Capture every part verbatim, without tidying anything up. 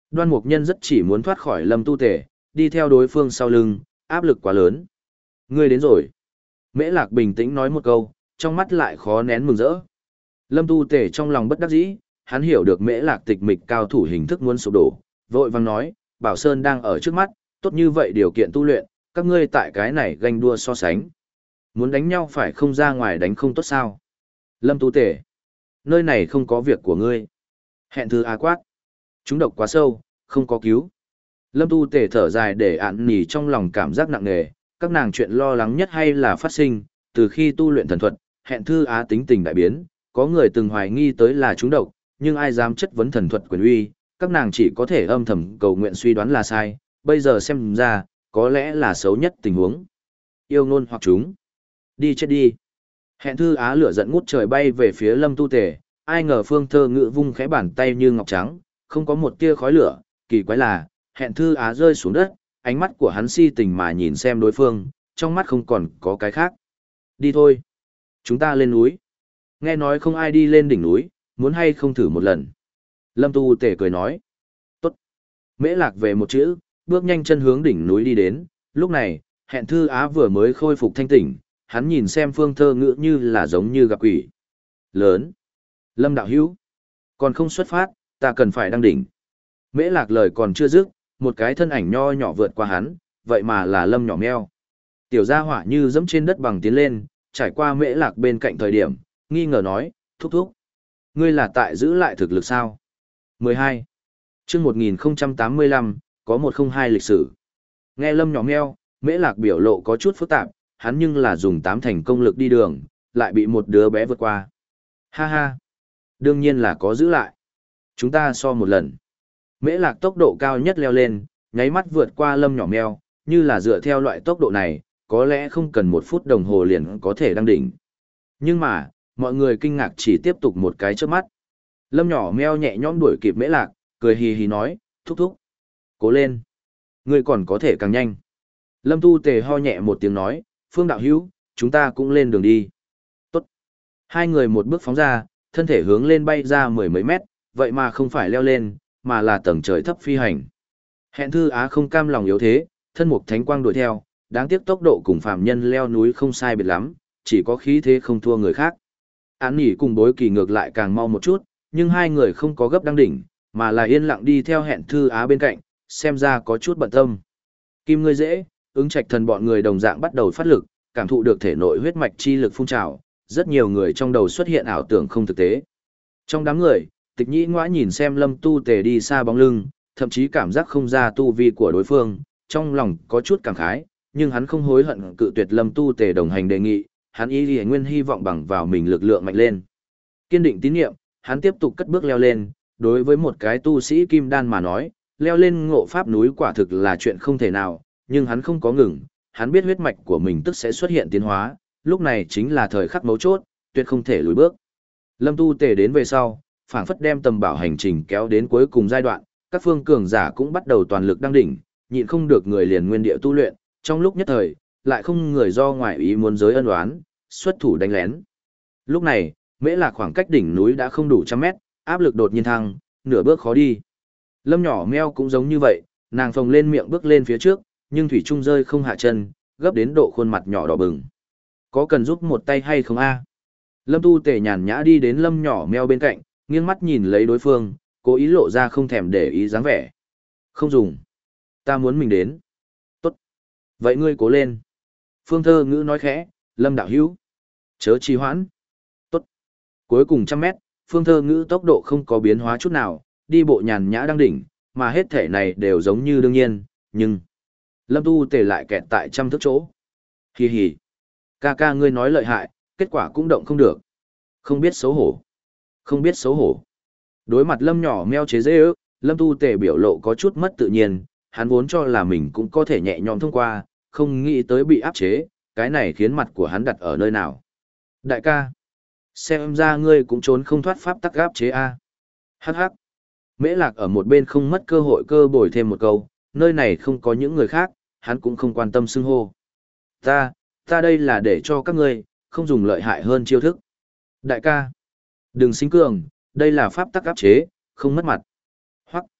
Đoan Mục Nhân rất chỉ muốn thoát khỏi Lâm Tu Tể, đi theo đối phương sau lưng, áp lực quá lớn. Ngươi đến rồi. Mễ Lạc bình tĩnh nói một câu, trong mắt lại khó nén mừng rỡ. Lâm Tu Tể trong lòng bất đắc dĩ, hắn hiểu được Mễ Lạc tịch mịch cao thủ hình thức muốn sụp đổ, vội vàng nói, Bảo Sơn đang ở trước mắt, tốt như vậy điều kiện tu luyện, các ngươi tại cái này ganh đua so sánh. Muốn đánh nhau phải không ra ngoài đánh không tốt sao. Lâm Tu Tể, nơi này không có việc của ngươi. Hẹn thư á quát. Chúng độc quá sâu, không có cứu. Lâm Tu Tể thở dài để ạn nỉ trong lòng cảm giác nặng nề, các nàng chuyện lo lắng nhất hay là phát sinh, từ khi tu luyện thần thuật, hẹn thư á tính tình đại biến, có người từng hoài nghi tới là chúng độc, nhưng ai dám chất vấn thần thuật quyền uy, các nàng chỉ có thể âm thầm cầu nguyện suy đoán là sai, bây giờ xem ra, có lẽ là xấu nhất tình huống. Yêu ngôn hoặc chúng. Đi chết đi. Hẹn thư á lửa giận ngút trời bay về phía Lâm Tu Tể, ai ngờ Phương Thơ Ngự vung khẽ bàn tay như ngọc trắng, không có một tia khói lửa, kỳ quái là, hẹn thư á rơi xuống đất, ánh mắt của hắn si tình mà nhìn xem đối phương, trong mắt không còn có cái khác. Đi thôi. Chúng ta lên núi. Nghe nói không ai đi lên đỉnh núi, muốn hay không thử một lần. Lâm Tu Tể cười nói. Tốt. Mễ Lạc về một chữ, bước nhanh chân hướng đỉnh núi đi đến, lúc này, hẹn thư á vừa mới khôi phục thanh tỉnh, hắn nhìn xem Phương Thơ Ngữ như là giống như gặp quỷ. Lớn. Lâm đạo hữu. Còn không xuất phát, ta cần phải đăng đỉnh. Mễ Lạc lời còn chưa dứt, một cái thân ảnh nho nhỏ vượt qua hắn, vậy mà là Lâm nhỏ meo. Tiểu gia hỏa như dẫm trên đất bằng tiến lên, trải qua Mễ Lạc bên cạnh thời điểm, nghi ngờ nói, thúc thúc. Ngươi là tại giữ lại thực lực sao? mười hai. Chương một nghìn tám mươi lăm, có một không hai lịch sử. Nghe Lâm nhỏ meo, Mễ Lạc biểu lộ có chút phức tạp, hắn nhưng là dùng tám thành công lực đi đường, lại bị một đứa bé vượt qua. Ha ha. Đương nhiên là có giữ lại. Chúng ta so một lần. Mễ Lạc tốc độ cao nhất leo lên, nháy mắt vượt qua Lâm nhỏ meo, như là dựa theo loại tốc độ này, có lẽ không cần một phút đồng hồ liền có thể đăng đỉnh. Nhưng mà, mọi người kinh ngạc chỉ tiếp tục một cái chớp mắt. Lâm nhỏ meo nhẹ nhõm đuổi kịp Mễ Lạc, cười hì hì nói, thúc thúc. Cố lên. Ngươi còn có thể càng nhanh. Lâm Tu Tề ho nhẹ một tiếng nói, Phương đạo hữu, chúng ta cũng lên đường đi. Tốt. Hai người một bước phóng ra, thân thể hướng lên bay ra mười mấy mét, vậy mà không phải leo lên, mà là tầng trời thấp phi hành. Hẹn thư á không cam lòng yếu thế, thân mục thánh quang đuổi theo, đáng tiếc tốc độ cùng phạm nhân leo núi không sai biệt lắm, chỉ có khí thế không thua người khác. Án nghỉ cùng bối kỳ ngược lại càng mau một chút, nhưng hai người không có gấp đăng đỉnh, mà là yên lặng đi theo hẹn thư á bên cạnh, xem ra có chút bận tâm. Kim ngươi dễ, ứng trạch thần bọn người đồng dạng bắt đầu phát lực, cảm thụ được thể nội huyết mạch chi lực phun trào, rất nhiều người trong đầu xuất hiện ảo tưởng không thực tế. Trong đám người, Tịch Nhĩ Ngoã nhìn xem Lâm Tu Tề đi xa bóng lưng, thậm chí cảm giác không ra tu vi của đối phương, trong lòng có chút cảm khái, nhưng hắn không hối hận cự tuyệt Lâm Tu Tề đồng hành đề nghị, hắn ý liễu nguyên hy vọng bằng vào mình lực lượng mạnh lên. Kiên định tín nhiệm, hắn tiếp tục cất bước leo lên, đối với một cái tu sĩ kim đan mà nói, leo lên ngộ pháp núi quả thực là chuyện không thể nào, nhưng hắn không có ngừng, hắn biết huyết mạch của mình tức sẽ xuất hiện tiến hóa, lúc này chính là thời khắc mấu chốt, tuyệt không thể lùi bước. Lâm Tu Tề đến về sau, phảng phất đem tầm bảo hành trình kéo đến cuối cùng giai đoạn, các phương cường giả cũng bắt đầu toàn lực đăng đỉnh, nhịn không được người liền nguyên địa tu luyện, trong lúc nhất thời, lại không người do ngoại ý muốn giới ân oán, xuất thủ đánh lén. Lúc này, Mễ Lạc khoảng cách đỉnh núi đã không đủ trăm mét, áp lực đột nhiên thăng, nửa bước khó đi. Lâm nhỏ meo cũng giống như vậy, nàng phồng lên miệng bước lên phía trước, nhưng thủy trung rơi không hạ chân, gấp đến độ khuôn mặt nhỏ đỏ bừng. Có cần giúp một tay hay không a? Lâm Tu Tề nhàn nhã đi đến Lâm nhỏ meo bên cạnh, nghiêng mắt nhìn lấy đối phương, cố ý lộ ra không thèm để ý dáng vẻ. Không dùng. Ta muốn mình đến. Tốt. Vậy ngươi cố lên. Phương Thơ Ngữ nói khẽ, Lâm đạo hữu. Chớ trì hoãn. Tốt. Cuối cùng trăm mét, Phương Thơ Ngữ tốc độ không có biến hóa chút nào, đi bộ nhàn nhã đang đỉnh, mà hết thể này đều giống như đương nhiên, nhưng Lâm Tu Tề lại kẹt tại trăm thước chỗ. Hì hì. Ca ca ngươi nói lợi hại, kết quả cũng động không được. Không biết xấu hổ. Không biết xấu hổ. Đối mặt Lâm nhỏ meo chế dễ ước, Lâm Tu Tề biểu lộ có chút mất tự nhiên, hắn vốn cho là mình cũng có thể nhẹ nhõm thông qua, không nghĩ tới bị áp chế, cái này khiến mặt của hắn đặt ở nơi nào. Đại ca, xem ra ngươi cũng trốn không thoát pháp tắc áp chế a. Hắc hắc. Mễ Lạc ở một bên không mất cơ hội cơ bồi thêm một câu, nơi này không có những người khác, hắn cũng không quan tâm xưng hô. Ta, ta đây là để cho các ngươi, không dùng lợi hại hơn chiêu thức. Đại ca, đừng sinh cường, đây là pháp tắc áp chế, không mất mặt. Hoặc,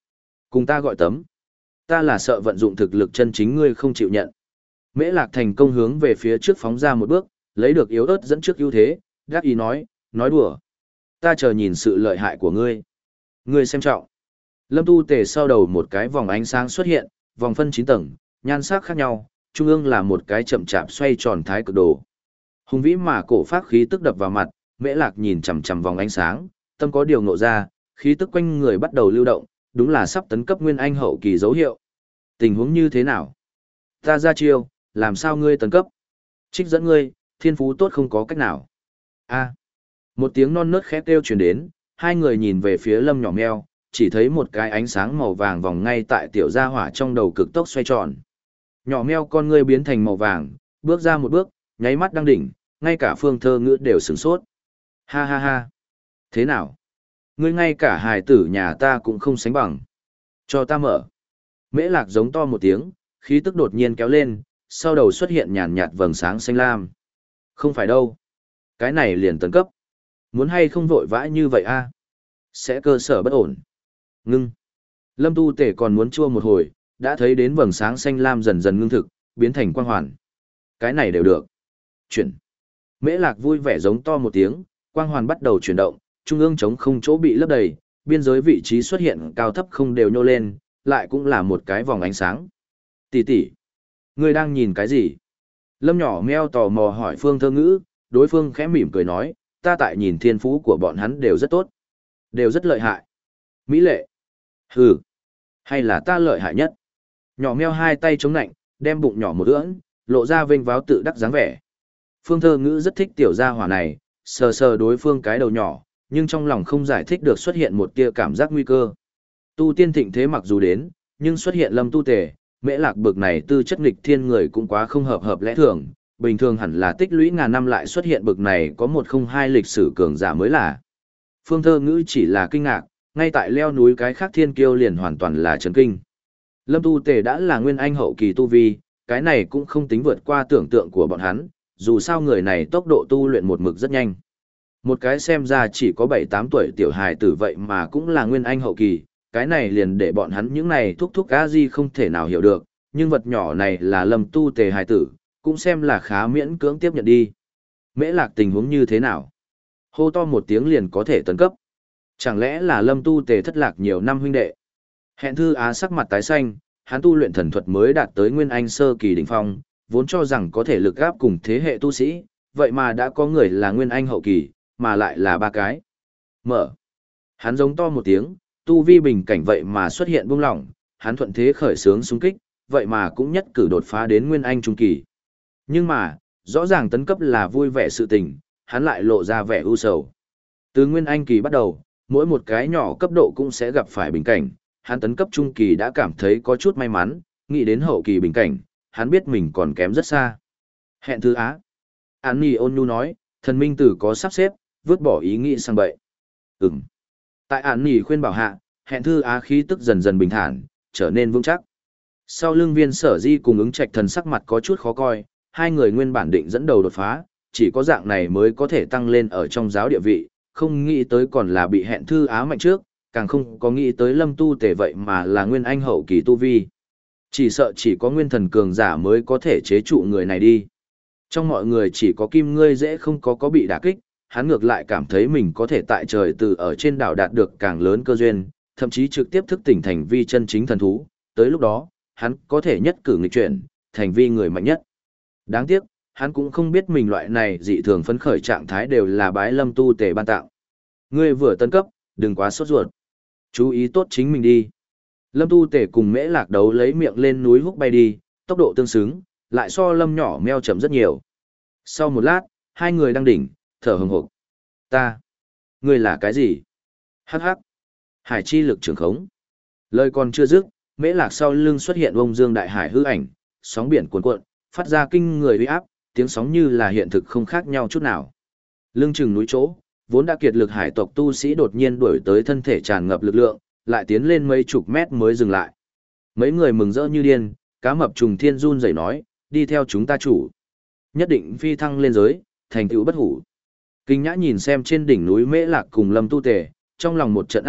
Cùng ta gọi tấm. Ta là sợ vận dụng thực lực chân chính ngươi không chịu nhận. Mễ Lạc thành công hướng về phía trước phóng ra một bước, lấy được yếu ớt dẫn trước ưu thế, đắc ý nói, nói đùa. Ta chờ nhìn sự lợi hại của ngươi. Ngươi xem trọng. Lâm Tu Tề sau đầu một cái vòng ánh sáng xuất hiện, vòng phân chín tầng, nhan sắc khác nhau, trung ương là một cái chậm chạp xoay tròn thái cực đồ. Hùng vĩ mà cổ phát khí tức đập vào mặt, Mễ Lạc nhìn chằm chằm vòng ánh sáng, tâm có điều ngộ ra, khí tức quanh người bắt đầu lưu động, đúng là sắp tấn cấp nguyên anh hậu kỳ dấu hiệu. Tình huống như thế nào? Ta ra chiêu, làm sao ngươi tấn cấp? Trích dẫn ngươi, thiên phú tốt không có cách nào. A. Một tiếng non nớt khẽ kêu truyền đến, hai người nhìn về phía Lâm nhỏ meo, chỉ thấy một cái ánh sáng màu vàng vòng ngay tại tiểu gia hỏa trong đầu cực tốc xoay tròn. Nhỏ meo con ngươi biến thành màu vàng, bước ra một bước, nháy mắt đăng đỉnh, ngay cả Phương Thơ Ngữ đều sửng sốt. Ha ha ha. Thế nào? Ngươi ngay cả hài tử nhà ta cũng không sánh bằng. Cho ta mở. Mễ Lạc giống to một tiếng, khí tức đột nhiên kéo lên, sau đầu xuất hiện nhàn nhạt vầng sáng xanh lam. Không phải đâu. Cái này liền tấn cấp. Muốn hay không vội vã như vậy a? Sẽ cơ sở bất ổn. Ngưng. Lâm Tu Tể còn muốn chua một hồi, đã thấy đến vầng sáng xanh lam dần dần ngưng thực, biến thành quang hoàn. Cái này đều được. Chuyển. Mễ Lạc vui vẻ giống to một tiếng, quang hoàn bắt đầu chuyển động, trung ương trống không chỗ bị lấp đầy, biên giới vị trí xuất hiện cao thấp không đều nhô lên, lại cũng là một cái vòng ánh sáng. Tỷ tỷ, ngươi đang nhìn cái gì? Lâm nhỏ meo tò mò hỏi Phương Thơ Ngữ, đối phương khẽ mỉm cười nói, ta tại nhìn thiên phú của bọn hắn đều rất tốt, đều rất lợi hại. Mỹ lệ. Hừ, hay là ta lợi hại nhất? Nhỏ meo hai tay chống nạnh, đem bụng nhỏ một ưỡn, lộ ra vênh váo tự đắc dáng vẻ. Phương Thơ Ngữ rất thích tiểu gia hỏa này, sờ sờ đối phương cái đầu nhỏ, nhưng trong lòng không giải thích được xuất hiện một tia cảm giác nguy cơ. Tu tiên thịnh thế mặc dù đến, nhưng xuất hiện Lâm Tu Tề, Mễ Lạc bực này tư chất nghịch thiên người cũng quá không hợp hợp lẽ thường, bình thường hẳn là tích lũy ngàn năm lại xuất hiện bực này có một không hai lịch sử cường giả mới là. Phương Thơ Ngữ chỉ là kinh ngạc, ngay tại leo núi cái khác thiên kiêu liền hoàn toàn là chấn kinh. Lâm Tu Tề đã là nguyên anh hậu kỳ tu vi, cái này cũng không tính vượt qua tưởng tượng của bọn hắn, dù sao người này tốc độ tu luyện một mực rất nhanh. Một cái xem ra chỉ có bảy tám tuổi tiểu hài tử vậy mà cũng là nguyên anh hậu kỳ, cái này liền để bọn hắn những này thúc thúc a di không thể nào hiểu được, nhưng vật nhỏ này là Lâm Tu Tề hài tử, cũng xem là khá miễn cưỡng tiếp nhận đi. Mễ Lạc tình huống như thế nào? Hô to một tiếng liền có thể tấn cấp. Chẳng lẽ là Lâm Tu Tề thất lạc nhiều năm huynh đệ? Hẹn Thư Á sắc mặt tái xanh, hắn tu luyện thần thuật mới đạt tới nguyên anh sơ kỳ đỉnh phong, vốn cho rằng có thể lực gáp cùng thế hệ tu sĩ, vậy mà đã có người là nguyên anh hậu kỳ, mà lại là ba cái. Mở. Hắn giống to một tiếng, tu vi bình cảnh vậy mà xuất hiện buông lỏng, hắn thuận thế khởi sướng xung kích, vậy mà cũng nhất cử đột phá đến nguyên anh trung kỳ. Nhưng mà, rõ ràng tấn cấp là vui vẻ sự tình, hắn lại lộ ra vẻ ưu sầu. Từ nguyên anh kỳ bắt đầu, mỗi một cái nhỏ cấp độ cũng sẽ gặp phải bình cảnh, hắn tấn cấp trung kỳ đã cảm thấy có chút may mắn, nghĩ đến hậu kỳ bình cảnh, hắn biết mình còn kém rất xa. Hẹn Thư Á. Án Nhi ôn nhu nói, thần minh tử có sắp xếp, vứt bỏ ý nghĩ sang bậy. Ừm. Tại Án Nhi khuyên bảo hạ, Hẹn Thư Á khí tức dần dần bình thản, trở nên vững chắc. Sau lưng Viên Sở Di cùng ứng trạch thần sắc mặt có chút khó coi, hai người nguyên bản định dẫn đầu đột phá, chỉ có dạng này mới có thể tăng lên ở trong giáo địa vị, không nghĩ tới còn là bị Hẹn Thư Á mạnh trước, càng không có nghĩ tới Lâm Tu Tề vậy mà là nguyên anh hậu kỳ tu vi. Chỉ sợ chỉ có nguyên thần cường giả mới có thể chế trụ người này đi. Trong mọi người chỉ có Kim Ngươi dễ không có có bị đả kích, hắn ngược lại cảm thấy mình có thể tại trời từ ở trên đảo đạt được càng lớn cơ duyên, thậm chí trực tiếp thức tỉnh thành vi chân chính thần thú, tới lúc đó, hắn có thể nhất cử nghịch chuyển, thành vi người mạnh nhất. Đáng tiếc, hắn cũng không biết mình loại này dị thường phấn khởi trạng thái đều là bái Lâm Tu Tề ban tạo. Ngươi vừa tấn cấp, đừng quá sốt ruột. Chú ý tốt chính mình đi. Lâm Tu Tề cùng Mễ Lạc đấu lấy miệng lên núi húc bay đi, tốc độ tương xứng, lại so Lâm nhỏ meo chậm rất nhiều. Sau một lát, hai người đang đỉnh, thở hừng hực. Ta, ngươi là cái gì? Hắc hắc. Hải chi lực trường khống. Lời còn chưa dứt, Mễ Lạc sau lưng xuất hiện ông dương đại hải hư ảnh, sóng biển cuồn cuộn, phát ra kinh người uy áp, tiếng sóng như là hiện thực không khác nhau chút nào. Lưng chừng núi chỗ, vốn đã kiệt lực hải tộc tu sĩ đột nhiên đuổi tới thân thể tràn ngập lực lượng, lại tiến lên mấy chục mét mới dừng lại. Mấy người mừng rỡ như điên, cá mập trùng thiên run rẩy nói, đi theo chúng ta chủ. Nhất định phi thăng lên giới, thành tựu bất hủ. Kinh Nhã nhìn xem trên đỉnh núi Mễ Lạc cùng Lâm Tu Tề, trong lòng một trận ao ước,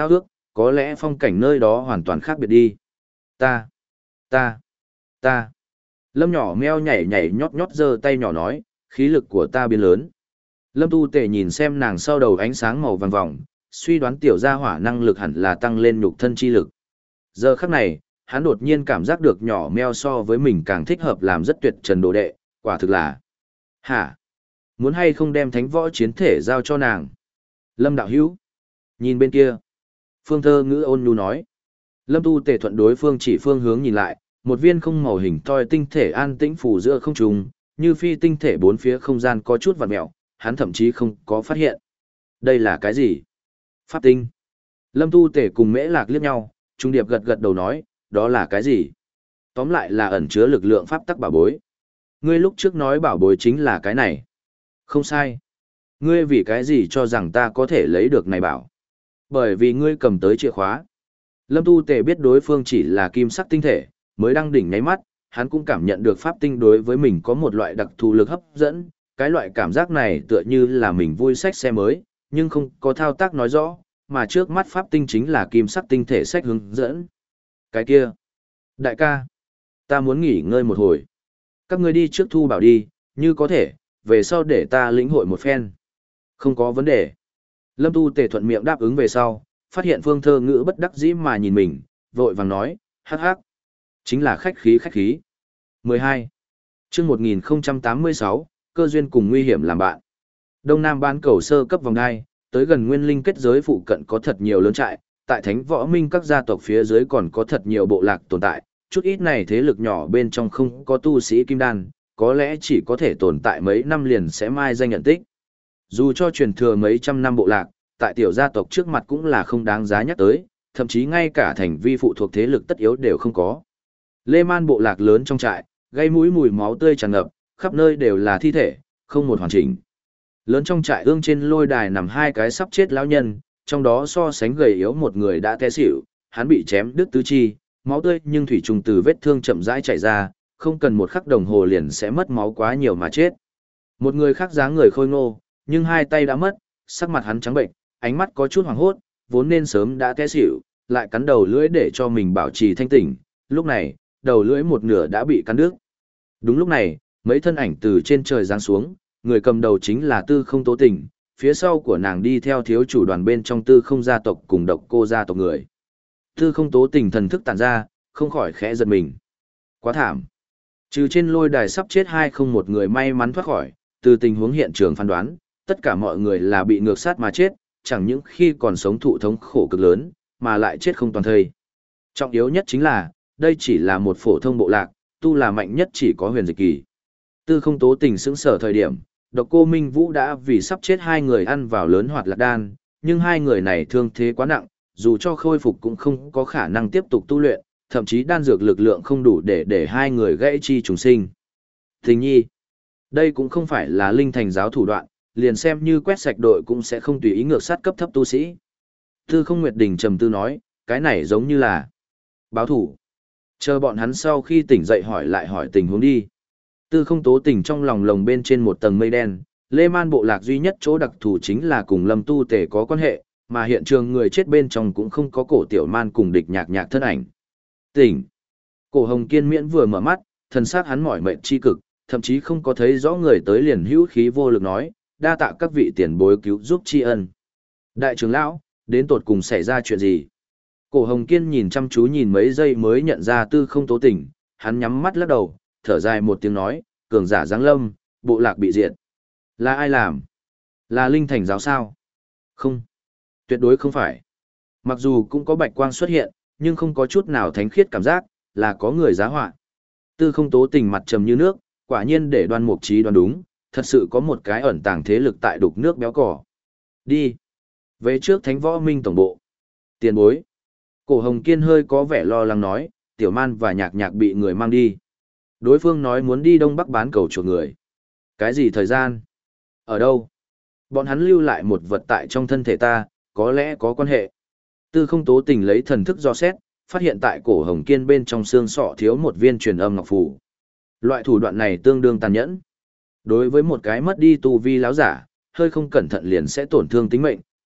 có lẽ phong cảnh nơi đó hoàn toàn khác biệt đi. Ta, ta, ta. Lâm nhỏ meo nhảy nhảy nhót nhót giơ tay nhỏ nói, khí lực của ta biến lớn. Lâm Tu Tề nhìn xem nàng sau đầu ánh sáng màu vàng vòng, suy đoán tiểu gia hỏa năng lực hẳn là tăng lên nhục thân chi lực. Giờ khắc này, hắn đột nhiên cảm giác được nhỏ meo so với mình càng thích hợp làm rất tuyệt trần đồ đệ, quả thực là. Hả? Muốn hay không đem thánh võ chiến thể giao cho nàng? Lâm đạo hữu. Nhìn bên kia. Phương Thơ ngữ ôn nhu nói. Lâm Tu Tề thuận đối phương chỉ phương hướng nhìn lại, một viên không màu hình thoi tinh thể an tĩnh phủ giữa không trung, như phi tinh thể bốn phía không gian có chút vặn mèo, hắn thậm chí không có phát hiện. Đây là cái gì? Pháp tinh. Lâm Tu Tề cùng Mễ Lạc liếc nhau, trung điệp gật gật đầu nói, đó là cái gì? Tóm lại là ẩn chứa lực lượng pháp tắc bảo bối. Ngươi lúc trước nói bảo bối chính là cái này. Không sai. Ngươi vì cái gì cho rằng ta có thể lấy được này bảo? Bởi vì ngươi cầm tới chìa khóa. Lâm Tu Tề biết đối phương chỉ là kim sắc tinh thể, mới đăng đỉnh nháy mắt, hắn cũng cảm nhận được pháp tinh đối với mình có một loại đặc thù lực hấp dẫn, cái loại cảm giác này tựa như là mình vui sách xe mới, nhưng không có thao tác nói rõ, mà trước mắt pháp tinh chính là kim sắc tinh thể sách hướng dẫn. Cái kia, đại ca, ta muốn nghỉ ngơi một hồi. Các ngươi đi trước thu bảo đi, như có thể, về sau để ta lĩnh hội một phen. Không có vấn đề. Lâm Tu Tề thuận miệng đáp ứng về sau, phát hiện Phương Thơ Ngữ bất đắc dĩ mà nhìn mình, vội vàng nói, hắc hắc. Chính là khách khí khách khí. mười hai. Chương một nghìn tám mươi sáu, cơ duyên cùng nguy hiểm làm bạn. Đông Nam bán cầu sơ cấp vòng hai, tới gần nguyên linh kết giới phụ cận có thật nhiều lớn trại, tại Thánh Võ Minh các gia tộc phía dưới còn có thật nhiều bộ lạc tồn tại, chút ít này thế lực nhỏ bên trong không có tu sĩ kim đan, có lẽ chỉ có thể tồn tại mấy năm liền sẽ mai danh nhận tích. Dù cho truyền thừa mấy trăm năm bộ lạc, tại tiểu gia tộc trước mặt cũng là không đáng giá nhắc tới, thậm chí ngay cả thành vi phụ thuộc thế lực tất yếu đều không có. Lê Man bộ lạc lớn trong trại, gây mũi mùi máu tươi tràn ngập, khắp nơi đều là thi thể, không một hoàn chỉnh. Lớn trong trại ương trên lôi đài nằm hai cái sắp chết lão nhân, trong đó so sánh gầy yếu một người đã té xỉu, hắn bị chém đứt tứ chi, máu tươi nhưng thủy trùng từ vết thương chậm rãi chảy ra, không cần một khắc đồng hồ liền sẽ mất máu quá nhiều mà chết. Một người khác dáng người khôi ngô, nhưng hai tay đã mất, sắc mặt hắn trắng bệnh, ánh mắt có chút hoảng hốt, vốn nên sớm đã té xỉu, lại cắn đầu lưỡi để cho mình bảo trì thanh tỉnh, lúc này, đầu lưỡi một nửa đã bị cắn đứt. Đúng lúc này, mấy thân ảnh từ trên trời giáng xuống, người cầm đầu chính là Tư Không Tố Tình, phía sau của nàng đi theo thiếu chủ đoàn bên trong Tư Không gia tộc cùng Độc Cô gia tộc người. Tư Không Tố Tình thần thức tản ra, không khỏi khẽ giật mình. Quá thảm. Trừ trên lôi đài sắp chết hai không một người may mắn thoát khỏi, từ tình huống hiện trường phán đoán, tất cả mọi người là bị ngược sát mà chết, chẳng những khi còn sống thụ thống khổ cực lớn, mà lại chết không toàn thây. Trọng yếu nhất chính là, đây chỉ là một phổ thông bộ lạc, tu là mạnh nhất chỉ có huyền dịch kỳ. Tư Không Tố Tình sững sở thời điểm, Độc Cô Minh Vũ đã vì sắp chết hai người ăn vào lớn hoạt lạc đan, nhưng hai người này thương thế quá nặng, dù cho khôi phục cũng không có khả năng tiếp tục tu luyện, thậm chí đan dược lực lượng không đủ để để hai người gãy chi trùng sinh. Tình nhi, đây cũng không phải là linh thành giáo thủ đoạn, liền xem như quét sạch đội cũng sẽ không tùy ý ngược sát cấp thấp tu sĩ. Tư Không Nguyệt Đình trầm tư nói, cái này giống như là báo thủ. Chờ bọn hắn sau khi tỉnh dậy hỏi lại hỏi tình huống đi. Tư Không Tố Tình trong lòng lồng bên trên một tầng mây đen, Lê Man bộ lạc duy nhất chỗ đặc thù chính là cùng Lâm Tu Tề có quan hệ, mà hiện trường người chết bên trong cũng không có Cổ Tiểu Man cùng Địch Nhạc Nhạc thân ảnh. Tỉnh. Cổ Hồng Kiên miễn vừa mở mắt, thần sắc hắn mỏi mệt chi cực, thậm chí không có thấy rõ người tới liền hữu khí vô lực nói, đa tạ các vị tiền bối cứu giúp tri ân. Đại trưởng lão, đến tột cùng xảy ra chuyện gì? Cổ Hồng Kiên nhìn chăm chú nhìn mấy giây mới nhận ra Tư Không Tố Tình, hắn nhắm mắt lắc đầu, thở dài một tiếng nói, cường giả giáng lâm, bộ lạc bị diệt. Là ai làm? Là linh thành giáo sao? Không. Tuyệt đối không phải. Mặc dù cũng có bạch quang xuất hiện, nhưng không có chút nào thánh khiết cảm giác, là có người giá họa. Tư Không Tố Tình mặt trầm như nước, quả nhiên để Đoan Mục Trí đoán đúng, thật sự có một cái ẩn tàng thế lực tại đục nước béo cỏ. Đi. Về trước Thánh Võ Minh tổng bộ. Tiền bối. Cổ Hồng Kiên hơi có vẻ lo lắng nói, Tiểu Man và Nhạc Nhạc bị người mang đi. Đối phương nói muốn đi Đông Bắc bán cầu chuộc người. Cái gì thời gian? Ở đâu? Bọn hắn lưu lại một vật tại trong thân thể ta, có lẽ có quan hệ. Tư Không Tố Tình lấy thần thức do xét, phát hiện tại cổ Hồng Kiên bên trong xương sọ thiếu một viên truyền âm ngọc phù. Loại thủ đoạn này tương đương tàn nhẫn. Đối với một cái mất đi tu vi láo giả, hơi không cẩn thận liền sẽ tổn thương tính mệnh,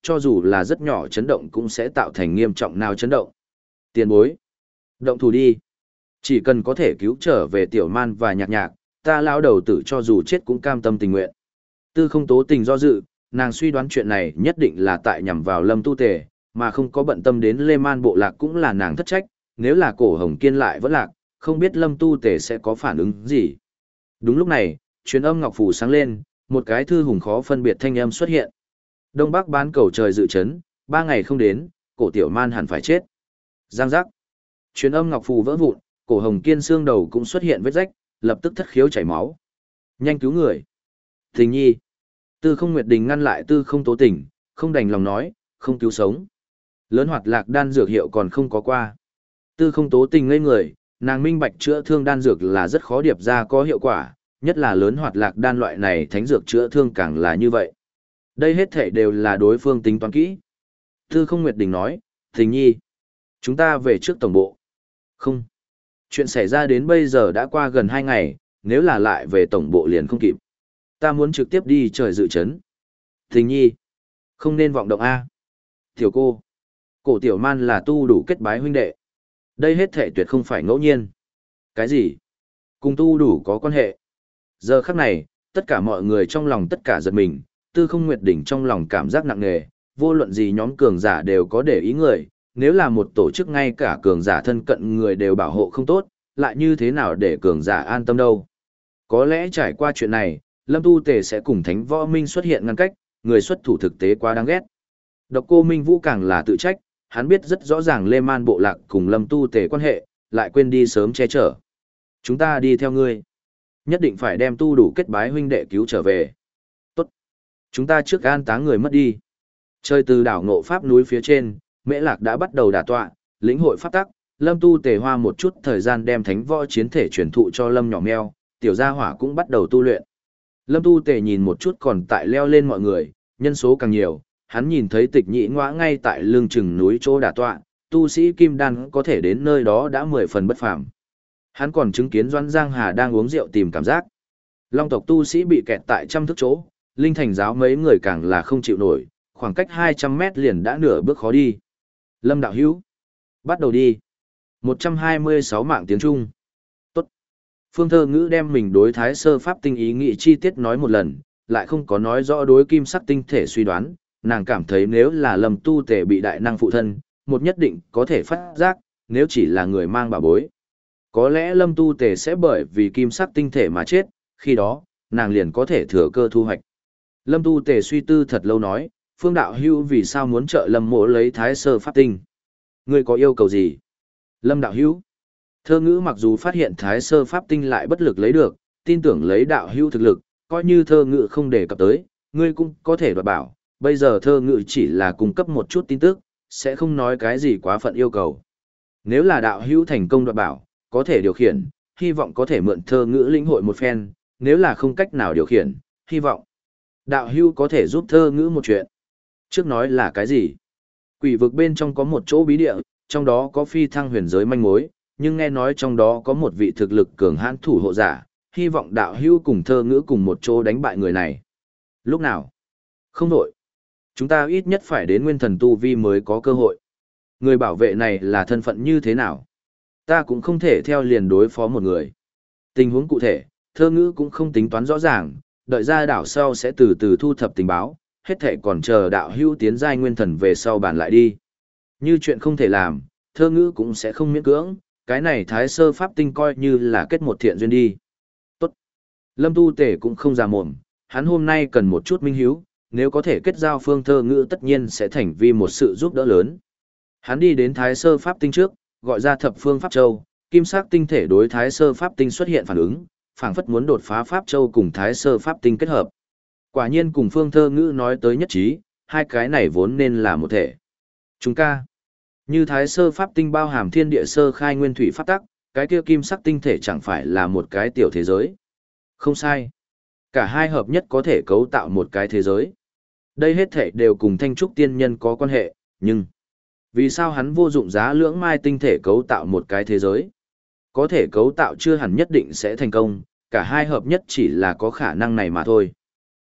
cho dù là rất nhỏ chấn động cũng sẽ tạo thành nghiêm trọng nào chấn động. Tiền bối, động thủ đi. Chỉ cần có thể cứu trở về tiểu man và nhạc nhạc, ta lão đầu tử cho dù chết cũng cam tâm tình nguyện. Tư không tố tình do dự, nàng suy đoán chuyện này nhất định là tại nhằm vào Lâm Tu Tề, mà không có bận tâm đến Lê Man bộ lạc cũng là nàng thất trách, nếu là cổ hồng kiên lại vẫn lạc, không biết Lâm Tu Tề sẽ có phản ứng gì. Đúng lúc này, truyền âm ngọc phù sáng lên, một cái thư hùng khó phân biệt thanh âm xuất hiện. Đông Bắc bán cầu trời dự chấn, ba ngày không đến, cổ tiểu man hẳn phải chết. Giang giác. Truyền âm ngọc phù vỡ vụn, cổ hồng kiên xương đầu cũng xuất hiện vết rách, lập tức thất khiếu chảy máu. Nhanh cứu người. Tình nhi. Tư không Nguyệt Đình ngăn lại tư không tố tình, không đành lòng nói, không cứu sống. Lớn hoạt lạc đan dược hiệu còn không có qua. Tư không tố tình ngây người, nàng minh bạch chữa thương đan dược là rất khó điệp ra có hiệu quả, nhất là lớn hoạt lạc đan loại này thánh dược chữa thương càng là như vậy. Đây hết thể đều là đối phương tính toán kỹ. Tư không Nguyệt Đình nói, tình nhi, chúng ta về trước tổng bộ. Không. Chuyện xảy ra đến bây giờ đã qua gần hai ngày, nếu là lại về tổng bộ liền không kịp. Ta muốn trực tiếp đi trời dự chấn. Tình nhi, không nên vọng động A. Tiểu cô, cổ tiểu man là tu đủ kết bái huynh đệ. Đây hết thể tuyệt không phải ngẫu nhiên. Cái gì? Cùng tu đủ có quan hệ. Giờ khắc này, tất cả mọi người trong lòng tất cả giật mình, tư không Nguyệt Đỉnh trong lòng cảm giác nặng nề, vô luận gì nhóm cường giả đều có để ý người, nếu là một tổ chức ngay cả cường giả thân cận người đều bảo hộ không tốt, lại như thế nào để cường giả an tâm đâu. Có lẽ trải qua chuyện này, Lâm Tu Tề sẽ cùng Thánh Võ Minh xuất hiện ngăn cách, người xuất thủ thực tế quá đáng ghét. Độc Cô Minh Vũ càng là tự trách, hắn biết rất rõ ràng Lê Man bộ lạc cùng Lâm Tu Tề quan hệ, lại quên đi sớm che chở. Chúng ta đi theo ngươi. Nhất định phải đem tu đủ kết bái huynh đệ cứu trở về. Tốt. Chúng ta trước an táng người mất đi. Chơi từ đảo ngộ Pháp núi phía trên, Mễ Lạc đã bắt đầu đả tọa, lĩnh hội pháp tắc, Lâm Tu Tề hoa một chút thời gian đem thánh võ chiến thể truyền thụ cho Lâm nhỏ meo, tiểu gia hỏa cũng bắt đầu tu luyện. Lâm Tu Tề nhìn một chút còn tại leo lên mọi người, nhân số càng nhiều, hắn nhìn thấy tịch nhị ngõa ngay tại lưng chừng núi chỗ đả tọa, tu sĩ kim đan có thể đến nơi đó đã mười phần bất phàm. Hắn còn chứng kiến Doãn Giang Hà đang uống rượu tìm cảm giác. Long tộc tu sĩ bị kẹt tại trăm thước chỗ, linh thành giáo mấy người càng là không chịu nổi, khoảng cách hai trăm mét liền đã nửa bước khó đi. Lâm đạo hữu, bắt đầu đi. một trăm hai mươi sáu mạng tiếng Trung. Tốt. Phương Thơ Ngữ đem mình đối thái sơ pháp tinh ý nghĩ chi tiết nói một lần, lại không có nói rõ đối kim sắc tinh thể suy đoán, nàng cảm thấy nếu là Lâm Tu Tề bị đại năng phụ thân, một nhất định có thể phát giác, nếu chỉ là người mang bảo bối. Có lẽ Lâm Tu Tề sẽ bởi vì kim sắc tinh thể mà chết, khi đó, nàng liền có thể thừa cơ thu hoạch. Lâm Tu Tề suy tư thật lâu nói, Phương đạo hữu vì sao muốn trợ Lâm mộ lấy thái sơ pháp tinh? Ngươi có yêu cầu gì? Lâm đạo hữu. Thơ Ngữ mặc dù phát hiện thái sơ pháp tinh lại bất lực lấy được, tin tưởng lấy đạo hữu thực lực, coi như Thơ Ngữ không đề cập tới, ngươi cũng có thể đoạt bảo. Bây giờ Thơ Ngữ chỉ là cung cấp một chút tin tức, sẽ không nói cái gì quá phận yêu cầu. Nếu là đạo hữu thành công đoạt bảo, có thể điều khiển, hy vọng có thể mượn Thơ Ngữ lĩnh hội một phen, nếu là không cách nào điều khiển, hy vọng đạo hữu có thể giúp Thơ Ngữ một chuyện. Trước nói là cái gì? Quỷ vực bên trong có một chỗ bí địa, trong đó có phi thăng huyền giới manh mối, nhưng nghe nói trong đó có một vị thực lực cường hãn thủ hộ giả, hy vọng đạo hữu cùng Thơ Ngữ cùng một chỗ đánh bại người này. Lúc nào? Không đổi. Chúng ta ít nhất phải đến nguyên thần tu vi mới có cơ hội. Người bảo vệ này là thân phận như thế nào? Ta cũng không thể theo liền đối phó một người. Tình huống cụ thể, Thơ Ngữ cũng không tính toán rõ ràng, đợi ra đảo sau sẽ từ từ thu thập tình báo, hết thể còn chờ đạo hữu tiến giai nguyên thần về sau bàn lại đi. Như chuyện không thể làm, Thơ Ngữ cũng sẽ không miễn cưỡng, cái này thái sơ pháp tinh coi như là kết một thiện duyên đi. Tốt. Lâm Tu Tề cũng không già mồm, hắn hôm nay cần một chút minh hiếu, nếu có thể kết giao Phương Thơ Ngữ tất nhiên sẽ thành vi một sự giúp đỡ lớn. Hắn đi đến thái sơ pháp tinh trước, gọi ra thập phương pháp châu, kim sắc tinh thể đối thái sơ pháp tinh xuất hiện phản ứng, phảng phất muốn đột phá pháp châu cùng thái sơ pháp tinh kết hợp. Quả nhiên cùng Phương Thơ Ngữ nói tới nhất trí, hai cái này vốn nên là một thể. Chúng ca, như thái sơ pháp tinh bao hàm thiên địa sơ khai nguyên thủy pháp tắc, cái kia kim sắc tinh thể chẳng phải là một cái tiểu thế giới. Không sai. Cả hai hợp nhất có thể cấu tạo một cái thế giới. Đây hết thể đều cùng Thanh Trúc Tiên Nhân có quan hệ, nhưng vì sao hắn vô dụng giá lưỡng mai tinh thể cấu tạo một cái thế giới? Có thể cấu tạo chưa hẳn nhất định sẽ thành công, cả hai hợp nhất chỉ là có khả năng này mà thôi.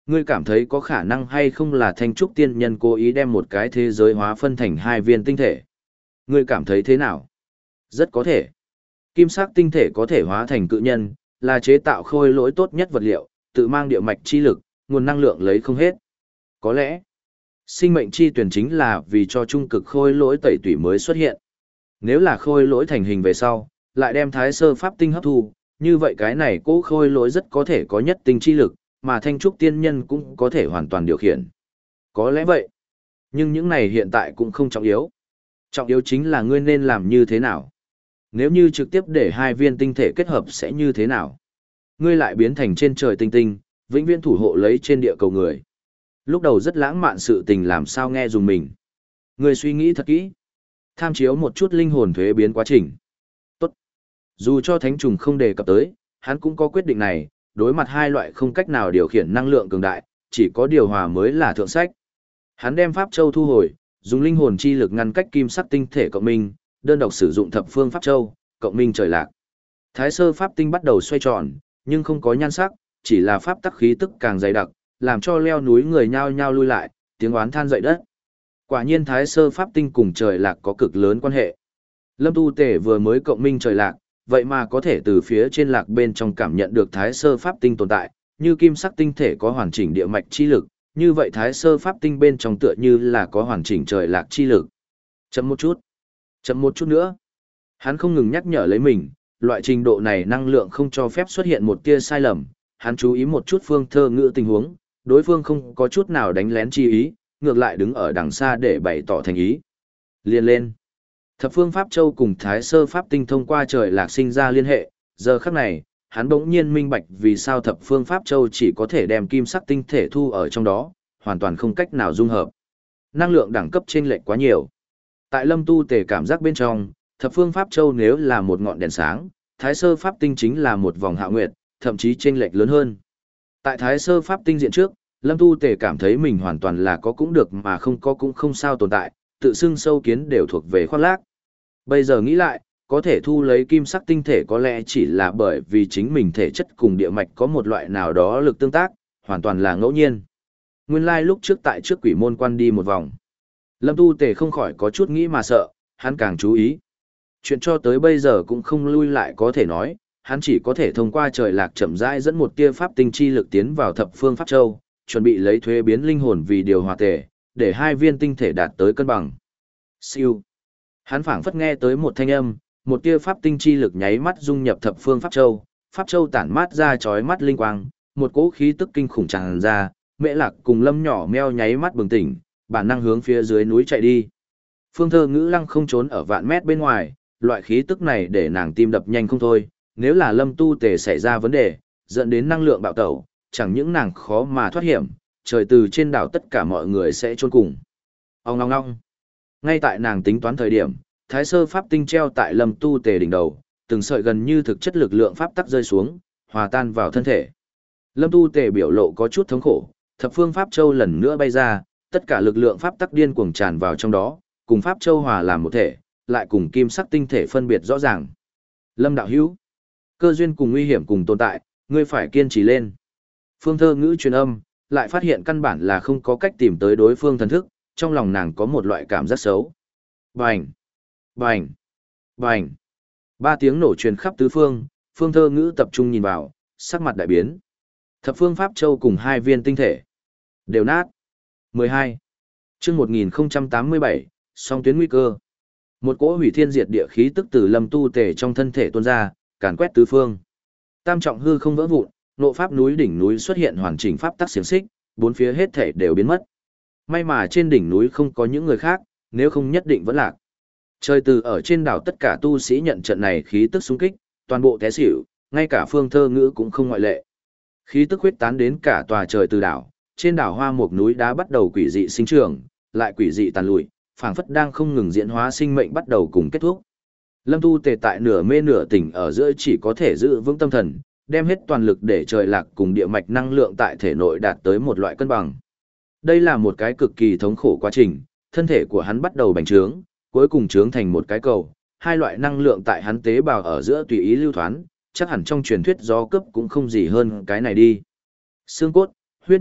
Ngươi cảm thấy có khả năng hay không là Thanh Trúc Tiên Nhân cố ý đem một cái thế giới hóa phân thành hai viên tinh thể? Ngươi cảm thấy thế nào? Rất có thể. Kim sắc tinh thể có thể hóa thành cự nhân, là chế tạo khôi lỗi tốt nhất vật liệu, tự mang địa mạch chi lực, nguồn năng lượng lấy không hết. Có lẽ, sinh mệnh chi tuyển chính là vì cho trung cực khôi lỗi tẩy tủy mới xuất hiện. Nếu là khôi lỗi thành hình về sau, lại đem thái sơ pháp tinh hấp thu, như vậy cái này cố khôi lỗi rất có thể có nhất tinh chi lực, mà Thanh Trúc Tiên Nhân cũng có thể hoàn toàn điều khiển. Có lẽ vậy. Nhưng những này hiện tại cũng không trọng yếu. Trọng yếu chính là ngươi nên làm như thế nào. Nếu như trực tiếp để hai viên tinh thể kết hợp sẽ như thế nào? Ngươi lại biến thành trên trời tinh tinh, vĩnh viễn thủ hộ lấy trên địa cầu người. Lúc đầu rất lãng mạn sự tình làm sao nghe dùng mình. Ngươi suy nghĩ thật kỹ. Tham chiếu một chút linh hồn thuế biến quá trình. Tốt. Dù cho thánh trùng không đề cập tới, hắn cũng có quyết định này, đối mặt hai loại không cách nào điều khiển năng lượng cường đại, chỉ có điều hòa mới là thượng sách. Hắn đem Pháp Châu thu hồi, dùng linh hồn chi lực ngăn cách kim sắc tinh thể cộng minh, đơn độc sử dụng thập phương Pháp Châu, cộng minh trời lạc. Thái sơ Pháp tinh bắt đầu xoay tròn, nhưng không có nhan sắc, chỉ là pháp tắc khí tức càng dày đặc, làm cho leo núi người nhao nhao lui lại, tiếng oán than dậy đất. Quả nhiên Thái sơ Pháp tinh cùng trời lạc có cực lớn quan hệ. Lâm Tu Tể vừa mới cộng minh trời lạc, vậy mà có thể từ phía trên lạc bên trong cảm nhận được Thái sơ Pháp tinh tồn tại, như kim sắc tinh thể có hoàn chỉnh địa mạch chi lực, như vậy Thái sơ Pháp tinh bên trong tựa như là có hoàn chỉnh trời lạc chi lực. Chậm một chút, chậm một chút nữa. Hắn không ngừng nhắc nhở lấy mình, loại trình độ này năng lượng không cho phép xuất hiện một tia sai lầm, hắn chú ý một chút Phương Thơ Ngữ tình huống, đối phương không có chút nào đánh lén chi ý, ngược lại đứng ở đằng xa để bày tỏ thành ý. Liên lên. Thập phương Pháp Châu cùng Thái sơ Pháp tinh thông qua trời lạc sinh ra liên hệ, giờ khắc này, hắn bỗng nhiên minh bạch vì sao thập phương Pháp Châu chỉ có thể đem kim sắc tinh thể thu ở trong đó, hoàn toàn không cách nào dung hợp. Năng lượng đẳng cấp chênh lệch quá nhiều. Tại Lâm Tu Tề cảm giác bên trong, thập phương Pháp Châu nếu là một ngọn đèn sáng, Thái sơ Pháp tinh chính là một vòng hạ nguyệt, thậm chí chênh lệch lớn hơn. Tại Thái sơ Pháp tinh diện trước, Lâm Tu Tề cảm thấy mình hoàn toàn là có cũng được mà không có cũng không sao tồn tại, tự xưng sâu kiến đều thuộc về khoác lác. Bây giờ nghĩ lại, có thể thu lấy kim sắc tinh thể có lẽ chỉ là bởi vì chính mình thể chất cùng địa mạch có một loại nào đó lực tương tác, hoàn toàn là ngẫu nhiên. Nguyên lai like lúc trước tại trước quỷ môn quan đi một vòng. Lâm Tu Tề không khỏi có chút nghĩ mà sợ, hắn càng chú ý. Chuyện cho tới bây giờ cũng không lui lại có thể nói, hắn chỉ có thể thông qua trời lạc chậm rãi dẫn một tia pháp tinh chi lực tiến vào thập phương Pháp Châu, chuẩn bị lấy thuế biến linh hồn vì điều hòa tề, để hai viên tinh thể đạt tới cân bằng. Siêu. Hắn phảng phất nghe tới một thanh âm, một tia pháp tinh chi lực nháy mắt dung nhập thập phương Pháp Châu, Pháp Châu tản mát ra chói mắt linh quang, một cỗ khí tức kinh khủng tràn ra, Mễ Lạc cùng Lâm nhỏ meo nháy mắt bừng tỉnh, bản năng hướng phía dưới núi chạy đi. Phương Thơ Ngữ lăng không trốn ở vạn mét bên ngoài, loại khí tức này để nàng tim đập nhanh không thôi, nếu là Lâm Tu Tề xảy ra vấn đề, dẫn đến năng lượng bạo tẩu, chẳng những nàng khó mà thoát hiểm, trời từ trên đảo tất cả mọi người sẽ chôn cùng. Ong ong ong. Ngay tại nàng tính toán thời điểm, Thái sơ Pháp tinh treo tại Lâm Tu Tề đỉnh đầu, từng sợi gần như thực chất lực lượng pháp tắc rơi xuống, hòa tan vào thân thể. Lâm Tu Tề biểu lộ có chút thống khổ, thập phương Pháp Châu lần nữa bay ra, tất cả lực lượng pháp tắc điên cuồng tràn vào trong đó, cùng Pháp Châu hòa làm một thể, lại cùng kim sắc tinh thể phân biệt rõ ràng. Lâm đạo hữu, cơ duyên cùng nguy hiểm cùng tồn tại, ngươi phải kiên trì lên. Phương Thơ Ngữ truyền âm, lại phát hiện căn bản là không có cách tìm tới đối phương thần thức, trong lòng nàng có một loại cảm giác xấu. Bành! Bành! Bành! Ba tiếng nổ truyền khắp tứ phương, Phương Thơ Ngữ tập trung nhìn vào, sắc mặt đại biến. Thập phương Pháp Châu cùng hai viên tinh thể. Đều nát. mười hai. chương một nghìn tám mươi bảy, song tuyến nguy cơ. Một cỗ hủy thiên diệt địa khí tức từ Lâm Tu Tề trong thân thể tuôn ra, càn quét tứ phương. Tam trọng hư không vỡ vụn, nộ pháp núi đỉnh núi xuất hiện hoàn chỉnh pháp tắc xiềng xích, bốn phía hết thể đều biến mất. May mà trên đỉnh núi không có những người khác, nếu không nhất định vẫn lạc. Trời từ ở trên đảo tất cả tu sĩ nhận trận này khí tức xung kích, toàn bộ té xỉu, ngay cả Phương Thơ Ngữ cũng không ngoại lệ. Khí tức huyết tán đến cả tòa trời từ đảo, trên đảo hoa mục núi đá bắt đầu quỷ dị sinh trưởng, lại quỷ dị tàn lụi, phảng phất đang không ngừng diễn hóa sinh mệnh bắt đầu cùng kết thúc. Lâm Tu Tề tại nửa mê nửa tỉnh ở giữa chỉ có thể giữ vững tâm thần, đem hết toàn lực để trời lạc cùng địa mạch năng lượng tại thể nội đạt tới một loại cân bằng. Đây là một cái cực kỳ thống khổ quá trình, thân thể của hắn bắt đầu bành trướng, cuối cùng trướng thành một cái cầu, hai loại năng lượng tại hắn tế bào ở giữa tùy ý lưu thoán, chắc hẳn trong truyền thuyết gió cấp cũng không gì hơn cái này đi. Xương cốt, huyết nục,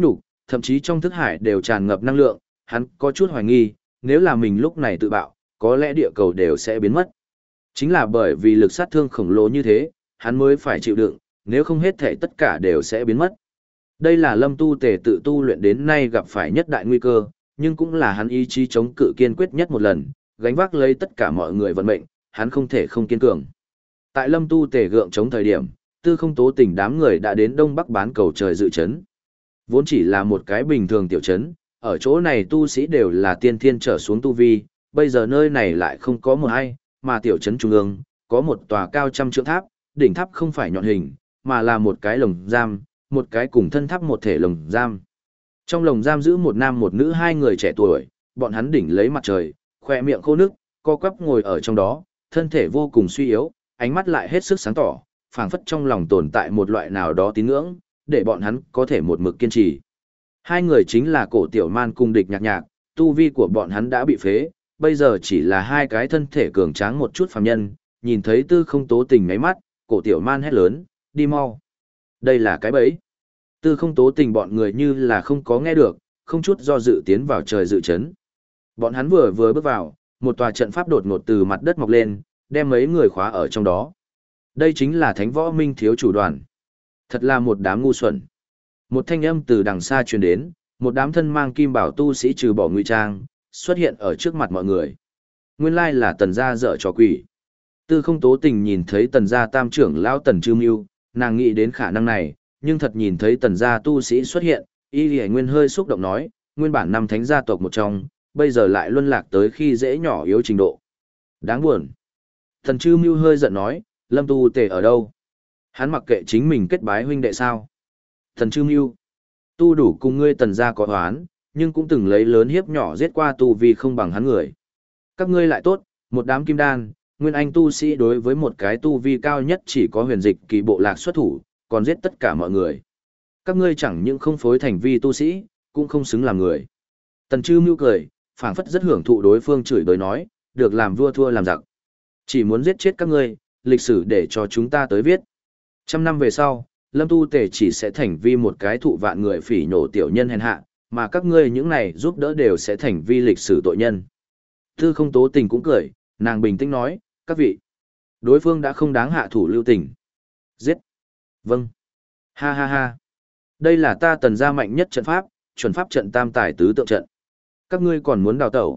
thậm chí trong thức hải đều tràn ngập năng lượng, hắn có chút hoài nghi, nếu là mình lúc này tự bạo, có lẽ địa cầu đều sẽ biến mất. Chính là bởi vì lực sát thương khổng lồ như thế, hắn mới phải chịu đựng, nếu không hết thể tất cả đều sẽ biến mất. Đây là Lâm Tu Tề tự tu luyện đến nay gặp phải nhất đại nguy cơ, nhưng cũng là hắn ý chí chống cự kiên quyết nhất một lần, gánh vác lấy tất cả mọi người vận mệnh, hắn không thể không kiên cường. Tại Lâm Tu Tề gượng chống thời điểm, Tư Không Tố Tình đám người đã đến Đông Bắc bán cầu trời dự chấn. Vốn chỉ là một cái bình thường tiểu trấn, ở chỗ này tu sĩ đều là tiên thiên trở xuống tu vi, bây giờ nơi này lại không có một ai, mà tiểu trấn trung ương, có một tòa cao trăm trượng tháp, đỉnh tháp không phải nhọn hình, mà là một cái lồng giam, một cái cùng thân tháp một thể lồng giam. Trong lồng giam giữ một nam một nữ hai người trẻ tuổi, bọn hắn đỉnh lấy mặt trời, khoe miệng khô nước, co quắp ngồi ở trong đó, thân thể vô cùng suy yếu, ánh mắt lại hết sức sáng tỏ, phảng phất trong lòng tồn tại một loại nào đó tín ngưỡng, để bọn hắn có thể một mực kiên trì. Hai người chính là Cổ Tiểu Man cùng Địch Nhạc Nhạc, tu vi của bọn hắn đã bị phế, bây giờ chỉ là hai cái thân thể cường tráng một chút phàm nhân, nhìn thấy Tư Không Tố Tình ngáy mắt, Cổ Tiểu Man hét lớn, đi mau. Đây là cái bẫy. Tư Không Tố Tình bọn người như là không có nghe được, không chút do dự tiến vào trời dự chấn. Bọn hắn vừa vừa bước vào, một tòa trận pháp đột ngột từ mặt đất mọc lên, đem mấy người khóa ở trong đó. Đây chính là Thánh Võ Minh thiếu chủ đoàn. Thật là một đám ngu xuẩn. Một thanh âm từ đằng xa truyền đến, một đám thân mang kim bảo tu sĩ trừ bỏ ngụy trang, xuất hiện ở trước mặt mọi người. Nguyên lai là Tần gia dở trò quỷ. Tư Không Tố Tình nhìn thấy Tần gia tam trưởng lão Tần Trư Mưu, nàng nghĩ đến khả năng này, nhưng thật nhìn thấy Tần gia tu sĩ xuất hiện, Y Lệ Nguyên hơi xúc động nói, nguyên bản năm thánh gia tộc một trong, bây giờ lại luân lạc tới khi dễ nhỏ yếu trình độ. Đáng buồn. Tần Trư Mưu hơi giận nói, Lâm Tu Tề ở đâu? Hắn mặc kệ chính mình kết bái huynh đệ sao? Thần Trư Mưu, tu đủ cùng ngươi Tần gia có oán, nhưng cũng từng lấy lớn hiếp nhỏ giết qua tu vi không bằng hắn người. Các ngươi lại tốt, một đám kim đan, nguyên anh tu sĩ đối với một cái tu vi cao nhất chỉ có huyền dịch kỳ bộ lạc xuất thủ, còn giết tất cả mọi người. Các ngươi chẳng những không phối thành vi tu sĩ, cũng không xứng làm người. Tần Trư Mưu cười, phảng phất rất hưởng thụ đối phương chửi bới nói, được làm vua thua làm giặc. Chỉ muốn giết chết các ngươi, lịch sử để cho chúng ta tới viết. Trăm năm về sau, Lâm Tu Tề chỉ sẽ thành vi một cái thụ vạn người phỉ nhổ tiểu nhân hèn hạ, mà các ngươi những này giúp đỡ đều sẽ thành vi lịch sử tội nhân. Tư Không Tố Tình cũng cười, nàng bình tĩnh nói, các vị, đối phương đã không đáng hạ thủ lưu tình. Giết. Vâng. Ha ha ha. Đây là ta Tần gia mạnh nhất trận pháp, chuẩn pháp trận tam tài tứ tượng trận. Các ngươi còn muốn đào tẩu.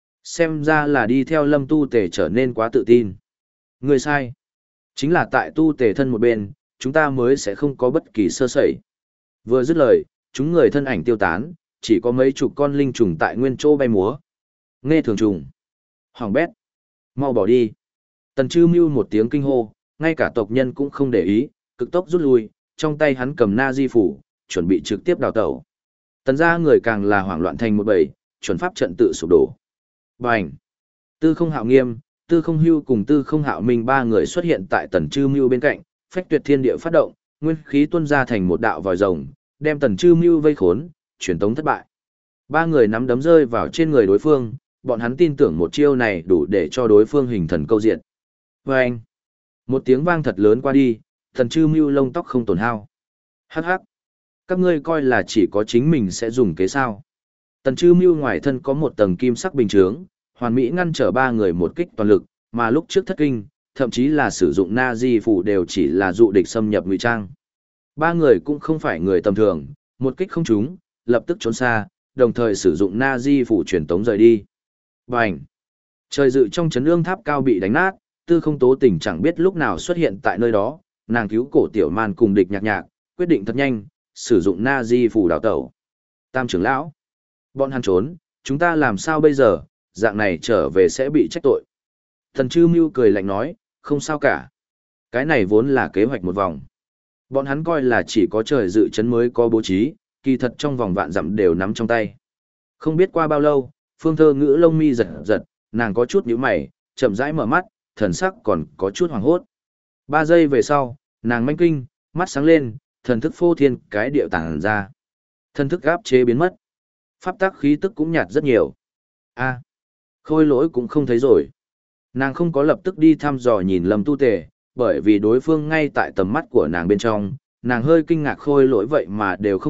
Xem ra là đi theo Lâm Tu Tề trở nên quá tự tin. Ngươi sai. Chính là tại Tu Tề thân một bên, chúng ta mới sẽ không có bất kỳ sơ sẩy. Vừa dứt lời, chúng người thân ảnh tiêu tán, chỉ có mấy chục con linh trùng tại nguyên chỗ bay múa. Nghe thường trùng. Hoàng bét. Mau bỏ đi. Tần Trư Mưu một tiếng kinh hô, ngay cả tộc nhân cũng không để ý, cực tốc rút lui, trong tay hắn cầm na di phủ, chuẩn bị trực tiếp đào tẩu. Tần gia người càng là hoảng loạn thành một bầy, chuẩn pháp trận tự sụp đổ. Bành. Tư Không Hạo Nghiêm, Tư Không Hưu cùng Tư Không Hạo Minh ba người xuất hiện tại Tần Trư Mưu bên cạnh, phách tuyệt thiên địa phát động, nguyên khí tuôn ra thành một đạo vòi rồng, đem Tần Trư Mưu vây khốn, truyền tống thất bại. Ba người nắm đấm rơi vào trên người đối phương, bọn hắn tin tưởng một chiêu này đủ để cho đối phương hình thần câu diện. Vâng! Một tiếng vang thật lớn qua đi, Tần Trư Mưu lông tóc không tổn hao. Hắc hắc! Các ngươi coi là chỉ có chính mình sẽ dùng kế sao. Tần Trư Mưu ngoài thân có một tầng kim sắc bình chướng, hoàn mỹ ngăn trở ba người một kích toàn lực, mà lúc trước thất kinh, thậm chí là sử dụng na di phủ đều chỉ là dụ địch xâm nhập ngụy trang. Ba người cũng không phải người tầm thường, một kích không trúng, lập tức trốn xa, đồng thời sử dụng na di phủ truyền tống rời đi. Bành! Trời dự trong chấn ương tháp cao bị đánh nát, Tư Không Tố Tình chẳng biết lúc nào xuất hiện tại nơi đó, nàng cứu Cổ Tiểu Man cùng Địch Nhạc Nhạc, quyết định thật nhanh, sử dụng na di phủ đào tẩu. Tam trưởng lão, bọn hắn trốn, chúng ta làm sao bây giờ, dạng này trở về sẽ bị trách tội. Thần Trư Mưu cười lạnh nói, không sao cả. Cái này vốn là kế hoạch một vòng. Bọn hắn coi là chỉ có trời dự chấn mới có bố trí, kỳ thật trong vòng vạn dặm đều nắm trong tay. Không biết qua bao lâu, Phương Thơ Ngữ lông mi giật giật, nàng có chút nhíu mày, chậm rãi mở mắt, thần sắc còn có chút hoảng hốt. Ba giây về sau, nàng manh kinh, mắt sáng lên, thần thức phô thiên cái điệu tàng ra. Thần thức áp chế biến mất. Pháp tắc khí tức cũng nhạt rất nhiều. A, Khôi Lỗi cũng không thấy rồi. Nàng không có lập tức đi thăm dò nhìn Lâm Tu Tề, bởi vì đối phương ngay tại tầm mắt của nàng bên trong, nàng hơi kinh ngạc Khôi Lỗi vậy mà đều không gặp,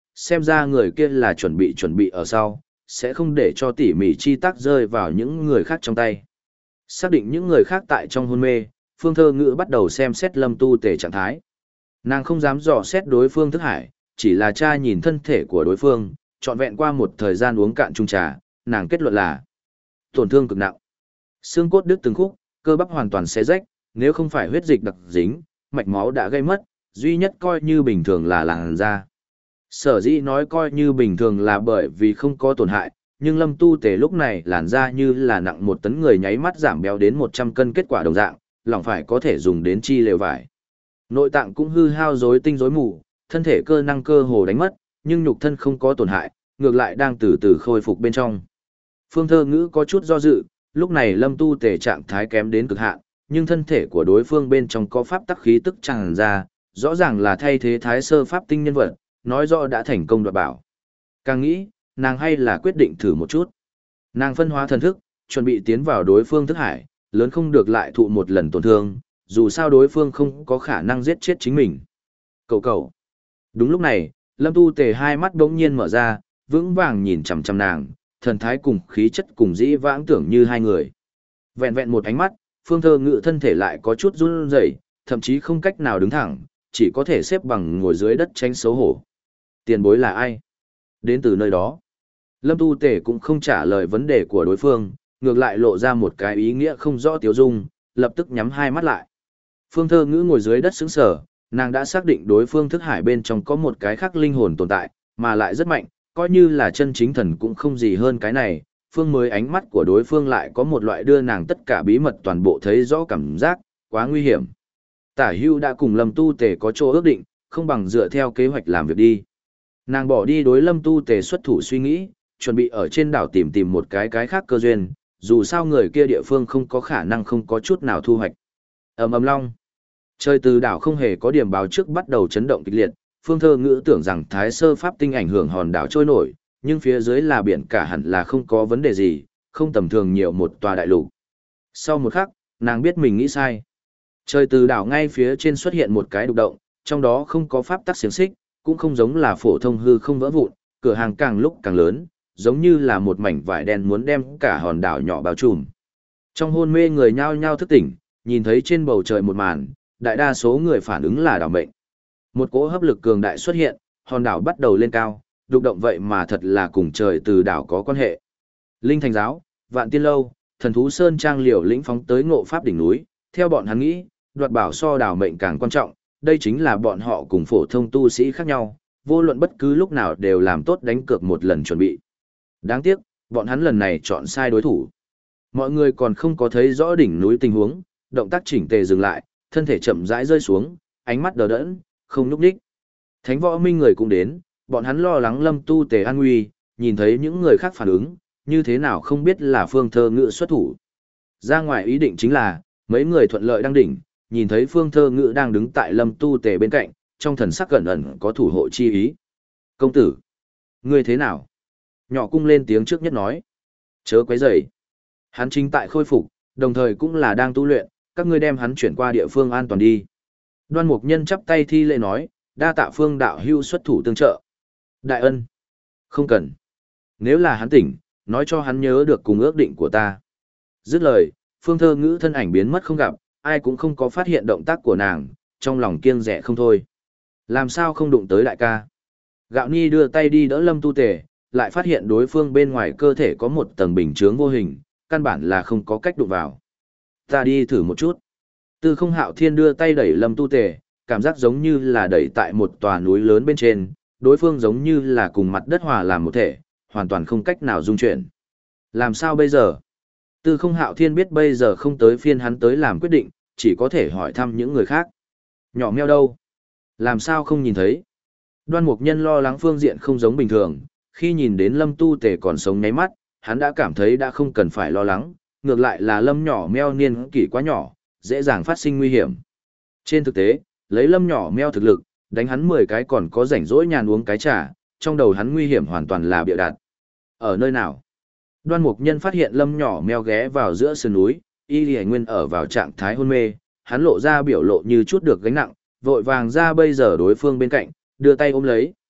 xem ra người kia là chuẩn bị chuẩn bị ở sau, sẽ không để cho tỉ mỉ chi tác rơi vào những người khác trong tay. Xác định những người khác tại trong hôn mê, Phương Thơ Ngữ bắt đầu xem xét Lâm Tu Tề trạng thái. Nàng không dám dò xét đối phương thức hải, chỉ là tra nhìn thân thể của đối phương, trọn vẹn qua một thời gian uống cạn chung trà, nàng kết luận là tổn thương cực nặng. Xương cốt đứt từng khúc, cơ bắp hoàn toàn xé rách, nếu không phải huyết dịch đặc dính, mạch máu đã gây mất, duy nhất coi như bình thường là làn da. Sở dĩ nói coi như bình thường là bởi vì không có tổn hại, nhưng Lâm Tu Tề lúc này làn da như là nặng một tấn người nháy mắt giảm béo đến một trăm cân kết quả đồng dạng, lòng phải có thể dùng đến chi lều vải. Nội tạng cũng hư hao rối tinh rối mù, thân thể cơ năng cơ hồ đánh mất, nhưng nhục thân không có tổn hại, ngược lại đang từ từ khôi phục bên trong. Phương Thơ Ngữ có chút do dự, lúc này Lâm Tu Tề trạng thái kém đến cực hạn, nhưng thân thể của đối phương bên trong có pháp tắc khí tức tràn ra, rõ ràng là thay thế thái sơ pháp tinh nhân vật, nói rõ đã thành công đoạt bảo. Càng nghĩ, nàng hay là quyết định thử một chút. Nàng phân hóa thần thức, chuẩn bị tiến vào đối phương thức hải, lớn không được lại thụ một lần tổn thương, dù sao đối phương không có khả năng giết chết chính mình. Cầu cầu. Đúng lúc này, Lâm Tu Tề hai mắt đống nhiên mở ra, vững vàng nhìn chằm chằm nàng, thần thái cùng khí chất cùng dĩ vãng tưởng như hai người. Vẹn vẹn một ánh mắt, Phương Thơ Ngữ thân thể lại có chút run rẩy, thậm chí không cách nào đứng thẳng, chỉ có thể xếp bằng ngồi dưới đất tránh xấu hổ. Tiền bối là ai? Đến từ nơi đó. Lâm Tu Tề cũng không trả lời vấn đề của đối phương, ngược lại lộ ra một cái ý nghĩa không rõ tiếu dung, lập tức nhắm hai mắt lại. Phương Thơ Ngữ ngồi dưới đất sững sờ, nàng đã xác định đối phương thức hải bên trong có một cái khác linh hồn tồn tại, mà lại rất mạnh, coi như là chân chính thần cũng không gì hơn cái này. Phương mới ánh mắt của đối phương lại có một loại đưa nàng tất cả bí mật toàn bộ thấy rõ cảm giác, quá nguy hiểm. Tả Hưu đã cùng Lâm Tu Tề có chỗ ước định, không bằng dựa theo kế hoạch làm việc đi. Nàng bỏ đi đối Lâm Tu Tề xuất thủ suy nghĩ, chuẩn bị ở trên đảo tìm tìm một cái cái khác cơ duyên, dù sao người kia địa phương không có khả năng không có chút nào thu hoạch. Ầm ầm long. Trời từ đảo không hề có điểm báo trước bắt đầu chấn động kịch liệt, Phương Thơ Ngữ tưởng rằng Thái Sơ Pháp tinh ảnh hưởng hòn đảo trôi nổi, nhưng phía dưới là biển cả hẳn là không có vấn đề gì, không tầm thường nhiều một tòa đại lục. Sau một khắc, nàng biết mình nghĩ sai. Trời từ đảo ngay phía trên xuất hiện một cái đục động, trong đó không có pháp tắc xiềng xích, cũng không giống là phổ thông hư không vỡ vụn, cửa hàng càng lúc càng lớn, giống như là một mảnh vải đen muốn đem cả hòn đảo nhỏ bao trùm. Trong hôn mê người nhao nhao thức tỉnh, nhìn thấy trên bầu trời một màn, đại đa số người phản ứng là đảo mệnh. Một cỗ hấp lực cường đại xuất hiện, hòn đảo bắt đầu lên cao, đục động vậy mà thật là cùng trời từ đảo có quan hệ. Linh Thành Giáo, Vạn Tiên Lâu, Thần Thú Sơn Trang liều lĩnh phóng tới Ngộ Pháp đỉnh núi, theo bọn hắn nghĩ, đoạt bảo so đảo mệnh càng quan trọng, đây chính là bọn họ cùng phổ thông tu sĩ khác nhau, vô luận bất cứ lúc nào đều làm tốt đánh cược một lần chuẩn bị. Đáng tiếc, bọn hắn lần này chọn sai đối thủ. Mọi người còn không có thấy rõ đỉnh núi tình huống, động tác chỉnh tề dừng lại, thân thể chậm rãi rơi xuống, ánh mắt đờ đẫn, không nhúc nhích. Thánh Võ Minh người cũng đến, bọn hắn lo lắng Lâm Tu Tề an nguy, nhìn thấy những người khác phản ứng, như thế nào không biết là Phương Thơ Ngữ xuất thủ. Ra ngoài ý định chính là, mấy người thuận lợi đang đỉnh, nhìn thấy Phương Thơ Ngữ đang đứng tại Lâm Tu Tề bên cạnh, trong thần sắc gần ẩn có thủ hộ chi ý. Công tử, ngươi thế nào? Nhỏ cung lên tiếng trước nhất nói. Chớ quấy rầy. Hắn chính tại khôi phục, đồng thời cũng là đang tu luyện, các ngươi đem hắn chuyển qua địa phương an toàn đi. Đoan Mục Nhân chắp tay thi lễ nói, đa tạ Phương đạo hữu xuất thủ tương trợ. Đại ân. Không cần. Nếu là hắn tỉnh, nói cho hắn nhớ được cùng ước định của ta. Dứt lời, Phương Thơ Ngữ thân ảnh biến mất không gặp, ai cũng không có phát hiện động tác của nàng, trong lòng kiêng dè không thôi. Làm sao không đụng tới đại ca? Gạo Ni đưa tay đi đỡ Lâm Tu Tề, lại phát hiện đối phương bên ngoài cơ thể có một tầng bình chướng vô hình, căn bản là không có cách đụng vào. Ta đi thử một chút. Tư Không Hạo Thiên đưa tay đẩy Lâm Tu Tề, cảm giác giống như là đẩy tại một tòa núi lớn bên trên, đối phương giống như là cùng mặt đất hòa làm một thể, hoàn toàn không cách nào dung chuyển. Làm sao bây giờ? Tư Không Hạo Thiên biết bây giờ không tới phiên hắn tới làm quyết định, chỉ có thể hỏi thăm những người khác. Nhỏ meo đâu? Làm sao không nhìn thấy? Đoan Mục Nhân lo lắng phương diện không giống bình thường, khi nhìn đến Lâm Tu Tề còn sống nháy mắt, hắn đã cảm thấy đã không cần phải lo lắng, ngược lại là Lâm nhỏ meo niên kỷ quá nhỏ, dễ dàng phát sinh nguy hiểm. Trên thực tế, lấy Lâm nhỏ meo thực lực, đánh hắn mười cái còn có rảnh rỗi nhàn uống cái trà, trong đầu hắn nguy hiểm hoàn toàn là bịa đặt. Ở nơi nào? Đoan Mục Nhân phát hiện Lâm nhỏ meo ghé vào giữa sườn núi, Y Lì Nguyên ở vào trạng thái hôn mê, hắn lộ ra biểu lộ như chút được gánh nặng, vội vàng ra bây giờ đối phương bên cạnh, đưa tay ôm lấy.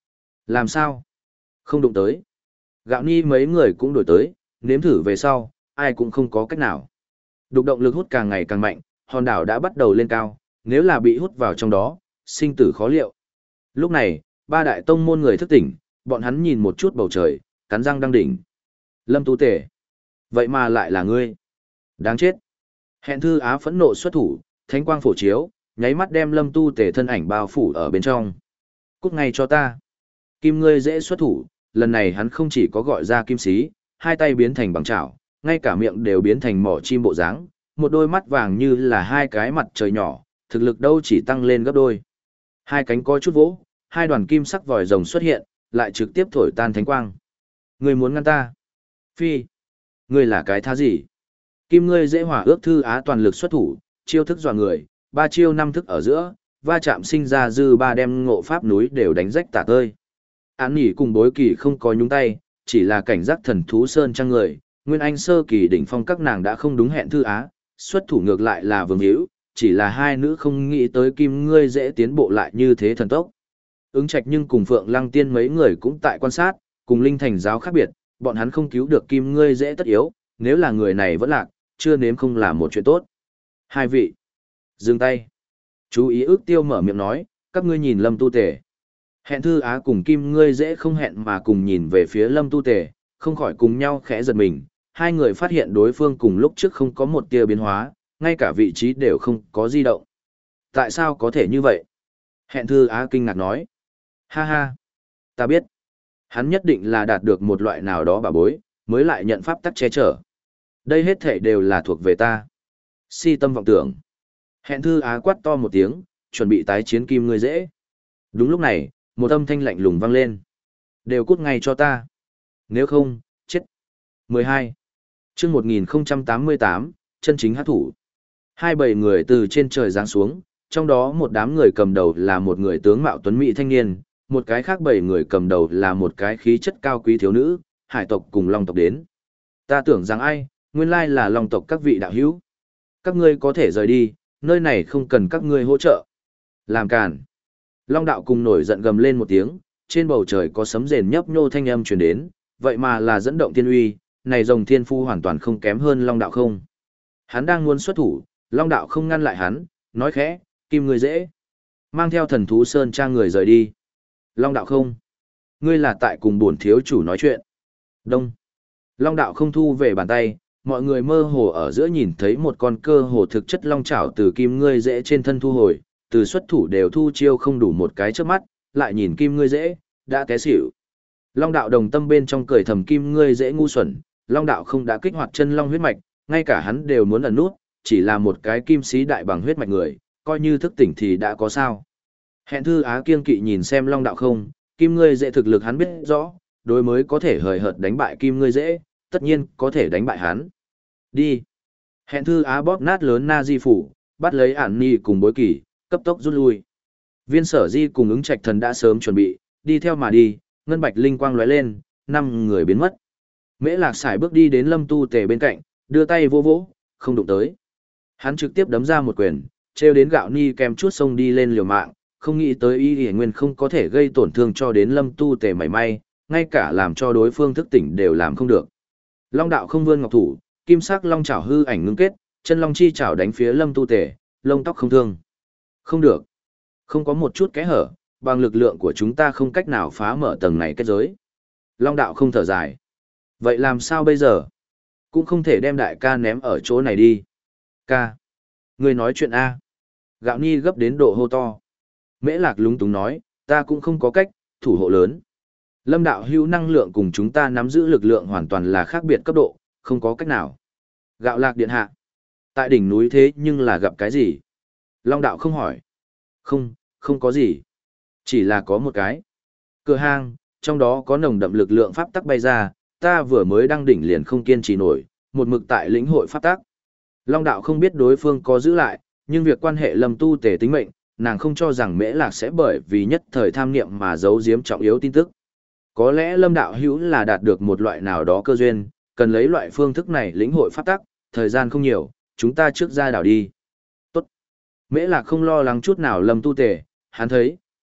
Làm sao? Không đụng tới. Gạo ni mấy người cũng đổi tới, nếm thử về sau, ai cũng không có cách nào. Đục động lực hút càng ngày càng mạnh, hòn đảo đã bắt đầu lên cao, nếu là bị hút vào trong đó, sinh tử khó liệu. Lúc này, ba đại tông môn người thức tỉnh, bọn hắn nhìn một chút bầu trời, cắn răng đang đỉnh. Lâm Tu Tể. Vậy mà lại là ngươi. Đáng chết. Hẹn Thư Á phẫn nộ xuất thủ, thánh quang phổ chiếu, nháy mắt đem Lâm Tu Tể thân ảnh bao phủ ở bên trong. Cút ngay cho ta. Kim ngươi dễ xuất thủ, lần này hắn không chỉ có gọi ra kim sĩ, hai tay biến thành bằng chảo, ngay cả miệng đều biến thành mỏ chim bộ dáng, một đôi mắt vàng như là hai cái mặt trời nhỏ, thực lực đâu chỉ tăng lên gấp đôi. Hai cánh có chút vỗ, hai đoàn kim sắc vòi rồng xuất hiện, lại trực tiếp thổi tan thánh quang. Ngươi muốn ngăn ta? Phi, ngươi là cái thá gì? Kim ngươi dễ hỏa ước Thư Á toàn lực xuất thủ, chiêu thức dọa người, ba chiêu năm thức ở giữa, va chạm sinh ra dư ba đem ngộ pháp núi đều đánh rách tả tơi. Án nhỉ cùng bối kỳ không có nhúng tay, chỉ là cảnh giác thần thú sơn trang người, nguyên anh sơ kỳ đỉnh phong các nàng đã không đúng hẹn Thư Á, xuất thủ ngược lại là Vương Hữu, chỉ là hai nữ không nghĩ tới kim ngươi dễ tiến bộ lại như thế thần tốc. Ứng Trạch nhưng cùng Phượng Lăng Tiên mấy người cũng tại quan sát, cùng Linh Thành giáo khác biệt, bọn hắn không cứu được kim ngươi dễ tất yếu, nếu là người này vẫn lạc, chưa nếm không là một chuyện tốt. Hai vị, dừng tay. Chú ý ước tiêu mở miệng nói, các ngươi nhìn Lâm Tu Tể. Hẹn Thư Á cùng kim ngươi dễ không hẹn mà cùng nhìn về phía Lâm Tu Tể, không khỏi cùng nhau khẽ giật mình, hai người phát hiện đối phương cùng lúc trước không có một tia biến hóa, ngay cả vị trí đều không có di động. Tại sao có thể như vậy? Hẹn Thư Á kinh ngạc nói. Ha ha, ta biết. Hắn nhất định là đạt được một loại nào đó bảo bối, mới lại nhận pháp tắc che chở. Đây hết thể đều là thuộc về ta. Si tâm vọng tưởng. Hẹn Thư Á quát to một tiếng, chuẩn bị tái chiến kim ngươi dễ. Đúng lúc này, một âm thanh lạnh lùng vang lên. Đều cút ngay cho ta. Nếu không, chết. mười hai. Chương một nghìn tám mươi tám, chân chính hát thủ. Hai bầy người từ trên trời giáng xuống, trong đó một đám người cầm đầu là một người tướng mạo tuấn mỹ thanh niên, một cái khác bầy người cầm đầu là một cái khí chất cao quý thiếu nữ, hải tộc cùng long tộc đến. Ta tưởng rằng ai, nguyên lai là long tộc các vị đạo hữu. Các ngươi có thể rời đi, nơi này không cần các ngươi hỗ trợ. Làm càn. Long đạo cùng nổi giận gầm lên một tiếng, trên bầu trời có sấm rền nhấp nhô thanh âm truyền đến, vậy mà là dẫn động thiên uy, này rồng thiên phu hoàn toàn không kém hơn long đạo không. Hắn đang muốn xuất thủ, long đạo không ngăn lại hắn, nói khẽ, kim ngươi dễ. Mang theo thần thú sơn trang người rời đi. Long đạo không. Ngươi là tại cùng bổn thiếu chủ nói chuyện. Đông. Long đạo không thu về bàn tay, mọi người mơ hồ ở giữa nhìn thấy một con cơ hồ thực chất long chảo từ kim ngươi dễ trên thân thu hồi, từ xuất thủ đều thu chiêu không đủ một cái trước mắt, lại nhìn kim ngươi dễ, đã té xỉu. Long đạo đồng tâm bên trong cười thầm kim ngươi dễ ngu xuẩn, long đạo không đã kích hoạt chân long huyết mạch, ngay cả hắn đều muốn ẩn nút, chỉ là một cái kim sĩ đại bằng huyết mạch người, coi như thức tỉnh thì đã có sao. Hẹn Thư Á kiên kỵ nhìn xem long đạo không, kim ngươi dễ thực lực hắn biết rõ, đối mới có thể hời hợt đánh bại kim ngươi dễ, tất nhiên có thể đánh bại hắn. Đi. Hẹn Thư Á bóp nát lớn na di phủ, bắt lấy ản ni cùng bối kỳ, cấp tốc rút lui. Viên Sở Di cùng ứng trạch thần đã sớm chuẩn bị, đi theo mà đi, ngân bạch linh quang lóe lên, năm người biến mất. Mễ Lạc xài bước đi đến Lâm Tu Tề bên cạnh, đưa tay vô vỗ, không đụng tới. Hắn trực tiếp đấm ra một quyền, treo đến gạo ni kèm chút sông đi lên liều mạng, không nghĩ tới y hiển nguyên không có thể gây tổn thương cho đến Lâm Tu Tề mảy may, ngay cả làm cho đối phương thức tỉnh đều làm không được. Long đạo không vươn ngọc thủ, kim sắc long chảo hư ảnh ngưng kết, chân long chi chảo đánh phía Lâm Tu Tề, lông tóc không thương. Không được. Không có một chút kẽ hở, bằng lực lượng của chúng ta không cách nào phá mở tầng này kết giới. Long đạo không thở dài. Vậy làm sao bây giờ? Cũng không thể đem đại ca ném ở chỗ này đi. Ca. Người nói chuyện A. Gạo ni gấp đến độ hô to. Mễ Lạc lúng túng nói, ta cũng không có cách, thủ hộ lớn. Lâm đạo hữu năng lượng cùng chúng ta nắm giữ lực lượng hoàn toàn là khác biệt cấp độ, không có cách nào. Gạo Lạc điện hạ. Tại đỉnh núi thế nhưng là gặp cái gì? Long đạo không hỏi. Không, không có gì. Chỉ là có một cái. Cửa hang, trong đó có nồng đậm lực lượng pháp tắc bay ra, ta vừa mới đăng đỉnh liền không kiên trì nổi, một mực tại lĩnh hội pháp tắc. Long đạo không biết đối phương có giữ lại, nhưng việc quan hệ Lâm Tu Tề tính mệnh, nàng không cho rằng Mễ Lạc sẽ bởi vì nhất thời tham niệm mà giấu giếm trọng yếu tin tức. Có lẽ Lâm đạo hữu là đạt được một loại nào đó cơ duyên, cần lấy loại phương thức này lĩnh hội pháp tắc, thời gian không nhiều, chúng ta trước ra đảo đi. Tốt. Mễ Lạc không lo lắng chút nào Lâm Tu Tề, hắn thấy,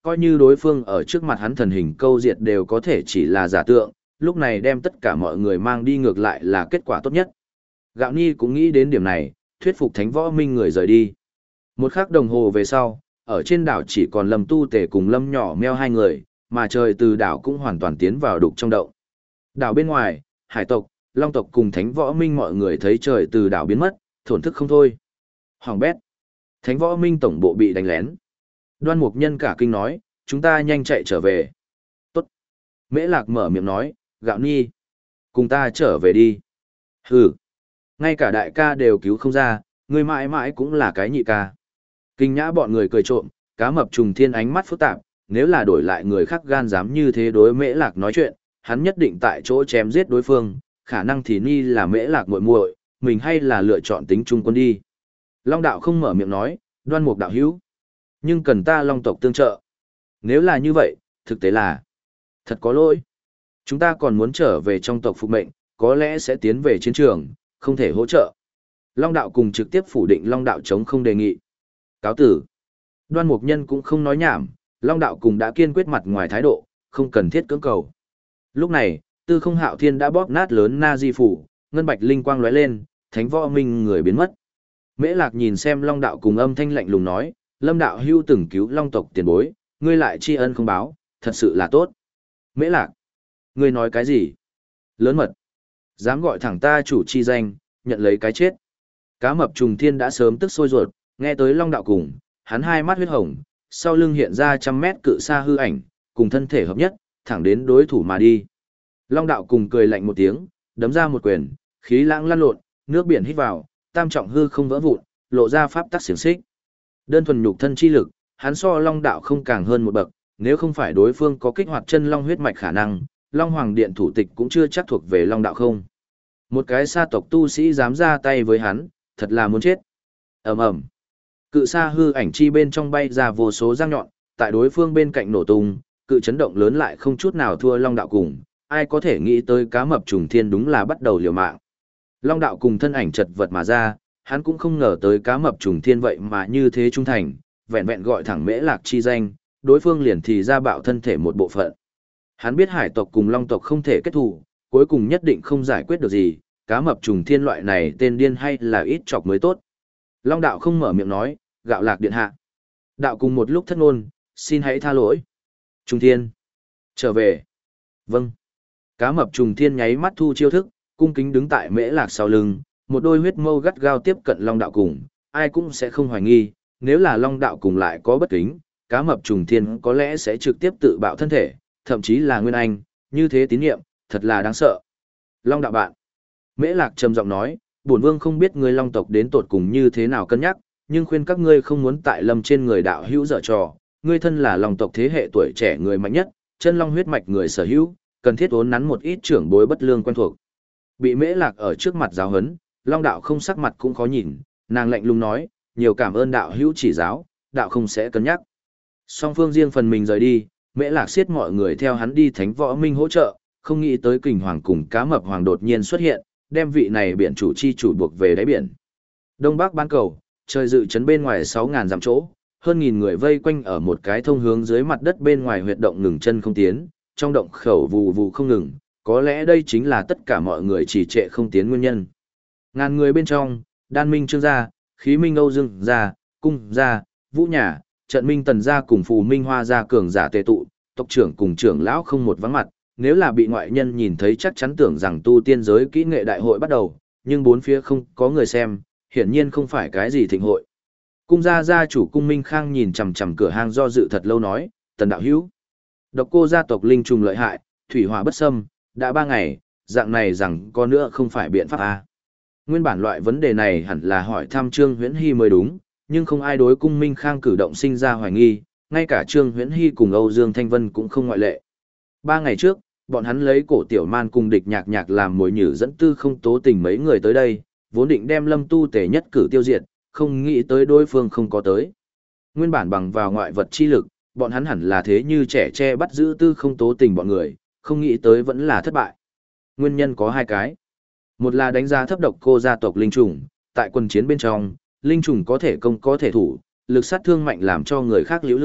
Coi như đối phương ở trước mặt hắn thần hình câu diệt đều có thể chỉ là giả tượng, lúc này đem tất cả mọi người mang đi ngược lại là kết quả tốt nhất. Gạo Nhi cũng nghĩ đến điểm này, thuyết phục Thánh Võ Minh người rời đi. Một khắc đồng hồ về sau, ở trên đảo chỉ còn Lâm Tu Tể cùng Lâm Nhỏ Meo hai người, mà trời từ đảo cũng hoàn toàn tiến vào đục trong động. Đảo bên ngoài, hải tộc, long tộc cùng Thánh Võ Minh mọi người thấy trời từ đảo biến mất, thổn thức không thôi. Hoàng bét. Thánh Võ Minh tổng bộ bị đánh lén. Đoan Mục Nhân cả kinh nói, chúng ta nhanh chạy trở về. Tốt. Mễ Lạc mở miệng nói, Gạo Nhi, cùng ta trở về đi. Hừ. Ngay cả đại ca đều cứu không ra, người mãi mãi cũng là cái nhị ca. Kinh nhã bọn người cười trộm, cá mập trùng thiên ánh mắt phức tạp, nếu là đổi lại người khác gan dám như thế đối Mễ Lạc nói chuyện, hắn nhất định tại chỗ chém giết đối phương, khả năng thì Ni là Mễ Lạc muội muội, mình hay là lựa chọn tính trung quân đi. Long đạo không mở miệng nói, Đoan Mục đạo hữu, nhưng cần ta Long tộc tương trợ. Nếu là như vậy, thực tế là thật có lỗi. Chúng ta còn muốn trở về trong tộc phục mệnh, có lẽ sẽ tiến về chiến trường, không thể hỗ trợ. Long đạo cùng trực tiếp phủ định Long đạo chống không đề nghị. Cáo tử. Đoan Mục Nhân cũng không nói nhảm, Long đạo cùng đã kiên quyết mặt ngoài thái độ, không cần thiết cưỡng cầu. Lúc này, Tư Không Hạo Thiên đã bóp nát lớn Na Di phủ, ngân bạch linh quang lóe lên, Thánh Võ Minh người biến mất. Mễ Lạc nhìn xem Long đạo cùng âm thanh lạnh lùng nói, Lâm đạo hưu từng cứu Long tộc tiền bối, ngươi lại tri ân không báo, thật sự là tốt. Mễ Lạc, ngươi nói cái gì? Lớn mật. Dám gọi thẳng ta chủ chi danh, nhận lấy cái chết. Cá mập trùng thiên đã sớm tức sôi ruột, nghe tới Long đạo cùng, hắn hai mắt huyết hồng, sau lưng hiện ra trăm mét cự xa hư ảnh, cùng thân thể hợp nhất, thẳng đến đối thủ mà đi. Long đạo cùng cười lạnh một tiếng, đấm ra một quyền, khí lãng lăn lộn, nước biển hít vào, tam trọng hư không vỡ vụn, lộ ra pháp tắc xiển xích. Đơn thuần nhục thân chi lực, hắn so Long đạo không càng hơn một bậc, nếu không phải đối phương có kích hoạt chân long huyết mạch khả năng, Long Hoàng Điện thủ tịch cũng chưa chắc thuộc về Long đạo không. Một cái sa tộc tu sĩ dám ra tay với hắn, thật là muốn chết. Ầm ầm. Cự sa hư ảnh chi bên trong bay ra vô số răng nhọn, tại đối phương bên cạnh nổ tung, cự chấn động lớn lại không chút nào thua Long đạo cùng, ai có thể nghĩ tới cá mập trùng thiên đúng là bắt đầu liều mạng. Long đạo cùng thân ảnh chật vật mà ra, hắn cũng không ngờ tới cá mập trùng thiên vậy mà như thế trung thành, vẹn vẹn gọi thẳng Mễ Lạc chi danh, đối phương liền thì ra bạo thân thể một bộ phận. Hắn biết hải tộc cùng long tộc không thể kết thù, cuối cùng nhất định không giải quyết được gì, cá mập trùng thiên loại này tên điên hay là ít chọc mới tốt. Long đạo không mở miệng nói, Gạo Lạc điện hạ. Đạo cùng một lúc thất ngôn, xin hãy tha lỗi. Trùng thiên. Trở về. Vâng. Cá mập trùng thiên nháy mắt thu chiêu thức, cung kính đứng tại Mễ Lạc sau lưng, một đôi huyết mâu gắt gao tiếp cận Long đạo cùng, ai cũng sẽ không hoài nghi, nếu là Long đạo cùng lại có bất kính, cá mập trùng thiên có lẽ sẽ trực tiếp tự bạo thân thể, thậm chí là nguyên anh, như thế tín nhiệm, thật là đáng sợ. Long đạo bạn. Mễ Lạc trầm giọng nói, bổn vương không biết ngươi Long tộc đến tột cùng như thế nào cân nhắc, nhưng khuyên các ngươi không muốn tại Lâm trên người đạo hữu dở trò, ngươi thân là Long tộc thế hệ tuổi trẻ người mạnh nhất, chân long huyết mạch người sở hữu, cần thiết uốn nắn một ít trưởng bối bất lương quen thuộc. Bị Mễ Lạc ở trước mặt giáo huấn, Long đạo không sắc mặt cũng khó nhìn, nàng lạnh lùng nói, nhiều cảm ơn đạo hữu chỉ giáo, đạo không sẽ cân nhắc. Song phương riêng phần mình rời đi, Mễ Lạc siết mọi người theo hắn đi Thánh Võ Minh hỗ trợ, không nghĩ tới Kình Hoàng cùng Cá Mập Hoàng đột nhiên xuất hiện, đem vị này biển chủ chi chủ buộc về đáy biển. Đông Bắc bán cầu, trời dự chấn bên ngoài sáu ngàn dặm chỗ, hơn nghìn người vây quanh ở một cái thông hướng dưới mặt đất bên ngoài huyệt động ngừng chân không tiến, trong động khẩu vù vù không ngừng, có lẽ đây chính là tất cả mọi người trì trệ không tiến nguyên nhân. Ngàn người bên trong, Đan Minh Trương gia, Khí Minh Âu Dương gia, Cung gia, Vũ nhà, Trận Minh Tần gia cùng Phù Minh Hoa gia cường giả tề tụ, tộc trưởng cùng trưởng lão không một vắng mặt, nếu là bị ngoại nhân nhìn thấy chắc chắn tưởng rằng tu tiên giới kỹ nghệ đại hội bắt đầu, nhưng bốn phía không có người xem, hiển nhiên không phải cái gì thịnh hội. Cung gia gia chủ Cung Minh Khang nhìn chằm chằm cửa hang do dự thật lâu nói, Tần đạo hữu, Độc Cô gia tộc linh trùng lợi hại, thủy hỏa bất xâm, đã ba ngày, dạng này rằng có nữa không phải biện pháp à. Nguyên bản loại vấn đề này hẳn là hỏi thăm Trương Huyễn Hy mới đúng, nhưng không ai đối Cung Minh Khang cử động sinh ra hoài nghi, ngay cả Trương Huyễn Hy cùng Âu Dương Thanh Vân cũng không ngoại lệ. Ba ngày trước, bọn hắn lấy Cổ Tiểu Man cùng Địch Nhạc Nhạc làm mồi nhử dẫn Tư Không Tố Tình mấy người tới đây, vốn định đem Lâm Tu Tề nhất cử tiêu diệt, không nghĩ tới đối phương không có tới. Nguyên bản bằng vào ngoại vật chi lực, bọn hắn hẳn là thế như trẻ tre bắt giữ Tư Không Tố Tình bọn người, không nghĩ tới vẫn là thất bại. Nguyên nhân có hai cái. Một là đánh giá thấp Độc Cô gia tộc linh trùng, tại quân chiến bên trong, linh trùng có thể công có thể thủ, lực sát thương mạnh làm cho người khác liễu lưỡi,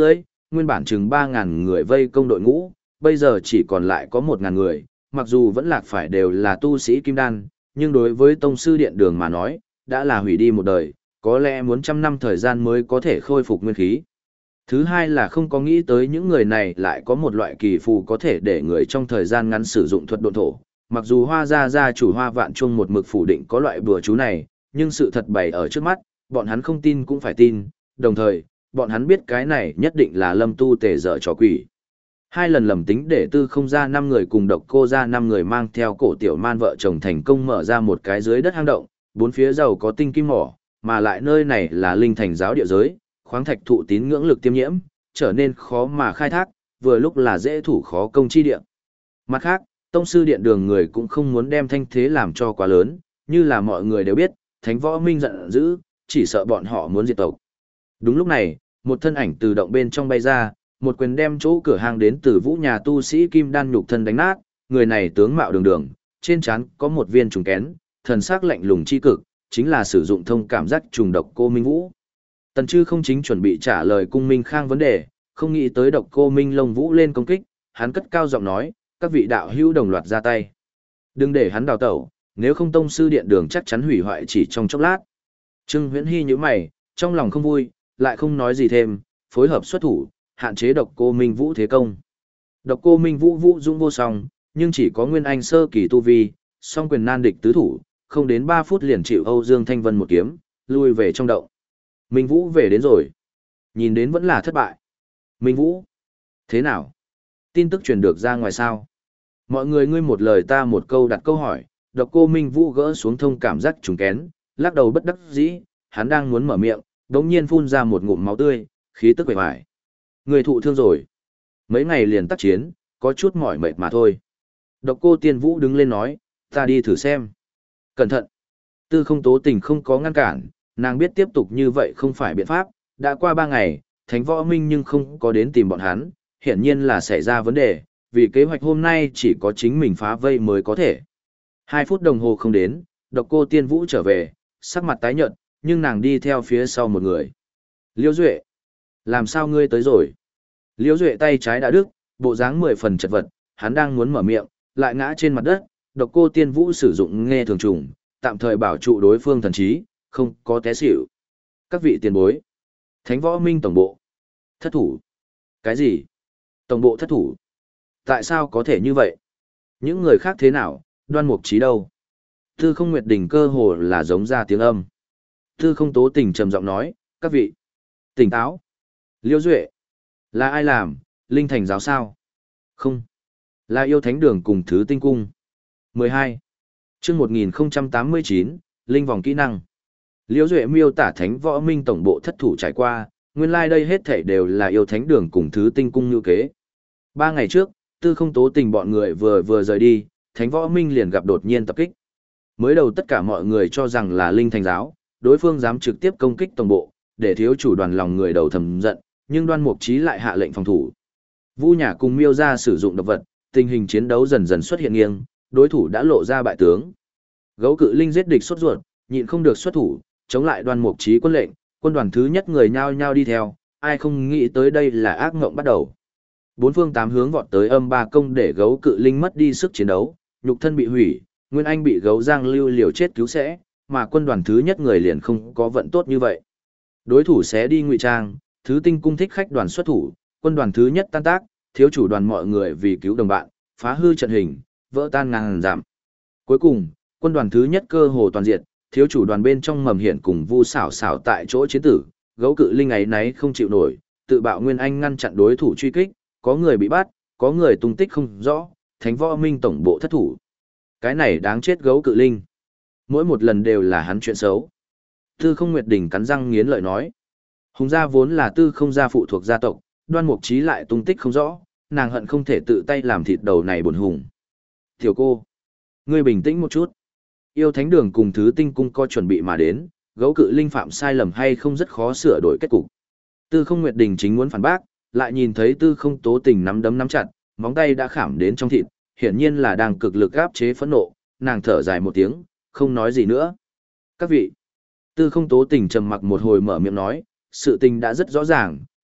nguyên bản chừng ba ngàn người vây công đội ngũ, bây giờ chỉ còn lại có một ngàn người, mặc dù vẫn lạc phải đều là tu sĩ kim đan, nhưng đối với tông sư điện đường mà nói, đã là hủy đi một đời, có lẽ muốn trăm năm thời gian mới có thể khôi phục nguyên khí. Thứ hai là không có nghĩ tới những người này lại có một loại kỳ phù có thể để người trong thời gian ngắn sử dụng thuật độn thổ. Mặc dù Hoa gia gia chủ Hoa Vạn Chuông một mực phủ định có loại bùa chú này, nhưng sự thật bày ở trước mắt, bọn hắn không tin cũng phải tin, đồng thời, bọn hắn biết cái này nhất định là Lâm Tu Tề dở trò quỷ. Hai lần lầm tính để Tư Không ra năm người cùng Độc Cô ra năm người mang theo Cổ Tiểu Man vợ chồng thành công mở ra một cái dưới đất hang động, bốn phía giàu có tinh kim mỏ, mà lại nơi này là linh thành giáo địa giới, khoáng thạch thụ tín ngưỡng lực tiêm nhiễm, trở nên khó mà khai thác, vừa lúc là dễ thủ khó công chi địa. Mặt khác, tông sư điện đường người cũng không muốn đem thanh thế làm cho quá lớn, như là mọi người đều biết, Thánh Võ Minh giận dữ, chỉ sợ bọn họ muốn diệt tộc. Đúng lúc này, một thân ảnh từ động bên trong bay ra, một quyền đem chỗ cửa hàng đến từ Vũ nhà tu sĩ kim đan nhục thân đánh nát, người này tướng mạo đường đường, trên trán có một viên trùng kén, thần sắc lạnh lùng chi cực, chính là sử dụng thông cảm giác trùng độc cô Minh Vũ. Tần Chư không chính chuẩn bị trả lời cung Minh Khang vấn đề, không nghĩ tới độc cô Minh Long Vũ lên công kích, hắn cất cao giọng nói, các vị đạo hữu đồng loạt ra tay. Đừng để hắn đào tẩu, nếu không tông sư điện đường chắc chắn hủy hoại chỉ trong chốc lát. Trương Huyễn Hy nhíu mày, trong lòng không vui, lại không nói gì thêm, phối hợp xuất thủ, hạn chế độc cô Minh Vũ thế công. Độc cô Minh Vũ vũ dũng vô song, nhưng chỉ có nguyên anh sơ kỳ tu vi, song quyền nan địch tứ thủ, không đến ba phút liền chịu Âu Dương Thanh Vân một kiếm, lui về trong động. Minh Vũ về đến rồi. Nhìn đến vẫn là thất bại. Minh Vũ. Thế nào? Tin tức truyền được ra ngoài sao? Mọi người ngươi một lời ta một câu đặt câu hỏi, độc cô Minh Vũ gỡ xuống thông cảm giác trùng kén, lắc đầu bất đắc dĩ, hắn đang muốn mở miệng, đống nhiên phun ra một ngụm máu tươi, khí tức quệ vải. Người thụ thương rồi. Mấy ngày liền tác chiến, có chút mỏi mệt mà thôi. Độc cô Tiên Vũ đứng lên nói, ta đi thử xem. Cẩn thận. Tư Không Tố Tình không có ngăn cản, nàng biết tiếp tục như vậy không phải biện pháp, đã qua ba ngày, Thánh Võ Minh nhưng không có đến tìm bọn hắn, hiển nhiên là xảy ra vấn đề, vì kế hoạch hôm nay chỉ có chính mình phá vây mới có thể. Hai phút đồng hồ không đến, độc cô Tiên Vũ trở về, sắc mặt tái nhợt, nhưng nàng đi theo phía sau một người. Liễu Duệ, làm sao ngươi tới rồi? Liễu Duệ tay trái đã đứt, bộ dáng mười phần chật vật, hắn đang muốn mở miệng, lại ngã trên mặt đất, độc cô Tiên Vũ sử dụng nghe thường trùng, tạm thời bảo trụ đối phương thần trí, không có té xỉu. Các vị tiền bối, Thánh Võ Minh tổng bộ, thất thủ. Cái gì? Tổng bộ thất thủ? Tại sao có thể như vậy? Những người khác thế nào, Đoan Mục Chí đâu? Tư Không Nguyệt Đình cơ hồ là giống ra tiếng âm. Tư Không Tố Tình trầm giọng nói, các vị, tỉnh táo. Liễu Duệ, là ai làm, Linh Thành giáo sao? Không, là Yêu Thánh Đường cùng Thứ Tinh Cung. mười hai. Chương một nghìn tám mươi chín, Linh vòng kỹ năng. Liễu Duệ miêu tả Thánh Võ Minh tổng bộ thất thủ trải qua, nguyên lai like đây hết thảy đều là Yêu Thánh Đường cùng Thứ Tinh Cung như kế. Ba ngày trước, Tư Không Tố Tình bọn người vừa vừa rời đi, Thánh Võ Minh liền gặp đột nhiên tập kích. Mới đầu tất cả mọi người cho rằng là Linh Thành giáo, đối phương dám trực tiếp công kích tổng bộ, để thiếu chủ đoàn lòng người đầu thầm giận, nhưng Đoan Mục Chí lại hạ lệnh phòng thủ. Vu Nhã cùng Miêu gia sử dụng độc vật, tình hình chiến đấu dần dần xuất hiện nghiêng, đối thủ đã lộ ra bại tướng. Gấu Cự Linh giết địch sốt ruột, nhịn không được xuất thủ, chống lại Đoan Mục Chí quân lệnh, quân đoàn thứ nhất người nhao nhao đi theo, ai không nghĩ tới đây là ác ngộng bắt đầu. Bốn phương tám hướng vọt tới âm ba công để Gấu Cự Linh mất đi sức chiến đấu, nhục thân bị hủy, Nguyên Anh bị Gấu Giang Lưu liều chết cứu sẽ, mà quân đoàn thứ nhất người liền không có vận tốt như vậy. Đối thủ sẽ đi ngụy trang, Thứ Tinh Cung thích khách đoàn xuất thủ, quân đoàn thứ nhất tan tác, thiếu chủ đoàn mọi người vì cứu đồng bạn, phá hư trận hình, vỡ tan ngàn giảm. Cuối cùng, quân đoàn thứ nhất cơ hồ toàn diệt, thiếu chủ đoàn bên trong Mầm Hiển cùng Vu Xảo Xảo tại chỗ chiến tử, Gấu Cự Linh ấy náy không chịu nổi, tự bạo Nguyên Anh ngăn chặn đối thủ truy kích, có người bị bắt, có người tung tích không rõ, Thánh Võ Minh tổng bộ thất thủ. Cái này đáng chết Gấu Cự Linh. Mỗi một lần đều là hắn chuyện xấu. Tư Không Nguyệt Đình cắn răng nghiến lợi nói. Hùng gia vốn là Tư Không gia phụ thuộc gia tộc, Đoan Mục Chí lại tung tích không rõ, nàng hận không thể tự tay làm thịt đầu này buồn hùng. Tiểu cô, ngươi bình tĩnh một chút. Yêu Thánh Đường cùng Thứ Tinh Cung có chuẩn bị mà đến, Gấu Cự Linh phạm sai lầm hay không rất khó sửa đổi kết cục. Tư Không Nguyệt Đình chính muốn phản bác, lại nhìn thấy Tư Không Tố Tình nắm đấm nắm chặt, móng tay đã khảm đến trong thịt, hiển nhiên là đang cực lực áp chế phẫn nộ, nàng thở dài một tiếng, không nói gì nữa. Các vị, Tư Không Tố Tình trầm mặc một hồi mở miệng nói, sự tình đã rất rõ ràng,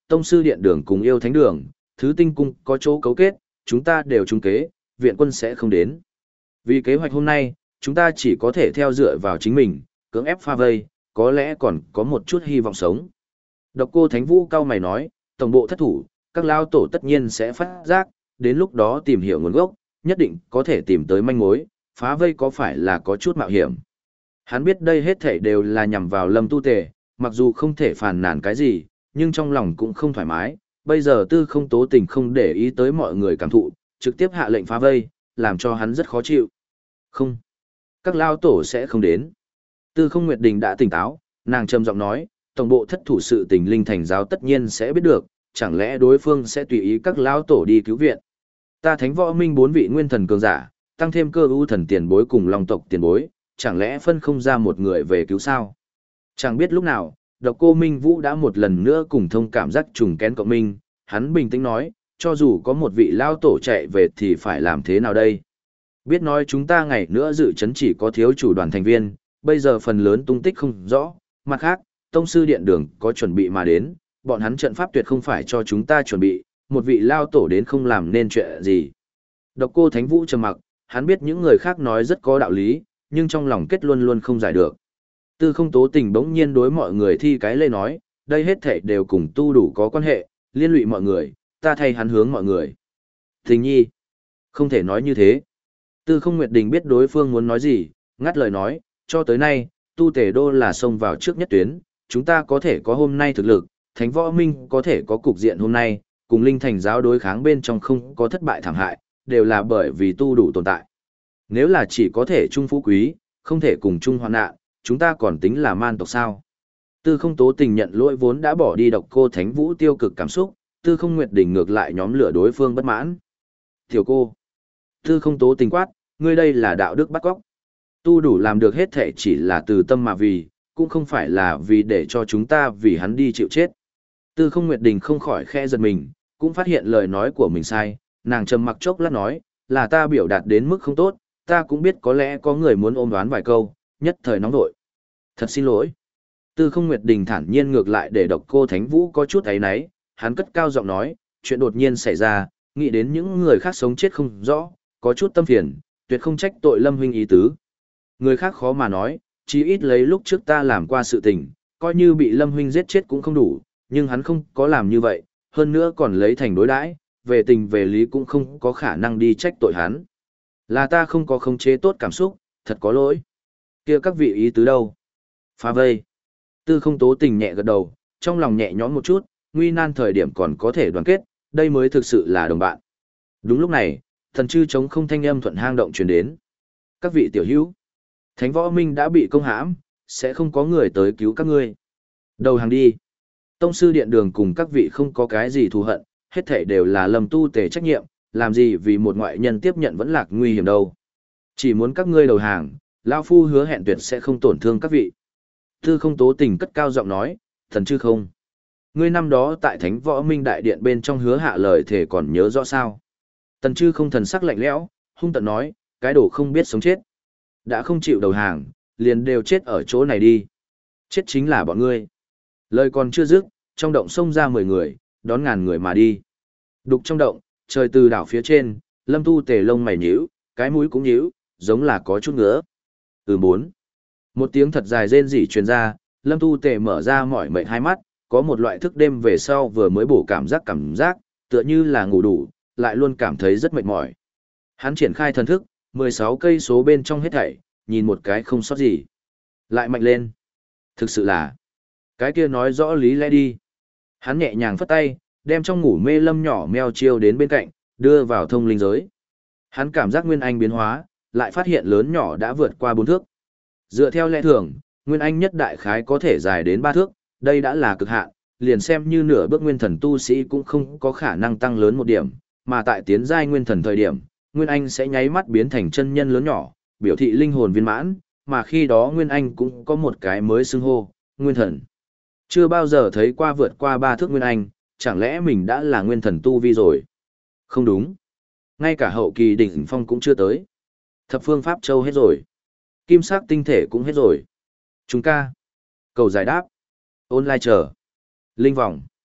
tông sư điện đường cùng yêu thánh đường, thứ tinh cung có chỗ cấu kết, chúng ta đều trúng kế, viện quân sẽ không đến. Vì kế hoạch hôm nay, chúng ta chỉ có thể theo dựa vào chính mình, cưỡng ép pha vây, có lẽ còn có một chút hy vọng sống. Độc Cô Thánh Vũ cao mày nói, tổng bộ thất thủ, các lao tổ tất nhiên sẽ phát giác, đến lúc đó tìm hiểu nguồn gốc, nhất định có thể tìm tới manh mối, phá vây có phải là có chút mạo hiểm. Hắn biết đây hết thảy đều là nhằm vào Lâm Tu Tề, mặc dù không thể phàn nàn cái gì, nhưng trong lòng cũng không thoải mái, bây giờ Tư Không Tố Tình không để ý tới mọi người cảm thụ, trực tiếp hạ lệnh phá vây, làm cho hắn rất khó chịu. Không, các lao tổ sẽ không đến. Tư Không Nguyệt Đình đã tỉnh táo, nàng trầm giọng nói, tổng bộ thất thủ sự tình linh thành giáo tất nhiên sẽ biết được, chẳng lẽ đối phương sẽ tùy ý các lao tổ đi cứu viện. Ta Thánh Võ Minh bốn vị nguyên thần cường giả, tăng thêm cơ ưu thần tiền bối cùng long tộc tiền bối, chẳng lẽ phân không ra một người về cứu sao? Chẳng biết lúc nào, Độc Cô Minh Vũ đã một lần nữa cùng thông cảm giác trùng kén cộng minh, hắn bình tĩnh nói, cho dù có một vị lao tổ chạy về thì phải làm thế nào đây? Biết nói chúng ta ngày nữa dự chấn chỉ có thiếu chủ đoàn thành viên, bây giờ phần lớn tung tích không rõ, mặt khác, tông sư điện đường có chuẩn bị mà đến, bọn hắn trận pháp tuyệt không phải cho chúng ta chuẩn bị, một vị lao tổ đến không làm nên chuyện gì. Độc Cô Thánh Vũ trầm mặc, hắn biết những người khác nói rất có đạo lý, nhưng trong lòng kết luôn luôn không giải được. Tư Không Tố Tình bỗng nhiên đối mọi người thi cái lê nói, đây hết thảy đều cùng tu đủ có quan hệ, liên lụy mọi người, ta thay hắn hướng mọi người. Tình nhi, không thể nói như thế. Tư Không Nguyệt Đình biết đối phương muốn nói gì, ngắt lời nói, cho tới nay, tu tề đô là xông vào trước nhất tuyến, chúng ta có thể có hôm nay thực lực, Thánh Võ Minh có thể có cục diện hôm nay, cùng linh thành giáo đối kháng bên trong không có thất bại thảm hại, đều là bởi vì tu đủ tồn tại. Nếu là chỉ có thể chung phú quý, không thể cùng chung hoạn nạn, chúng ta còn tính là man tộc sao? Tư Không Tố Tình nhận lỗi vốn đã bỏ đi Độc Cô Thánh Vũ tiêu cực cảm xúc, Tư Không Nguyệt Đình ngược lại nhóm lửa đối phương bất mãn. Tiểu cô, Tư Không Tố Tình quát, ngươi đây là đạo đức bắt cóc. Tu đủ làm được hết thể chỉ là từ tâm mà vì, cũng không phải là vì để cho chúng ta vì hắn đi chịu chết. Tư Không Nguyệt Đình không khỏi khẽ giật mình, cũng phát hiện lời nói của mình sai, nàng trầm mặc chốc lát nói, là ta biểu đạt đến mức không tốt, ta cũng biết có lẽ có người muốn ôm đoán vài câu, nhất thời nóng vội. Thật xin lỗi. Tư Không Nguyệt Đình thản nhiên ngược lại để Độc Cô Thánh Vũ có chút áy náy, hắn cất cao giọng nói, chuyện đột nhiên xảy ra, nghĩ đến những người khác sống chết không rõ, có chút tâm phiền, tuyệt không trách tội Lâm huynh ý tứ. Người khác khó mà nói, chí ít lấy lúc trước ta làm qua sự tình, coi như bị Lâm huynh giết chết cũng không đủ, nhưng hắn không có làm như vậy, hơn nữa còn lấy thành đối đãi, về tình về lý cũng không có khả năng đi trách tội hắn. Là ta không có khống chế tốt cảm xúc, thật có lỗi. Kia các vị ý tứ đâu? Phá vây. Tư Không Tố Tình nhẹ gật đầu, trong lòng nhẹ nhõm một chút, nguy nan thời điểm còn có thể đoàn kết, đây mới thực sự là đồng bạn. Đúng lúc này, thần chư chống không thanh âm thuận hang động truyền đến. Các vị tiểu hữu, Thánh Võ Minh đã bị công hãm, sẽ không có người tới cứu các ngươi. Đầu hàng đi. Tông sư điện đường cùng các vị không có cái gì thù hận, hết thảy đều là Lâm Tu Tề trách nhiệm, làm gì vì một ngoại nhân tiếp nhận vẫn lạc nguy hiểm đâu. Chỉ muốn các ngươi đầu hàng, lão phu hứa hẹn tuyệt sẽ không tổn thương các vị. Tư Không Tố Tình cất cao giọng nói, thần chư không. Ngươi năm đó tại Thánh Võ Minh đại điện bên trong hứa hạ lời thể còn nhớ rõ sao? Tần chư không thần sắc lạnh lẽo, hung tợn nói, cái đồ không biết sống chết. Đã không chịu đầu hàng, liền đều chết ở chỗ này đi. Chết chính là bọn ngươi. Lời còn chưa dứt, trong động xông ra mười người, đón ngàn người mà đi. Đục trong động, trời từ đảo phía trên, Lâm Tu Tề lông mày nhíu, cái mũi cũng nhíu, giống là có chút ngứa. Ừ bốn. Một tiếng thật dài rên rỉ truyền ra, Lâm Tu Tề mở ra mỏi mệt hai mắt, có một loại thức đêm về sau vừa mới bổ cảm giác cảm giác, tựa như là ngủ đủ, lại luôn cảm thấy rất mệt mỏi. Hắn triển khai thần thức, mười sáu cây số bên trong hết thảy, nhìn một cái không sót gì. Lại mạnh lên. Thực sự là, cái kia nói rõ lý lẽ đi. Hắn nhẹ nhàng phất tay, đem trong ngủ mê Lâm nhỏ meo chiêu đến bên cạnh, đưa vào thông linh giới. Hắn cảm giác Nguyên Anh biến hóa, lại phát hiện lớn nhỏ đã vượt qua bốn thước. Dựa theo lẽ thường, Nguyên Anh nhất đại khái có thể dài đến ba thước, đây đã là cực hạn, liền xem như nửa bước nguyên thần tu sĩ cũng không có khả năng tăng lớn một điểm, mà tại tiến giai nguyên thần thời điểm, Nguyên Anh sẽ nháy mắt biến thành chân nhân lớn nhỏ, biểu thị linh hồn viên mãn, mà khi đó Nguyên Anh cũng có một cái mới xưng hô, Nguyên Thần. Chưa bao giờ thấy qua vượt qua ba thước Nguyên Anh, chẳng lẽ mình đã là Nguyên Thần tu vi rồi? Không đúng. Ngay cả hậu kỳ đỉnh phong cũng chưa tới. Thập phương Pháp Châu hết rồi. Kim sắc tinh thể cũng hết rồi. Chúng ca. Cầu giải đáp. Online chờ. Linh vòng.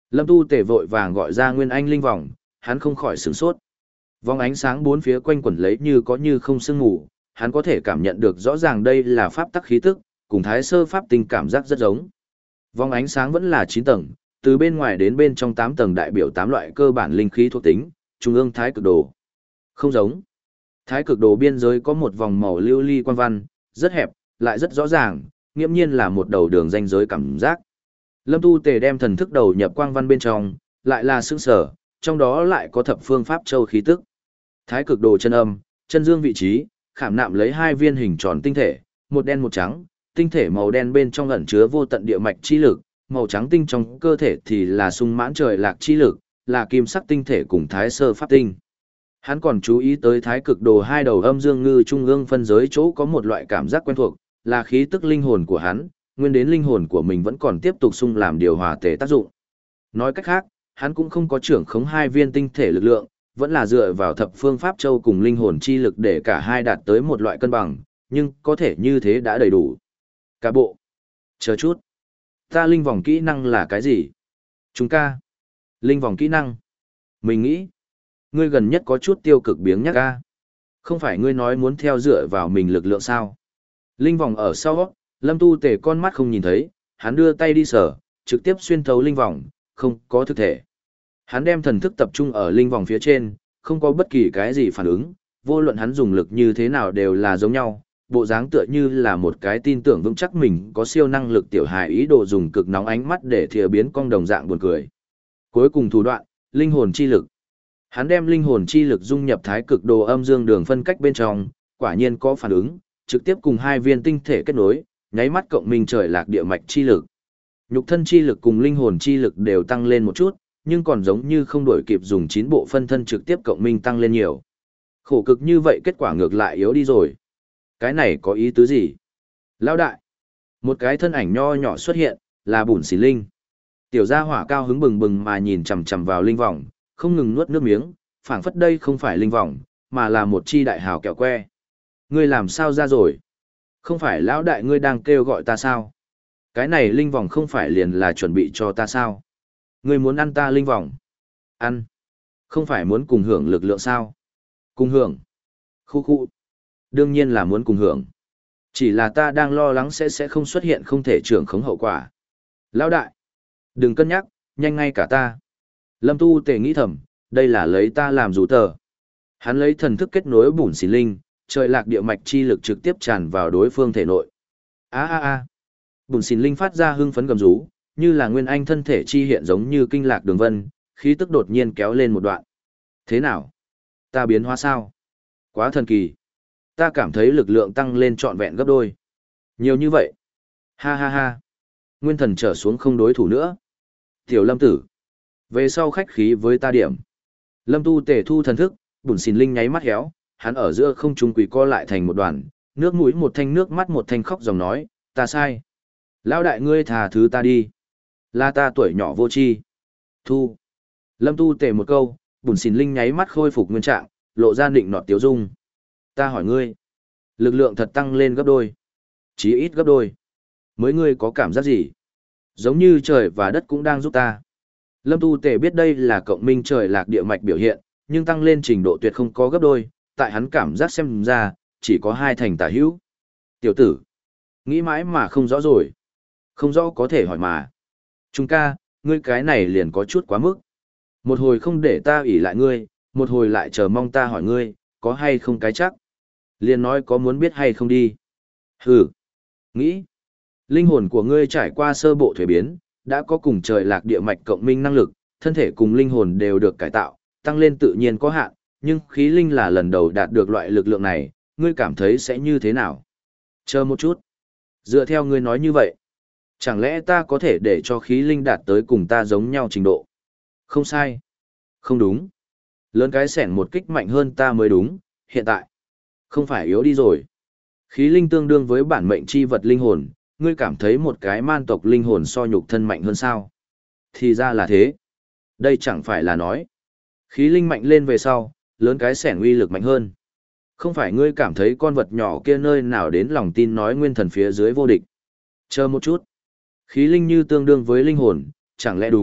Lâm Tu Tề vội vàng gọi ra Nguyên Anh linh vòng, hắn không khỏi sửng sốt. Vòng ánh sáng bốn phía quanh quẩn lấy như có như không sương mù, hắn có thể cảm nhận được rõ ràng đây là pháp tắc khí tức, cùng thái sơ pháp tinh cảm giác rất giống. Vòng ánh sáng vẫn là chín tầng, từ bên ngoài đến bên trong tám tầng đại biểu tám loại cơ bản linh khí thuộc tính, trung ương thái cực đồ. Không giống. Thái cực đồ biên giới có một vòng màu lưu ly quan văn, rất hẹp, lại rất rõ ràng, nghiễm nhiên là một đầu đường ranh giới cảm giác. Lâm Tu Tề đem thần thức đầu nhập quang văn bên trong, lại là sững sở, trong đó lại có thập phương pháp châu khí tức. Thái cực đồ chân âm, chân dương vị trí, khảm nạm lấy hai viên hình tròn tinh thể, một đen một trắng, tinh thể màu đen bên trong ẩn chứa vô tận địa mạch chi lực, màu trắng tinh trong cơ thể thì là sung mãn trời lạc chi lực, là kim sắc tinh thể cùng thái sơ pháp tinh. Hắn còn chú ý tới thái cực đồ hai đầu âm dương ngư trung ương phân giới chỗ có một loại cảm giác quen thuộc, là khí tức linh hồn của hắn, nguyên đến linh hồn của mình vẫn còn tiếp tục sung làm điều hòa tề tác dụng. Nói cách khác, hắn cũng không có trưởng khống hai viên tinh thể lực lượng, vẫn là dựa vào thập phương pháp châu cùng linh hồn chi lực để cả hai đạt tới một loại cân bằng, nhưng có thể như thế đã đầy đủ. Cả bộ. Chờ chút. Ta linh vòng kỹ năng là cái gì? Chúng ca. Linh vòng kỹ năng. Mình nghĩ. Ngươi gần nhất có chút tiêu cực biếng nhắc ca. Không phải ngươi nói muốn theo dựa vào mình lực lượng sao? Linh vòng ở sau, Lâm Tu Tề con mắt không nhìn thấy, hắn đưa tay đi sờ, trực tiếp xuyên thấu linh vòng, không có thực thể. Hắn đem thần thức tập trung ở linh vòng phía trên, không có bất kỳ cái gì phản ứng, vô luận hắn dùng lực như thế nào đều là giống nhau, bộ dáng tựa như là một cái tin tưởng vững chắc mình có siêu năng lực tiểu hài ý đồ dùng cực nóng ánh mắt để thìa biến cong đồng dạng buồn cười. Cuối cùng thủ đoạn, linh hồn chi lực. Hắn đem linh hồn chi lực dung nhập thái cực đồ âm dương đường phân cách bên trong, quả nhiên có phản ứng, trực tiếp cùng hai viên tinh thể kết nối, nháy mắt cộng minh trời lạc địa mạch chi lực. Nhục thân chi lực cùng linh hồn chi lực đều tăng lên một chút, nhưng còn giống như không đổi kịp dùng chín bộ phân thân trực tiếp cộng minh tăng lên nhiều. Khổ cực như vậy kết quả ngược lại yếu đi rồi. Cái này có ý tứ gì? Lão đại. Một cái thân ảnh nho nhỏ xuất hiện, là Bùn Xỉn Linh. Tiểu gia hỏa cao hứng bừng bừng mà nhìn chằm chằm vào linh vòng, không ngừng nuốt nước miếng, phảng phất đây không phải linh vòng, mà là một chi đại hào kẹo que. Ngươi làm sao ra rồi? Không phải lão đại ngươi đang kêu gọi ta sao? Cái này linh vòng không phải liền là chuẩn bị cho ta sao? Ngươi muốn ăn ta linh vòng? Ăn. Không phải muốn cùng hưởng lực lượng sao? Cùng hưởng. Khu khu. Đương nhiên là muốn cùng hưởng. Chỉ là ta đang lo lắng sẽ sẽ không xuất hiện không thể trưởng khống hậu quả. Lão đại. Đừng cân nhắc, nhanh ngay cả ta. Lâm Tu Tề nghĩ thầm, đây là lấy ta làm rủ tờ. Hắn lấy thần thức kết nối Bùn Xỉn Linh, trời lạc địa mạch chi lực trực tiếp tràn vào đối phương thể nội. A a a. Bùn Xỉn Linh phát ra hưng phấn gầm rú, như là nguyên anh thân thể chi hiện giống như kinh lạc đường vân, khí tức đột nhiên kéo lên một đoạn. Thế nào? Ta biến hóa sao? Quá thần kỳ. Ta cảm thấy lực lượng tăng lên trọn vẹn gấp đôi. Nhiều như vậy. Ha ha ha. Nguyên thần trở xuống không đối thủ nữa. Tiểu Lâm tử. Về sau khách khí với ta điểm. Lâm Tu Tề thu thần thức, Bùn Xỉn Linh nháy mắt héo, hắn ở giữa không trung quỳ co lại thành một đoàn, nước mũi một thanh nước mắt một thanh khóc dòng nói, ta sai. Lão đại ngươi tha thứ ta đi. Là ta tuổi nhỏ vô tri. Thu. Lâm Tu Tề một câu, Bùn Xỉn Linh nháy mắt khôi phục nguyên trạng, lộ ra định nọt tiếu dung. Ta hỏi ngươi, lực lượng thật tăng lên gấp đôi, chí ít gấp đôi. Mới ngươi có cảm giác gì? Giống như trời và đất cũng đang giúp ta. Lâm Tu Tề biết đây là cộng minh trời lạc địa mạch biểu hiện, nhưng tăng lên trình độ tuyệt không có gấp đôi, tại hắn cảm giác xem ra, chỉ có hai thành tả hữu. Tiểu tử, nghĩ mãi mà không rõ rồi. Không rõ có thể hỏi mà. Trung ca, ngươi cái này liền có chút quá mức. Một hồi không để ta ủy lại ngươi, một hồi lại chờ mong ta hỏi ngươi, có hay không cái chắc. Liền nói có muốn biết hay không đi. Hừ, nghĩ. Linh hồn của ngươi trải qua sơ bộ thuế biến, đã có cùng trời lạc địa mạch cộng minh năng lực, thân thể cùng linh hồn đều được cải tạo, tăng lên tự nhiên có hạn, nhưng khí linh là lần đầu đạt được loại lực lượng này, ngươi cảm thấy sẽ như thế nào? Chờ một chút. Dựa theo ngươi nói như vậy, chẳng lẽ ta có thể để cho khí linh đạt tới cùng ta giống nhau trình độ? Không sai. Không đúng. Lớn cái sẻn một kích mạnh hơn ta mới đúng, hiện tại. Không phải yếu đi rồi. Khí linh tương đương với bản mệnh chi vật linh hồn, ngươi cảm thấy một cái man tộc linh hồn so nhục thân mạnh hơn sao? Thì ra là thế. Đây chẳng phải là nói. Khí linh mạnh lên về sau, lớn cái sẻn uy lực mạnh hơn. Không phải ngươi cảm thấy con vật nhỏ kia nơi nào đến lòng tin nói nguyên thần phía dưới vô địch. Chờ một chút. Khí linh như tương đương với linh hồn, chẳng lẽ đúng,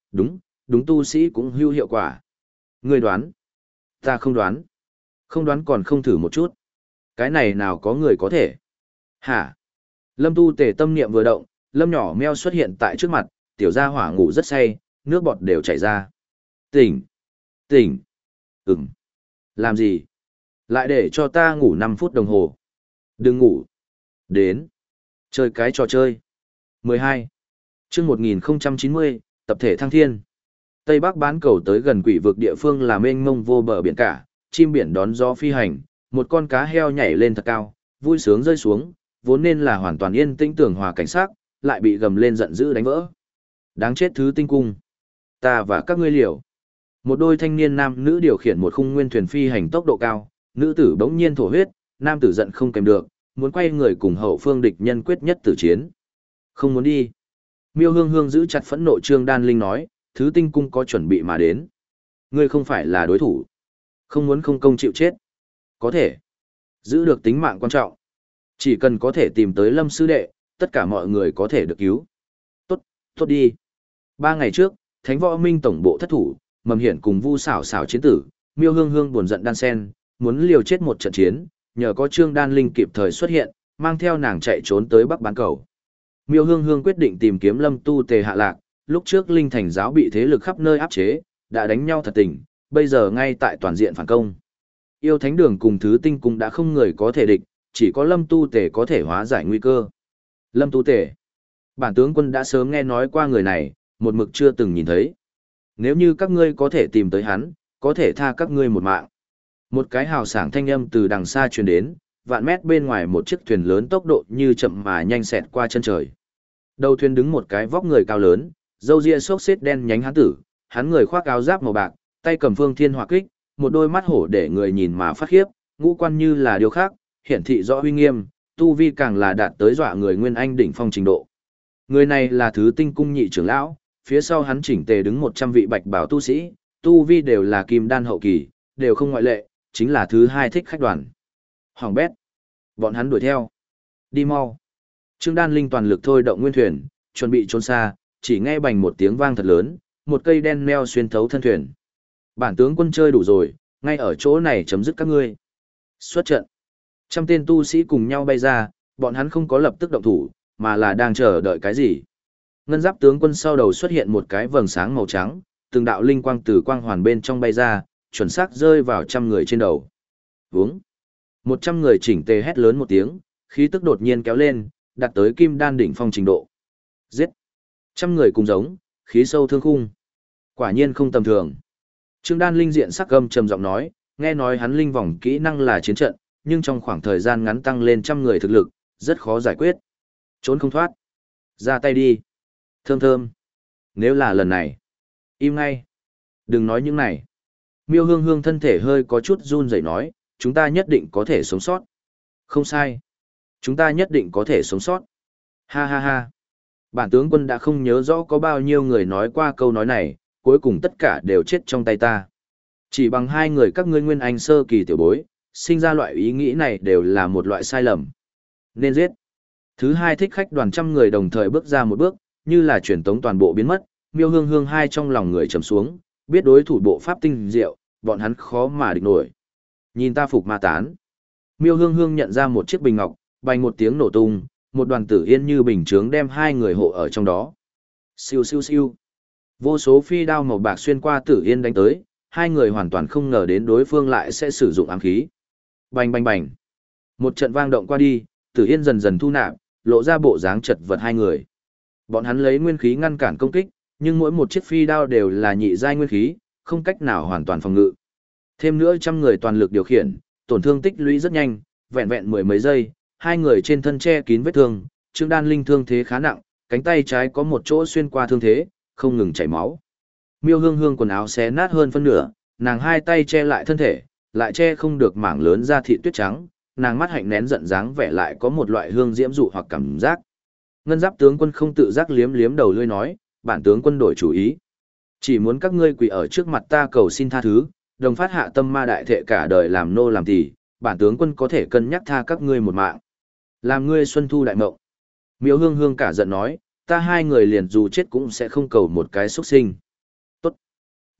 đúng, đúng tu sĩ cũng hữu hiệu quả. Ngươi đoán? Ta không đoán. Không đoán còn không thử một chút. Cái này nào có người có thể. Hả? Lâm tu tề tâm niệm vừa động, lâm nhỏ meo xuất hiện tại trước mặt, tiểu gia hỏa ngủ rất say, nước bọt đều chảy ra. Tỉnh! Tỉnh! Ừm! Làm gì? Lại để cho ta ngủ năm phút đồng hồ. Đừng ngủ. Đến. Chơi cái trò chơi. mười hai. Chương một nghìn chín mươi, tập thể thăng thiên. Tây Bắc bán cầu tới gần quỷ vực địa phương là mênh mông vô bờ biển cả, chim biển đón gió phi hành, một con cá heo nhảy lên thật cao, vui sướng rơi xuống, vốn nên là hoàn toàn yên tĩnh tường hòa cảnh sắc, lại bị gầm lên giận dữ đánh vỡ. Đáng chết thứ tinh cung. Ta và các ngươi liều. Một đôi thanh niên nam nữ điều khiển một khung nguyên thuyền phi hành tốc độ cao, nữ tử bỗng nhiên thổ huyết, nam tử giận không kèm được, muốn quay người cùng hậu phương địch nhân quyết nhất tử chiến. Không muốn đi. Miêu Hương Hương giữ chặt phẫn nộ Trương Đan Linh nói, thứ tinh cung có chuẩn bị mà đến. Ngươi không phải là đối thủ. Không muốn không công chịu chết. Có thể. Giữ được tính mạng quan trọng. Chỉ cần có thể tìm tới Lâm sư đệ, tất cả mọi người có thể được cứu. Tốt, tốt đi. Ba ngày trước, Thánh Võ Minh tổng bộ thất thủ, Mầm Hiển cùng Vu Xảo Xảo chiến tử, Miêu Hương Hương buồn giận đan sen, muốn liều chết một trận chiến, nhờ có Trương Đan Linh kịp thời xuất hiện, mang theo nàng chạy trốn tới Bắc Bán Cầu. Miêu Hương Hương quyết định tìm kiếm Lâm Tu Tề hạ lạc, lúc trước Linh Thành giáo bị thế lực khắp nơi áp chế, đã đánh nhau thật tình, bây giờ ngay tại toàn diện phản công. Yêu Thánh Đường cùng Thứ Tinh Cung đã không người có thể địch, chỉ có Lâm Tu Tề có thể hóa giải nguy cơ. Lâm Tu Tề. Bản tướng quân đã sớm nghe nói qua người này, một mực chưa từng nhìn thấy. Nếu như các ngươi có thể tìm tới hắn, có thể tha các ngươi một mạng. Một cái hào sảng thanh âm từ đằng xa truyền đến, vạn mét bên ngoài một chiếc thuyền lớn tốc độ như chậm mà nhanh xẹt qua chân trời. Đầu thuyền đứng một cái vóc người cao lớn, râu ria xốc xếch đen nhánh hán tử, hắn người khoác áo giáp màu bạc, tay cầm phương thiên hỏa kích, một đôi mắt hổ để người nhìn mà phát khiếp, ngũ quan như là điều khác, hiển thị rõ uy nghiêm, tu vi càng là đạt tới dọa người nguyên anh đỉnh phong trình độ. Người này là Thứ Tinh Cung nhị trưởng lão, phía sau hắn chỉnh tề đứng một trăm vị bạch bảo tu sĩ, tu vi đều là kim đan hậu kỳ, đều không ngoại lệ, chính là thứ hai thích khách đoàn. Hoàng bét. Bọn hắn đuổi theo. Đi mau. Trương Đan Linh toàn lực thôi động nguyên thuyền, chuẩn bị trốn xa, chỉ nghe bành một tiếng vang thật lớn, một cây đen meo xuyên thấu thân thuyền. Bản tướng quân chơi đủ rồi, ngay ở chỗ này chấm dứt các ngươi. Xuất trận. Trăm tên tu sĩ cùng nhau bay ra, bọn hắn không có lập tức động thủ, mà là đang chờ đợi cái gì. Ngân giáp tướng quân sau đầu xuất hiện một cái vầng sáng màu trắng, từng đạo linh quang từ quang hoàn bên trong bay ra, chuẩn xác rơi vào trăm người trên đầu. Vúng. Một trăm người chỉnh tề hét lớn một tiếng, khí tức đột nhiên kéo lên, đạt tới kim đan đỉnh phong trình độ. Giết. Trăm người cùng giống, khí sâu thương khung. Quả nhiên không tầm thường. Trương Đan Linh diện sắc gầm trầm giọng nói, nghe nói hắn linh vòng kỹ năng là chiến trận, nhưng trong khoảng thời gian ngắn tăng lên trăm người thực lực, rất khó giải quyết. Trốn không thoát. Ra tay đi. Thơm thơm. Nếu là lần này, im ngay. Đừng nói những này. Miêu Hương Hương thân thể hơi có chút run rẩy nói, chúng ta nhất định có thể sống sót. Không sai. Chúng ta nhất định có thể sống sót. Ha ha ha. Bản tướng quân đã không nhớ rõ có bao nhiêu người nói qua câu nói này, cuối cùng tất cả đều chết trong tay ta. Chỉ bằng hai người các ngươi nguyên anh sơ kỳ tiểu bối, sinh ra loại ý nghĩ này đều là một loại sai lầm. Nên giết. Thứ hai thích khách đoàn trăm người đồng thời bước ra một bước, như là truyền tống toàn bộ biến mất, Miêu Hương Hương hai trong lòng người trầm xuống, biết đối thủ bộ pháp tinh diệu, bọn hắn khó mà địch nổi. Nhìn ta phục ma tán. Miêu Hương Hương nhận ra một chiếc bình ngọc, bành một tiếng nổ tung, một đoàn tử yên như bình chướng đem hai người hộ ở trong đó. Siêu siêu siêu. Vô số phi đao màu bạc xuyên qua tử yên đánh tới, hai người hoàn toàn không ngờ đến đối phương lại sẽ sử dụng ám khí. Bành bành bành. Một trận vang động qua đi, tử yên dần dần thu nạp, lộ ra bộ dáng chật vật hai người. Bọn hắn lấy nguyên khí ngăn cản công kích, nhưng mỗi một chiếc phi đao đều là nhị giai nguyên khí, không cách nào hoàn toàn phòng ngự. Thêm nữa trăm người toàn lực điều khiển, tổn thương tích lũy rất nhanh, vẹn vẹn mười mấy giây, hai người trên thân che kín vết thương, Trương Đan Linh thương thế khá nặng, cánh tay trái có một chỗ xuyên qua thương thế, không ngừng chảy máu. Miêu Hương Hương quần áo xé nát hơn phân nửa, nàng hai tay che lại thân thể, lại che không được mảng lớn da thịt tuyết trắng, nàng mắt hạnh nén giận dáng vẻ lại có một loại hương diễm dụ hoặc cảm giác. Ngân giáp tướng quân không tự giác liếm liếm đầu lưỡi nói, bản tướng quân đổi chủ ý. Chỉ muốn các ngươi quỳ ở trước mặt ta cầu xin tha thứ, đồng phát hạ tâm ma đại thệ cả đời làm nô làm tỳ, bản tướng quân có thể cân nhắc tha các ngươi một mạng. Làm ngươi xuân thu đại mộng. Miêu Hương Hương cả giận nói, ta hai người liền dù chết cũng sẽ không cầu một cái xuất sinh.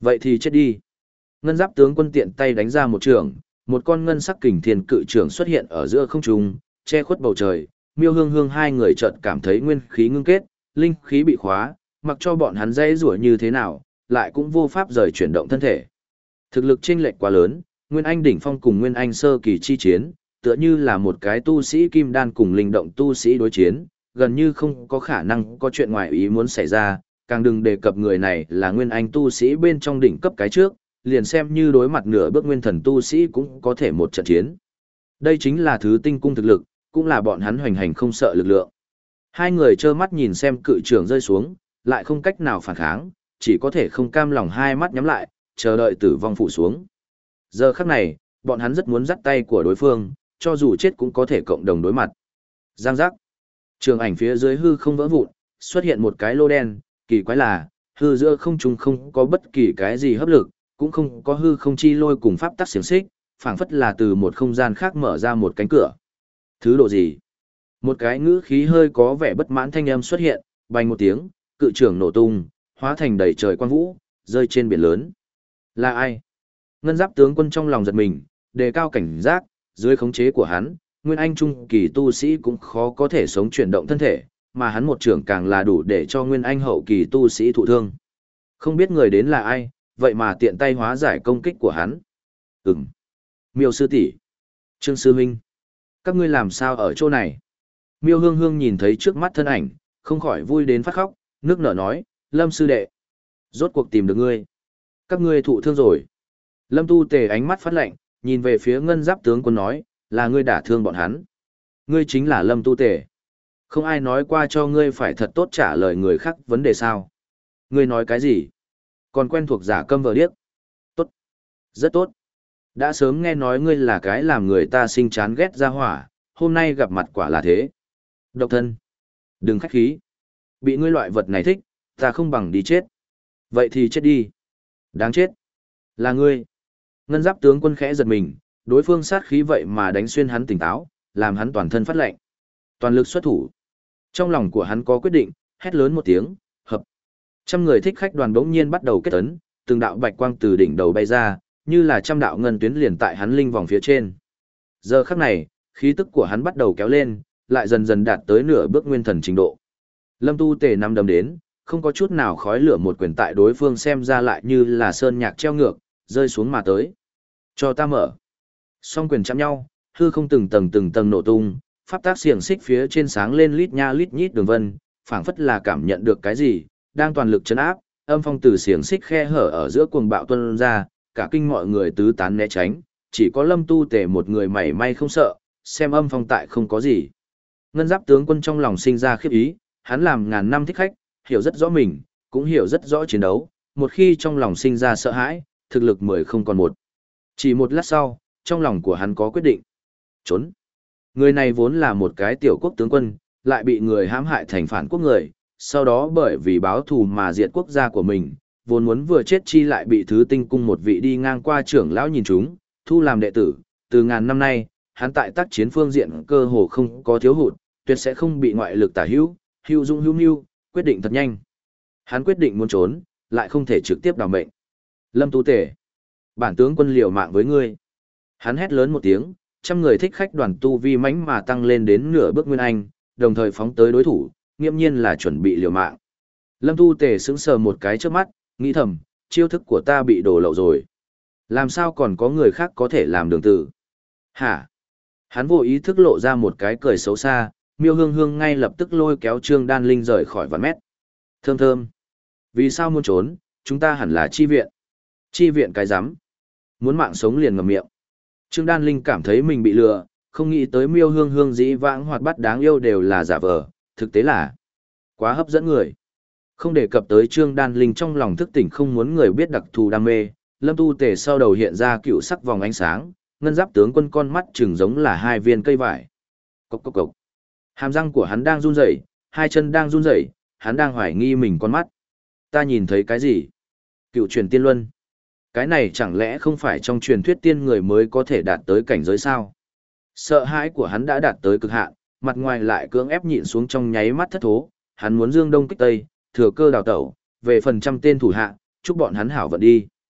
Vậy thì chết đi. Ngân giáp tướng quân tiện tay đánh ra một trường, một con ngân sắc kình thiên cự trường xuất hiện ở giữa không trung, che khuất bầu trời. Miêu Hương Hương hai người chợt cảm thấy nguyên khí ngưng kết, linh khí bị khóa, mặc cho bọn hắn dây rủa như thế nào, lại cũng vô pháp rời chuyển động thân thể. Thực lực chênh lệch quá lớn, Nguyên Anh đỉnh phong cùng Nguyên Anh sơ kỳ chi chiến, tựa như là một cái tu sĩ kim đan cùng linh động tu sĩ đối chiến, gần như không có khả năng có chuyện ngoài ý muốn xảy ra, càng đừng đề cập người này là Nguyên Anh tu sĩ bên trong đỉnh cấp cái trước, liền xem như đối mặt nửa bước nguyên thần tu sĩ cũng có thể một trận chiến. Đây chính là thứ tinh cung thực lực, cũng là bọn hắn hoành hành không sợ lực lượng. Hai người trơ mắt nhìn xem cự trưởng rơi xuống, lại không cách nào phản kháng, chỉ có thể không cam lòng hai mắt nhắm lại, chờ đợi tử vong phụ xuống. Giờ khắc này, bọn hắn rất muốn dắt tay của đối phương, cho dù chết cũng có thể cộng đồng đối mặt. Giang giác. Trường ảnh phía dưới hư không vỡ vụn, xuất hiện một cái lô đen, kỳ quái là, hư giữa không trung không có bất kỳ cái gì hấp lực, cũng không có hư không chi lôi cùng pháp tắc xiềng xích, phảng phất là từ một không gian khác mở ra một cánh cửa. Thứ độ gì? Một cái ngữ khí hơi có vẻ bất mãn thanh âm xuất hiện, bành một tiếng, cự trưởng nổ tung, hóa thành đầy trời quang vũ, rơi trên biển lớn. Là ai? Ngân giáp tướng quân trong lòng giật mình, đề cao cảnh giác, dưới khống chế của hắn, Nguyên Anh trung kỳ tu sĩ cũng khó có thể sống chuyển động thân thể, mà hắn một trưởng càng là đủ để cho Nguyên Anh hậu kỳ tu sĩ thụ thương. Không biết người đến là ai, vậy mà tiện tay hóa giải công kích của hắn. Ừm. Miêu sư tỷ, Trương sư huynh, các ngươi làm sao ở chỗ này? Miêu Hương Hương nhìn thấy trước mắt thân ảnh, không khỏi vui đến phát khóc, nước nở nói, Lâm sư đệ, rốt cuộc tìm được ngươi. Các ngươi thụ thương rồi. Lâm Tu Tề ánh mắt phát lạnh, nhìn về phía ngân giáp tướng quân nói, là ngươi đả thương bọn hắn. Ngươi chính là Lâm Tu Tề. Không ai nói qua cho ngươi phải thật tốt trả lời người khác vấn đề sao. Ngươi nói cái gì? Còn quen thuộc giả câm vờ điếc. Tốt. Rất tốt. Đã sớm nghe nói ngươi là cái làm người ta sinh chán ghét ra hỏa, hôm nay gặp mặt quả là thế. Độc thân. Đừng khách khí. Bị ngươi loại vật này thích, ta không bằng đi chết. Vậy thì chết đi. Đáng chết. Là ngươi. Ngân giáp tướng quân khẽ giật mình, đối phương sát khí vậy mà đánh xuyên hắn tỉnh táo, làm hắn toàn thân phát lạnh. Toàn lực xuất thủ. Trong lòng của hắn có quyết định, hét lớn một tiếng, hợp. Trăm người thích khách đoàn bỗng nhiên bắt đầu kết ấn, từng đạo bạch quang từ đỉnh đầu bay ra, như là trăm đạo ngân tuyến liền tại hắn linh vòng phía trên. Giờ khắc này, khí tức của hắn bắt đầu kéo lên, lại dần dần đạt tới nửa bước nguyên thần trình độ. Lâm Tu Tề năm đấm đến, không có chút nào khói lửa một quyền tại đối phương xem ra lại như là sơn nhạc treo ngược, rơi xuống mà tới. Cho ta mở. Song quyền chạm nhau, hư không từng tầng từng tầng nổ tung, pháp tác xiềng xích phía trên sáng lên lít nha lít nhít đường vân, phảng phất là cảm nhận được cái gì, đang toàn lực chấn áp, âm phong từ xiềng xích khe hở ở giữa cuồng bạo tuôn ra, cả kinh mọi người tứ tán né tránh, chỉ có Lâm Tu Tề một người mảy may không sợ, xem âm phong tại không có gì. Ngân giáp tướng quân trong lòng sinh ra khiếp ý, hắn làm ngàn năm thích khách, hiểu rất rõ mình, cũng hiểu rất rõ chiến đấu, một khi trong lòng sinh ra sợ hãi, thực lực mười không còn một. Chỉ một lát sau, trong lòng của hắn có quyết định. Trốn. Người này vốn là một cái tiểu quốc tướng quân, lại bị người hãm hại thành phản quốc người, sau đó bởi vì báo thù mà diệt quốc gia của mình, vốn muốn vừa chết chi lại bị thứ tinh cung một vị đi ngang qua trưởng lão nhìn chúng, thu làm đệ tử, từ ngàn năm nay, hắn tại tác chiến phương diện cơ hồ không có thiếu hụt, tuyệt sẽ không bị ngoại lực tả hữu, hữu dung hữu mưu, quyết định thật nhanh. Hắn quyết định muốn trốn, lại không thể trực tiếp đào mệnh. Lâm Tu Tề, bản tướng quân liều mạng với ngươi. Hắn hét lớn một tiếng, trăm người thích khách đoàn tu vi mãnh mà tăng lên đến nửa bước nguyên anh, đồng thời phóng tới đối thủ, nghiêm nhiên là chuẩn bị liều mạng. Lâm Tu Tề sững sờ một cái trước mắt, nghĩ thầm, chiêu thức của ta bị đổ lậu rồi. Làm sao còn có người khác có thể làm đường tử? Hả? Hắn vô ý thức lộ ra một cái cười xấu xa, Miêu Hương Hương ngay lập tức lôi kéo Trương Đan Linh rời khỏi vạn mét. Thơm thơm. Vì sao muốn trốn, chúng ta hẳn là chi viện. Chi viện cái rắm Muốn mạng sống liền ngậm miệng. Trương Đan Linh cảm thấy mình bị lừa, không nghĩ tới Miêu Hương Hương dĩ vãng hoạt bát đáng yêu đều là giả vờ, thực tế là quá hấp dẫn người. Không đề cập tới Trương Đan Linh trong lòng thức tỉnh không muốn người biết đặc thù đam mê, Lâm Tu Tề sau đầu hiện ra cựu sắc vòng ánh sáng, ngân giáp tướng quân con mắt chừng giống là hai viên cây vải. Cốc cốc cốc. Hàm răng của hắn đang run rẩy, hai chân đang run rẩy, hắn đang hoài nghi mình con mắt. Ta nhìn thấy cái gì? Cựu truyền tiên luân. Cái này chẳng lẽ không phải trong truyền thuyết tiên người mới có thể đạt tới cảnh giới sao? Sợ hãi của hắn đã đạt tới cực hạn, mặt ngoài lại cưỡng ép nhịn xuống trong nháy mắt thất thố, hắn muốn dương đông kích tây, thừa cơ đào tẩu, về phần trăm tên thủ hạ, chúc bọn hắn hảo vận đi.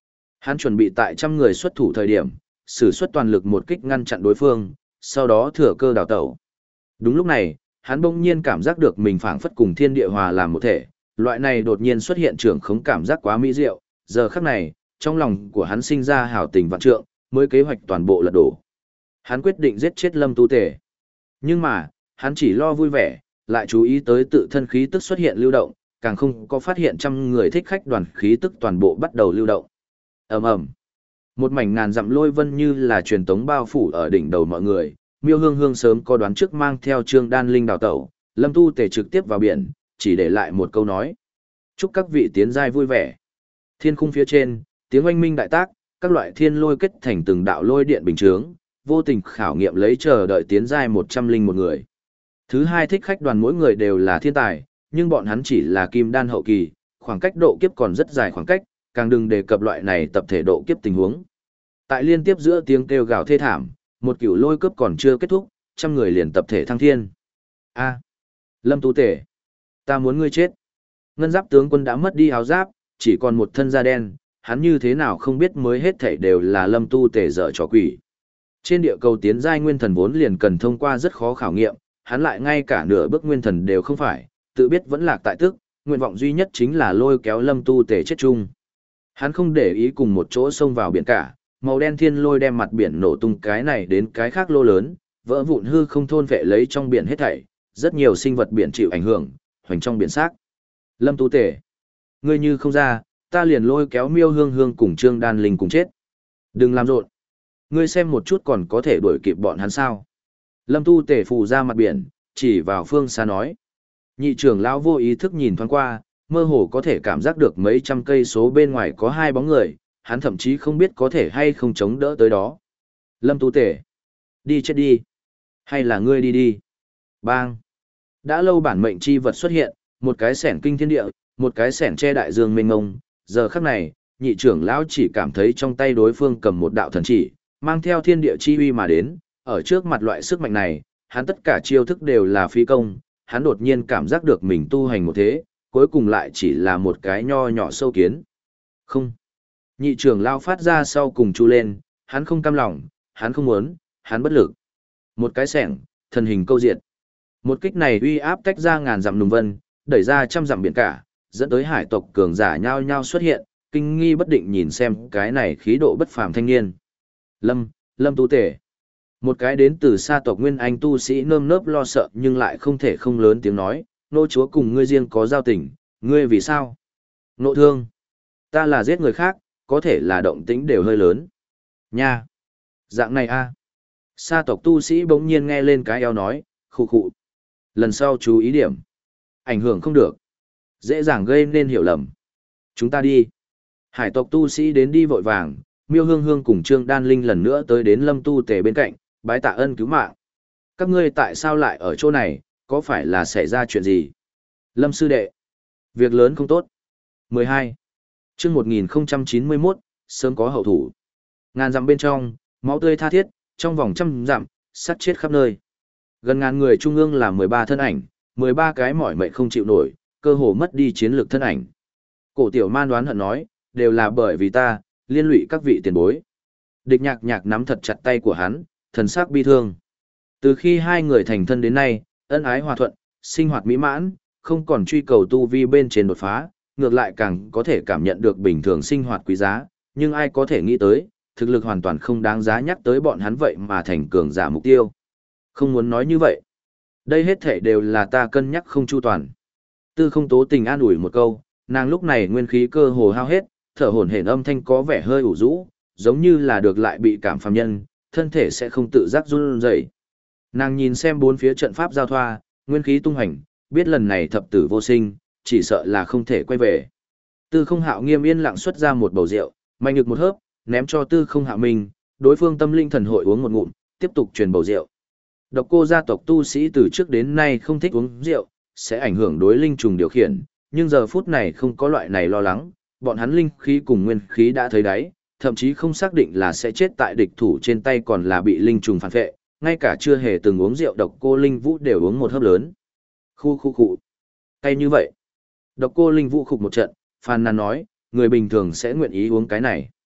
Hắn chuẩn bị tại trăm người xuất thủ thời điểm, sử xuất toàn lực một kích ngăn chặn đối phương, sau đó thừa cơ đào tẩu. Đúng lúc này, hắn bỗng nhiên cảm giác được mình phảng phất cùng thiên địa hòa làm một thể, loại này đột nhiên xuất hiện trưởng khống cảm giác quá mỹ diệu, giờ khắc này, trong lòng của hắn sinh ra hảo tình vạn trượng, mới kế hoạch toàn bộ lật đổ. Hắn quyết định giết chết Lâm Tu Tề. Nhưng mà, hắn chỉ lo vui vẻ, lại chú ý tới tự thân khí tức xuất hiện lưu động, càng không có phát hiện trăm người thích khách đoàn khí tức toàn bộ bắt đầu lưu động. Ầm ầm. Một mảnh ngàn dặm lôi vân như là truyền tống bao phủ ở đỉnh đầu mọi người, Miêu Hương Hương sớm có đoán trước mang theo Trương Đan Linh đào tẩu, Lâm Tu Tề trực tiếp vào biển, chỉ để lại một câu nói: "Chúc các vị tiến giai vui vẻ." Thiên khung phía trên, tiếng oanh minh đại tác, các loại thiên lôi kết thành từng đạo lôi điện bình chướng, vô tình khảo nghiệm lấy chờ đợi tiến giai một trăm linh một người. Thứ hai thích khách đoàn mỗi người đều là thiên tài, nhưng bọn hắn chỉ là kim đan hậu kỳ, khoảng cách độ kiếp còn rất dài khoảng cách, càng đừng đề cập loại này tập thể độ kiếp tình huống. Tại liên tiếp giữa tiếng kêu gào thê thảm, một cửu lôi cướp còn chưa kết thúc, trăm người liền tập thể thăng thiên. A, Lâm Tu Tể, ta muốn ngươi chết. Ngân giáp tướng quân đã mất đi áo giáp, chỉ còn một thân da đen, hắn như thế nào không biết mới hết thảy đều là Lâm Tu Tể dở trò quỷ. Trên địa cầu tiến giai nguyên thần vốn liền cần thông qua rất khó khảo nghiệm, hắn lại ngay cả nửa bước nguyên thần đều không phải, tự biết vẫn lạc tại tức, nguyện vọng duy nhất chính là lôi kéo Lâm Tu Tể chết chung. Hắn không để ý cùng một chỗ xông vào biển cả, màu đen thiên lôi đem mặt biển nổ tung cái này đến cái khác lô lớn, vỡ vụn hư không thôn vệ lấy trong biển hết thảy, rất nhiều sinh vật biển chịu ảnh hưởng, hoành trong biển xác. Lâm Tu Tể, ngươi như không ra, ta liền lôi kéo Miêu Hương Hương cùng Trương Đan Linh cùng chết. Đừng làm rộn. Ngươi xem một chút còn có thể đuổi kịp bọn hắn sao? Lâm Tu Tể phù ra mặt biển, chỉ vào phương xa nói. Nhị trưởng lão vô ý thức nhìn thoáng qua, mơ hồ có thể cảm giác được mấy trăm cây số bên ngoài có hai bóng người, hắn thậm chí không biết có thể hay không chống đỡ tới đó. Lâm Tu Tể, đi chết đi. Hay là ngươi đi đi. Bang. Đã lâu bản mệnh chi vật xuất hiện, một cái sẻn kinh thiên địa, một cái sẻn che đại dương mênh mông. Giờ khắc này, nhị trưởng lão chỉ cảm thấy trong tay đối phương cầm một đạo thần chỉ, mang theo thiên địa chi uy mà đến. Ở trước mặt loại sức mạnh này, hắn tất cả chiêu thức đều là phi công, hắn đột nhiên cảm giác được mình tu hành một thế, cuối cùng lại chỉ là một cái nho nhỏ sâu kiến. Không. Nhị trưởng lao phát ra sau cùng chu lên, hắn không cam lòng, hắn không muốn, hắn bất lực. Một cái sẻng, thần hình câu diệt. Một kích này uy áp tách ra ngàn dặm nùng vân, đẩy ra trăm dặm biển cả, dẫn tới hải tộc cường giả nhao nhao xuất hiện, kinh nghi bất định nhìn xem cái này khí độ bất phàm thanh niên. Lâm, Lâm Tu Tể. Một cái đến từ xa tộc Nguyên Anh tu sĩ nơm nớp lo sợ nhưng lại không thể không lớn tiếng nói, nô chúa cùng ngươi riêng có giao tình, ngươi vì sao? Nộ thương. Ta là giết người khác, có thể là động tĩnh đều hơi lớn. Nha. Dạng này a. Sa tộc tu sĩ bỗng nhiên nghe lên cái eo nói, khụ khụ. Lần sau chú ý điểm. Ảnh hưởng không được. Dễ dàng gây nên hiểu lầm. Chúng ta đi. Hải tộc tu sĩ đến đi vội vàng, Miêu Hương Hương cùng Trương Đan Linh lần nữa tới đến Lâm Tu Tề bên cạnh, bái tạ ân cứu mạng. Các ngươi tại sao lại ở chỗ này, có phải là xảy ra chuyện gì? Lâm sư đệ. Việc lớn không tốt. mười hai. Chương một nghìn chín mươi mốt, sớm có hậu thủ. Ngàn dặm bên trong, máu tươi tha thiết, trong vòng trăm dặm, sát chết khắp nơi. Gần ngàn người trung ương là mười ba thân ảnh, mười ba cái mỏi mệt không chịu nổi, cơ hồ mất đi chiến lược thân ảnh. Cổ Tiểu Man đoán hận nói, đều là bởi vì ta, liên lụy các vị tiền bối. Địch Nhạc Nhạc nắm thật chặt tay của hắn, thần sắc bi thương. Từ khi hai người thành thân đến nay, ân ái hòa thuận, sinh hoạt mỹ mãn, không còn truy cầu tu vi bên trên đột phá, ngược lại càng có thể cảm nhận được bình thường sinh hoạt quý giá, nhưng ai có thể nghĩ tới, thực lực hoàn toàn không đáng giá nhắc tới bọn hắn vậy mà thành cường giả mục tiêu. Không muốn nói như vậy. Đây hết thể đều là ta cân nhắc không chu toàn. Tư Không Tố Tình an ủi một câu, nàng lúc này nguyên khí cơ hồ hao hết, thở hổn hển âm thanh có vẻ hơi ủ rũ, giống như là được lại bị cảm phàm nhân, thân thể sẽ không tự giác run rẩy. Nàng nhìn xem bốn phía trận pháp giao thoa, nguyên khí tung hành, biết lần này thập tử vô sinh, chỉ sợ là không thể quay về. Tư Không Hạo nghiêm yên lặng xuất ra một bầu rượu, mạnh nhược một hớp, ném cho Tư Không Hạo mình, đối phương tâm linh thần hội uống một ngụm, tiếp tục truyền bầu rượu. Độc Cô gia tộc tu sĩ từ trước đến nay không thích uống rượu, sẽ ảnh hưởng đối linh trùng điều khiển, nhưng giờ phút này không có loại này lo lắng, bọn hắn linh khí cùng nguyên khí đã thấy đáy, thậm chí không xác định là sẽ chết tại địch thủ trên tay còn là bị linh trùng phản phệ, ngay cả chưa hề từng uống rượu Độc Cô Linh Vũ đều uống một hớp lớn. Khu khu khu. Cay như vậy. Độc Cô Linh Vũ khục một trận, phàn nàn nói, người bình thường sẽ nguyện ý uống cái này.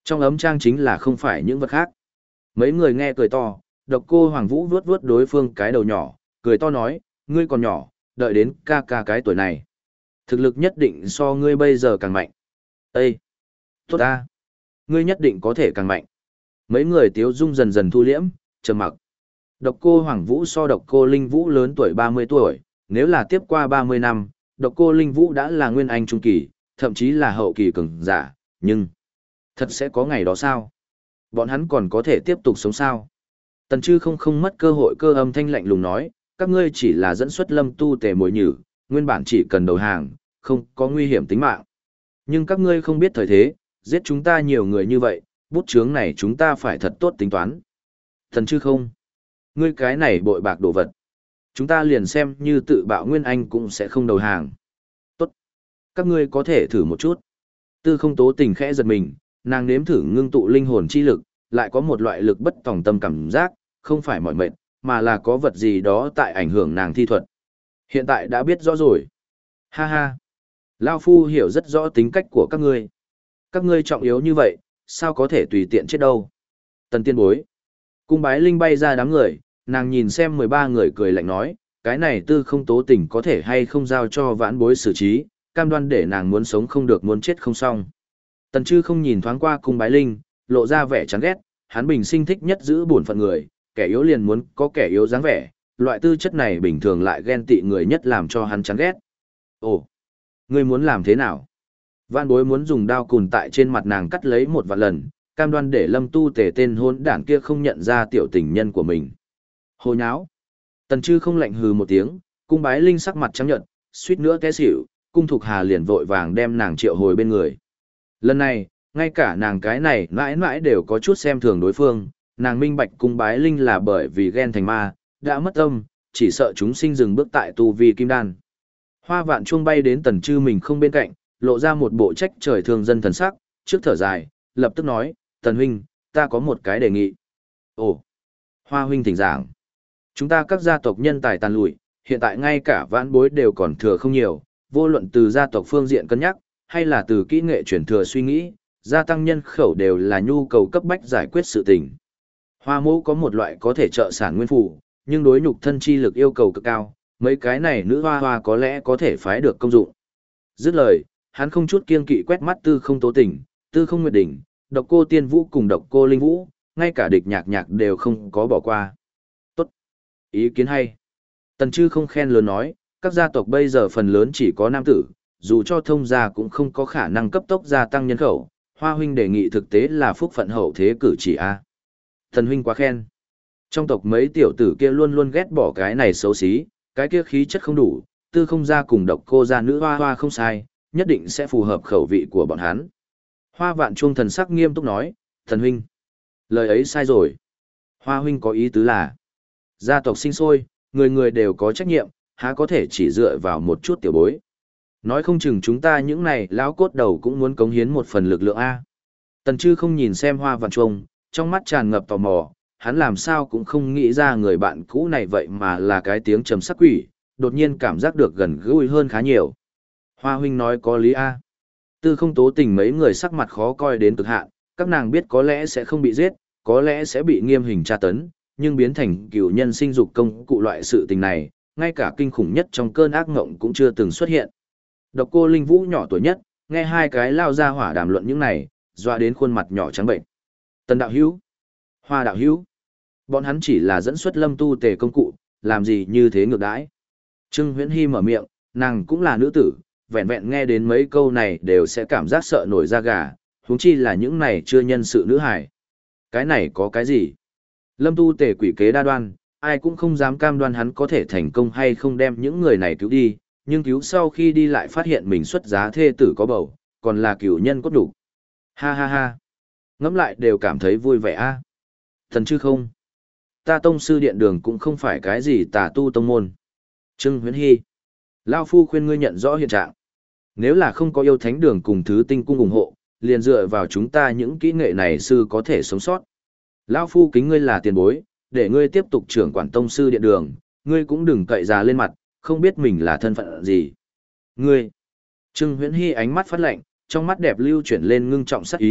Trong ấm trang chính là không phải những vật khác. Mấy người nghe cười to, độc cô Hoàng Vũ vuốt vuốt đối phương cái đầu nhỏ, cười to nói, ngươi còn nhỏ, đợi đến ca ca cái tuổi này. Thực lực nhất định so ngươi bây giờ càng mạnh. Ê! Tốt ta! Ngươi nhất định có thể càng mạnh. Mấy người tiếu dung dần dần thu liễm, trầm mặc. Độc cô Hoàng Vũ so độc cô Linh Vũ lớn tuổi ba mươi tuổi, nếu là tiếp qua ba mươi năm, độc cô Linh Vũ đã là nguyên anh trung kỳ, thậm chí là hậu kỳ cường giả, nhưng thật sẽ có ngày đó sao? Bọn hắn còn có thể tiếp tục sống sao? Tần Trư không không mất cơ hội, cơ âm thanh lạnh lùng nói, các ngươi chỉ là dẫn xuất Lâm Tu Tề mồi nhử, nguyên bản chỉ cần đầu hàng, không có nguy hiểm tính mạng. Nhưng các ngươi không biết thời thế, giết chúng ta nhiều người như vậy, bút chướng này chúng ta phải thật tốt tính toán. Tần Trư không, ngươi cái này bội bạc đồ vật. Chúng ta liền xem như tự bạo nguyên anh cũng sẽ không đầu hàng. Tốt. Các ngươi có thể thử một chút. Tư không tố tình khẽ giật mình, nàng nếm thử ngưng tụ linh hồn chi lực, lại có một loại lực bất tòng tâm cảm giác, không phải mỏi mệt, mà là có vật gì đó tại ảnh hưởng nàng thi thuật. Hiện tại đã biết rõ rồi. Ha ha. Lao Phu hiểu rất rõ tính cách của các ngươi. Các ngươi trọng yếu như vậy, sao có thể tùy tiện chết đâu. Tần tiên bối. Cung bái linh bay ra đám người, nàng nhìn xem mười ba người cười lạnh nói, cái này tư không tố tình có thể hay không giao cho vãn bối xử trí, cam đoan để nàng muốn sống không được muốn chết không xong. Tần Trư không nhìn thoáng qua cung bái linh, lộ ra vẻ chán ghét, hắn bình sinh thích nhất giữ bổn phận người, kẻ yếu liền muốn có kẻ yếu dáng vẻ, loại tư chất này bình thường lại ghen tị người nhất làm cho hắn chán ghét. Ồ, ngươi muốn làm thế nào? Vãn bối muốn dùng đao cùn tại trên mặt nàng cắt lấy một vạn lần, cam đoan để Lâm Tu Tề tên hôn đảng kia không nhận ra tiểu tình nhân của mình. Hồ nháo. Tần Trư không lạnh hừ một tiếng, cung bái linh sắc mặt trắng nhợt, suýt nữa té xỉu, cung thục hà liền vội vàng đem nàng triệu hồi bên người. Lần này, ngay cả nàng cái này mãi mãi đều có chút xem thường đối phương, nàng minh bạch cung bái linh là bởi vì ghen thành ma, đã mất tâm, chỉ sợ chúng sinh dừng bước tại tu vi kim đan. Hoa vạn chuông bay đến Tần Trư mình không bên cạnh, lộ ra một bộ trách trời thương dân thần sắc, trước thở dài, lập tức nói, Tần huynh, ta có một cái đề nghị. Ồ, Hoa huynh thỉnh giảng. Chúng ta các gia tộc nhân tài tàn lụi, hiện tại ngay cả vãn bối đều còn thừa không nhiều, vô luận từ gia tộc phương diện cân nhắc, hay là từ kỹ nghệ chuyển thừa suy nghĩ, gia tăng nhân khẩu đều là nhu cầu cấp bách giải quyết sự tình. Hoa mẫu có một loại có thể trợ sản nguyên phù, nhưng đối nhục thân chi lực yêu cầu cực cao, mấy cái này nữ hoa hoa có lẽ có thể phái được công dụng. Dứt lời, hắn không chút kiêng kỵ quét mắt tư không tố tình, tư không nguyệt đỉnh, độc cô tiên vũ cùng độc cô linh vũ, ngay cả địch nhạc nhạc đều không có bỏ qua. Tốt. Ý kiến hay. Tần Trư không khen lớn nói, các gia tộc bây giờ phần lớn chỉ có nam tử, dù cho thông gia cũng không có khả năng cấp tốc gia tăng nhân khẩu. Hoa huynh đề nghị thực tế là phúc phận hậu thế cử chỉ a. Thần huynh quá khen. Trong tộc mấy tiểu tử kia luôn luôn ghét bỏ cái này xấu xí, cái kia khí chất không đủ, tư không gia cùng độc cô gia nữ hoa hoa không sai, nhất định sẽ phù hợp khẩu vị của bọn hắn. Hoa vạn chuông thần sắc nghiêm túc nói, thần huynh, lời ấy sai rồi. Hoa huynh có ý tứ là, gia tộc sinh sôi, người người đều có trách nhiệm, há có thể chỉ dựa vào một chút tiểu bối. Nói không chừng chúng ta những này lão cốt đầu cũng muốn cống hiến một phần lực lượng A. Tần Trư không nhìn xem hoa vạn chuông, trong mắt tràn ngập tò mò, hắn làm sao cũng không nghĩ ra người bạn cũ này vậy mà là cái tiếng trầm sắc quỷ, đột nhiên cảm giác được gần gũi hơn khá nhiều. Hoa huynh nói có lý A. Tư không tố tình mấy người sắc mặt khó coi đến cực hạn, các nàng biết có lẽ sẽ không bị giết, có lẽ sẽ bị nghiêm hình tra tấn, nhưng biến thành cựu nhân sinh dục công cụ loại sự tình này, ngay cả kinh khủng nhất trong cơn ác ngộng cũng chưa từng xuất hiện. Độc cô Linh Vũ nhỏ tuổi nhất, nghe hai cái lao ra hỏa đàm luận những này, dọa đến khuôn mặt nhỏ trắng bệnh. Tần đạo hữu, Hoa đạo hữu, bọn hắn chỉ là dẫn xuất Lâm Tu Tề công cụ, làm gì như thế ngược đãi. Trương Huyễn Hy mở miệng, nàng cũng là nữ tử, vẹn vẹn nghe đến mấy câu này đều sẽ cảm giác sợ nổi da gà, huống chi là những này chưa nhân sự nữ hài. Cái này có cái gì? Lâm Tu Tề quỷ kế đa đoan, ai cũng không dám cam đoan hắn có thể thành công hay không đem những người này cứu đi, nhưng cứu sau khi đi lại phát hiện mình xuất giá thê tử có bầu, còn là cửu nhân cốt đủ. Ha ha ha. Ngẫm lại đều cảm thấy vui vẻ a. Thần chứ không? Ta tông sư điện đường cũng không phải cái gì tà tu tông môn. Trương Huyễn Hy. Lao phu khuyên ngươi nhận rõ hiện trạng. Nếu là không có yêu thánh đường cùng thứ tinh cung ủng hộ, liền dựa vào chúng ta những kỹ nghệ này sư có thể sống sót. Lao phu kính ngươi là tiền bối, để ngươi tiếp tục trưởng quản tông sư điện đường, ngươi cũng đừng cậy già lên mặt, không biết mình là thân phận gì. Ngươi. Trương Huyễn Hy ánh mắt phát lạnh, trong mắt đẹp lưu chuyển lên ngưng trọng sắc ý,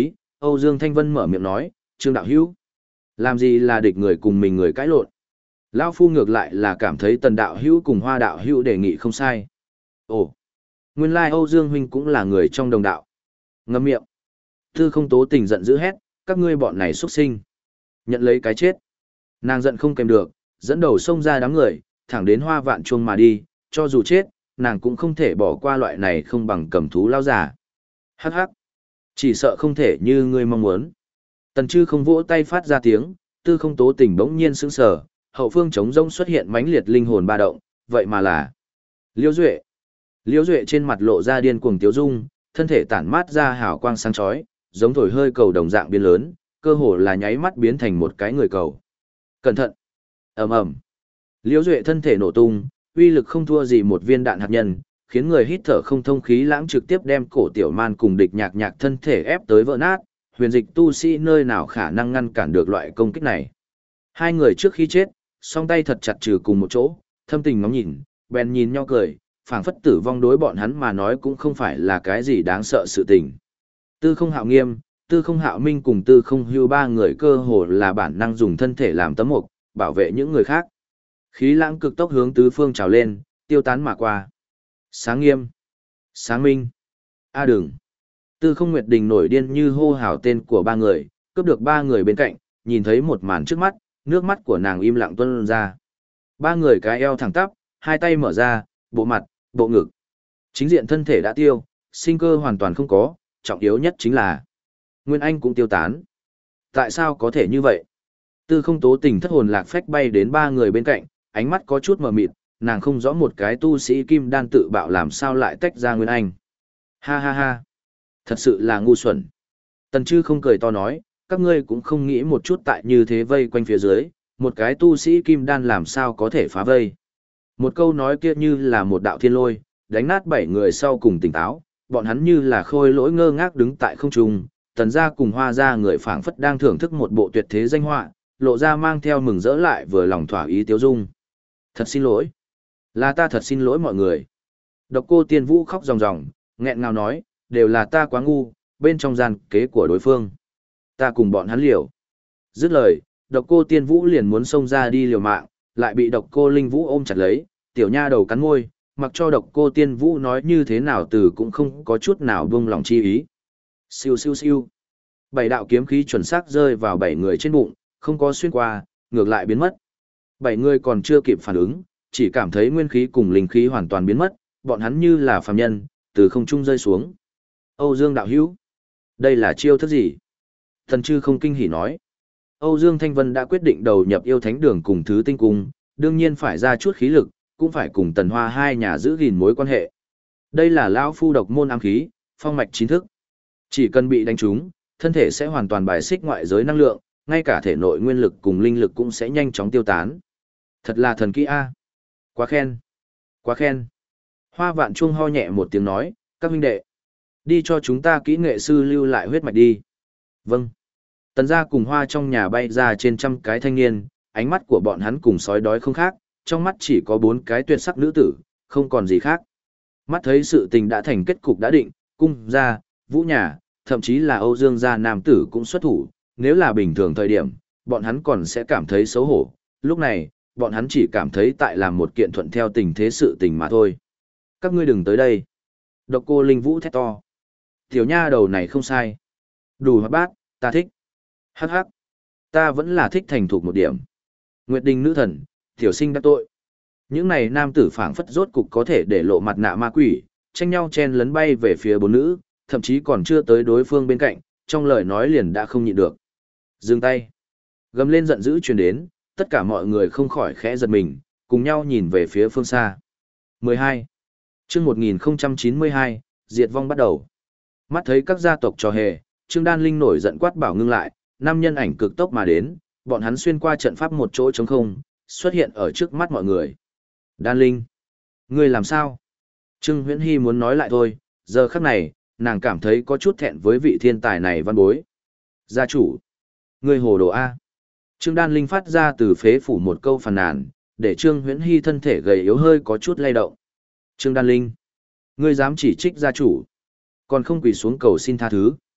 Âu Dương Thanh Vân mở miệng nói, Trương đạo hữu, làm gì là địch người cùng mình người cãi lộn. Lão Phu ngược lại là cảm thấy Tần đạo hữu cùng Hoa đạo hữu đề nghị không sai. Ồ, nguyên lai Âu Dương huynh cũng là người trong đồng đạo. Ngậm miệng. Tư Không Tố Tình giận dữ hét, các ngươi bọn này xuất sinh. Nhận lấy cái chết. Nàng giận không kèm được, dẫn đầu xông ra đám người, thẳng đến Hoa Vạn Chuông mà đi, cho dù chết, nàng cũng không thể bỏ qua loại này không bằng cầm thú lao giả. Hắc hắc. Chỉ sợ không thể như ngươi mong muốn. Tần Trư không vỗ tay phát ra tiếng, Tư Không Tố Tình bỗng nhiên sững sờ, hậu phương trống rỗng xuất hiện mãnh liệt linh hồn ba động, vậy mà là Liễu Duệ. Liễu Duệ trên mặt lộ ra điên cuồng tiếu dung, thân thể tản mát ra hào quang sáng chói, giống thổi hơi cầu đồng dạng biến lớn, cơ hồ là nháy mắt biến thành một cái người cầu. Cẩn thận! Ầm ầm! Liễu Duệ thân thể nổ tung, uy lực không thua gì một viên đạn hạt nhân, khiến người hít thở không thông khí lãng trực tiếp đem Cổ Tiểu Man cùng Địch Nhạc Nhạc thân thể ép tới vỡ nát, huyền dịch tu sĩ nơi nào khả năng ngăn cản được loại công kích này. Hai người trước khi chết, song tay thật chặt trừ cùng một chỗ, thâm tình ngóng nhìn, bèn nhìn nhau cười, phảng phất tử vong đối bọn hắn mà nói cũng không phải là cái gì đáng sợ sự tình. Tư Không Hạo Nghiêm, Tư Không Hạo Minh cùng Tư Không Hưu ba người cơ hồ là bản năng dùng thân thể làm tấm mục, bảo vệ những người khác. Khí lãng cực tốc hướng tứ phương trào lên, tiêu tán mà qua. Sáng Nghiêm, Sáng Minh, A Đừng. Tư Không Nguyệt Đình nổi điên như hô hào tên của ba người, cướp được ba người bên cạnh, nhìn thấy một màn trước mắt, nước mắt của nàng im lặng tuôn ra. Ba người cái eo thẳng tắp, hai tay mở ra, bộ mặt, bộ ngực. Chính diện thân thể đã tiêu, sinh cơ hoàn toàn không có, trọng yếu nhất chính là Nguyên Anh cũng tiêu tán. Tại sao có thể như vậy? Tư Không Tố Tình thất hồn lạc phách bay đến ba người bên cạnh, ánh mắt có chút mờ mịt, nàng không rõ một cái tu sĩ kim đan tự bạo làm sao lại tách ra Nguyên Anh. Ha ha ha, thật sự là ngu xuẩn. Tần Trư không cười to nói, các ngươi cũng không nghĩ một chút tại như thế vây quanh phía dưới, một cái tu sĩ kim đan làm sao có thể phá vây. Một câu nói kia như là một đạo thiên lôi, đánh nát bảy người sau cùng tỉnh táo, bọn hắn như là khôi lỗi ngơ ngác đứng tại không trung, Tần gia cùng Hoa gia người phảng phất đang thưởng thức một bộ tuyệt thế danh họa, lộ ra mang theo mừng rỡ lại vừa lòng thỏa ý tiếu dung. Thật xin lỗi. Là ta thật xin lỗi mọi người. Độc Cô Tiên Vũ khóc ròng ròng, nghẹn ngào nói, đều là ta quá ngu, bên trong gian kế của đối phương. Ta cùng bọn hắn liều. Dứt lời, Độc Cô Tiên Vũ liền muốn xông ra đi liều mạng, lại bị Độc Cô Linh Vũ ôm chặt lấy, tiểu nha đầu cắn môi, mặc cho Độc Cô Tiên Vũ nói như thế nào từ cũng không có chút nào buông lòng chi ý. Siêu siêu siêu. Bảy đạo kiếm khí chuẩn xác rơi vào bảy người trên bụng, không có xuyên qua, ngược lại biến mất. Bảy người còn chưa kịp phản ứng, chỉ cảm thấy nguyên khí cùng linh khí hoàn toàn biến mất, bọn hắn như là phàm nhân, từ không trung rơi xuống. Âu Dương đạo hữu, đây là chiêu thức gì? Thần Trư không kinh hỉ nói. Âu Dương Thanh Vân đã quyết định đầu nhập yêu thánh đường cùng thứ tinh cung, đương nhiên phải ra chút khí lực, cũng phải cùng Tần Hoa hai nhà giữ gìn mối quan hệ. Đây là lão phu độc môn ám khí, phong mạch chín thức. Chỉ cần bị đánh trúng, thân thể sẽ hoàn toàn bài xích ngoại giới năng lượng, ngay cả thể nội nguyên lực cùng linh lực cũng sẽ nhanh chóng tiêu tán. Thật là thần kỹ a. Quá khen. Quá khen. Hoa Vạn Chuông ho nhẹ một tiếng nói, các huynh đệ, đi cho chúng ta kỹ nghệ sư lưu lại huyết mạch đi. Vâng. Tần gia cùng Hoa trong nhà bay ra trên trăm cái thanh niên, ánh mắt của bọn hắn cùng sói đói không khác, trong mắt chỉ có bốn cái tuyệt sắc nữ tử, không còn gì khác. Mắt thấy sự tình đã thành kết cục đã định, cung gia, Vũ nhà, thậm chí là Âu Dương gia nam tử cũng xuất thủ, nếu là bình thường thời điểm, bọn hắn còn sẽ cảm thấy xấu hổ, lúc này, bọn hắn chỉ cảm thấy tại làm một kiện thuận theo tình thế sự tình mà thôi. Các ngươi đừng tới đây. Độc Cô Linh Vũ thét to. Tiểu nha đầu này không sai. Đủ hoạt bát, ta thích. Hắc hắc. Ta vẫn là thích thành thục một điểm. Nguyệt Đình nữ thần, tiểu sinh đã tội. Những này nam tử phảng phất rốt cục có thể để lộ mặt nạ ma quỷ, tranh nhau chen lấn bay về phía bốn nữ, thậm chí còn chưa tới đối phương bên cạnh, trong lời nói liền đã không nhịn được. Dừng tay. Gầm lên giận dữ truyền đến, tất cả mọi người không khỏi khẽ giật mình, cùng nhau nhìn về phía phương xa. mười hai. Chương một nghìn chín mươi hai, diệt vong bắt đầu. Mắt thấy các gia tộc trò hề, Trương Đan Linh nổi giận quát bảo ngưng lại, năm nhân ảnh cực tốc mà đến, bọn hắn xuyên qua trận pháp một chỗ trống không, xuất hiện ở trước mắt mọi người. Đan Linh, ngươi làm sao? Trương Huyễn Hy muốn nói lại thôi, giờ khắc này, nàng cảm thấy có chút thẹn với vị thiên tài này văn bối. Gia chủ, ngươi hồ đồ A. Trương Đan Linh phát ra từ phế phủ một câu phàn nàn, để Trương Huyễn Hy thân thể gầy yếu hơi có chút lay động. Trương Đan Linh, ngươi dám chỉ trích gia chủ, còn không quỳ xuống cầu xin tha thứ.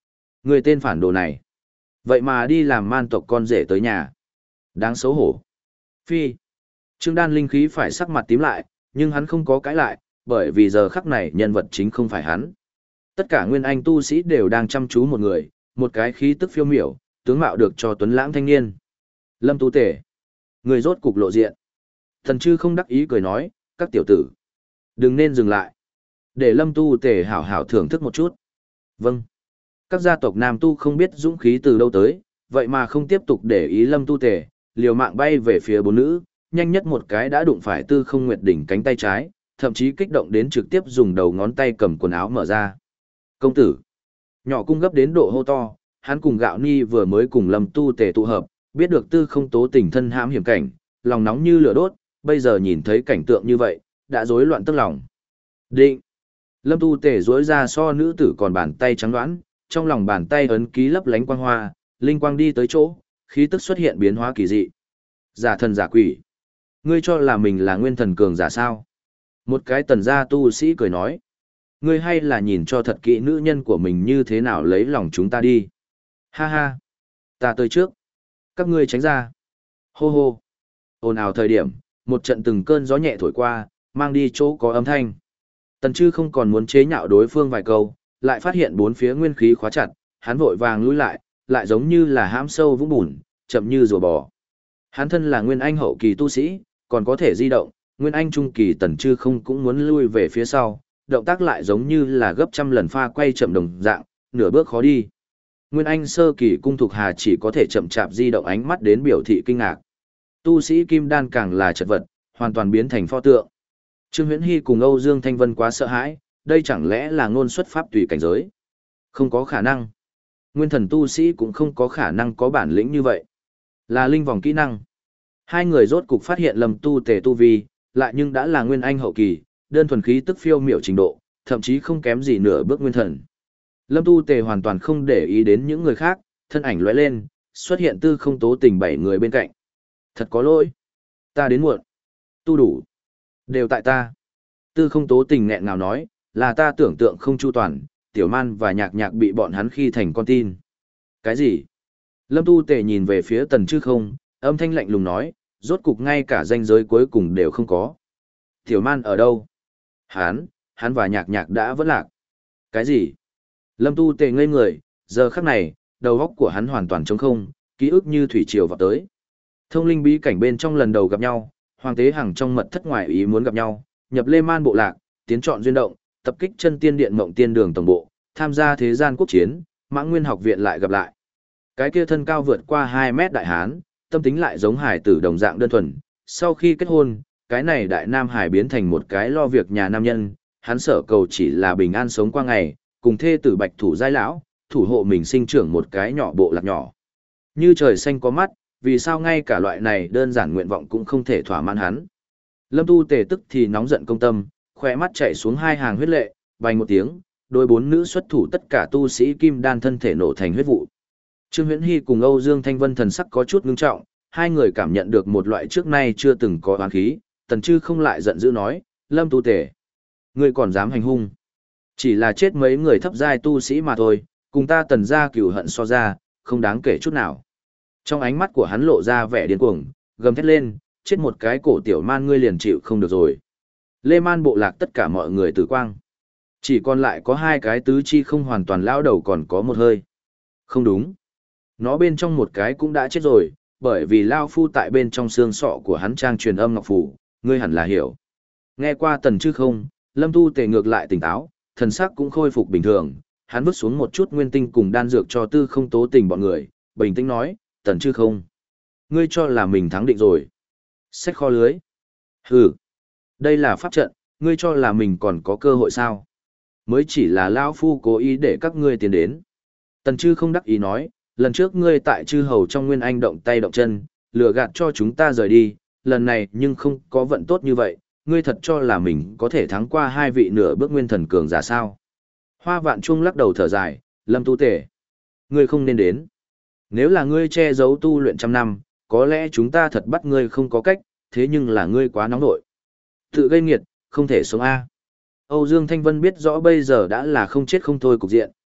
Người tên phản đồ này. Vậy mà đi làm man tộc con rể tới nhà. Đáng xấu hổ. Phi. Trương Đan linh khí phải sắc mặt tím lại, nhưng hắn không có cãi lại, bởi vì giờ khắc này nhân vật chính không phải hắn. Tất cả nguyên anh tu sĩ đều đang chăm chú một người, một cái khí tức phiêu miểu, tướng mạo được cho tuấn lãng thanh niên. Lâm Tu Tể. Người rốt cục lộ diện. Thần chư không đắc ý cười nói, các tiểu tử. Đừng nên dừng lại. Để Lâm Tu Tể hảo hảo thưởng thức một chút. Vâng. Các gia tộc nam tu không biết dũng khí từ đâu tới, vậy mà không tiếp tục để ý Lâm Tu Tể, liều mạng bay về phía bốn nữ, nhanh nhất một cái đã đụng phải Tư Không Nguyệt đỉnh cánh tay trái, thậm chí kích động đến trực tiếp dùng đầu ngón tay cầm quần áo mở ra. Công tử. Nhỏ cung gấp đến độ hô to, hắn cùng Gạo Ni vừa mới cùng Lâm Tu Tể tụ hợp, biết được Tư Không Tố tình thân hãm hiểm cảnh, lòng nóng như lửa đốt, bây giờ nhìn thấy cảnh tượng như vậy, đã rối loạn tức lòng. Định. Lâm Tu Tể rối ra so nữ tử còn bàn tay trắng đoán, trong lòng bàn tay ấn ký lấp lánh quang hoa, linh quang đi tới chỗ, khí tức xuất hiện biến hóa kỳ dị. Giả thần giả quỷ. Ngươi cho là mình là nguyên thần cường giả sao? Một cái tần gia tu sĩ cười nói. Ngươi hay là nhìn cho thật kỹ nữ nhân của mình như thế nào lấy lòng chúng ta đi. Ha ha. Ta tới trước. Các ngươi tránh ra. Hô hô. Ồn ào thời điểm, một trận từng cơn gió nhẹ thổi qua, mang đi chỗ có âm thanh. Tần Chư không còn muốn chế nhạo đối phương vài câu, lại phát hiện bốn phía nguyên khí khóa chặt, hắn vội vàng lùi lại, lại giống như là hãm sâu vũng bùn, chậm như rùa bò. Hắn thân là nguyên anh hậu kỳ tu sĩ, còn có thể di động, nguyên anh trung kỳ Tần Chư không cũng muốn lui về phía sau, động tác lại giống như là gấp trăm lần pha quay chậm đồng dạng, nửa bước khó đi. Nguyên anh sơ kỳ cung thục hà chỉ có thể chậm chạp di động ánh mắt đến biểu thị kinh ngạc. Tu sĩ kim đan càng là chật vật, hoàn toàn biến thành pho tượng. Trương Huyễn Hy cùng Âu Dương Thanh Vân quá sợ hãi, đây chẳng lẽ là ngôn xuất pháp tùy cảnh giới? Không có khả năng. Nguyên thần tu sĩ cũng không có khả năng có bản lĩnh như vậy. Là linh vòng kỹ năng. Hai người rốt cục phát hiện Lâm Tu Tề tu vi, lại nhưng đã là nguyên anh hậu kỳ, đơn thuần khí tức phiêu miểu trình độ, thậm chí không kém gì nửa bước nguyên thần. Lâm Tu Tề hoàn toàn không để ý đến những người khác, thân ảnh lóe lên, xuất hiện Tư Không Tố tình bảy người bên cạnh. Thật có lỗi. Ta đến muộn. Tu đủ. Đều tại ta. Tư Không Tố tình nghẹn ngào nói, là ta tưởng tượng không chu toàn, Tiểu Man và Nhạc Nhạc bị bọn hắn khi thành con tin. Cái gì? Lâm Tu Tề nhìn về phía Tần Chư không, âm thanh lạnh lùng nói, rốt cục ngay cả danh giới cuối cùng đều không có. Tiểu Man ở đâu? Hắn, hắn và Nhạc Nhạc đã vẫn lạc. Cái gì? Lâm Tu Tề ngây người, giờ khắc này, đầu óc của hắn hoàn toàn trống không, ký ức như thủy triều vào tới. Thông linh bí cảnh bên trong lần đầu gặp nhau, Hoàng Tế Hằng trong mật thất ngoại ý muốn gặp nhau, nhập Lê Man bộ lạc, tiến chọn duyên động, tập kích chân tiên điện Mộng Tiên Đường tổng bộ, tham gia thế gian quốc chiến, Mãng Nguyên học viện lại gặp lại. Cái kia thân cao vượt qua hai mét đại hán, tâm tính lại giống hải tử đồng dạng đơn thuần, sau khi kết hôn, cái này đại nam hải biến thành một cái lo việc nhà nam nhân, hắn sở cầu chỉ là bình an sống qua ngày, cùng thê tử Bạch Thủ giai lão, thủ hộ mình sinh trưởng một cái nhỏ bộ lạc nhỏ. Như trời xanh có mắt, vì sao ngay cả loại này đơn giản nguyện vọng cũng không thể thỏa mãn hắn. Lâm Tu Tề tức thì nóng giận công tâm, khỏe mắt chảy xuống hai hàng huyết lệ, bành một tiếng, đôi bốn nữ xuất thủ tất cả tu sĩ kim đan thân thể nổ thành huyết vụ. Trương Huyễn Hy cùng Âu Dương Thanh Vân thần sắc có chút ngưng trọng, hai người cảm nhận được một loại trước nay chưa từng có oán khí, Tần Chư không lại giận dữ nói, Lâm Tu Tề, ngươi còn dám hành hung. Chỉ là chết mấy người thấp giai tu sĩ mà thôi, cùng ta Tần gia cửu hận so ra, không đáng kể chút nào. Trong ánh mắt của hắn lộ ra vẻ điên cuồng, gầm thét lên, chết một cái cổ tiểu man ngươi liền chịu không được rồi. Lê Man bộ lạc tất cả mọi người tử quang. Chỉ còn lại có hai cái tứ chi không hoàn toàn lão đầu còn có một hơi. Không đúng. Nó bên trong một cái cũng đã chết rồi, bởi vì Lao Phu tại bên trong xương sọ của hắn trang truyền âm ngọc phủ, ngươi hẳn là hiểu. Nghe qua Tần Chư không, Lâm Tu Tề ngược lại tỉnh táo, thần sắc cũng khôi phục bình thường, hắn vứt xuống một chút nguyên tinh cùng đan dược cho Tư Không Tố tình bọn người, bình tĩnh nói, Tần Chư không, ngươi cho là mình thắng định rồi. Xách kho lưới. Hừ, đây là pháp trận, ngươi cho là mình còn có cơ hội sao? Mới chỉ là Lao Phu cố ý để các ngươi tiến đến. Tần Chư không đắc ý nói, lần trước ngươi tại chư hầu trong nguyên anh động tay động chân, lừa gạt cho chúng ta rời đi, lần này nhưng không có vận tốt như vậy, ngươi thật cho là mình có thể thắng qua hai vị nửa bước nguyên thần cường giả sao? Hoa Vạn Trung lắc đầu thở dài, Lâm Tu Tề, ngươi không nên đến. Nếu là ngươi che giấu tu luyện trăm năm, có lẽ chúng ta thật bắt ngươi không có cách, thế nhưng là ngươi quá nóng nội. Tự gây nghiệt, không thể sống A. Âu Dương Thanh Vân biết rõ bây giờ đã là không chết không thôi cục diện,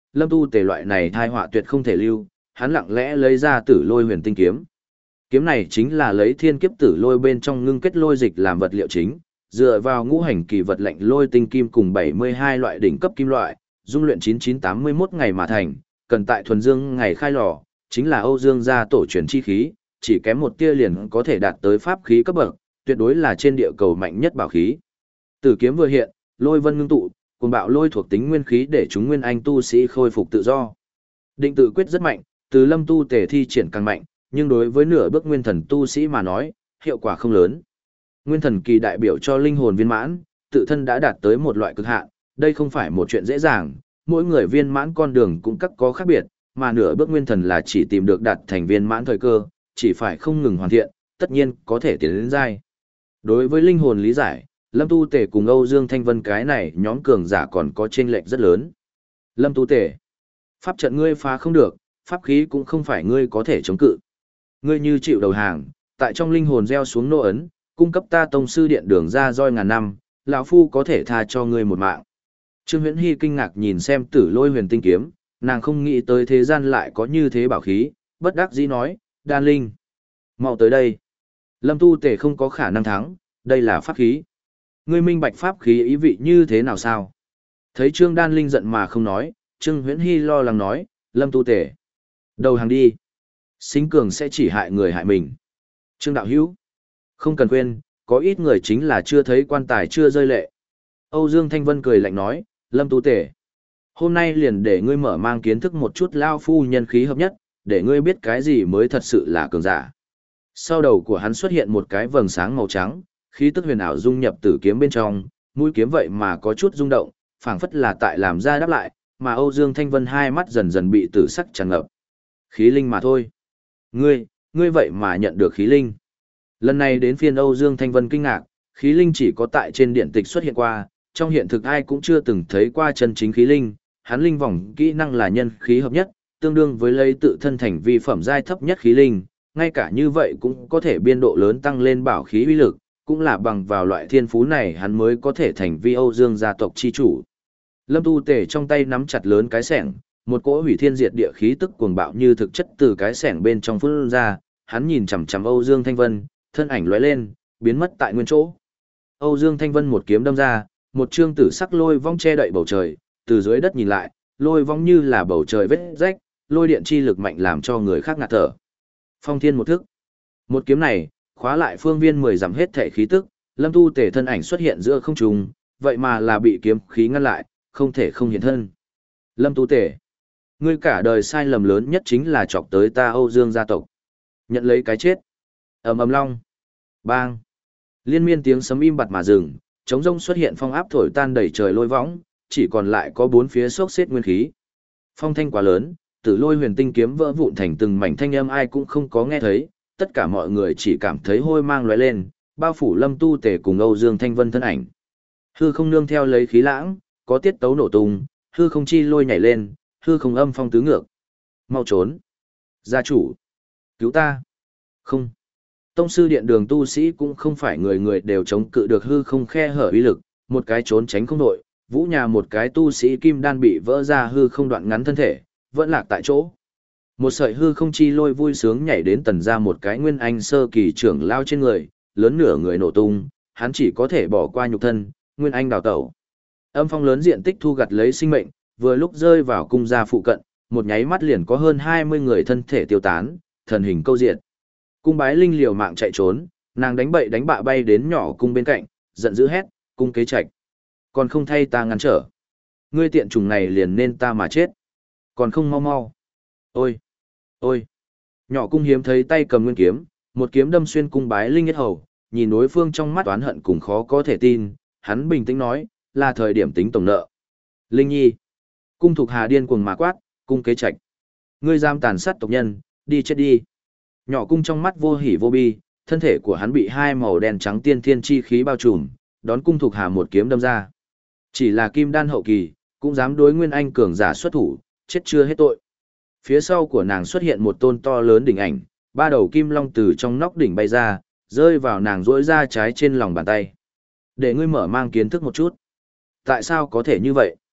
Lâm Tu Tề loại này thai họa tuyệt không thể lưu, hắn lặng lẽ lấy ra Tử Lôi Huyền Tinh kiếm. Kiếm này chính là lấy thiên kiếp tử lôi bên trong ngưng kết lôi dịch làm vật liệu chính, dựa vào ngũ hành kỳ vật lệnh lôi tinh kim cùng bảy mươi hai loại đỉnh cấp kim loại, dung luyện chín chín tám mươi mốt ngày mà thành, cần tại thuần dương ngày khai lò, chính là Âu Dương gia tổ truyền chi khí, chỉ kém một tia liền có thể đạt tới pháp khí cấp bậc, tuyệt đối là trên địa cầu mạnh nhất bảo khí. Tử kiếm vừa hiện, lôi vân ngưng tụ, cuồng bạo lôi thuộc tính nguyên khí để chúng nguyên anh tu sĩ khôi phục tự do. Định tự quyết rất mạnh, từ Lâm Tu Tề thi triển càng mạnh, nhưng đối với nửa bước nguyên thần tu sĩ mà nói, hiệu quả không lớn. Nguyên thần kỳ đại biểu cho linh hồn viên mãn, tự thân đã đạt tới một loại cực hạn, đây không phải một chuyện dễ dàng, mỗi người viên mãn con đường cũng các có khác biệt, mà nửa bước nguyên thần là chỉ tìm được đạt thành viên mãn thời cơ, chỉ phải không ngừng hoàn thiện, tất nhiên có thể tiến đến giai. Đối với linh hồn lý giải, Lâm Tu Tề cùng Âu Dương Thanh Vân cái này nhóm cường giả còn có chênh lệch rất lớn. Lâm Tu Tề, pháp trận ngươi phá không được, pháp khí cũng không phải ngươi có thể chống cự. Ngươi như chịu đầu hàng, tại trong linh hồn gieo xuống nô ấn, cung cấp ta tông sư điện đường ra roi ngàn năm, lão phu có thể tha cho ngươi một mạng. Trương Huyễn Hy kinh ngạc nhìn xem Tử Lôi Huyền Tinh kiếm, nàng không nghĩ tới thế gian lại có như thế bảo khí, bất đắc dĩ nói, Đan Linh, mau tới đây. Lâm Tu Tề không có khả năng thắng, đây là pháp khí. Ngươi minh bạch pháp khí ý vị như thế nào sao? Thấy Trương Đan Linh giận mà không nói, Trương Huyễn Hy lo lắng nói, Lâm Tu Tề, đầu hàng đi. Sinh cường sẽ chỉ hại người hại mình. Trương Đạo Hữu, không cần quên, có ít người chính là chưa thấy quan tài chưa rơi lệ. Âu Dương Thanh Vân cười lạnh nói, Lâm Tu Tề, hôm nay liền để ngươi mở mang kiến thức một chút lao phu nhân khí hợp nhất, để ngươi biết cái gì mới thật sự là cường giả. Sau đầu của hắn xuất hiện một cái vầng sáng màu trắng, khí tức huyền ảo dung nhập tử kiếm bên trong, mũi kiếm vậy mà có chút rung động, phảng phất là tại làm ra đáp lại, mà Âu Dương Thanh Vân hai mắt dần dần bị tử sắc tràn ngập. Khí linh mà thôi. Ngươi, ngươi vậy mà nhận được khí linh. Lần này đến phiên Âu Dương Thanh Vân kinh ngạc, khí linh chỉ có tại trên điện tịch xuất hiện qua, trong hiện thực ai cũng chưa từng thấy qua chân chính khí linh, hắn linh vòng kỹ năng là nhân khí hợp nhất, tương đương với lấy tự thân thành vi phẩm giai thấp nhất khí linh, ngay cả như vậy cũng có thể biên độ lớn tăng lên bảo khí uy lực, cũng là bằng vào loại thiên phú này hắn mới có thể thành vi Âu Dương gia tộc chi chủ. Lâm Tu Tề trong tay nắm chặt lớn cái xẻng, một cỗ hủy thiên diệt địa khí tức cuồng bạo như thực chất từ cái xẻng bên trong phun ra, hắn nhìn chằm chằm Âu Dương Thanh Vân, thân ảnh lóe lên, biến mất tại nguyên chỗ. Âu Dương Thanh Vân một kiếm đâm ra, một trương tử sắc lôi vong che đậy bầu trời, từ dưới đất nhìn lại, lôi vong như là bầu trời vết rách, lôi điện chi lực mạnh làm cho người khác ngạt thở. Phong thiên một thức. Một kiếm này, khóa lại phương viên mười dặm hết thể khí tức, Lâm Tu Tề thân ảnh xuất hiện giữa không trung, vậy mà là bị kiếm khí ngăn lại, không thể không hiện thân. Lâm Tu Tề, ngươi cả đời sai lầm lớn nhất chính là chọc tới ta Âu Dương gia tộc. Nhận lấy cái chết. Ầm ầm long. Bang. Liên miên tiếng sấm im bặt mà dừng, trống rông xuất hiện phong áp thổi tan đầy trời lôi võng, chỉ còn lại có bốn phía xốc xếp nguyên khí. Phong thanh quá lớn, Tử Lôi Huyền Tinh kiếm vỡ vụn thành từng mảnh thanh âm ai cũng không có nghe thấy, tất cả mọi người chỉ cảm thấy hôi mang lóe lên, bao phủ Lâm Tu Tề cùng Âu Dương Thanh Vân thân ảnh. Hư không nương theo lấy khí lãng, có tiết tấu nổ tung, hư không chi lôi nhảy lên, hư không âm phong tứ ngược. Mau trốn! Gia chủ! Cứu ta! Không! Tông sư điện đường tu sĩ cũng không phải người người đều chống cự được hư không khe hở uy lực, một cái trốn tránh không đội, vũ nhà một cái tu sĩ kim đan bị vỡ ra hư không đoạn ngắn thân thể, vẫn lạc tại chỗ. Một sợi hư không chi lôi vui sướng nhảy đến tần ra một cái nguyên anh sơ kỳ trưởng lao trên người, lớn nửa người nổ tung, hắn chỉ có thể bỏ qua nhục thân, nguyên anh đào tẩu. Âm phong lớn diện tích thu gặt lấy sinh mệnh, vừa lúc rơi vào cung gia phụ cận, một nháy mắt liền có hơn hai mươi người thân thể tiêu tán, thần hình câu diện. Cung bái linh liều mạng chạy trốn, nàng đánh bậy đánh bạ bay đến nhỏ cung bên cạnh, giận dữ hét, cung kế trạch. Còn không thay ta ngăn trở. Ngươi tiện trùng này liền nên ta mà chết. Còn không mau mau. Ôi! Ôi! Nhỏ cung hiếm thấy tay cầm nguyên kiếm, một kiếm đâm xuyên cung bái linh yết hầu, nhìn đối phương trong mắt oán hận cùng khó có thể tin, hắn bình tĩnh nói, là thời điểm tính tổng nợ. Linh nhi! Cung Thục Hà điên cuồng mà quát, cung kế trạch. Ngươi dám tàn sát tộc nhân, đi chết đi. Nhỏ cung trong mắt vô hỉ vô bi, thân thể của hắn bị hai màu đen trắng tiên thiên chi khí bao trùm, đón cung Thục Hà một kiếm đâm ra. Chỉ là kim đan hậu kỳ, cũng dám đối nguyên anh cường giả xuất thủ, chết chưa hết tội. Phía sau của nàng xuất hiện một tôn to lớn đỉnh ảnh, ba đầu kim long từ trong nóc đỉnh bay ra, rơi vào nàng rỗi ra trái trên lòng bàn tay. Để ngươi mở mang kiến thức một chút. Tại sao có thể như vậy?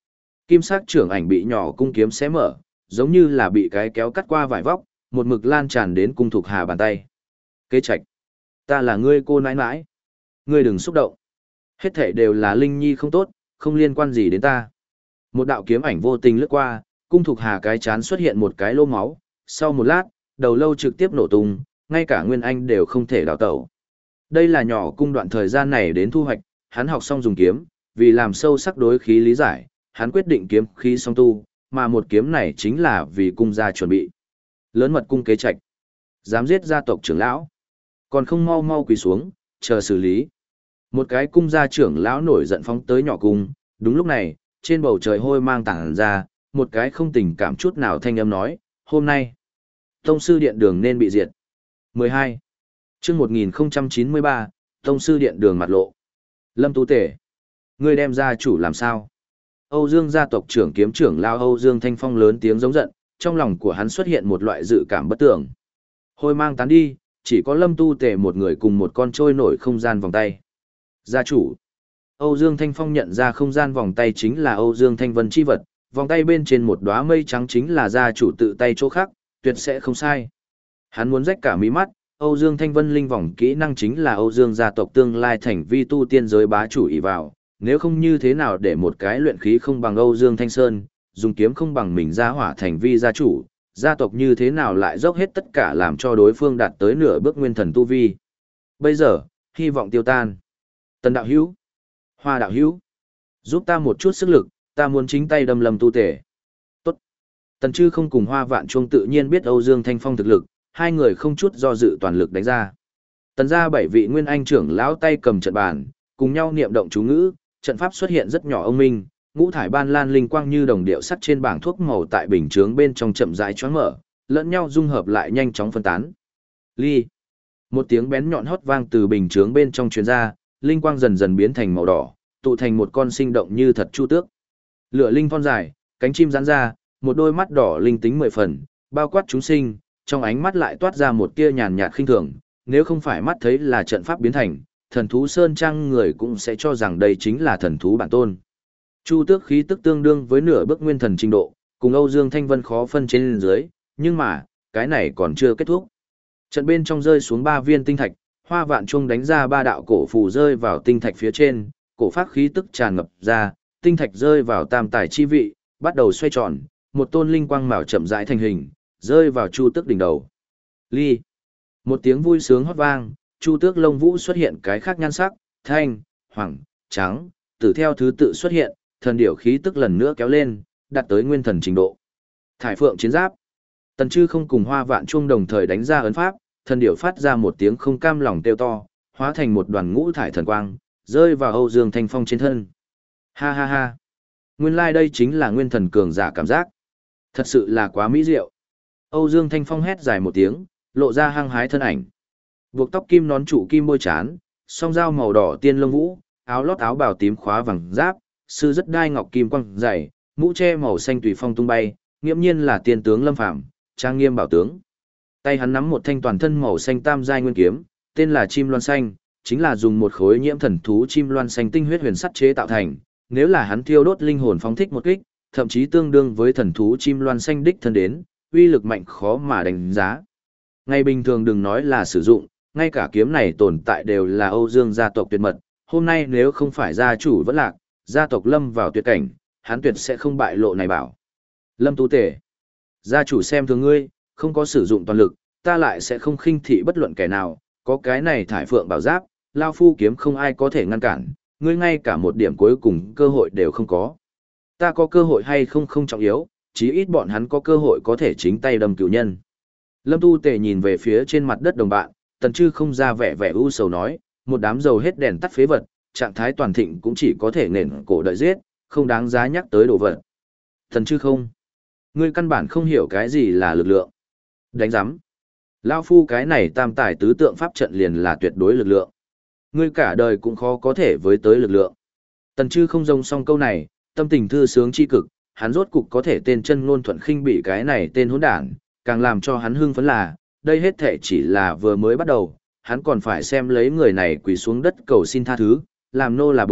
Kim sắc trưởng ảnh bị nhỏ cung kiếm xé mở, giống như là bị cái kéo cắt qua vải vóc, một mực lan tràn đến cung Thục Hà bàn tay. Kế Trạch, ta là ngươi cô nãi nãi. Ngươi đừng xúc động. Hết thảy đều là Linh Nhi không tốt, không liên quan gì đến ta. Một đạo kiếm ảnh vô tình lướt qua, cung Thục Hà cái chán xuất hiện một cái lỗ máu, sau một lát, đầu lâu trực tiếp nổ tung, ngay cả Nguyên Anh đều không thể đào tẩu. Đây là nhỏ cung đoạn thời gian này đến thu hoạch, hắn học xong dùng kiếm, vì làm sâu sắc đối khí lý giải, hắn quyết định kiếm khí song tu, mà một kiếm này chính là vì cung gia chuẩn bị. Lớn mật cung Kế Trạch, dám giết gia tộc trưởng lão, còn không mau mau quỳ xuống, chờ xử lý. Một cái cung gia trưởng lão nổi giận phóng tới nhỏ cung, đúng lúc này, trên bầu trời hôi mang tảng ra, một cái không tình cảm chút nào thanh âm nói, hôm nay, Tông sư điện đường nên bị diệt. mười hai. Chương một nghìn chín mươi ba, Tông sư điện đường mặt lộ. Lâm Tú Tể, ngươi đem gia chủ làm sao? Âu Dương gia tộc trưởng kiếm trưởng lao Âu Dương Thanh Phong lớn tiếng giống giận, trong lòng của hắn xuất hiện một loại dự cảm bất tưởng. Hôi mang tán đi, chỉ có Lâm Tu Tể một người cùng một con trôi nổi không gian vòng tay. Gia chủ. Âu Dương Thanh Phong nhận ra không gian vòng tay chính là Âu Dương Thanh Vân chi vật, vòng tay bên trên một đóa mây trắng chính là gia chủ tự tay chỗ khác, tuyệt sẽ không sai. Hắn muốn rách cả mí mắt, Âu Dương Thanh Vân linh vòng kỹ năng chính là Âu Dương gia tộc tương lai thành vi tu tiên giới bá chủ ỷ vào, nếu không như thế nào để một cái luyện khí không bằng Âu Dương Thanh Sơn, dùng kiếm không bằng mình ra hỏa thành vi gia chủ, gia tộc như thế nào lại dốc hết tất cả làm cho đối phương đạt tới nửa bước nguyên thần tu vi. Bây giờ, hy vọng tiêu tan. Tần đạo hữu, Hoa đạo hữu, giúp ta một chút sức lực, ta muốn chính tay đâm Lâm Tu Tể. Tốt. Tần Chư không cùng Hoa Vạn Chuông tự nhiên biết Âu Dương Thanh Phong thực lực, hai người không chút do dự toàn lực đánh ra. Tần gia bảy vị nguyên anh trưởng lão tay cầm trận bàn, cùng nhau niệm động chú ngữ, trận pháp xuất hiện rất nhỏ ông minh, ngũ thải ban lan linh quang như đồng điệu sắt trên bảng thuốc màu tại bình chướng bên trong chậm rãi choáng mở, lẫn nhau dung hợp lại nhanh chóng phân tán. Ly. Một tiếng bén nhọn hót vang từ bình chướng bên trong truyền ra, linh quang dần dần biến thành màu đỏ, tụ thành một con sinh động như thật chu tước. Lửa linh thon dài, cánh chim giãn ra, một đôi mắt đỏ linh tính mười phần, bao quát chúng sinh, trong ánh mắt lại toát ra một tia nhàn nhạt khinh thường, nếu không phải mắt thấy là trận pháp biến thành, thần thú sơn trang người cũng sẽ cho rằng đây chính là thần thú bản tôn. Chu tước khí tức tương đương với nửa bước nguyên thần trình độ, cùng Âu Dương Thanh Vân khó phân trên dưới, nhưng mà, cái này còn chưa kết thúc. Trận bên trong rơi xuống ba viên tinh thạch, Hoa Vạn Chuông đánh ra ba đạo cổ phù rơi vào tinh thạch phía trên, cổ pháp khí tức tràn ngập ra, tinh thạch rơi vào tam tài chi vị, bắt đầu xoay tròn, một tôn linh quang màu chậm rãi thành hình, rơi vào Chu Tước đỉnh đầu. Ly. Một tiếng vui sướng hót vang, Chu Tước lông vũ xuất hiện cái khác nhan sắc, thanh, hoàng, trắng, tử theo thứ tự xuất hiện, thần điểu khí tức lần nữa kéo lên, đạt tới nguyên thần trình độ. Thải Phượng chiến giáp. Tần Chư không cùng Hoa Vạn Chuông đồng thời đánh ra ấn pháp, thần điểu phát ra một tiếng không cam lòng kêu to, hóa thành một đoàn ngũ thải thần quang, rơi vào Âu Dương Thanh Phong trên thân. Ha ha ha. Nguyên lai like đây chính là nguyên thần cường giả cảm giác. Thật sự là quá mỹ diệu. Âu Dương Thanh Phong hét dài một tiếng, lộ ra hăng hái thân ảnh. Buộc tóc kim nón trụ kim bôi chán, song dao màu đỏ tiên lông vũ, áo lót áo bào tím khóa vàng giáp, sư rất đai ngọc kim quang dày, mũ che màu xanh tùy phong tung bay, nghiễm nhiên là tiên tướng Lâm Phàm, trang nghiêm bảo tướng. Tay hắn nắm một thanh toàn thân màu xanh tam giai nguyên kiếm, tên là Chim Loan Xanh, chính là dùng một khối nhiễm thần thú chim loan xanh tinh huyết huyền sắt chế tạo thành, nếu là hắn thiêu đốt linh hồn phóng thích một kích, thậm chí tương đương với thần thú chim loan xanh đích thân đến, uy lực mạnh khó mà đánh giá. Ngày bình thường đừng nói là sử dụng, ngay cả kiếm này tồn tại đều là Âu Dương gia tộc tuyệt mật, hôm nay nếu không phải gia chủ vẫn lạc, gia tộc lâm vào tuyệt cảnh, hắn tuyệt sẽ không bại lộ này bảo. Lâm Tú Tể, gia chủ xem thường ngươi, không có sử dụng toàn lực, ta lại sẽ không khinh thị bất luận kẻ nào, có cái này Thải Phượng bảo giáp, lao phu kiếm không ai có thể ngăn cản, ngươi ngay cả một điểm cuối cùng cơ hội đều không có. Ta có cơ hội hay không không trọng yếu, chí ít bọn hắn có cơ hội có thể chính tay đâm cửu nhân. Lâm Tu Tể nhìn về phía trên mặt đất đồng bạn, Tần Chư không ra vẻ vẻ u sầu nói, một đám dầu hết đèn tắt phế vật, trạng thái toàn thịnh cũng chỉ có thể nền cổ đợi giết, không đáng giá nhắc tới đồ vật. Tần Chư không, ngươi căn bản không hiểu cái gì là lực lượng. Đánh giám. Lao phu cái này tam tài tứ tượng pháp trận liền là tuyệt đối lực lượng. Ngươi cả đời cũng khó có thể với tới lực lượng. Tần Chư không rông xong câu này, tâm tình thư sướng chi cực, hắn rốt cục có thể tên chân ngôn thuận khinh bị cái này tên hỗn đản, càng làm cho hắn hưng phấn là, đây hết thể chỉ là vừa mới bắt đầu, hắn còn phải xem lấy người này quỳ xuống đất cầu xin tha thứ, làm nô là buộc,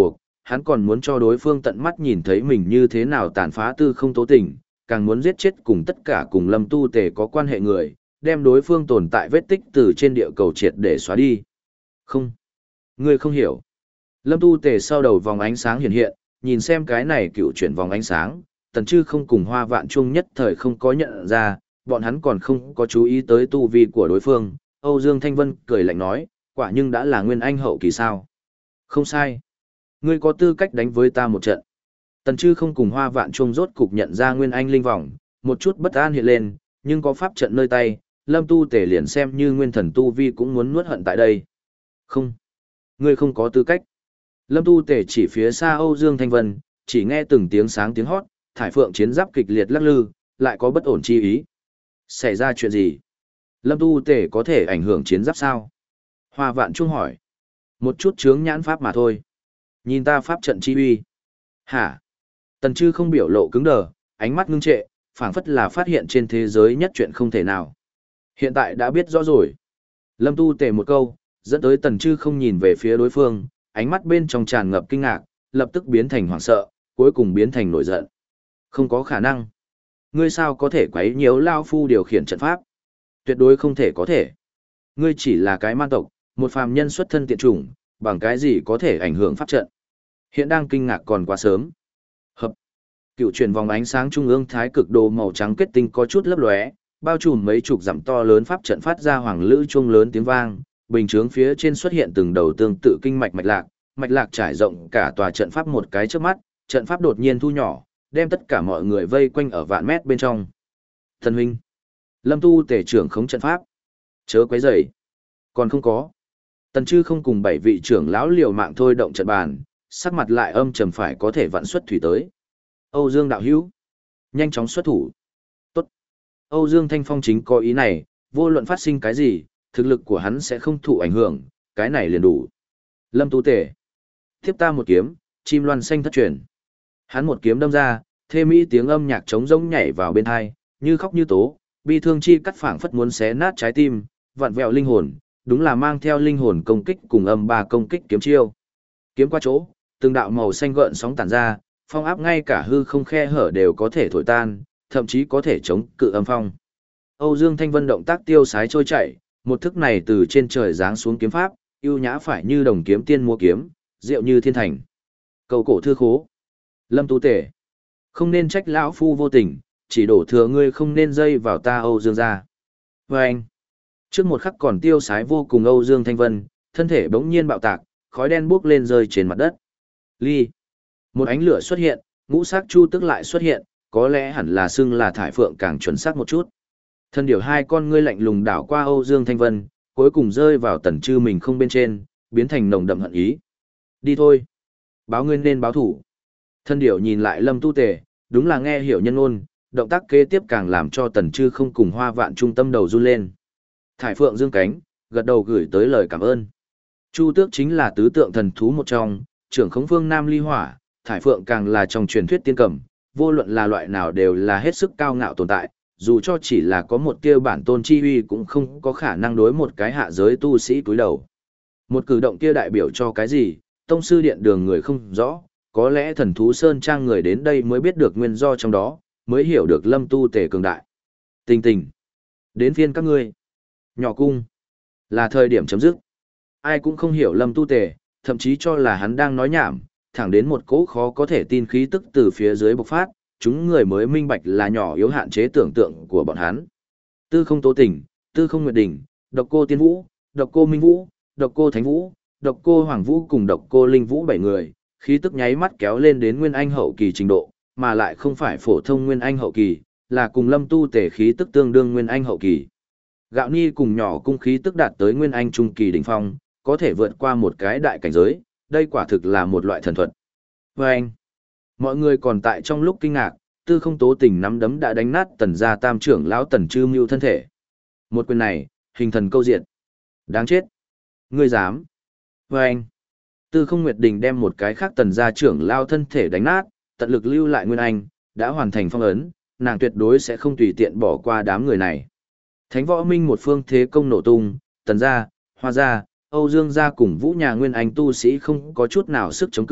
hắn còn muốn cho đối phương tận mắt nhìn thấy mình như thế nào tàn phá tư không tố tình, càng muốn giết chết cùng tất cả cùng Lâm Tu Tề có quan hệ người, đem đối phương tồn tại vết tích từ trên địa cầu triệt để xóa đi. Không, ngươi không hiểu. Lâm Tu Tề sau đầu vòng ánh sáng hiện hiện, nhìn xem cái này cựu chuyển vòng ánh sáng, Tần Chư không cùng Hoa Vạn Trung nhất thời không có nhận ra, bọn hắn còn không có chú ý tới tu vi của đối phương. Âu Dương Thanh Vân cười lạnh nói, quả nhưng đã là nguyên anh hậu kỳ sao. Không sai. Ngươi có tư cách đánh với ta một trận. Tần Chư không cùng Hoa Vạn Trung rốt cục nhận ra nguyên anh linh vòng, một chút bất an hiện lên, nhưng có pháp trận nơi tay, Lâm Tu Tề liền xem như nguyên thần tu vi cũng muốn nuốt hận tại đây. Không. Ngươi không có tư cách. Lâm Tu Tề chỉ phía xa Âu Dương Thanh Vân, chỉ nghe từng tiếng sáng tiếng hót, thải phượng chiến giáp kịch liệt lắc lư, lại có bất ổn chi ý. Xảy ra chuyện gì? Lâm Tu Tề có thể ảnh hưởng chiến giáp sao? Hoa Vạn Trung hỏi. Một chút chướng nhãn pháp mà thôi. Nhìn ta pháp trận chi uy. Hả? Tần Chư không biểu lộ cứng đờ, ánh mắt ngưng trệ, phảng phất là phát hiện trên thế giới nhất chuyện không thể nào. Hiện tại đã biết rõ rồi. Lâm Tu Tề một câu, dẫn tới Tần Chư không nhìn về phía đối phương, ánh mắt bên trong tràn ngập kinh ngạc, lập tức biến thành hoảng sợ, cuối cùng biến thành nổi giận. Không có khả năng. Ngươi sao có thể quấy nhiễu lao phu điều khiển trận pháp? Tuyệt đối không thể có thể. Ngươi chỉ là cái man tộc, một phàm nhân xuất thân tiện chủng, bằng cái gì có thể ảnh hưởng pháp trận? Hiện đang kinh ngạc còn quá sớm. Hợp. Cựu chuyển vòng ánh sáng trung ương thái cực đồ màu trắng kết tinh có chút lấp lóe, bao trùm mấy chục dặm to lớn pháp trận phát ra hoàng lữ chuông lớn tiếng vang, bình chướng phía trên xuất hiện từng đầu tương tự kinh mạch mạch lạc, mạch lạc trải rộng cả tòa trận pháp một cái trước mắt, trận pháp đột nhiên thu nhỏ, đem tất cả mọi người vây quanh ở vạn mét bên trong. Thần huynh, Lâm Tu Tề trưởng khống trận pháp, chớ quấy rầy. Còn không có. Tần Chư không cùng bảy vị trưởng lão liều mạng thôi động trận bàn, sắc mặt lại âm trầm phải có thể vặn xuất thủy tới. Âu Dương đạo hữu, nhanh chóng xuất thủ. Tốt. Âu Dương Thanh Phong chính có ý này, vô luận phát sinh cái gì, thực lực của hắn sẽ không thụ ảnh hưởng, cái này liền đủ. Lâm Tu Tề, tiếp ta một kiếm, chim loan xanh thất truyền. Hắn một kiếm đâm ra, thê mỹ tiếng âm nhạc trống rỗng nhảy vào bên tai, như khóc như tố, bi thương chi cắt phảng phất muốn xé nát trái tim, vặn vẹo linh hồn, đúng là mang theo linh hồn công kích cùng âm ba công kích kiếm chiêu. Kiếm qua chỗ, từng đạo màu xanh gợn sóng tản ra, phong áp ngay cả hư không khe hở đều có thể thổi tan, thậm chí có thể chống cự âm phong. Âu Dương Thanh Vân động tác tiêu sái trôi chảy, một thức này từ trên trời giáng xuống kiếm pháp, ưu nhã phải như đồng kiếm tiên múa kiếm, diệu như thiên thành. Cầu cổ thư khố. Lâm Tu Tề, không nên trách lão phu vô tình, chỉ đổ thừa ngươi không nên dây vào ta Âu Dương gia. Và anh, trước một khắc còn tiêu sái vô cùng Âu Dương Thanh Vân, thân thể bỗng nhiên bạo tạc, khói đen bốc lên rơi trên mặt đất. Ly, một ánh lửa xuất hiện, ngũ sắc chu tức lại xuất hiện, có lẽ hẳn là xưng là thải phượng càng chuẩn xác một chút. Thân điều hai con ngươi lạnh lùng đảo qua Âu Dương Thanh Vân, cuối cùng rơi vào Tần Chư mình không bên trên, biến thành nồng đậm hận ý. Đi thôi, báo ngươi nên báo thủ. Thân điểu nhìn lại Lâm Tu Tề, đúng là nghe hiểu nhân ngôn, động tác kế tiếp càng làm cho Tần Chư không cùng Hoa Vạn Trung tâm đầu run lên. Thải Phượng dương cánh, gật đầu gửi tới lời cảm ơn. Chu Tước chính là tứ tượng thần thú một trong, trưởng khống phương Nam Ly Hỏa, Thải Phượng càng là trong truyền thuyết tiên cầm, vô luận là loại nào đều là hết sức cao ngạo tồn tại, dù cho chỉ là có một tia bản tôn chi uy cũng không có khả năng đối một cái hạ giới tu sĩ cúi đầu. Một cử động kia đại biểu cho cái gì, tông sư điện đường người không rõ, có lẽ thần thú sơn trang người đến đây mới biết được nguyên do trong đó, mới hiểu được Lâm Tu Tề cường đại. Tình tình, đến phiên các ngươi. Nhỏ cung, là thời điểm chấm dứt. Ai cũng không hiểu Lâm Tu Tề, thậm chí cho là hắn đang nói nhảm, thẳng đến một cỗ khó có thể tin khí tức từ phía dưới bộc phát, chúng người mới minh bạch là nhỏ yếu hạn chế tưởng tượng của bọn hắn. Tư không tố tình, tư không nguyệt đỉnh, độc cô tiên vũ, độc cô minh vũ, độc cô thánh vũ, độc cô hoàng vũ cùng độc cô linh vũ bảy người, khí tức nháy mắt kéo lên đến nguyên anh hậu kỳ trình độ, mà lại không phải phổ thông nguyên anh hậu kỳ, là cùng Lâm Tu Tề khí tức tương đương nguyên anh hậu kỳ. Gạo Ni cùng nhỏ cung khí tức đạt tới nguyên anh trung kỳ đỉnh phong, có thể vượt qua một cái đại cảnh giới, đây quả thực là một loại thần thuật. Và anh, mọi người còn tại trong lúc kinh ngạc, tư không tố tình nắm đấm đã đánh nát Tần gia tam trưởng lão Tần Chư Mưu thân thể. Một quyền này, hình thần câu diện. Đáng chết. Ngươi dám. Và anh, tư không nguyệt đình đem một cái khác Tần gia trưởng lão thân thể đánh nát, tận lực lưu lại nguyên anh, đã hoàn thành phong ấn, nàng tuyệt đối sẽ không tùy tiện bỏ qua đám người này. Thánh võ minh một phương thế công nổ tung, Tần gia, Hoa gia, Âu Dương gia cùng Vũ nhà nguyên anh tu sĩ không có chút nào sức chống cự,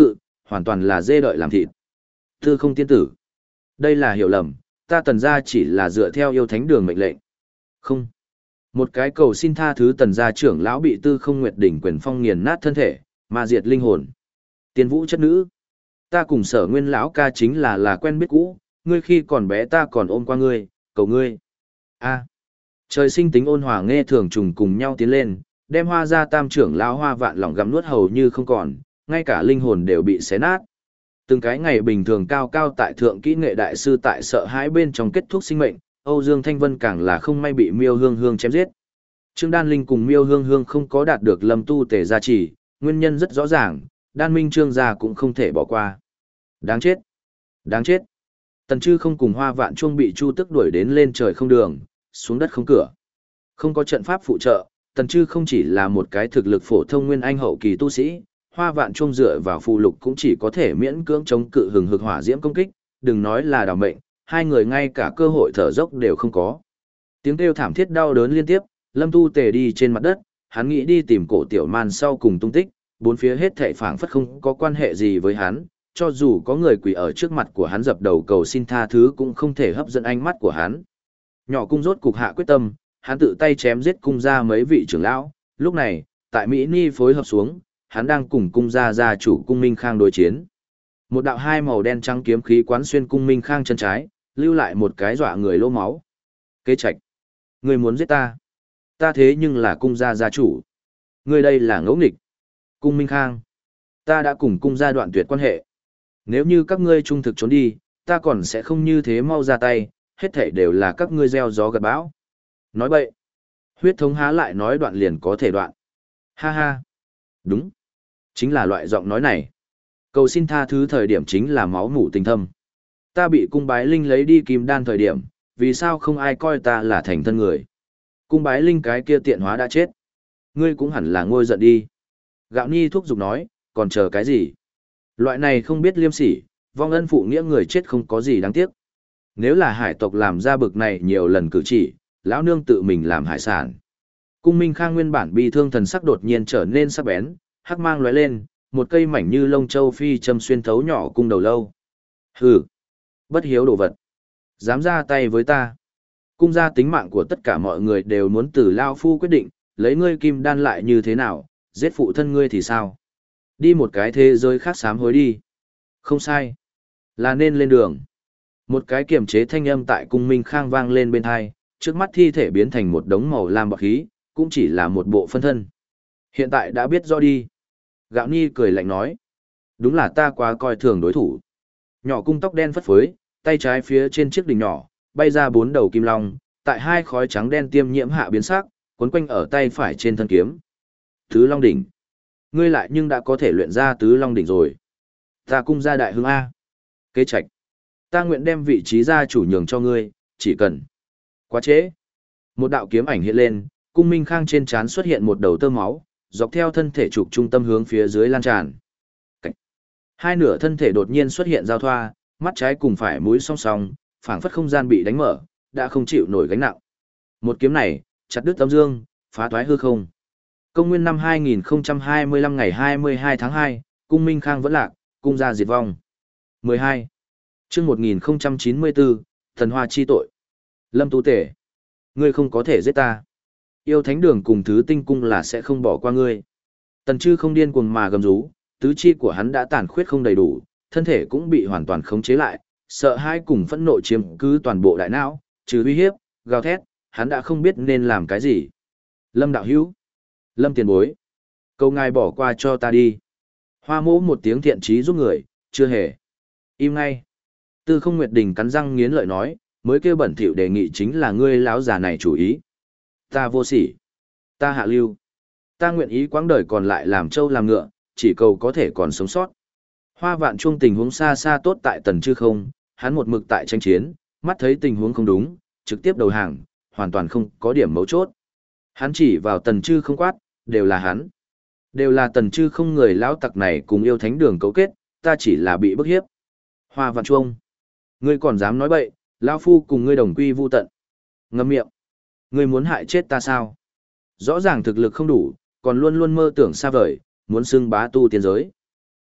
hoàn toàn là dê đợi làm thịt. Tư không tiên tử. Đây là hiểu lầm, ta tần gia chỉ là dựa theo yêu thánh đường mệnh lệnh. Không. Một cái cầu xin tha thứ tần gia trưởng lão bị tư không nguyệt đỉnh quyền phong nghiền nát thân thể, mà diệt linh hồn. Tiên vũ chất nữ. Ta cùng sở nguyên lão ca chính là là quen biết cũ, ngươi khi còn bé ta còn ôm qua ngươi, cầu ngươi. A. Trời sinh tính ôn hòa nghe thường trùng cùng nhau tiến lên, đem hoa ra tam trưởng lão hoa vạn lòng gặm nuốt hầu như không còn, ngay cả linh hồn đều bị xé nát. Từng cái ngày bình thường cao cao tại thượng kỹ nghệ đại sư tại sợ hãi bên trong kết thúc sinh mệnh, Âu Dương Thanh Vân càng là không may bị Miêu Hương Hương chém giết. Trương Đan Linh cùng Miêu Hương Hương không có đạt được Lâm Tu Tề gia trì, nguyên nhân rất rõ ràng, Đan Minh Trương gia cũng không thể bỏ qua. Đáng chết! Đáng chết! Tần Chư không cùng Hoa Vạn Chuông bị Chu Tức đuổi đến lên trời không đường, xuống đất không cửa. Không có trận pháp phụ trợ, Tần Chư không chỉ là một cái thực lực phổ thông nguyên anh hậu kỳ tu sĩ, Hoa Vạn Chuông dựa vào phù lục cũng chỉ có thể miễn cưỡng chống cự hừng hực hỏa diễm công kích, đừng nói là đảo mệnh, hai người ngay cả cơ hội thở dốc đều không có. Tiếng kêu thảm thiết đau đớn liên tiếp, Lâm Tu Tề đi trên mặt đất, hắn nghĩ đi tìm cổ tiểu man sau cùng tung tích, bốn phía hết thảy phảng phất không có quan hệ gì với hắn, cho dù có người quỳ ở trước mặt của hắn dập đầu cầu xin tha thứ cũng không thể hấp dẫn ánh mắt của hắn. Nhỏ cung rốt cục hạ quyết tâm, hắn tự tay chém giết cung ra mấy vị trưởng lão, lúc này, tại Mỹ Ni phối hợp xuống, hắn đang cùng cung gia gia chủ cung Minh Khang đối chiến. Một đạo hai màu đen trắng kiếm khí quán xuyên cung Minh Khang chân trái, lưu lại một cái dọa người lỗ máu. Kế Trạch, ngươi muốn giết ta? Ta thế nhưng là cung gia gia chủ. Ngươi đây là ngẫu nghịch. Cung Minh Khang, ta đã cùng cung gia đoạn tuyệt quan hệ. Nếu như các ngươi trung thực trốn đi, ta còn sẽ không như thế mau ra tay, hết thảy đều là các ngươi gieo gió gặt bão. Nói bậy. Huyết thống há lại nói đoạn liền có thể đoạn. Ha ha. Đúng. Chính là loại giọng nói này. Cầu xin tha thứ thời điểm chính là máu mủ tình thâm. Ta bị cung bái linh lấy đi kim đan thời điểm, vì sao không ai coi ta là thành thân người? Cung bái linh cái kia tiện hóa đã chết. Ngươi cũng hẳn là ngôi giận đi. Gạo Nhi thúc giục nói, còn chờ cái gì? Loại này không biết liêm sỉ, vong ân phụ nghĩa người chết không có gì đáng tiếc. Nếu là hải tộc làm ra bực này nhiều lần cử chỉ, lão nương tự mình làm hải sản. Cung Minh Khang nguyên bản bị thương thần sắc đột nhiên trở nên sắc bén, hắc mang lóe lên, một cây mảnh như lông châu phi châm xuyên thấu nhỏ cung đầu lâu. Hừ, bất hiếu đồ vật, dám ra tay với ta. Cung gia tính mạng của tất cả mọi người đều muốn từ lao phu quyết định, lấy ngươi kim đan lại như thế nào, giết phụ thân ngươi thì sao? Đi một cái thế giới khác sám hối đi. Không sai, là nên lên đường. Một cái kiềm chế thanh âm tại cung Minh Khang vang lên bên tai, trước mắt thi thể biến thành một đống màu lam bọt khí, cũng chỉ là một bộ phân thân. Hiện tại đã biết rõ đi. Gạo Nhi cười lạnh nói. Đúng là ta quá coi thường đối thủ. Nhỏ cung tóc đen phất phới, tay trái phía trên chiếc đỉnh nhỏ, bay ra bốn đầu kim long, tại hai khói trắng đen tiêm nhiễm hạ biến sắc, quấn quanh ở tay phải trên thân kiếm. Tứ Long đỉnh. Ngươi lại nhưng đã có thể luyện ra Tứ Long đỉnh rồi. Ta cung gia đại hưng A. Kế Trạch. Ta nguyện đem vị trí gia chủ nhường cho ngươi, chỉ cần. Quá trễ. Một đạo kiếm ảnh hiện lên, cung Minh Khang trên trán xuất hiện một đầu tơ máu, dọc theo thân thể trục trung tâm hướng phía dưới lan tràn. Cảnh. Hai nửa thân thể đột nhiên xuất hiện giao thoa, mắt trái cùng phải mũi song song, phảng phất không gian bị đánh mở, đã không chịu nổi gánh nặng. Một kiếm này, chặt đứt âm dương, phá toái hư không. Công nguyên năm hai nghìn không trăm hai mươi lăm ngày hai mươi hai tháng hai, cung Minh Khang vẫn lạc, cung gia diệt vong. mười hai. Chương một nghìn không trăm chín mươi bốn, thần hoa chi tội. Lâm Tu Tể, ngươi không có thể giết ta. Yêu Thánh Đường cùng Thứ Tinh Cung là sẽ không bỏ qua ngươi. Tần Chư không điên cuồng mà gầm rú, tứ chi của hắn đã tàn khuyết không đầy đủ, thân thể cũng bị hoàn toàn khống chế lại, sợ hãi cùng phẫn nộ chiếm cứ toàn bộ đại não, trừ uy hiếp, gào thét, hắn đã không biết nên làm cái gì. Lâm đạo hữu, Lâm tiền bối, cầu ngài bỏ qua cho ta đi. Hoa Mỗ một tiếng thiện trí giúp người, chưa hề. Im ngay. Tư Không Nguyệt Đình cắn răng nghiến lợi nói, mới kêu bẩn thỉu đề nghị chính là ngươi lão già này chủ ý. Ta vô sỉ, ta hạ lưu, ta nguyện ý quãng đời còn lại làm trâu làm ngựa, chỉ cầu có thể còn sống sót. Hoa Vạn Chuông tình huống xa xa tốt tại Tần Chư không, hắn một mực tại tranh chiến, mắt thấy tình huống không đúng, trực tiếp đầu hàng, hoàn toàn không có điểm mấu chốt. Hắn chỉ vào Tần Chư không quát, đều là hắn. Đều là Tần Chư không người lão tặc này cùng Yêu Thánh Đường cấu kết, ta chỉ là bị bức hiếp. Hoa Vạn Chuông, ngươi còn dám nói bậy, lão phu cùng ngươi đồng quy vu tận. Ngậm miệng. Ngươi muốn hại chết ta sao? Rõ ràng thực lực không đủ, còn luôn luôn mơ tưởng xa vời, muốn xưng bá tu tiên giới.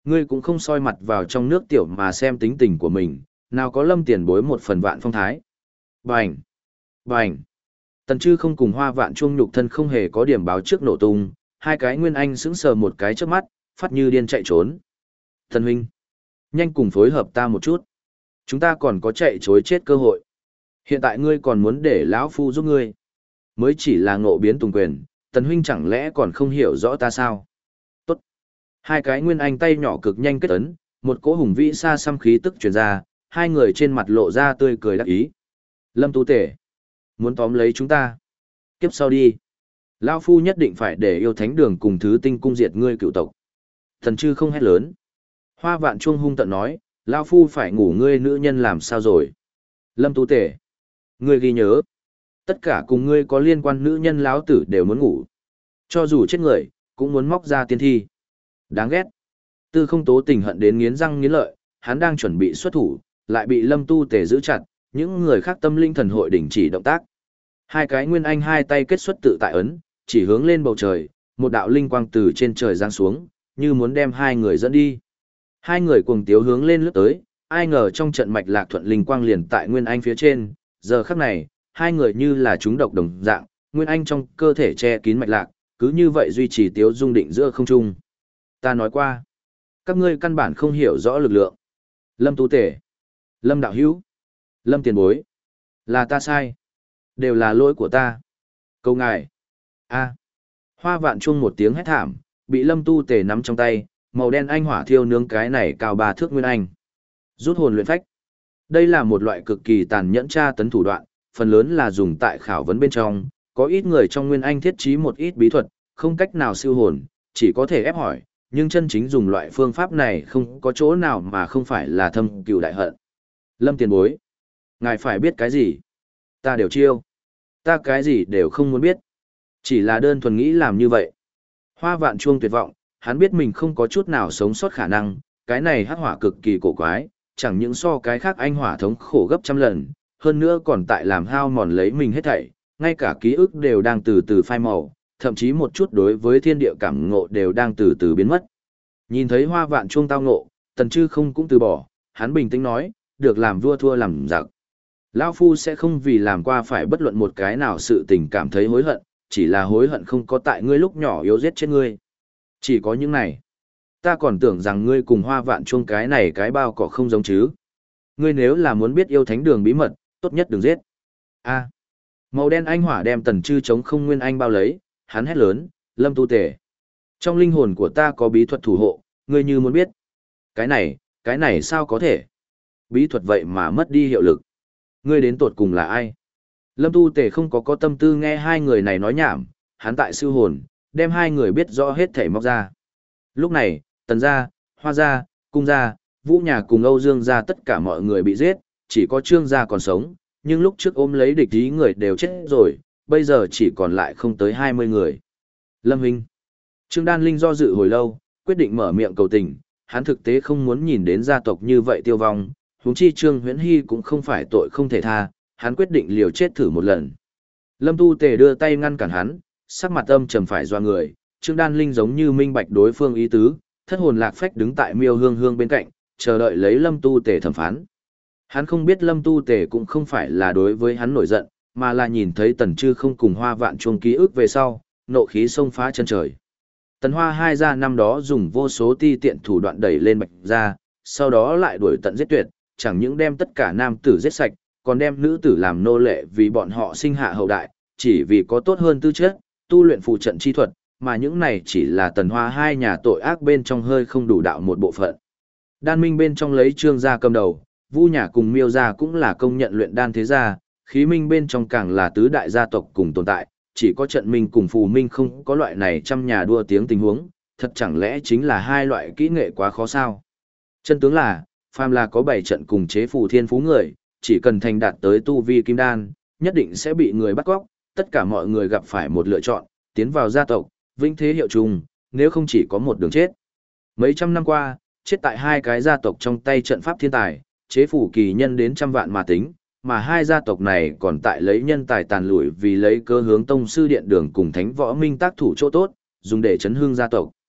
Ngươi cũng không soi mặt vào trong nước tiểu mà xem tính tình của mình, nào có Lâm tiền bối một phần vạn phong thái. Bành! Bành! Tần Trư không cùng Hoa Vạn Chuông nhục thân không hề có điểm báo trước nổ tung, hai cái nguyên anh sững sờ một cái trước mắt, phát như điên chạy trốn. Thần huynh! Nhanh cùng phối hợp ta một chút. Chúng ta còn có chạy chối chết cơ hội. Hiện tại ngươi còn muốn để lão phu giúp ngươi. Mới chỉ là ngộ biến tùng quyền, Tần huynh chẳng lẽ còn không hiểu rõ ta sao? Tốt. Hai cái nguyên anh tay nhỏ cực nhanh kết ấn, một cỗ hùng vĩ xa xăm khí tức truyền ra, hai người trên mặt lộ ra tươi cười đắc ý. Lâm Tu Tể, muốn tóm lấy chúng ta. Kiếp sau đi. Lão phu nhất định phải để yêu thánh đường cùng thứ tinh cung diệt ngươi cựu tộc. Thần Chư không hét lớn. Hoa Vạn Chuông hung tận nói, lão phu phải ngủ ngươi nữ nhân làm sao rồi? Lâm Tu Tể, ngươi ghi nhớ. Tất cả cùng ngươi có liên quan nữ nhân lão tử đều muốn ngủ. Cho dù chết người, cũng muốn móc ra tiên thi. Đáng ghét. Tư Không Tố Tình hận đến nghiến răng nghiến lợi, hắn đang chuẩn bị xuất thủ, lại bị Lâm Tu Tề giữ chặt, những người khác tâm linh thần hội đình chỉ động tác. Hai cái nguyên anh hai tay kết xuất tự tại ấn, chỉ hướng lên bầu trời, một đạo linh quang từ trên trời giáng xuống, như muốn đem hai người dẫn đi. Hai người cuồng tiếu hướng lên lướt tới, ai ngờ trong trận mạch lạc thuận linh quang liền tại nguyên anh phía trên, giờ khắc này, hai người như là chúng độc đồng dạng, nguyên anh trong cơ thể che kín mạch lạc, cứ như vậy duy trì tiếu dung định giữa không trung. Ta nói qua, các ngươi căn bản không hiểu rõ lực lượng. Lâm Tu Tể, Lâm Đạo Hữu, Lâm Tiền Bối, là ta sai, đều là lỗi của ta. Câu ngài, a, Hoa Vạn Chuông một tiếng hét thảm, bị Lâm Tu Tể nắm trong tay, màu đen anh hỏa thiêu nướng cái này cao ba thước nguyên anh. Rút hồn luyện phách. Đây là một loại cực kỳ tàn nhẫn tra tấn thủ đoạn, phần lớn là dùng tại khảo vấn bên trong, có ít người trong nguyên anh thiết trí một ít bí thuật, không cách nào siêu hồn, chỉ có thể ép hỏi, nhưng chân chính dùng loại phương pháp này không có chỗ nào mà không phải là thâm cừu đại hận. Lâm Tiền Bối, ngài phải biết cái gì? Ta đều chiêu. Ta cái gì đều không muốn biết. Chỉ là đơn thuần nghĩ làm như vậy. Hoa Vạn Chuông tuyệt vọng, hắn biết mình không có chút nào sống sót khả năng, cái này hắc hỏa cực kỳ cổ quái, chẳng những so cái khác anh hỏa thống khổ gấp trăm lần, hơn nữa còn tại làm hao mòn lấy mình hết thảy, ngay cả ký ức đều đang từ từ phai màu, thậm chí một chút đối với thiên địa cảm ngộ đều đang từ từ biến mất. Nhìn thấy Hoa Vạn Chuông tao ngộ, Tần Chư không cũng từ bỏ, hắn bình tĩnh nói, được làm vua thua làm giặc. Lão phu sẽ không vì làm qua phải bất luận một cái nào sự tình cảm thấy hối hận, chỉ là hối hận không có tại ngươi lúc nhỏ yếu giết chết ngươi. Chỉ có những này. Ta còn tưởng rằng ngươi cùng Hoa Vạn Chuông cái này cái bao cỏ không giống chứ. Ngươi nếu là muốn biết yêu thánh đường bí mật, tốt nhất đừng giết. A. Màu đen anh hỏa đem Tần Chư chống không nguyên anh bao lấy, hắn hét lớn, Lâm Tu Tể. Trong linh hồn của ta có bí thuật thủ hộ, ngươi như muốn biết. Cái này, cái này sao có thể? Bí thuật vậy mà mất đi hiệu lực. Ngươi đến tột cùng là ai? Lâm Tu Tể không có có tâm tư nghe hai người này nói nhảm, hắn tại siêu hồn, đem hai người biết rõ hết thảy móc ra. Lúc này, Tần gia, Hoa gia, Cung gia, Vũ nhà cùng Âu Dương gia tất cả mọi người bị giết, chỉ có Trương gia còn sống, nhưng lúc trước ôm lấy địch ý người đều chết rồi, bây giờ chỉ còn lại không tới hai mươi người. Lâm Hinh. Trương Đan Linh do dự hồi lâu, quyết định mở miệng cầu tình, hắn thực tế không muốn nhìn đến gia tộc như vậy tiêu vong, huống chi Trương Huyễn Hy cũng không phải tội không thể tha, hắn quyết định liều chết thử một lần. Lâm Tu Tề đưa tay ngăn cản hắn, sắc mặt âm trầm phải doa người, Trương Đan Linh giống như minh bạch đối phương ý tứ, thất hồn lạc phách đứng tại Miêu Hương Hương bên cạnh, chờ đợi lấy Lâm Tu Tề thẩm phán. Hắn không biết Lâm Tu Tề cũng không phải là đối với hắn nổi giận, mà là nhìn thấy Tần Chư không cùng Hoa Vạn Chuông ký ức về sau, nộ khí xông phá chân trời. Tần Hoa hai gia năm đó dùng vô số ti tiện thủ đoạn đẩy lên Bạch gia, sau đó lại đuổi tận giết tuyệt, chẳng những đem tất cả nam tử giết sạch, còn đem nữ tử làm nô lệ vì bọn họ sinh hạ hậu đại, chỉ vì có tốt hơn tư chất, tu luyện phù trận chi thuật, mà những này chỉ là Tần Hoa hai nhà tội ác bên trong hơi không đủ đạo một bộ phận. Đan Minh bên trong lấy Trương gia cầm đầu, Vu nhà cùng Miêu gia cũng là công nhận luyện đan thế gia, Khí Minh bên trong càng là tứ đại gia tộc cùng tồn tại, chỉ có Trận Minh cùng Phù Minh không có loại này trăm nhà đua tiếng tình huống, thật chẳng lẽ chính là hai loại kỹ nghệ quá khó sao? Chân tướng là, phàm là có bảy trận cùng chế phù thiên phú người, chỉ cần thành đạt tới tu vi kim đan, nhất định sẽ bị người bắt cóc, tất cả mọi người gặp phải một lựa chọn, tiến vào gia tộc, vinh thế hiệu trùng, nếu không chỉ có một đường chết. Mấy trăm năm qua, chết tại hai cái gia tộc trong tay trận pháp thiên tài, chế phủ kỳ nhân đến trăm vạn mà tính, mà hai gia tộc này còn tại lấy nhân tài tàn lụi vì lấy cơ hướng tông sư điện đường cùng thánh võ minh tác thủ chỗ tốt, dùng để chấn hương gia tộc.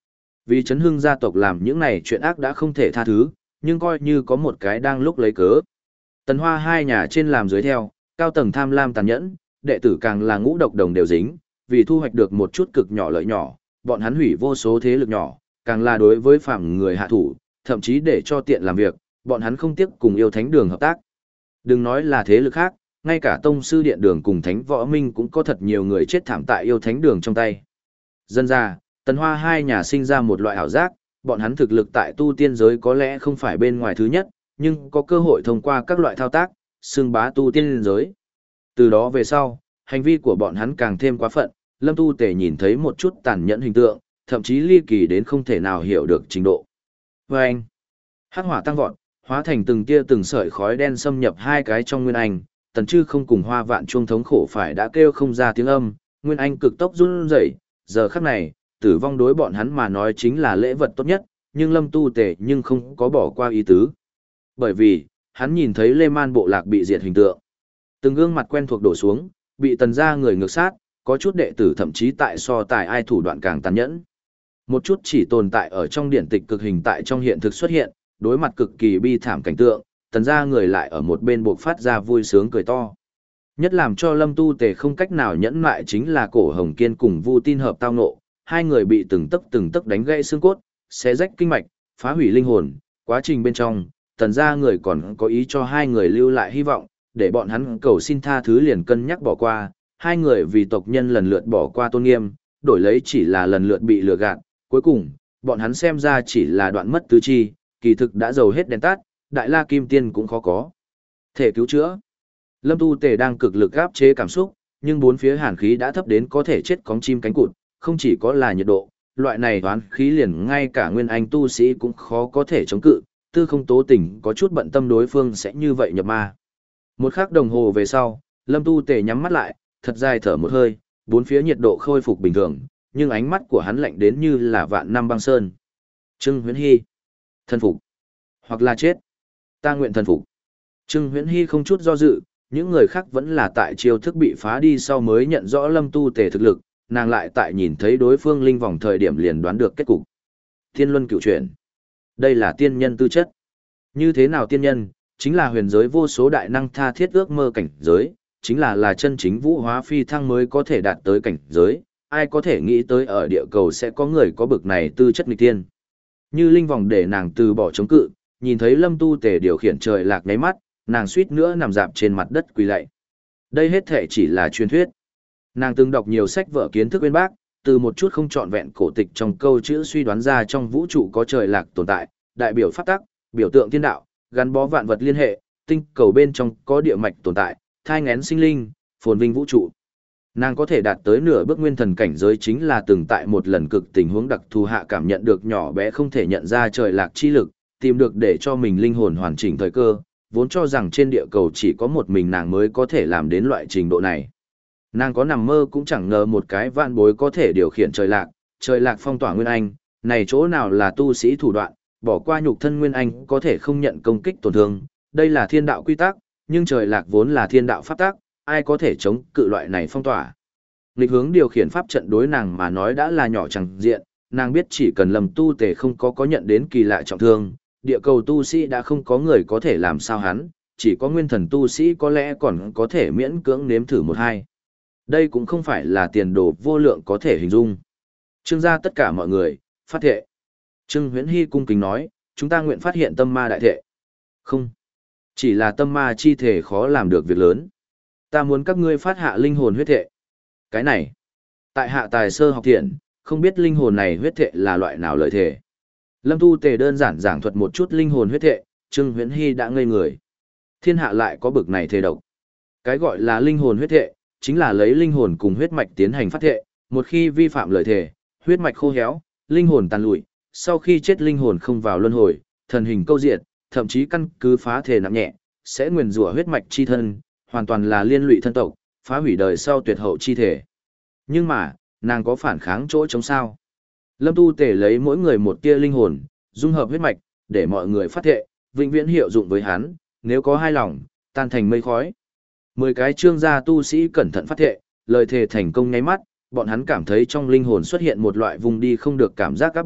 Vì Trấn Hưng gia tộc làm những này chuyện ác đã không thể tha thứ, nhưng coi như có một cái đang lúc lấy cớ. Tần Hoa hai nhà trên làm dưới theo, cao tầng tham lam tàn nhẫn, đệ tử càng là ngũ độc đồng đều dính, vì thu hoạch được một chút cực nhỏ lợi nhỏ, bọn hắn hủy vô số thế lực nhỏ, càng là đối với phạm người hạ thủ, thậm chí để cho tiện làm việc, bọn hắn không tiếc cùng yêu thánh đường hợp tác. Đừng nói là thế lực khác, ngay cả tông sư điện đường cùng thánh võ minh cũng có thật nhiều người chết thảm tại yêu thánh đường trong tay. Dân ra, Tần Hoa hai nhà sinh ra một loại ảo giác, bọn hắn thực lực tại tu tiên giới có lẽ không phải bên ngoài thứ nhất, nhưng có cơ hội thông qua các loại thao tác, xưng bá tu tiên giới. Từ đó về sau, hành vi của bọn hắn càng thêm quá phận, Lâm Tu Tề nhìn thấy một chút tàn nhẫn hình tượng, thậm chí ly kỳ đến không thể nào hiểu được trình độ. Và anh, hắc hỏa tăng vọt, hóa thành từng tia từng sợi khói đen xâm nhập hai cái trong Nguyên Anh, Tần Chư không cùng Hoa Vạn Chuông thống khổ phải đã kêu không ra tiếng âm, Nguyên Anh cực tốc run rẩy, giờ khắc này, tử vong đối bọn hắn mà nói chính là lễ vật tốt nhất, nhưng Lâm Tu Tề nhưng không có bỏ qua ý tứ. Bởi vì, hắn nhìn thấy Lê Man bộ lạc bị diệt hình tượng. Từng gương mặt quen thuộc đổ xuống, bị tần gia người ngược sát, có chút đệ tử thậm chí tại so tài ai thủ đoạn càng tàn nhẫn. Một chút chỉ tồn tại ở trong điển tịch cực hình tại trong hiện thực xuất hiện, đối mặt cực kỳ bi thảm cảnh tượng, tần gia người lại ở một bên buộc phát ra vui sướng cười to. Nhất làm cho Lâm Tu Tề không cách nào nhẫn lại chính là Cổ Hồng Kiên cùng Vu Tin hợp tao ngộ, hai người bị từng tấc từng tấc đánh gãy xương cốt, xé rách kinh mạch, phá hủy linh hồn, quá trình bên trong, tần gia người còn có ý cho hai người lưu lại hy vọng, để bọn hắn cầu xin tha thứ liền cân nhắc bỏ qua, hai người vì tộc nhân lần lượt bỏ qua tôn nghiêm, đổi lấy chỉ là lần lượt bị lừa gạt, cuối cùng, bọn hắn xem ra chỉ là đoạn mất tứ chi, kỳ thực đã dầu hết đèn tắt, đại la kim tiên cũng khó có thể cứu chữa. Lâm Tu Tề đang cực lực áp chế cảm xúc, nhưng bốn phía hàn khí đã thấp đến có thể chết cóng chim cánh cụt, không chỉ có là nhiệt độ, loại này toán khí liền ngay cả nguyên anh tu sĩ cũng khó có thể chống cự, Tư Không Tố Tình có chút bận tâm đối phương sẽ như vậy nhập ma. Một khắc đồng hồ về sau, Lâm Tu Tề nhắm mắt lại, thật dài thở một hơi, bốn phía nhiệt độ khôi phục bình thường, nhưng ánh mắt của hắn lạnh đến như là vạn năm băng sơn. Trương Huyễn Hy, thần phục, hoặc là chết, ta nguyện thần phục. Trương Huyễn Hy không chút do dự, những người khác vẫn là tại chiêu thức bị phá đi sau mới nhận rõ Lâm Tu Tề thực lực, nàng lại tại nhìn thấy đối phương linh vòng thời điểm liền đoán được kết cục. Thiên Luân Cửu Chuyển, đây là tiên nhân tư chất. Như thế nào tiên nhân? Chính là huyền giới vô số đại năng tha thiết ước mơ cảnh giới, chính là là chân chính vũ hóa phi thăng mới có thể đạt tới cảnh giới, ai có thể nghĩ tới ở địa cầu sẽ có người có bực này tư chất nghịch tiên. Như linh vòng để nàng từ bỏ chống cự, nhìn thấy Lâm Tu Tề điều khiển trời lạc ngáy mắt, nàng suýt nữa nằm dạp trên mặt đất quỳ lạy. Đây hết thể chỉ là truyền thuyết. Nàng từng đọc nhiều sách vở kiến thức bên bác, từ một chút không trọn vẹn cổ tịch trong câu chữ suy đoán ra trong vũ trụ có trời lạc tồn tại, đại biểu pháp tắc, biểu tượng thiên đạo, gắn bó vạn vật liên hệ, tinh cầu bên trong có địa mạch tồn tại, thai ngén sinh linh, phồn vinh vũ trụ. Nàng có thể đạt tới nửa bước nguyên thần cảnh giới chính là từng tại một lần cực tình huống đặc thù hạ cảm nhận được nhỏ bé không thể nhận ra trời lạc chi lực, tìm được để cho mình linh hồn hoàn chỉnh thời cơ, vốn cho rằng trên địa cầu chỉ có một mình nàng mới có thể làm đến loại trình độ này. Nàng có nằm mơ cũng chẳng ngờ một cái vạn bối có thể điều khiển trời lạc, trời lạc phong tỏa nguyên anh, này chỗ nào là tu sĩ thủ đoạn, bỏ qua nhục thân nguyên anh có thể không nhận công kích tổn thương, đây là thiên đạo quy tắc, nhưng trời lạc vốn là thiên đạo pháp tắc, ai có thể chống cự loại này phong tỏa. Nghịch hướng điều khiển pháp trận đối nàng mà nói đã là nhỏ chẳng diện, nàng biết chỉ cần Lâm Tu Tề không có có nhận đến kỳ lạ trọng thương, địa cầu tu sĩ đã không có người có thể làm sao hắn, chỉ có nguyên thần tu sĩ có lẽ còn có thể miễn cưỡng nếm thử một hai. Đây cũng không phải là tiền đồ vô lượng có thể hình dung. Trương gia tất cả mọi người, phát thệ. Trương Huyễn Hy cung kính nói, chúng ta nguyện phát hiện tâm ma đại thệ. Không, chỉ là tâm ma chi thể khó làm được việc lớn. Ta muốn các ngươi phát hạ linh hồn huyết thệ. Cái này, tại hạ tài sơ học thiện, không biết linh hồn này huyết thệ là loại nào lợi thể. Lâm Tu Tề đơn giản giảng thuật một chút linh hồn huyết thệ, Trương Huyễn Hy đã ngây người. Thiên hạ lại có bực này thể độc. Cái gọi là linh hồn huyết thệ, chính là lấy linh hồn cùng huyết mạch tiến hành phát thệ, một khi vi phạm lời thề, huyết mạch khô héo, linh hồn tàn lụi, sau khi chết linh hồn không vào luân hồi, thần hình câu diệt, thậm chí căn cứ phá thể nặng nhẹ, sẽ nguyền rủa huyết mạch chi thân, hoàn toàn là liên lụy thân tộc, phá hủy đời sau tuyệt hậu chi thể. Nhưng mà, nàng có phản kháng chỗ chống sao? Lâm Tu Tề lấy mỗi người một tia linh hồn, dung hợp huyết mạch, để mọi người phát thệ, vĩnh viễn hiệu dụng với hắn, nếu có hai lòng, tan thành mây khói. Mười cái trương gia tu sĩ cẩn thận phát thệ, lời thề thành công nháy mắt, bọn hắn cảm thấy trong linh hồn xuất hiện một loại vùng đi không được cảm giác các bách,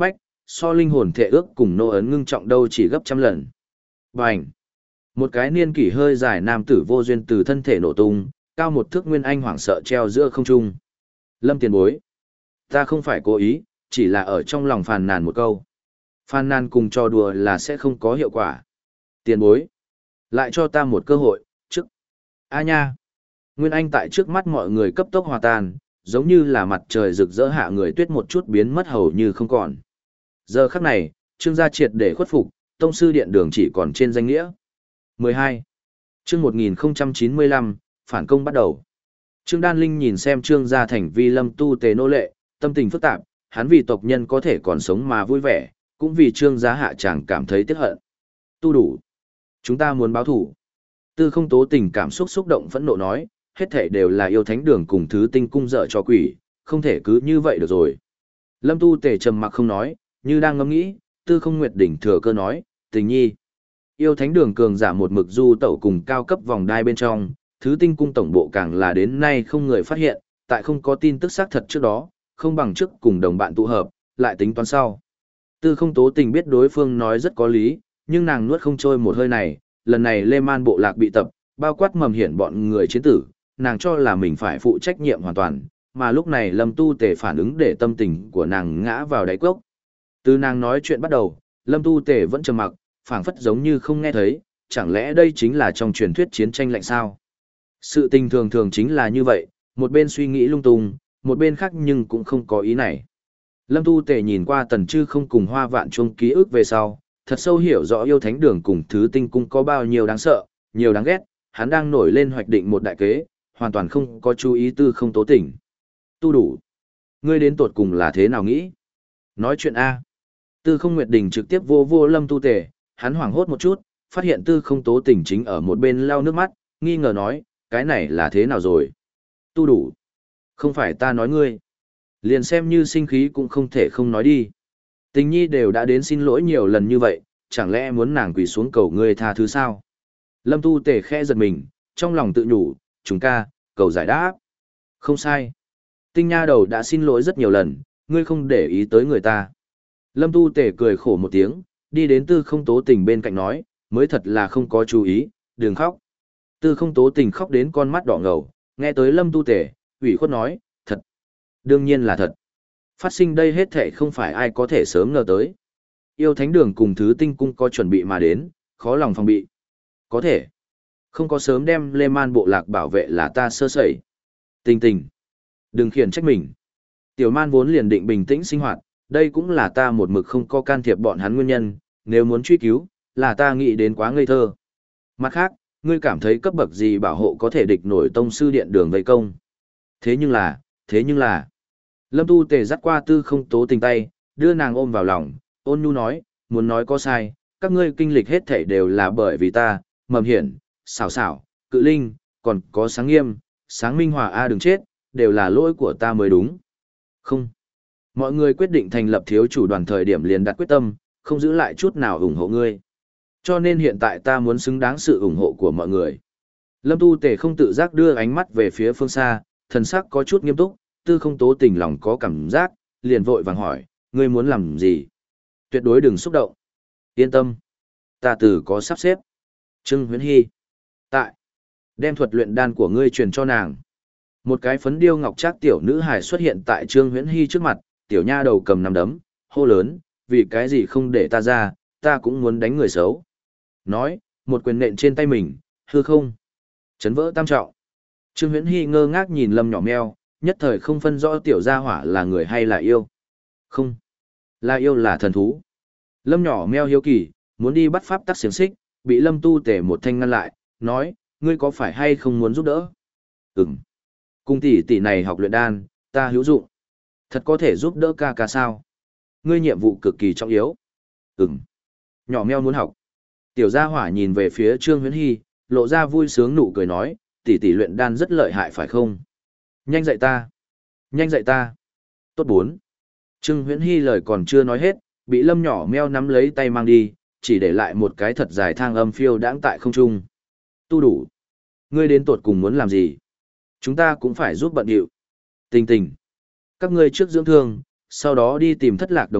so linh hồn thể ước cùng nô ấn ngưng trọng đâu chỉ gấp trăm lần. Bành! Một cái niên kỷ hơi dài nam tử vô duyên từ thân thể nổ tung, cao một thước nguyên anh hoảng sợ treo giữa không trung. Lâm tiền bối. Ta không phải cố ý, chỉ là ở trong lòng phàn nàn một câu. Phàn nàn cùng trò đùa là sẽ không có hiệu quả. Tiền bối. Lại cho ta một cơ hội, trước. A nha. Nguyên anh tại trước mắt mọi người cấp tốc hòa tan, giống như là mặt trời rực rỡ hạ người tuyết một chút biến mất hầu như không còn. Giờ khắc này, Trương gia triệt để khuất phục, tông sư điện đường chỉ còn trên danh nghĩa. mười hai. Chương một nghìn chín mươi lăm, phản công bắt đầu. Trương Đan Linh nhìn xem Trương gia thành vi Lâm tu tề nô lệ, tâm tình phức tạp, hắn vì tộc nhân có thể còn sống mà vui vẻ, cũng vì Trương gia hạ chẳng cảm thấy tiếc hận. Tu đủ. Chúng ta muốn báo thủ. Tư Không Tố tình cảm xúc xúc động phẫn nộ nói, hết thảy đều là yêu thánh đường cùng thứ tinh cung dở cho quỷ, không thể cứ như vậy được rồi. Lâm tu tề trầm mặc không nói, như đang ngẫm nghĩ, Tư Không Nguyệt đỉnh thừa cơ nói, tình nhi. Yêu thánh đường cường giả một mực du tẩu cùng cao cấp vòng đai bên trong, thứ tinh cung tổng bộ càng là đến nay không người phát hiện, tại không có tin tức xác thật trước đó, không bằng trước cùng đồng bạn tụ hợp, lại tính toán sau. Tư Không Tố tình biết đối phương nói rất có lý, nhưng nàng nuốt không trôi một hơi này, lần này Lê Man bộ lạc bị tập, bao quát mầm hiển bọn người chiến tử, nàng cho là mình phải phụ trách nhiệm hoàn toàn, mà lúc này Lâm Tu Tề phản ứng để tâm tình của nàng ngã vào đáy cốc. Từ nàng nói chuyện bắt đầu, Lâm Tu Tề vẫn trầm mặc, phảng phất giống như không nghe thấy, chẳng lẽ đây chính là trong truyền thuyết chiến tranh lạnh sao? Sự tình thường thường chính là như vậy, một bên suy nghĩ lung tung, một bên khác nhưng cũng không có ý này. Lâm Tu Tề nhìn qua Tần Trư không cùng Hoa Vạn Chuông ký ức về sau, thật sâu hiểu rõ yêu thánh đường cùng thứ tinh cung có bao nhiêu đáng sợ, nhiều đáng ghét, hắn đang nổi lên hoạch định một đại kế, hoàn toàn không có chú ý Tư Không Tố tình. Tu đủ. Ngươi đến tột cùng là thế nào nghĩ? Nói chuyện A. Tư Không Nguyệt Đình trực tiếp vô vô Lâm Tu Tề, hắn hoảng hốt một chút, phát hiện Tư Không Tố tình chính ở một bên lau nước mắt, nghi ngờ nói, cái này là thế nào rồi? Tu đủ. Không phải ta nói ngươi. Liền xem như sinh khí cũng không thể không nói đi. Tình nhi đều đã đến xin lỗi nhiều lần như vậy, chẳng lẽ muốn nàng quỳ xuống cầu ngươi tha thứ sao? Lâm Tu Tề khẽ giật mình, trong lòng tự nhủ, chúng ca, cầu giải đáp. Không sai. Tinh nha đầu đã xin lỗi rất nhiều lần, ngươi không để ý tới người ta. Lâm Tu Tề cười khổ một tiếng, đi đến Tư Không Tố tình bên cạnh nói, mới thật là không có chú ý, đừng khóc. Tư Không Tố tình khóc đến con mắt đỏ ngầu, nghe tới Lâm Tu Tề, ủy khuất nói, thật. Đương nhiên là thật. Phát sinh đây hết thảy không phải ai có thể sớm ngờ tới. Yêu thánh đường cùng thứ tinh cung có chuẩn bị mà đến, khó lòng phòng bị. Có thể. Không có sớm đem Lê Man bộ lạc bảo vệ là ta sơ sẩy. Tình tình. Đừng khiển trách mình. Tiểu man vốn liền định bình tĩnh sinh hoạt, đây cũng là ta một mực không có can thiệp bọn hắn nguyên nhân, nếu muốn truy cứu, là ta nghĩ đến quá ngây thơ. Mặt khác, ngươi cảm thấy cấp bậc gì bảo hộ có thể địch nổi tông sư điện đường vây công. Thế nhưng là, thế nhưng là, Lâm Tu Tề dắt qua Tư Không Tố tình tay, đưa nàng ôm vào lòng, ôn nhu nói, muốn nói có sai, các ngươi kinh lịch hết thảy đều là bởi vì ta, mầm hiển, xảo xảo, cự linh, còn có sáng nghiêm, sáng minh hòa A đừng chết, đều là lỗi của ta mới đúng. Không. Mọi người quyết định thành lập thiếu chủ đoàn thời điểm liền đặt quyết tâm, không giữ lại chút nào ủng hộ ngươi. Cho nên hiện tại ta muốn xứng đáng sự ủng hộ của mọi người. Lâm Tu Tề không tự giác đưa ánh mắt về phía phương xa, thần sắc có chút nghiêm túc, Tư Không Tố tình lòng có cảm giác, liền vội vàng hỏi, ngươi muốn làm gì? Tuyệt đối đừng xúc động. Yên tâm. Ta từ có sắp xếp. Trương Huyễn Hy. Tại. Đem thuật luyện đan của ngươi truyền cho nàng. Một cái phấn điêu ngọc trác tiểu nữ hài xuất hiện tại Trương Huyễn Hy trước mặt, tiểu nha đầu cầm nắm đấm, hô lớn, vì cái gì không để ta ra, ta cũng muốn đánh người xấu. Nói, một quyền nện trên tay mình, hư không. Chấn vỡ tam trọng. Trương Huyễn Hy ngơ ngác nhìn Lâm nhỏ meo, nhất thời không phân rõ tiểu gia hỏa là người hay là yêu. Không. Là yêu là thần thú. Lâm nhỏ meo hiếu kỳ, muốn đi bắt pháp tắc xiềng xích, bị Lâm Tu Tề một thanh ngăn lại, nói, ngươi có phải hay không muốn giúp đỡ? Ừm. Cung tỷ tỷ này học luyện đan, ta hữu dụng. Thật có thể giúp đỡ ca ca sao? Ngươi nhiệm vụ cực kỳ trọng yếu. Ừm. Nhỏ meo muốn học. Tiểu gia hỏa nhìn về phía Trương Huyễn Hy, lộ ra vui sướng nụ cười nói, tỷ tỷ luyện đan rất lợi hại phải không? Nhanh dạy ta. Nhanh dạy ta. Tốt bốn. Trương Huyễn Hy lời còn chưa nói hết, bị Lâm nhỏ meo nắm lấy tay mang đi, chỉ để lại một cái thật dài thang âm phiêu đãng tại không trung. Tu đủ. Ngươi đến tột cùng muốn làm gì? Chúng ta cũng phải giúp bận điệu. Tình tình. Các ngươi trước dưỡng thương, sau đó đi tìm thất lạc đồng bạn,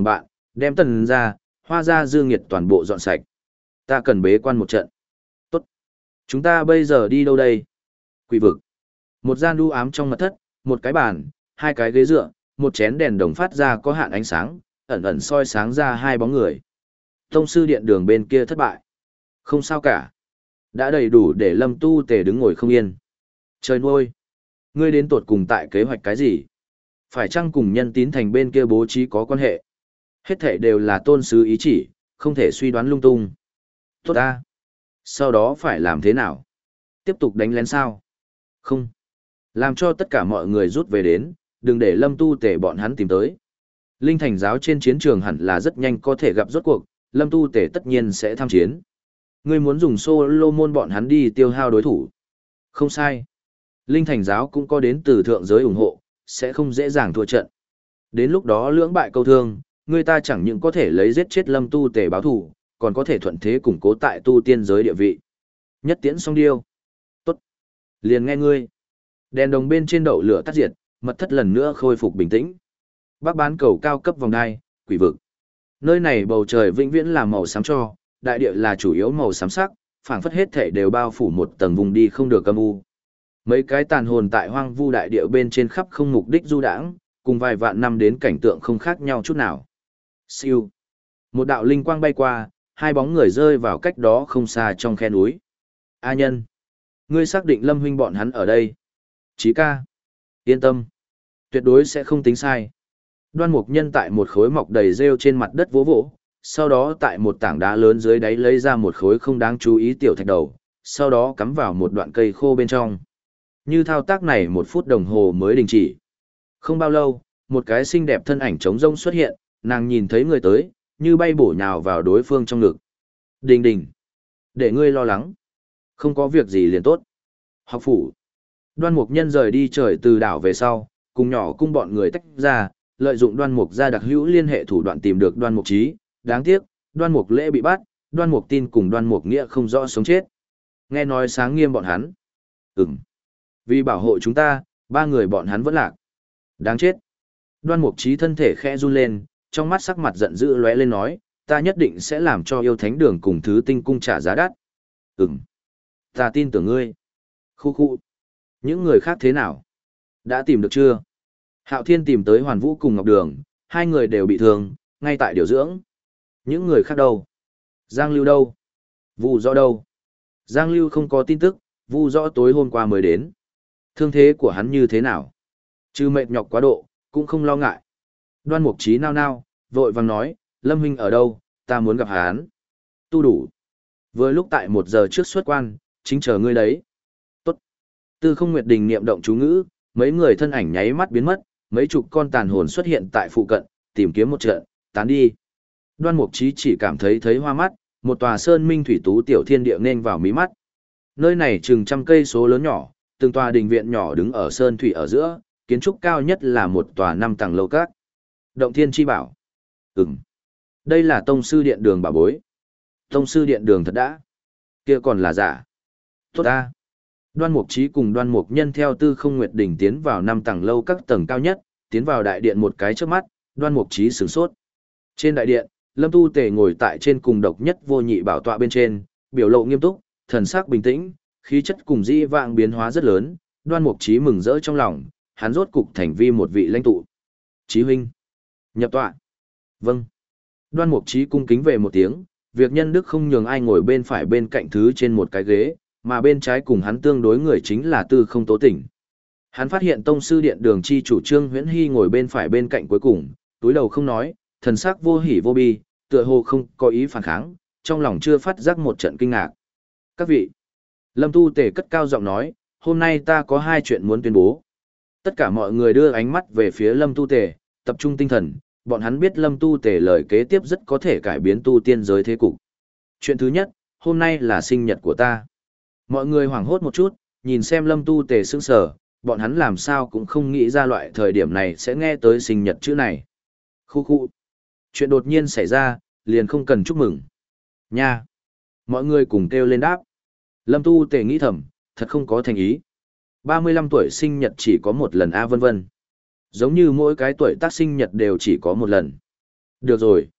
đem Tần gia, Hoa gia dư nghiệt toàn bộ dọn sạch. Ta cần bế quan một trận. Tốt. Chúng ta bây giờ đi đâu đây? Quỷ vực. Một gian u ám trong mật thất, một cái bàn, hai cái ghế dựa, một chén đèn đồng phát ra có hạn ánh sáng, ẩn ẩn soi sáng ra hai bóng người. Tông sư điện đường bên kia thất bại. Không sao cả. Đã đầy đủ để Lâm Tu Tề đứng ngồi không yên. Trời nuôi. Ngươi đến tột cùng tại kế hoạch cái gì? Phải chăng cùng nhân tín thành bên kia bố trí có quan hệ? Hết thể đều là tôn sứ ý chỉ, không thể suy đoán lung tung. Tốt ta. Sau đó phải làm thế nào? Tiếp tục đánh lén sao? Không. Làm cho tất cả mọi người rút về đến, đừng để Lâm Tu Tề bọn hắn tìm tới. Linh thành giáo trên chiến trường hẳn là rất nhanh có thể gặp rốt cuộc, Lâm Tu Tề tất nhiên sẽ tham chiến. Ngươi muốn dùng Solomon bọn hắn đi tiêu hao đối thủ. Không sai. Linh thành giáo cũng có đến từ thượng giới ủng hộ, sẽ không dễ dàng thua trận. Đến lúc đó lưỡng bại câu thương, người ta chẳng những có thể lấy giết chết Lâm Tu Tề báo thù, còn có thể thuận thế củng cố tại tu tiên giới địa vị. Nhất tiễn song điêu. Tốt. Liền nghe ngươi. Đèn đồng bên trên đậu lửa tắt diệt, mật thất lần nữa khôi phục bình tĩnh. Bắc bán cầu cao cấp vòng đai, quỷ vực. Nơi này bầu trời vĩnh viễn là màu xám cho, đại địa là chủ yếu màu xám sắc, phảng phất hết thể đều bao phủ một tầng vùng đi không được âm u. Mấy cái tàn hồn tại hoang vu đại địa bên trên khắp không mục đích du đãng, cùng vài vạn năm đến cảnh tượng không khác nhau chút nào. Siêu. Một đạo linh quang bay qua, hai bóng người rơi vào cách đó không xa trong khe núi. A nhân. Ngươi xác định Lâm huynh bọn hắn ở đây. Chí ca. Yên tâm. Tuyệt đối sẽ không tính sai. Đoan Mục Nhân tại một khối mọc đầy rêu trên mặt đất vỗ vỗ, sau đó tại một tảng đá lớn dưới đáy lấy ra một khối không đáng chú ý tiểu thạch đầu, sau đó cắm vào một đoạn cây khô bên trong. Như thao tác này một phút đồng hồ mới đình chỉ. Không bao lâu, một cái xinh đẹp thân ảnh trống rông xuất hiện, nàng nhìn thấy người tới, như bay bổ nhào vào đối phương trong ngực. Đình đình. Để ngươi lo lắng. Không có việc gì liền tốt. Học phủ. Đoan Mục Nhân rời đi trời từ đảo về sau, cùng nhỏ cung bọn người tách ra, lợi dụng Đoan Mục gia đặc hữu liên hệ thủ đoạn tìm được Đoan Mục Trí, đáng tiếc, Đoan Mục Lễ bị bắt, Đoan Mục Tin cùng Đoan Mục Nghĩa không rõ sống chết. Nghe nói sáng nghiêm bọn hắn. Ừm. Vì bảo hộ chúng ta, ba người bọn hắn vẫn lạc. Đáng chết. Đoan Mục Trí thân thể khẽ run lên, trong mắt sắc mặt giận dữ lóe lên nói, ta nhất định sẽ làm cho yêu thánh đường cùng thứ tinh cung trả giá đắt. Ừm. Ta tin tưởng ngươi. Khu khu. Những người khác thế nào? Đã tìm được chưa? Hạo Thiên tìm tới Hoàn Vũ cùng Ngọc Đường, hai người đều bị thương, ngay tại điều dưỡng. Những người khác đâu? Giang Lưu đâu? Vu Rõ đâu? Giang Lưu không có tin tức, Vu Rõ tối hôm qua mới đến. Thương thế của hắn như thế nào? Trừ mệt nhọc quá độ, cũng không lo ngại. Đoan Mục Trí nao nao, vội vàng nói, Lâm huynh ở đâu, ta muốn gặp hắn. Tu đủ. Vừa lúc tại một giờ trước xuất quan, chính chờ ngươi đấy. Tốt. Tư Không Nguyệt Đình niệm động chú ngữ, mấy người thân ảnh nháy mắt biến mất, mấy chục con tàn hồn xuất hiện tại phụ cận, tìm kiếm một trận, tán đi. Đoan Mục Trí chỉ cảm thấy thấy hoa mắt, một tòa sơn minh thủy tú tiểu thiên địa nên vào mí mắt. Nơi này chừng trăm cây số lớn nhỏ, từng tòa đình viện nhỏ đứng ở sơn thủy ở giữa, kiến trúc cao nhất là một tòa năm tầng lầu các. Động Thiên Chi Bảo. Ừm. Đây là tông sư điện đường bảo bối. Tông sư điện đường thật đã. Kia còn là giả. Tốt ta. Đoan Mục Trí cùng Đoan Mục Nhân theo Tư Không Nguyệt Đỉnh tiến vào năm tầng lâu các tầng cao nhất, tiến vào đại điện một cái trước mắt, Đoan Mục Trí sửng sốt. Trên đại điện, Lâm Tu Tề ngồi tại trên cùng độc nhất vô nhị bảo tọa bên trên, biểu lộ nghiêm túc, thần sắc bình tĩnh, khí chất cùng dĩ vãng biến hóa rất lớn, Đoan Mục Trí mừng rỡ trong lòng, hắn rốt cục thành vi một vị lãnh tụ. Chí huynh, nhập tọa. Vâng. Đoan Mục Trí cung kính về một tiếng, việc nhân đức không nhường ai ngồi bên phải bên cạnh thứ trên một cái ghế, mà bên trái cùng hắn tương đối người chính là Tư Không Tố Tỉnh. Hắn phát hiện tông sư điện đường chi chủ Trương Huyễn Hy ngồi bên phải bên cạnh cuối cùng, túi đầu không nói, thần sắc vô hỉ vô bi, tựa hồ không có ý phản kháng, trong lòng chưa phát giác một trận kinh ngạc. Các vị, Lâm Tu Tề cất cao giọng nói, hôm nay ta có hai chuyện muốn tuyên bố. Tất cả mọi người đưa ánh mắt về phía Lâm Tu Tề, tập trung tinh thần, bọn hắn biết Lâm Tu Tề lời kế tiếp rất có thể cải biến tu tiên giới thế cục. Chuyện thứ nhất, hôm nay là sinh nhật của ta. Mọi người hoảng hốt một chút, nhìn xem Lâm Tu Tề sững sờ, bọn hắn làm sao cũng không nghĩ ra loại thời điểm này sẽ nghe tới sinh nhật chữ này. Khu khu. Chuyện đột nhiên xảy ra, liền không cần chúc mừng. Nha. Mọi người cùng kêu lên đáp. Lâm Tu Tề nghĩ thầm, thật không có thành ý. ba mươi lăm tuổi sinh nhật chỉ có một lần a vân vân. Giống như mỗi cái tuổi tác sinh nhật đều chỉ có một lần. Được rồi,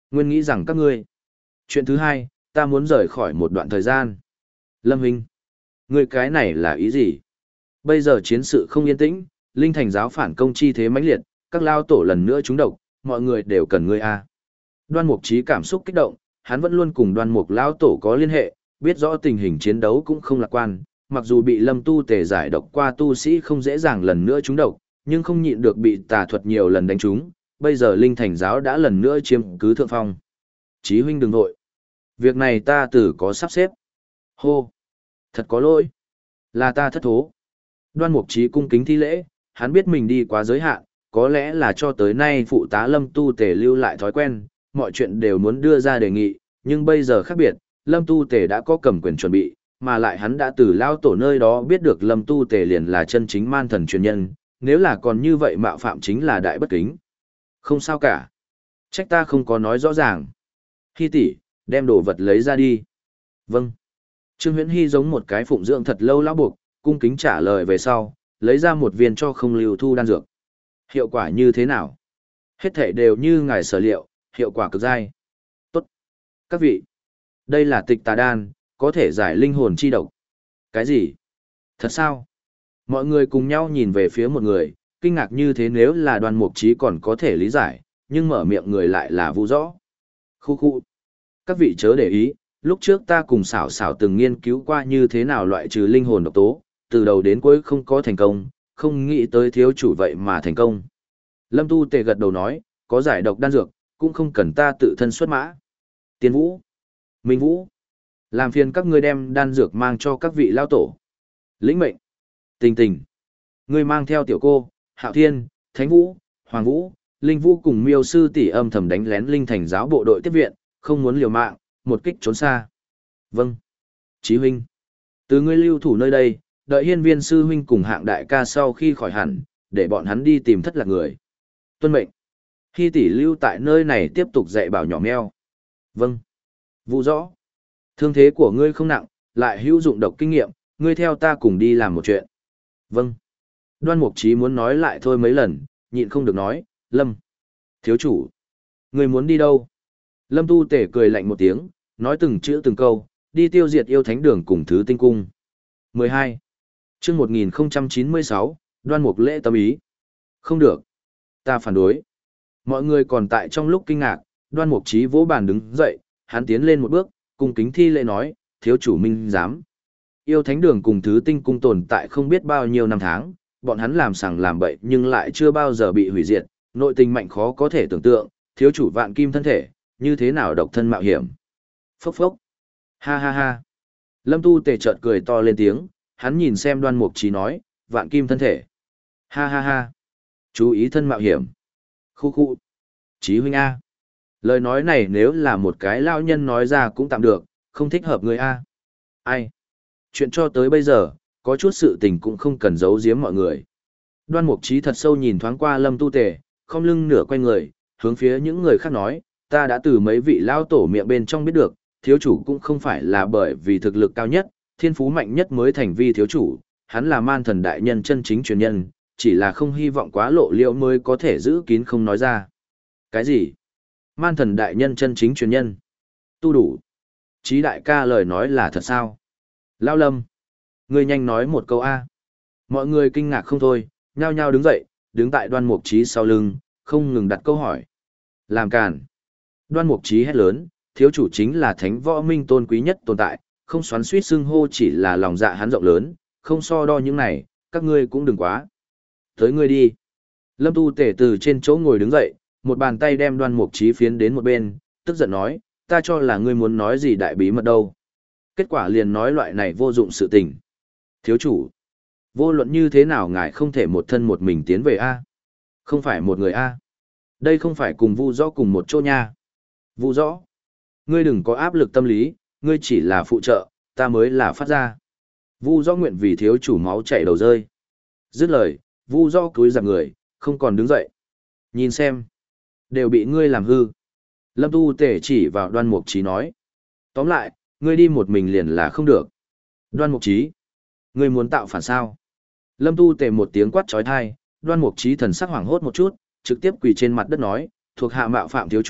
Nguyên nghĩ rằng các ngươi. Chuyện thứ hai, ta muốn rời khỏi một đoạn thời gian. Lâm Hinh, ngươi cái này là ý gì? Bây giờ chiến sự không yên tĩnh, Linh Thành giáo phản công chi thế mãnh liệt, các lao tổ lần nữa trúng độc, mọi người đều cần ngươi a. Đoan Mục Chí cảm xúc kích động, hắn vẫn luôn cùng Đoan Mục lao tổ có liên hệ, biết rõ tình hình chiến đấu cũng không lạc quan, mặc dù bị Lâm Tu Tề giải độc qua tu sĩ không dễ dàng lần nữa trúng độc, nhưng không nhịn được bị tà thuật nhiều lần đánh trúng, bây giờ Linh Thành giáo đã lần nữa chiếm cứ thượng phong. Chí huynh đừng vội. Việc này ta tự có sắp xếp. Hô. Thật có lỗi. Là ta thất thố. Đoan Mục Chí cung kính thi lễ, hắn biết mình đi quá giới hạn, có lẽ là cho tới nay phụ tá Lâm Tu Tề lưu lại thói quen, mọi chuyện đều muốn đưa ra đề nghị, nhưng bây giờ khác biệt, Lâm Tu Tề đã có cầm quyền chuẩn bị, mà lại hắn đã từ lao tổ nơi đó biết được Lâm Tu Tề liền là chân chính man thần truyền nhân, nếu là còn như vậy mạo phạm chính là đại bất kính. Không sao cả. Trách ta không có nói rõ ràng. Hi tỷ, đem đồ vật lấy ra đi. Vâng. Trương Huyễn Hy giống một cái phụng dưỡng thật lâu lão buộc, cung kính trả lời về sau, lấy ra một viên cho không lưu thu đan dược. Hiệu quả như thế nào? Hết thể đều như ngài sở liệu, hiệu quả cực dai. Tốt. Các vị, đây là tịch tà đan, có thể giải linh hồn chi độc. Cái gì? Thật sao? Mọi người cùng nhau nhìn về phía một người, kinh ngạc như thế nếu là Đoan Mục Chí còn có thể lý giải, nhưng mở miệng người lại là Vu Rõ. Khu khu. Các vị chớ để ý, lúc trước ta cùng xảo xảo từng nghiên cứu qua như thế nào loại trừ linh hồn độc tố, từ đầu đến cuối không có thành công, không nghĩ tới thiếu chủ vậy mà thành công. Lâm Tu Tề gật đầu nói, có giải độc đan dược, cũng không cần ta tự thân xuất mã. Tiên Vũ, Minh Vũ, làm phiền các ngươi đem đan dược mang cho các vị lao tổ. Lĩnh mệnh, Tình Tình, ngươi mang theo tiểu cô, Hạo Thiên, Thánh Vũ, Hoàng Vũ, Linh Vũ cùng Miêu sư tỷ âm thầm đánh lén Linh Thành giáo bộ đội tiếp viện, không muốn liều mạng, một kích trốn xa. Vâng. Chí huynh, từ ngươi lưu thủ nơi đây, đợi Hiên Viên sư huynh cùng Hạng đại ca sau khi khỏi hẳn, để bọn hắn đi tìm thất lạc người. Tuân mệnh. Hi tỷ lưu tại nơi này tiếp tục dạy bảo nhỏ meo. Vâng. Vu Rõ, thương thế của ngươi không nặng, lại hữu dụng độc kinh nghiệm, ngươi theo ta cùng đi làm một chuyện. Vâng. Đoan Mục Chí muốn nói lại thôi mấy lần, nhịn không được nói, Lâm. Thiếu chủ. Ngươi muốn đi đâu? Lâm Tu Tể cười lạnh một tiếng, nói từng chữ từng câu, đi tiêu diệt yêu thánh đường cùng thứ tinh cung. mười hai. Chương một nghìn chín mươi sáu, Đoan Mục lễ tâm ý. Không được. Ta phản đối. Mọi người còn tại trong lúc kinh ngạc, Đoan Mục Chí vỗ bàn đứng dậy, hắn tiến lên một bước, cung kính thi lễ nói, thiếu chủ minh giám. Yêu thánh đường cùng thứ tinh cung tồn tại không biết bao nhiêu năm tháng, bọn hắn làm sằng làm bậy nhưng lại chưa bao giờ bị hủy diệt, nội tình mạnh khó có thể tưởng tượng, thiếu chủ vạn kim thân thể, như thế nào độc thân mạo hiểm. Phốc phốc. Ha ha ha. Lâm Tu Tề chợt cười to lên tiếng, hắn nhìn xem Đoan Mục Chí nói, vạn kim thân thể. Ha ha ha. Chú ý thân mạo hiểm. Khu khu. Chí huynh A. Lời nói này nếu là một cái lao nhân nói ra cũng tạm được, không thích hợp người A. Ai? Chuyện cho tới bây giờ, có chút sự tình cũng không cần giấu giếm mọi người. Đoan Mục Chí thật sâu nhìn thoáng qua Lâm Tu Tề, không lưng nửa quay người, hướng phía những người khác nói, ta đã từ mấy vị lao tổ miệng bên trong biết được, thiếu chủ cũng không phải là bởi vì thực lực cao nhất, thiên phú mạnh nhất mới thành vi thiếu chủ, hắn là man thần đại nhân chân chính truyền nhân, chỉ là không hy vọng quá lộ liễu mới có thể giữ kín không nói ra. Cái gì? Man thần đại nhân chân chính truyền nhân? Tu đủ. Chí đại ca lời nói là thật sao? Lao Lâm, ngươi nhanh nói một câu A. Mọi người kinh ngạc không thôi, nhao nhao đứng dậy, đứng tại Đoan Mục Chí sau lưng, không ngừng đặt câu hỏi. Làm càn. Đoan Mục Chí hét lớn, thiếu chủ chính là thánh võ minh tôn quý nhất tồn tại, không xoắn suýt xưng hô chỉ là lòng dạ hắn rộng lớn, không so đo những này, các ngươi cũng đừng quá. Tới ngươi đi. Lâm Tu Tể từ trên chỗ ngồi đứng dậy, một bàn tay đem Đoan Mục Chí phiến đến một bên, tức giận nói, ta cho là ngươi muốn nói gì đại bí mật đâu. Kết quả liền nói loại này vô dụng sự tình. Thiếu chủ, vô luận như thế nào ngài không thể một thân một mình tiến về A. Không phải một người A. Đây không phải cùng Vu Rõ cùng một chỗ nha. Vu Rõ, ngươi đừng có áp lực tâm lý, ngươi chỉ là phụ trợ, ta mới là phát ra. Vu Rõ nguyện vì thiếu chủ máu chảy đầu rơi. Dứt lời, Vu Rõ cúi rạp người, không còn đứng dậy. Nhìn xem, đều bị ngươi làm hư. Lâm Tu Tể chỉ vào Đoan Mục Chí nói. Tóm lại, ngươi đi một mình liền là không được. Đoan Mục Chí, ngươi muốn tạo phản sao? Lâm Tu Tể một tiếng quát chói tai, Đoan Mục Chí thần sắc hoảng hốt một chút, trực tiếp quỳ trên mặt đất nói, thuộc hạ mạo phạm thiếu chủ,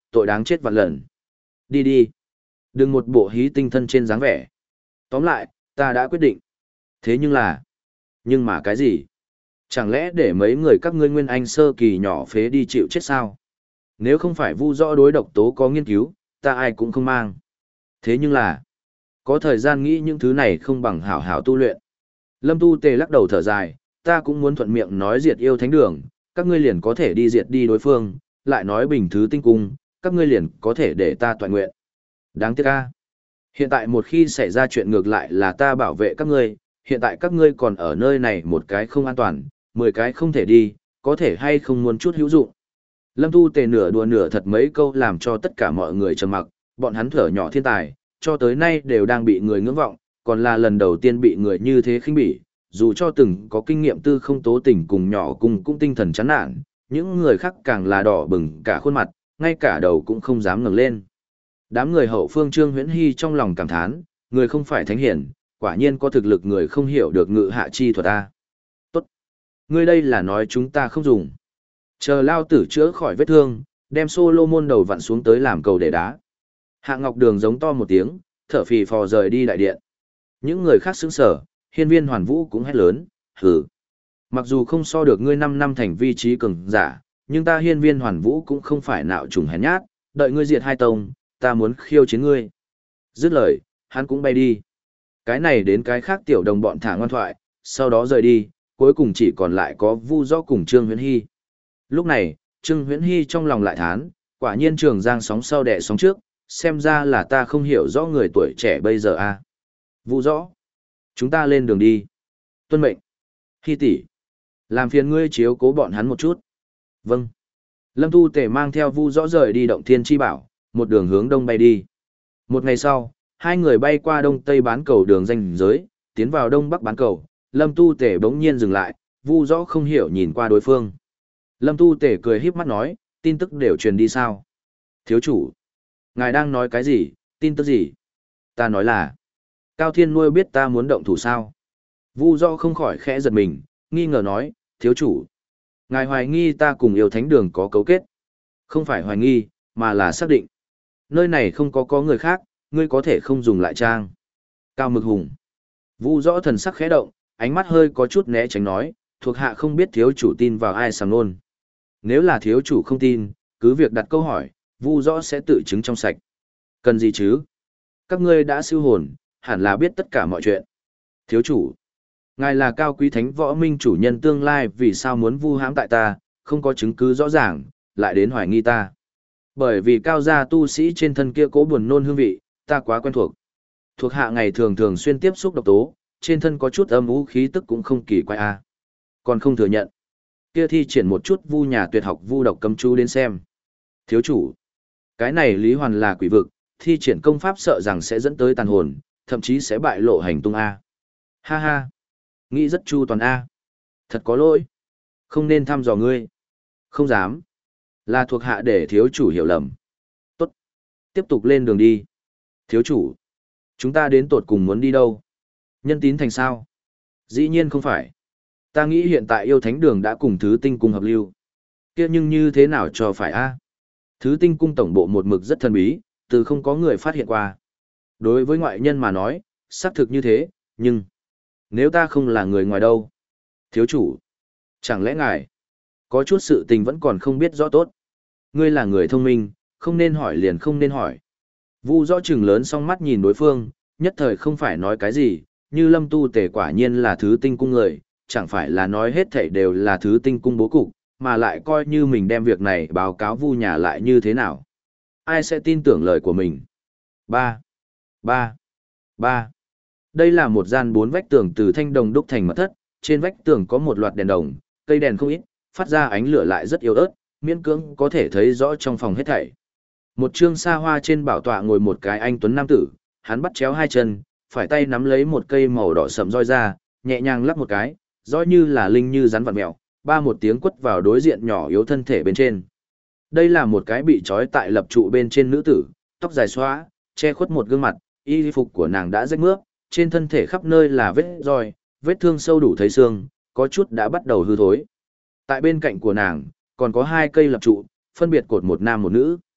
tội đáng chết vạn lần. Đi đi. Đừng một bộ hí tinh thân trên dáng vẻ. Tóm lại, ta đã quyết định. Thế nhưng là... Nhưng mà cái gì? Chẳng lẽ để mấy người các ngươi nguyên anh sơ kỳ nhỏ phế đi chịu chết sao? Nếu không phải Vu Rõ đối độc tố có nghiên cứu, ta ai cũng không mang. Thế nhưng là... Có thời gian nghĩ những thứ này không bằng hảo hảo tu luyện. Lâm Tu Tề lắc đầu thở dài, ta cũng muốn thuận miệng nói diệt yêu thánh đường, các ngươi liền có thể đi diệt đi đối phương, lại nói bình thứ tinh cung, các ngươi liền có thể để ta toàn nguyện. Đáng tiếc a. Hiện tại một khi xảy ra chuyện ngược lại là ta bảo vệ các ngươi, hiện tại các ngươi còn ở nơi này một cái không an toàn, mười cái không thể đi, có thể hay không muốn chút hữu dụng. Lâm Tu Tề nửa đùa nửa thật mấy câu làm cho tất cả mọi người trầm mặc, bọn hắn thở nhỏ thiên tài, cho tới nay đều đang bị người ngưỡng vọng, còn là lần đầu tiên bị người như thế khinh bỉ, dù cho từng có kinh nghiệm tư không tố tình cùng nhỏ cùng cũng tinh thần chán nản, những người khác càng là đỏ bừng cả khuôn mặt, ngay cả đầu cũng không dám ngẩng lên. Đám người hậu phương Trương Huyễn Hy trong lòng cảm thán, người không phải thánh hiển, quả nhiên có thực lực người không hiểu được ngự hạ chi thuật ta. Tốt. Ngươi đây là nói chúng ta không dùng. Chờ lao tử chữa khỏi vết thương, đem Solomon đầu vặn xuống tới làm cầu để đá. Hạ Ngọc Đường giống to một tiếng, thở phì phò rời đi đại điện. Những người khác sững sờ, Hiên Viên Hoàn Vũ cũng hét lớn, hừ. Mặc dù không so được ngươi năm năm thành vi trí cường giả, nhưng ta Hiên Viên Hoàn Vũ cũng không phải nạo trùng hèn nhát, đợi ngươi diệt hai tông, ta muốn khiêu chiến ngươi. Dứt lời, hắn cũng bay đi. Cái này đến cái khác tiểu đồng bọn thả ngoan thoại, sau đó rời đi, cuối cùng chỉ còn lại có Vu Rõ cùng Trương Huyễn Hy. Lúc này, Trương Huyễn Hy trong lòng lại thán, quả nhiên Trường Giang sóng sau đẻ sóng trước, xem ra là ta không hiểu rõ người tuổi trẻ bây giờ à. Vu Rõ, chúng ta lên đường đi. Tuân mệnh. Hy tỷ, làm phiền ngươi chiếu cố bọn hắn một chút. Vâng. Lâm Tu Tề mang theo Vu Rõ rời đi động thiên chi bảo, một đường hướng đông bay đi. Một ngày sau, hai người bay qua đông tây bán cầu đường ranh giới, tiến vào đông bắc bán cầu. Lâm Tu Tề bỗng nhiên dừng lại, Vu Rõ không hiểu nhìn qua đối phương. Lâm Tu Tề cười híp mắt nói, tin tức đều truyền đi sao? Thiếu chủ, ngài đang nói cái gì, tin tức gì? Ta nói là, Cao Thiên Nuôi biết ta muốn động thủ sao? Vu Rõ không khỏi khẽ giật mình, nghi ngờ nói, thiếu chủ, ngài hoài nghi ta cùng yêu thánh đường có cấu kết. Không phải hoài nghi, mà là xác định. Nơi này không có có người khác, ngươi có thể không dùng lại trang. Cao Mực Hùng. Vu Rõ thần sắc khẽ động, ánh mắt hơi có chút né tránh nói, thuộc hạ không biết thiếu chủ tin vào ai sàm nôn. Nếu là thiếu chủ không tin, cứ việc đặt câu hỏi, Vu Rõ sẽ tự chứng trong sạch. Cần gì chứ? Các ngươi đã siêu hồn, hẳn là biết tất cả mọi chuyện. Thiếu chủ, ngài là cao quý thánh võ minh chủ nhân tương lai, vì sao muốn vu hãm tại ta, không có chứng cứ rõ ràng, lại đến hoài nghi ta. Bởi vì cao gia tu sĩ trên thân kia cố buồn nôn hương vị, ta quá quen thuộc. Thuộc hạ ngày thường thường xuyên tiếp xúc độc tố, trên thân có chút âm u khí tức cũng không kỳ quái a. Còn không thừa nhận. Kia thi triển một chút vu nhà tuyệt học vu độc cấm chú đến xem. Thiếu chủ, cái này Lý Hoàn là quỷ vực, thi triển công pháp sợ rằng sẽ dẫn tới tàn hồn, thậm chí sẽ bại lộ hành tung a. Ha ha, nghĩ rất chu toàn a. Thật có lỗi, không nên thăm dò ngươi. Không dám, là thuộc hạ để thiếu chủ hiểu lầm. Tốt, tiếp tục lên đường đi. Thiếu chủ, chúng ta đến tột cùng muốn đi đâu? Nhân tín thành sao? Dĩ nhiên không phải. Ta nghĩ hiện tại yêu thánh đường đã cùng thứ tinh cung hợp lưu. Kia nhưng như thế nào cho phải a? Thứ tinh cung tổng bộ một mực rất thần bí, từ không có người phát hiện qua. Đối với ngoại nhân mà nói, xác thực như thế, nhưng... Nếu ta không là người ngoài đâu? Thiếu chủ, chẳng lẽ ngài có chút sự tình vẫn còn không biết rõ tốt? Ngươi là người thông minh, không nên hỏi liền không nên hỏi. Vu Rõ trừng lớn song mắt nhìn đối phương, nhất thời không phải nói cái gì, như Lâm Tu Tề quả nhiên là thứ tinh cung người, chẳng phải là nói hết thảy đều là thứ tinh cung bố cục, mà lại coi như mình đem việc này báo cáo Vu nhà lại như thế nào. Ai sẽ tin tưởng lời của mình? Ba, ba, ba. Đây là một gian bốn vách tường từ thanh đồng đúc thành mật thất, trên vách tường có một loạt đèn đồng, cây đèn không ít, phát ra ánh lửa lại rất yếu ớt, miễn cưỡng có thể thấy rõ trong phòng hết thảy. Một trương xa hoa trên bảo tọa ngồi một cái anh tuấn nam tử, hắn bắt chéo hai chân, phải tay nắm lấy một cây màu đỏ sậm roi ra, nhẹ nhàng lắc một cái, roi như là linh như rắn vặn mèo, ba một tiếng quất vào đối diện nhỏ yếu thân thể bên trên. Đây là một cái bị trói tại lập trụ bên trên nữ tử, tóc dài xóa, che khuất một gương mặt, y phục của nàng đã rách mướp, trên thân thể khắp nơi là vết roi, vết thương sâu đủ thấy xương, có chút đã bắt đầu hư thối. Tại bên cạnh của nàng, còn có hai cây lập trụ, phân biệt cột một nam một nữ.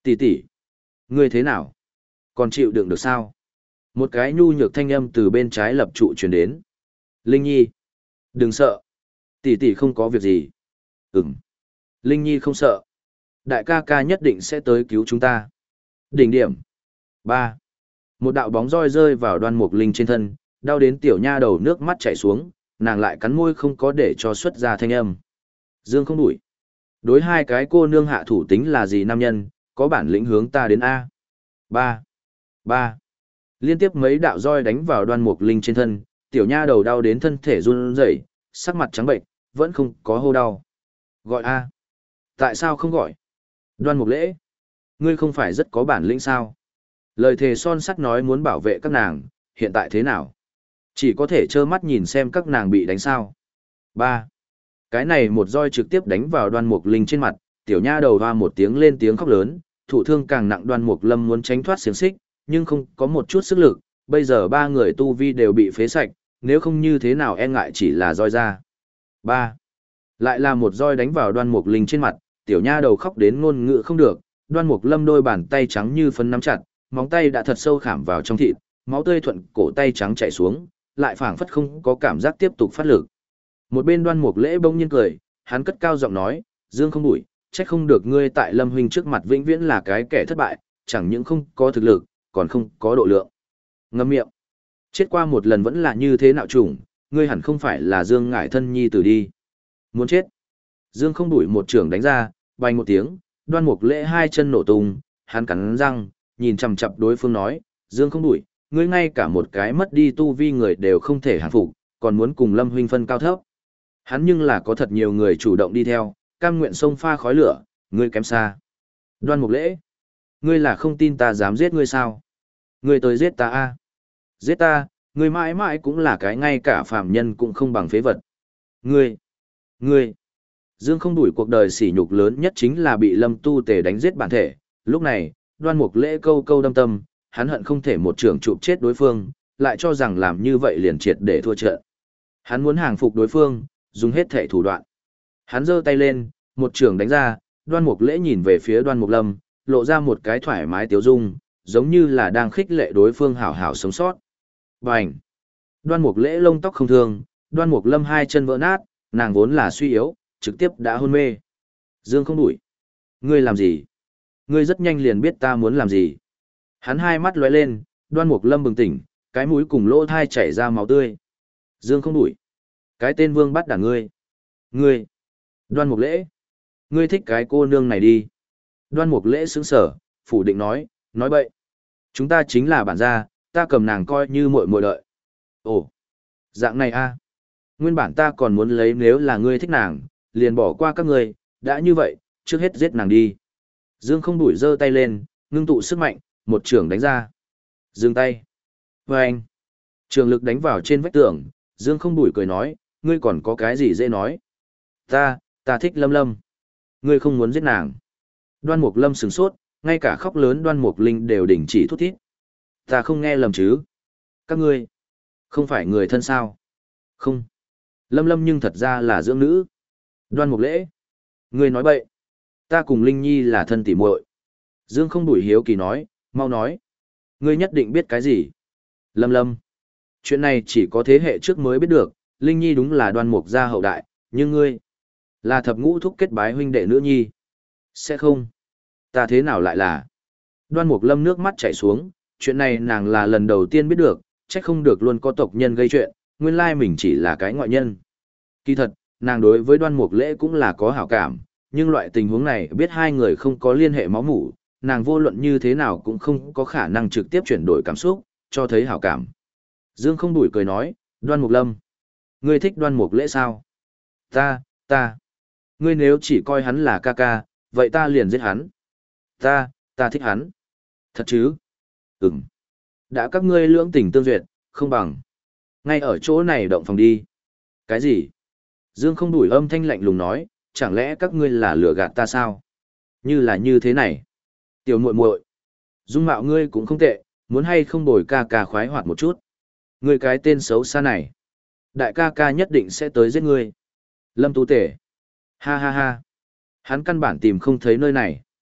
Tỷ tỷ, ngươi thế nào? Còn chịu đựng được sao? Một cái nhu nhược thanh âm từ bên trái lập trụ truyền đến. Linh Nhi, đừng sợ. Tỷ tỷ không có việc gì. Ừm. Linh Nhi không sợ. Đại ca ca nhất định sẽ tới cứu chúng ta. Đỉnh điểm. Ba. Một đạo bóng roi rơi vào Đoan Mục Linh trên thân, đau đến tiểu nha đầu nước mắt chảy xuống, nàng lại cắn môi không có để cho xuất ra thanh âm. Dương không đuổi. Đối hai cái cô nương hạ thủ tính là gì nam nhân, có bản lĩnh hướng ta đến A. Ba. Ba. Liên tiếp mấy đạo roi đánh vào Đoan Mục Linh trên thân, tiểu nha đầu đau đến thân thể run rẩy, sắc mặt trắng bệnh, vẫn không có hô đau. Gọi A. Tại sao không gọi? Đoan Mục Lễ. Ngươi không phải rất có bản lĩnh sao? Lời thề son sắt nói muốn bảo vệ các nàng, hiện tại thế nào? Chỉ có thể trơ mắt nhìn xem các nàng bị đánh sao. Ba. Cái này một roi trực tiếp đánh vào Đoan Mục Linh trên mặt, tiểu nha đầu hoa một tiếng lên tiếng khóc lớn, thụ thương càng nặng. Đoan Mục Lâm muốn tránh thoát xiềng xích, nhưng không có một chút sức lực, bây giờ ba người tu vi đều bị phế sạch, nếu không như thế nào e ngại chỉ là roi ra. Ba. Lại là một roi đánh vào Đoan Mục Linh trên mặt, tiểu nha đầu khóc đến ngôn ngữ không được, Đoan Mục Lâm đôi bàn tay trắng như phấn nắm chặt, móng tay đã thật sâu khảm vào trong thịt, máu tươi thuận cổ tay trắng chảy xuống, lại phảng phất không có cảm giác tiếp tục phát lực. Một bên Đoan Mục Lễ bỗng nhiên cười, hắn cất cao giọng nói, Dương không đuổi, trách không được ngươi tại Lâm huynh trước mặt vĩnh viễn là cái kẻ thất bại, chẳng những không có thực lực, còn không có độ lượng. Ngậm miệng. Chết qua một lần vẫn là như thế nào chủng, ngươi hẳn không phải là Dương Ngải thân nhi tử đi. Muốn chết. Dương không đuổi một trường đánh ra, bành một tiếng, Đoan Mục Lễ hai chân nổ tung, hắn cắn răng, nhìn chằm chằm đối phương nói, Dương không đuổi, ngươi ngay cả một cái mất đi tu vi người đều không thể hàng phục, còn muốn cùng Lâm huynh phân cao thấp. Hắn nhưng là có thật nhiều người chủ động đi theo, cam nguyện xông pha khói lửa, ngươi kém xa. Đoan Mục Lễ, ngươi là không tin ta dám giết ngươi sao? Ngươi tới giết ta a? Giết ta, ngươi mãi mãi cũng là cái ngay cả phàm nhân cũng không bằng phế vật. Ngươi, ngươi. Dương không đuổi cuộc đời sỉ nhục lớn nhất chính là bị Lâm Tu Tề đánh giết bản thể, lúc này, Đoan Mục Lễ câu câu đâm tâm, hắn hận không thể một trường chụp chết đối phương, lại cho rằng làm như vậy liền triệt để thua trận. Hắn muốn hàng phục đối phương, dùng hết thể thủ đoạn. Hắn giơ tay lên, một trường đánh ra, Đoan Mục Lễ nhìn về phía Đoan Mục Lâm, lộ ra một cái thoải mái tiếu dung, giống như là đang khích lệ đối phương hảo hảo sống sót. Bành! Đoan Mục Lễ lông tóc không thương, Đoan Mục Lâm hai chân vỡ nát, nàng vốn là suy yếu, trực tiếp đã hôn mê. Dương không đuổi. Ngươi làm gì? Ngươi rất nhanh liền biết ta muốn làm gì. Hắn hai mắt lóe lên, Đoan Mục Lâm bừng tỉnh, cái mũi cùng lỗ thai chảy ra máu tươi. Dương không đuổi. Cái tên Vương bắt đả ngươi. Ngươi. Đoan Mục Lễ. Ngươi thích cái cô nương này đi. Đoan Mục Lễ sững sở, phủ định nói, nói bậy. Chúng ta chính là bản gia, ta cầm nàng coi như muội muội đợi. Ồ. Dạng này a. Nguyên bản ta còn muốn lấy nếu là ngươi thích nàng, liền bỏ qua các ngươi, đã như vậy, trước hết giết nàng đi. Dương không đuổi giơ tay lên, ngưng tụ sức mạnh, một trường đánh ra. Dừng tay. Và anh. Trường lực đánh vào trên vách tường, Dương không đuổi cười nói, ngươi còn có cái gì dễ nói. Ta, ta thích Lâm Lâm. Ngươi không muốn giết nàng. Đoan Mục Lâm sửng sốt, ngay cả khóc lớn Đoan Mục Linh đều đình chỉ thút thít. Ta không nghe lầm chứ. Các ngươi, không phải người thân sao? Không. Lâm Lâm nhưng thật ra là dưỡng nữ. Đoan Mục Lễ. Ngươi nói bậy. Ta cùng Linh Nhi là thân tỉ muội. Dương không đuổi hiếu kỳ nói, mau nói. Ngươi nhất định biết cái gì? Lâm Lâm. Chuyện này chỉ có thế hệ trước mới biết được, Linh Nhi đúng là Đoan Mục gia hậu đại, nhưng ngươi là thập ngũ thúc kết bái huynh đệ nữ nhi. Sẽ không. Ta thế nào lại là? Đoan Mục Lâm nước mắt chảy xuống, chuyện này nàng là lần đầu tiên biết được, trách không được luôn có tộc nhân gây chuyện, nguyên lai mình chỉ là cái ngoại nhân. Kỳ thật, nàng đối với Đoan Mục Lễ cũng là có hảo cảm, nhưng loại tình huống này biết hai người không có liên hệ máu mủ, nàng vô luận như thế nào cũng không có khả năng trực tiếp chuyển đổi cảm xúc, cho thấy hảo cảm. Dương không đuổi cười nói, Đoan Mục Lâm. Ngươi thích Đoan Mục Lễ sao? Ta, ta. Ngươi nếu chỉ coi hắn là ca ca, vậy ta liền giết hắn. Ta, ta thích hắn. Thật chứ? Ừm. Đã các ngươi lưỡng tình tương duyệt, không bằng. Ngay ở chỗ này động phòng đi. Cái gì? Dương không đuổi âm thanh lạnh lùng nói, chẳng lẽ các ngươi là lừa gạt ta sao? Như là như thế này. Tiểu muội muội, dung mạo ngươi cũng không tệ, muốn hay không bồi ca ca khoái hoạt một chút. Ngươi cái tên xấu xa này. Đại ca ca nhất định sẽ tới giết ngươi. Lâm Tu Tể. Ha ha ha. Hắn căn bản tìm không thấy nơi này.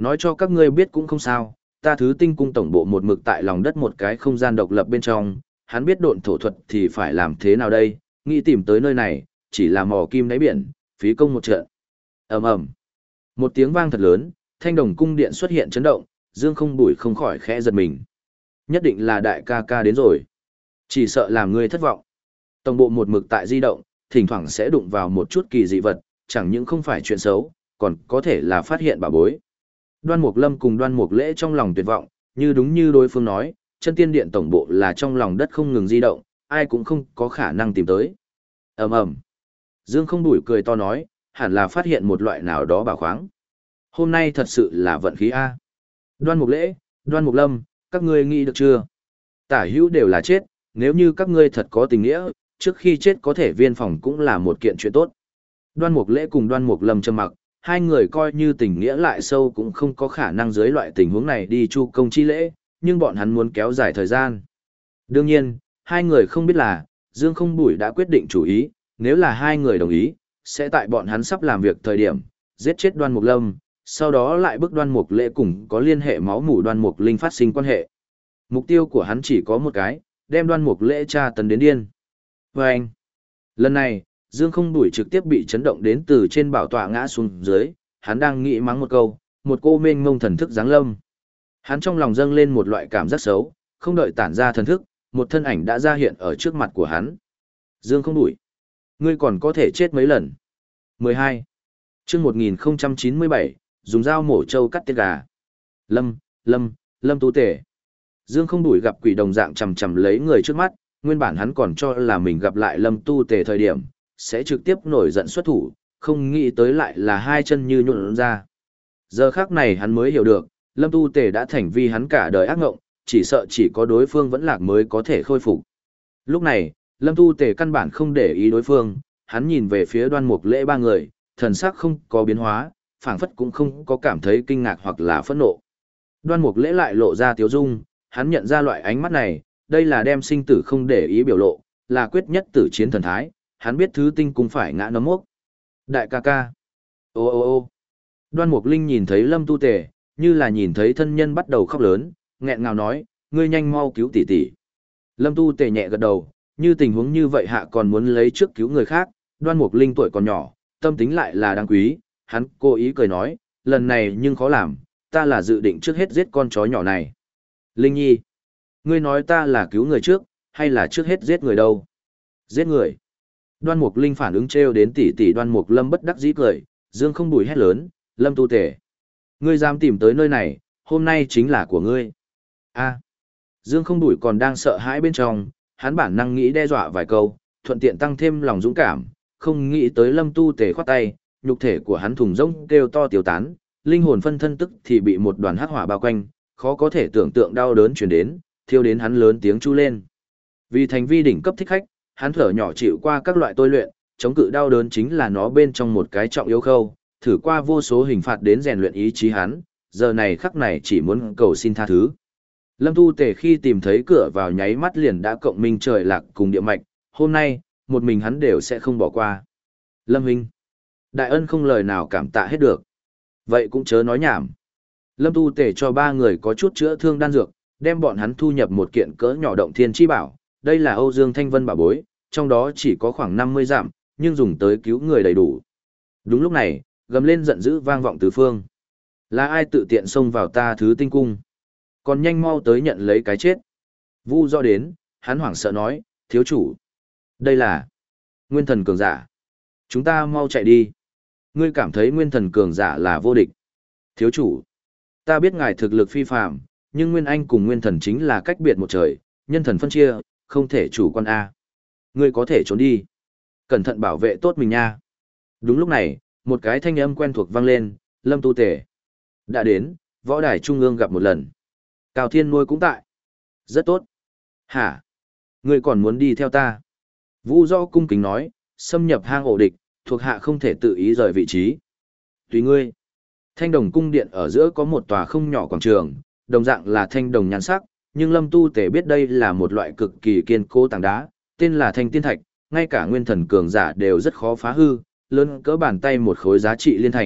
Nói cho các ngươi biết cũng không sao, ta thứ tinh cung tổng bộ một mực tại lòng đất một cái không gian độc lập bên trong, hắn biết độn thổ thuật thì phải làm thế nào đây, nghĩ tìm tới nơi này, chỉ là mò kim đáy biển, phí công một trận. Ầm ầm. Một tiếng vang thật lớn, thanh đồng cung điện xuất hiện chấn động, Dương Không Bùi không khỏi khẽ giật mình. Nhất định là đại ca ca đến rồi. Chỉ sợ làm ngươi thất vọng. Tổng bộ một mực tại di động, thỉnh thoảng sẽ đụng vào một chút kỳ dị vật, chẳng những không phải chuyện xấu, còn có thể là phát hiện bảo bối. Đoan Mục Lâm cùng Đoan Mục Lễ trong lòng tuyệt vọng, như đúng như đối phương nói, chân tiên điện tổng bộ là trong lòng đất không ngừng di động, ai cũng không có khả năng tìm tới. Ầm ầm. Dương Không Bùi cười to nói, hẳn là phát hiện một loại nào đó bảo khoáng. Hôm nay thật sự là vận khí a. Đoan Mục Lễ, Đoan Mục Lâm, các ngươi nghĩ được chưa? Tả hữu đều là chết, nếu như các ngươi thật có tình nghĩa, trước khi chết có thể viên phòng cũng là một kiện chuyện tốt. Đoan Mục Lễ cùng Đoan Mục Lâm trầm mặc, hai người coi như tình nghĩa lại sâu cũng không có khả năng dưới loại tình huống này đi chu công chi lễ, nhưng bọn hắn muốn kéo dài thời gian. Đương nhiên, hai người không biết là, Dương Không Bùi đã quyết định chủ ý, nếu là hai người đồng ý, sẽ tại bọn hắn sắp làm việc thời điểm, giết chết Đoan Mục Lâm, sau đó lại bức Đoan Mục Lễ cùng có liên hệ máu mủ Đoan Mục Linh phát sinh quan hệ. Mục tiêu của hắn chỉ có một cái, đem Đoan Mục Lễ tra tấn đến điên. Và anh, lần này, Dương Không Bùi trực tiếp bị chấn động đến từ trên bảo tọa ngã xuống dưới, hắn đang nghĩ mắng một câu, một cô mênh mông thần thức giáng lâm. Hắn trong lòng dâng lên một loại cảm giác xấu, không đợi tản ra thần thức, một thân ảnh đã ra hiện ở trước mặt của hắn. Dương Không Bùi, ngươi còn có thể chết mấy lần. mười hai. Chương một nghìn chín mươi bảy, dùng dao mổ trâu cắt tiết gà. Lâm, Lâm, Lâm Tu Tể. Dương Không Bùi gặp quỷ đồng dạng chầm chầm lấy người trước mắt, nguyên bản hắn còn cho là mình gặp lại Lâm Tu Tể thời điểm, sẽ trực tiếp nổi giận xuất thủ, không nghĩ tới lại là hai chân như nhuộn ra. Giờ khắc này hắn mới hiểu được, Lâm Tu Tể đã thành vi hắn cả đời ác ngộng, chỉ sợ chỉ có đối phương vẫn lạc mới có thể khôi phục. Lúc này, Lâm Tu Tể căn bản không để ý đối phương, hắn nhìn về phía Đoan Mục Lễ ba người, thần sắc không có biến hóa, phảng phất cũng không có cảm thấy kinh ngạc hoặc là phẫn nộ. Đoan Mục Lễ lại lộ ra tiếu dung, hắn nhận ra loại ánh mắt này, đây là đem sinh tử không để ý biểu lộ, là quyết nhất tử chiến thần thái, hắn biết thứ tinh cũng phải ngã nấm mốc. Đại ca ca. Ô ô ô Đoan Mục Linh nhìn thấy Lâm Tu Tề, như là nhìn thấy thân nhân bắt đầu khóc lớn, nghẹn ngào nói, ngươi nhanh mau cứu tỷ tỷ. Lâm Tu Tề nhẹ gật đầu, như tình huống như vậy hạ còn muốn lấy trước cứu người khác, Đoan Mục Linh tuổi còn nhỏ, tâm tính lại là đáng quý, hắn cố ý cười nói, lần này nhưng khó làm, ta là dự định trước hết giết con chó nhỏ này. Linh Nhi, ngươi nói ta là cứu người trước, hay là trước hết giết người đâu? Giết người. Đoan Mục Linh phản ứng trêu đến tỷ tỷ Đoan Mục Lâm bất đắc dĩ cười, Dương Không Bùi hét lớn, Lâm Tu Tể, ngươi dám tìm tới nơi này, hôm nay chính là của ngươi. A. Dương Không Bùi còn đang sợ hãi bên trong, hắn bản năng nghĩ đe dọa vài câu, thuận tiện tăng thêm lòng dũng cảm, không nghĩ tới Lâm Tu Tể khoát tay, nhục thể của hắn thùng rỗng kêu to tiêu tán, linh hồn phân thân tức thì bị một đoàn hắc hỏa bao quanh, khó có thể tưởng tượng đau đớn truyền đến, thiêu đến hắn lớn tiếng chu lên. Vì thành vi đỉnh cấp thích khách, hắn thở nhỏ chịu qua các loại tôi luyện, chống cự đau đớn chính là nó bên trong một cái trọng yếu khâu, thử qua vô số hình phạt đến rèn luyện ý chí hắn, giờ này khắc này chỉ muốn cầu xin tha thứ. Lâm Tu Tể khi tìm thấy cửa vào nháy mắt liền đã cộng minh trời lạc cùng địa mạch, hôm nay, một mình hắn đều sẽ không bỏ qua. Lâm Huynh, đại ân không lời nào cảm tạ hết được. Vậy cũng chớ nói nhảm. Lâm Tu Tể cho ba người có chút chữa thương đan dược, đem bọn hắn thu nhập một kiện cỡ nhỏ động thiên chi bảo, đây là Âu Dương Thanh Vân bảo bối, trong đó chỉ có khoảng năm mươi dặm, nhưng dùng tới cứu người đầy đủ. Đúng lúc này, gầm lên giận dữ vang vọng tứ phương. Là ai tự tiện xông vào ta thứ tinh cung? Còn nhanh mau tới nhận lấy cái chết. Vu do đến, hắn hoảng sợ nói, thiếu chủ. Đây là nguyên thần cường giả. Chúng ta mau chạy đi. Ngươi cảm thấy nguyên thần cường giả là vô địch. Thiếu chủ. Ta biết ngài thực lực phi phàm, nhưng nguyên anh cùng nguyên thần chính là cách biệt một trời, nhân thần phân chia, không thể chủ quan A. Ngươi có thể trốn đi. Cẩn thận bảo vệ tốt mình nha. Đúng lúc này, một cái thanh âm quen thuộc vang lên, Lâm Tu Tể. Đã đến, võ đài trung ương gặp một lần. Cao Thiên Nuôi cũng tại. Rất tốt. Hả? Ngươi còn muốn đi theo ta? Vu Do cung kính nói, xâm nhập hang ổ địch, thuộc hạ không thể tự ý rời vị trí. Tùy ngươi. Thanh đồng cung điện ở giữa có một tòa không nhỏ quảng trường, đồng dạng là thanh đồng nhan sắc, nhưng Lâm Tu Tể biết đây là một loại cực kỳ kiên cố tảng đá, tên là thanh tiên thạch, ngay cả nguyên thần cường giả đều rất khó phá hư, lớn cỡ bàn tay một khối giá trị liên thành,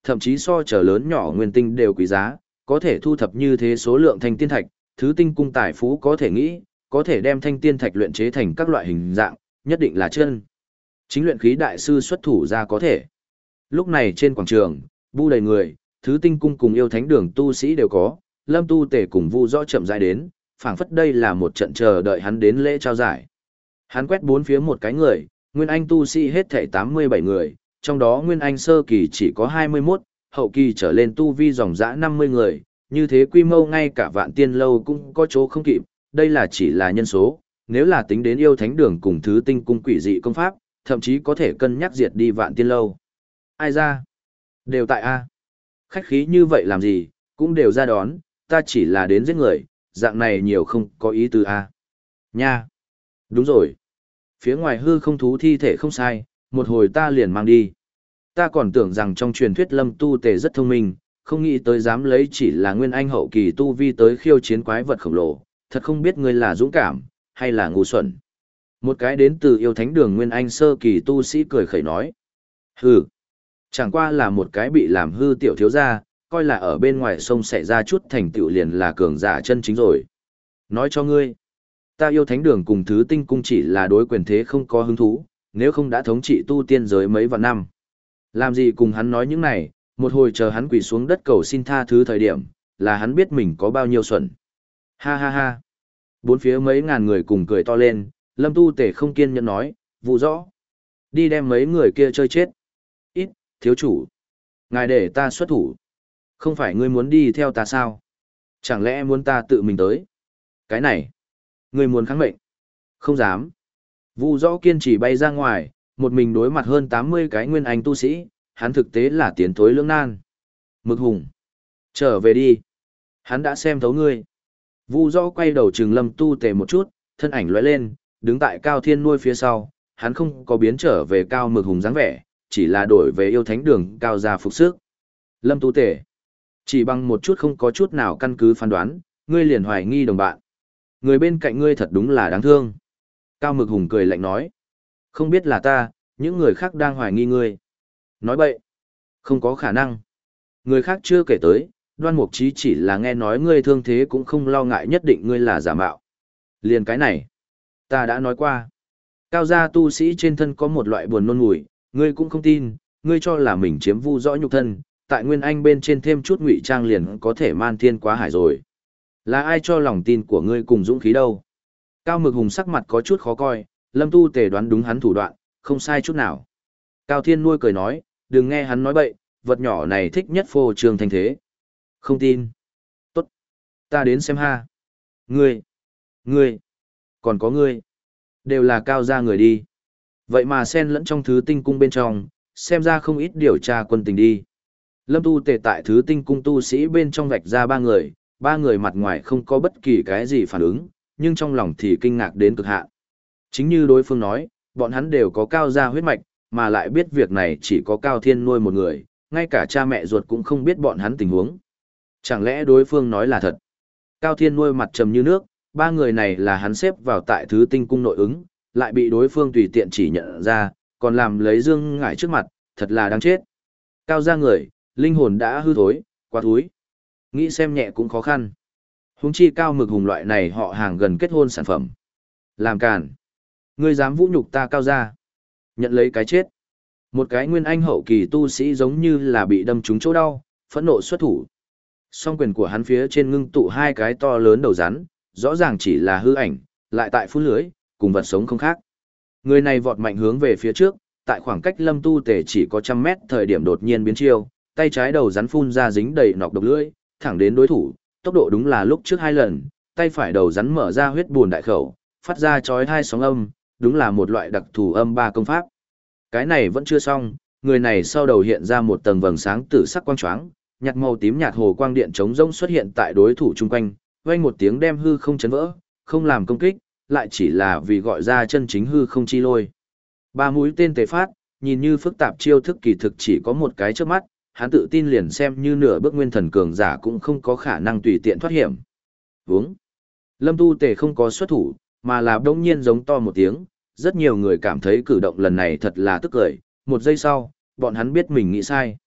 thậm chí so trở lớn nhỏ nguyên tinh đều quý giá, có thể thu thập như thế số lượng thanh tiên thạch, thứ tinh cung tài phú có thể nghĩ, có thể đem thanh tiên thạch luyện chế thành các loại hình dạng, nhất định là chân. Chính luyện khí đại sư xuất thủ ra có thể. Lúc này trên quảng trường, bu đầy người, thứ tinh cung cùng yêu thánh đường tu sĩ đều có, Lâm Tu Tề cùng Vu Rõ chậm rãi đến, phảng phất đây là một trận chờ đợi hắn đến lễ trao giải. Hắn quét bốn phía một cái người, Nguyên Anh tu sĩ hết thảy tám mươi bảy người, trong đó Nguyên Anh sơ kỳ chỉ có hai mươi mốt, hậu kỳ trở lên tu vi dòng dã năm mươi người, như thế quy mô ngay cả Vạn Tiên lâu cũng có chỗ không kịp, đây là chỉ là nhân số, nếu là tính đến yêu thánh đường cùng thứ tinh cung quỷ dị công pháp, thậm chí có thể cân nhắc diệt đi Vạn Tiên lâu. Ai ra? Đều tại A. Khách khí như vậy làm gì, cũng đều ra đón, ta chỉ là đến giết người, dạng này nhiều không có ý tứ A. Nha. Đúng rồi. Phía ngoài hư không thú thi thể không sai, một hồi ta liền mang đi. Ta còn tưởng rằng trong truyền thuyết Lâm Tu Tề rất thông minh, không nghĩ tới dám lấy chỉ là nguyên anh hậu kỳ tu vi tới khiêu chiến quái vật khổng lồ, thật không biết ngươi là dũng cảm, hay là ngu xuẩn. Một cái đến từ yêu thánh đường nguyên anh sơ kỳ tu sĩ cười khẩy nói. Hừ, chẳng qua là một cái bị làm hư tiểu thiếu gia, coi là ở bên ngoài sông xảy ra chút thành tựu liền là cường giả chân chính rồi. Nói cho ngươi, ta yêu thánh đường cùng thứ tinh cung chỉ là đối quyền thế không có hứng thú, nếu không đã thống trị tu tiên giới mấy vạn năm. Làm gì cùng hắn nói những này, một hồi chờ hắn quỳ xuống đất cầu xin tha thứ thời điểm, là hắn biết mình có bao nhiêu xuẩn. Ha ha ha. Bốn phía mấy ngàn người cùng cười to lên, Lâm Tu Tề không kiên nhẫn nói, vụ rõ. Đi đem mấy người kia chơi chết. Ít, thiếu chủ. Ngài để ta xuất thủ. Không phải ngươi muốn đi theo ta sao? Chẳng lẽ muốn ta tự mình tới? Cái này. Ngươi muốn kháng mệnh. Không dám. Vu rõ kiên trì bay ra ngoài, một mình đối mặt hơn tám mươi cái nguyên anh tu sĩ, hắn thực tế là tiến thối lưỡng nan. Mực hùng. Trở về đi. Hắn đã xem thấu ngươi. Vu rõ quay đầu trừng Lâm Tu Tề một chút, thân ảnh lóe lên, đứng tại Cao Thiên Nuôi phía sau, hắn không có biến trở về Cao Mực hùng dáng vẻ, chỉ là đổi về yêu thánh đường cao gia phục sức. Lâm Tu Tề. Chỉ bằng một chút không có chút nào căn cứ phán đoán, ngươi liền hoài nghi đồng bạn. Người bên cạnh ngươi thật đúng là đáng thương. Cao Mực hùng cười lạnh nói. Không biết là ta, những người khác đang hoài nghi ngươi. Nói bậy. Không có khả năng. Người khác chưa kể tới, Đoan Mục Chí chỉ là nghe nói ngươi thương thế cũng không lo ngại nhất định ngươi là giả mạo. Liền cái này. Ta đã nói qua. Cao gia tu sĩ trên thân có một loại buồn nôn mùi, ngươi cũng không tin, ngươi cho là mình chiếm Vu rõ nhục thân, tại Nguyên Anh bên trên thêm chút ngụy trang liền có thể man thiên quá hải rồi. Là ai cho lòng tin của ngươi cùng dũng khí đâu? Cao Mực hùng sắc mặt có chút khó coi, Lâm Tu Tề đoán đúng hắn thủ đoạn, không sai chút nào. Cao Thiên Nuôi cười nói, đừng nghe hắn nói bậy, vật nhỏ này thích nhất phô trương thanh thế. Không tin. Tốt. Ta đến xem ha. Ngươi. Ngươi. Còn có ngươi. Đều là cao gia người đi. Vậy mà xen lẫn trong thứ tinh cung bên trong, xem ra không ít điều tra quân tình đi. Lâm Tu Tề tại thứ tinh cung tu sĩ bên trong vạch ra ba người, ba người mặt ngoài không có bất kỳ cái gì phản ứng, nhưng trong lòng thì kinh ngạc đến cực hạn. Chính như đối phương nói, bọn hắn đều có cao gia huyết mạch, mà lại biết việc này chỉ có Cao Thiên Nuôi một người, ngay cả cha mẹ ruột cũng không biết bọn hắn tình huống. Chẳng lẽ đối phương nói là thật? Cao Thiên Nuôi mặt trầm như nước, ba người này là hắn xếp vào tại thứ tinh cung nội ứng, lại bị đối phương tùy tiện chỉ nhận ra, còn làm lấy dương ngải trước mặt, thật là đáng chết. Cao gia người, linh hồn đã hư thối, quá thúi. Nghĩ xem nhẹ cũng khó khăn. Huống chi Cao Mực hùng loại này họ hàng gần kết hôn sản phẩm. Làm càn. Ngươi dám vũ nhục ta Cao gia. Nhận lấy cái chết. Một cái nguyên anh hậu kỳ tu sĩ giống như là bị đâm trúng chỗ đau, phẫn nộ xuất thủ. Song quyền của hắn phía trên ngưng tụ hai cái to lớn đầu rắn, rõ ràng chỉ là hư ảnh, lại tại phun lưới, cùng vật sống không khác. Người này vọt mạnh hướng về phía trước, tại khoảng cách Lâm Tu Tề chỉ có trăm mét thời điểm đột nhiên biến chiêu, tay trái đầu rắn phun ra dính đầy nọc độc lưỡi, thẳng đến đối thủ, tốc độ đúng là lúc trước hai lần, tay phải đầu rắn mở ra huyết buồn đại khẩu, phát ra chói hai sóng âm, đúng là một loại đặc thù âm ba công pháp. Cái này vẫn chưa xong, người này sau đầu hiện ra một tầng vầng sáng tử sắc quang choáng, nhạt màu tím nhạt hồ quang điện chống rỗng xuất hiện tại đối thủ chung quanh, vang một tiếng đem hư không chấn vỡ, không làm công kích, lại chỉ là vì gọi ra chân chính hư không chi lôi. Ba mũi tên tề phát, nhìn như phức tạp chiêu thức kỳ thực chỉ có một cái trước mắt, hắn tự tin liền xem như nửa bước nguyên thần cường giả cũng không có khả năng tùy tiện thoát hiểm. Vướng. Lâm Tu Tề không có xuất thủ, mà là đông nhiên giống to một tiếng, rất nhiều người cảm thấy cử động lần này thật là tức cười, một giây sau, bọn hắn biết mình nghĩ sai.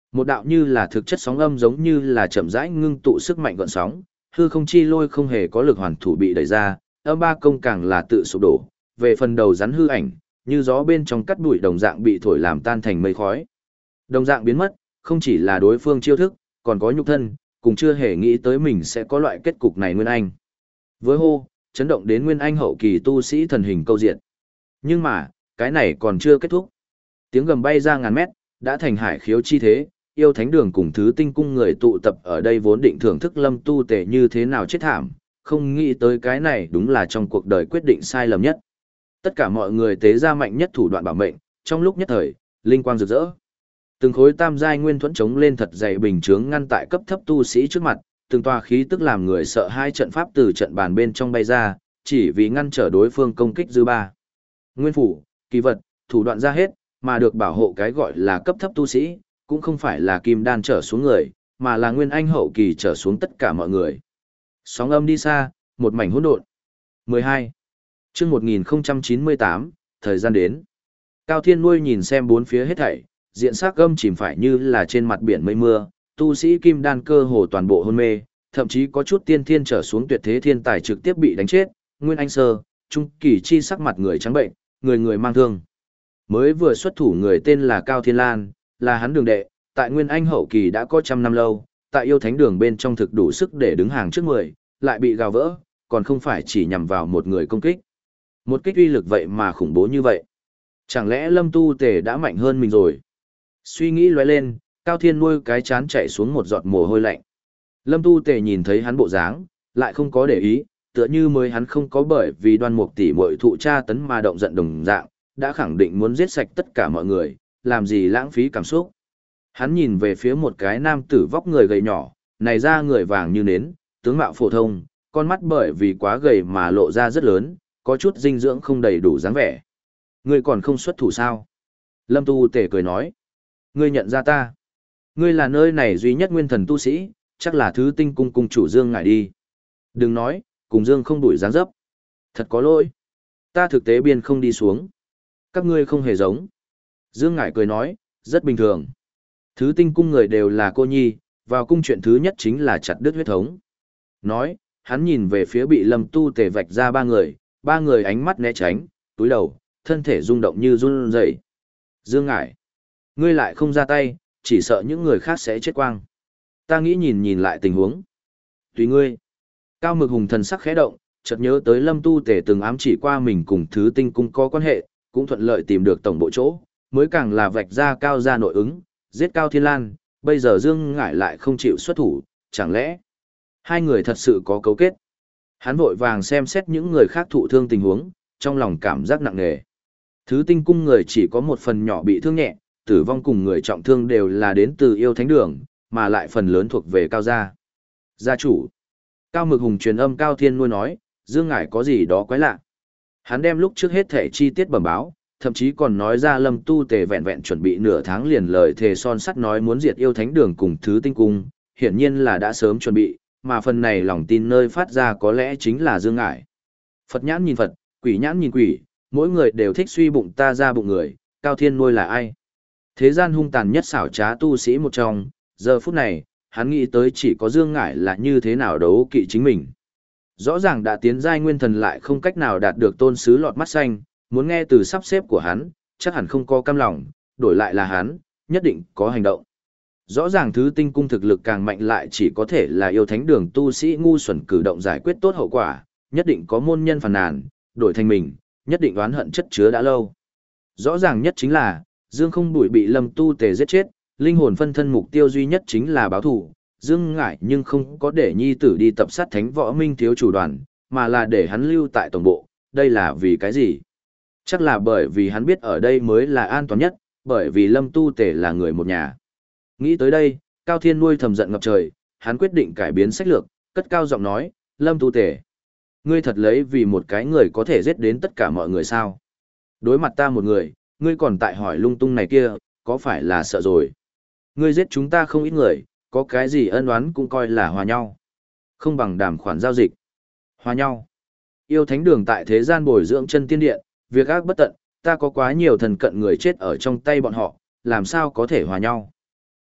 Một đạo như là thực chất sóng âm giống như là chậm rãi ngưng tụ sức mạnh gợn sóng, hư không chi lôi không hề có lực hoàn thủ bị đẩy ra, âm ba công càng là tự sụp đổ, về phần đầu rắn hư ảnh, như gió bên trong cắt bụi đồng dạng bị thổi làm tan thành mây khói. Đồng dạng biến mất, không chỉ là đối phương chiêu thức, còn có nhục thân, cũng chưa hề nghĩ tới mình sẽ có loại kết cục này Nguyên Anh. Với hô, chấn động đến Nguyên Anh hậu kỳ tu sĩ thần hình câu diện. Nhưng mà, cái này còn chưa kết thúc. Tiếng gầm bay ra ngàn mét, đã thành hải khiếu chi thế, yêu thánh đường cùng thứ tinh cung người tụ tập ở đây vốn định thưởng thức Lâm Tu Tể như thế nào chết thảm, không nghĩ tới cái này đúng là trong cuộc đời quyết định sai lầm nhất. Tất cả mọi người tế ra mạnh nhất thủ đoạn bảo mệnh, trong lúc nhất thời, linh quang rực rỡ. Từng khối tam giai nguyên thuẫn chống lên thật dày bình chướng ngăn tại cấp thấp tu sĩ trước mặt, từng tòa khí tức làm người sợ hai trận pháp từ trận bàn bên trong bay ra, chỉ vì ngăn trở đối phương công kích dư ba. Nguyên phủ, kỳ vật, thủ đoạn ra hết, mà được bảo hộ cái gọi là cấp thấp tu sĩ, cũng không phải là kim đan trở xuống người, mà là nguyên anh hậu kỳ trở xuống tất cả mọi người. Sóng âm đi xa, một mảnh hỗn độn. mười hai. Chương một nghìn chín mươi tám, thời gian đến. Cao Thiên Nuôi nhìn xem bốn phía hết thảy, diện sắc gâm chìm phải như là trên mặt biển mây mưa, tu sĩ kim đan cơ hồ toàn bộ hôn mê, thậm chí có chút tiên thiên trở xuống tuyệt thế thiên tài trực tiếp bị đánh chết, Nguyên Anh sơ, trung kỳ chi sắc mặt người trắng bệnh, người người mang thương. Mới vừa xuất thủ người tên là Cao Thiên Lan, là hắn đường đệ, tại Nguyên Anh hậu kỳ đã có trăm năm lâu, tại yêu thánh đường bên trong thực đủ sức để đứng hàng trước mười, lại bị gào vỡ, còn không phải chỉ nhằm vào một người công kích. Một kích uy lực vậy mà khủng bố như vậy. Chẳng lẽ Lâm Tu Tể đã mạnh hơn mình rồi? Suy nghĩ lóe lên, Cao Thiên Nuôi cái chán chạy xuống một giọt mồ hôi lạnh. Lâm Tu Tể nhìn thấy hắn bộ dáng, lại không có để ý, tựa như mới hắn không có bởi vì Đoan Mục tỷ muội thụ tra tấn mà động giận đồng dạng, đã khẳng định muốn giết sạch tất cả mọi người, làm gì lãng phí cảm xúc. Hắn nhìn về phía một cái nam tử vóc người gầy nhỏ, này ra người vàng như nến, tướng mạo phổ thông, con mắt bởi vì quá gầy mà lộ ra rất lớn, có chút dinh dưỡng không đầy đủ dáng vẻ. Ngươi còn không xuất thủ sao? Lâm Tu Tể cười nói. Ngươi nhận ra ta. Ngươi là nơi này duy nhất nguyên thần tu sĩ, chắc là thứ tinh cung cung chủ Dương Ngải đi. Đừng nói, cùng Dương không đuổi dáng dấp. Thật có lỗi. Ta thực tế biên không đi xuống. Các ngươi không hề giống. Dương Ngải cười nói, rất bình thường. Thứ tinh cung người đều là cô nhi, vào cung chuyện thứ nhất chính là chặt đứt huyết thống. Nói, hắn nhìn về phía bị Lâm Tu Tể vạch ra ba người, ba người ánh mắt né tránh, túi đầu, thân thể rung động như run rẩy. Dương Ngải, ngươi lại không ra tay, chỉ sợ những người khác sẽ chết quang. Ta nghĩ nhìn nhìn lại tình huống. Tùy ngươi. Cao Mực Hùng thần sắc khẽ động, chợt nhớ tới Lâm Tu Tể từng ám chỉ qua mình cùng Thứ Tinh cung có quan hệ, cũng thuận lợi tìm được tổng bộ chỗ, mới càng là vạch ra Cao gia nội ứng, giết Cao Thiên Lan, bây giờ Dương Ngải lại không chịu xuất thủ, chẳng lẽ hai người thật sự có cấu kết? Hắn vội vàng xem xét những người khác thụ thương tình huống, trong lòng cảm giác nặng nề. Thứ Tinh cung người chỉ có một phần nhỏ bị thương nhẹ, tử vong cùng người trọng thương đều là đến từ yêu thánh đường, mà lại phần lớn thuộc về Cao gia. Gia chủ. Cao Mực Hùng truyền âm Cao Thiên Nuôi nói, Dương Ngải có gì đó quái lạ. Hắn đem lúc trước hết thể chi tiết bẩm báo, thậm chí còn nói ra Lâm Tu Tể vẹn vẹn chuẩn bị nửa tháng liền lời thề son sắt nói muốn diệt yêu thánh đường cùng Thứ Tinh cung, hiển nhiên là đã sớm chuẩn bị, mà phần này lòng tin nơi phát ra có lẽ chính là Dương Ngải. Phật nhãn nhìn Phật, quỷ nhãn nhìn quỷ, mỗi người đều thích suy bụng ta ra bụng người, Cao Thiên Nuôi là ai? Thế gian hung tàn nhất xảo trá tu sĩ một trong, giờ phút này, hắn nghĩ tới chỉ có Dương Ngải là như thế nào đấu kỵ chính mình. Rõ ràng đã tiến giai nguyên thần lại không cách nào đạt được tôn sứ lọt mắt xanh, muốn nghe từ sắp xếp của hắn, chắc hẳn không có cam lòng, đổi lại là hắn, nhất định có hành động. Rõ ràng Thứ Tinh cung thực lực càng mạnh lại chỉ có thể là yêu thánh đường tu sĩ ngu xuẩn cử động giải quyết tốt hậu quả, nhất định có môn nhân phàn nàn, đổi thành mình, nhất định oán hận chất chứa đã lâu. Rõ ràng nhất chính là, Dương không bụi bị Lâm Tu Tể giết chết, linh hồn phân thân mục tiêu duy nhất chính là báo thù. Dương ngại nhưng không có để nhi tử đi tập sát thánh võ minh thiếu chủ đoàn, mà là để hắn lưu tại tổng bộ, đây là vì cái gì? Chắc là bởi vì hắn biết ở đây mới là an toàn nhất, bởi vì Lâm Tu Tể là người một nhà. Nghĩ tới đây, Cao Thiên Nuôi thầm giận ngập trời, hắn quyết định cải biến sách lược, cất cao giọng nói, Lâm Tu Tể, ngươi thật lấy vì một cái người có thể giết đến tất cả mọi người sao? Đối mặt ta một người, ngươi còn tại hỏi lung tung này kia, có phải là sợ rồi? Ngươi giết chúng ta không ít người, có cái gì ân oán cũng coi là hòa nhau. Không bằng đàm khoản giao dịch. Hòa nhau. Yêu thánh đường tại thế gian bồi dưỡng chân tiên điện, việc ác bất tận, ta có quá nhiều thần cận người chết ở trong tay bọn họ, làm sao có thể hòa nhau.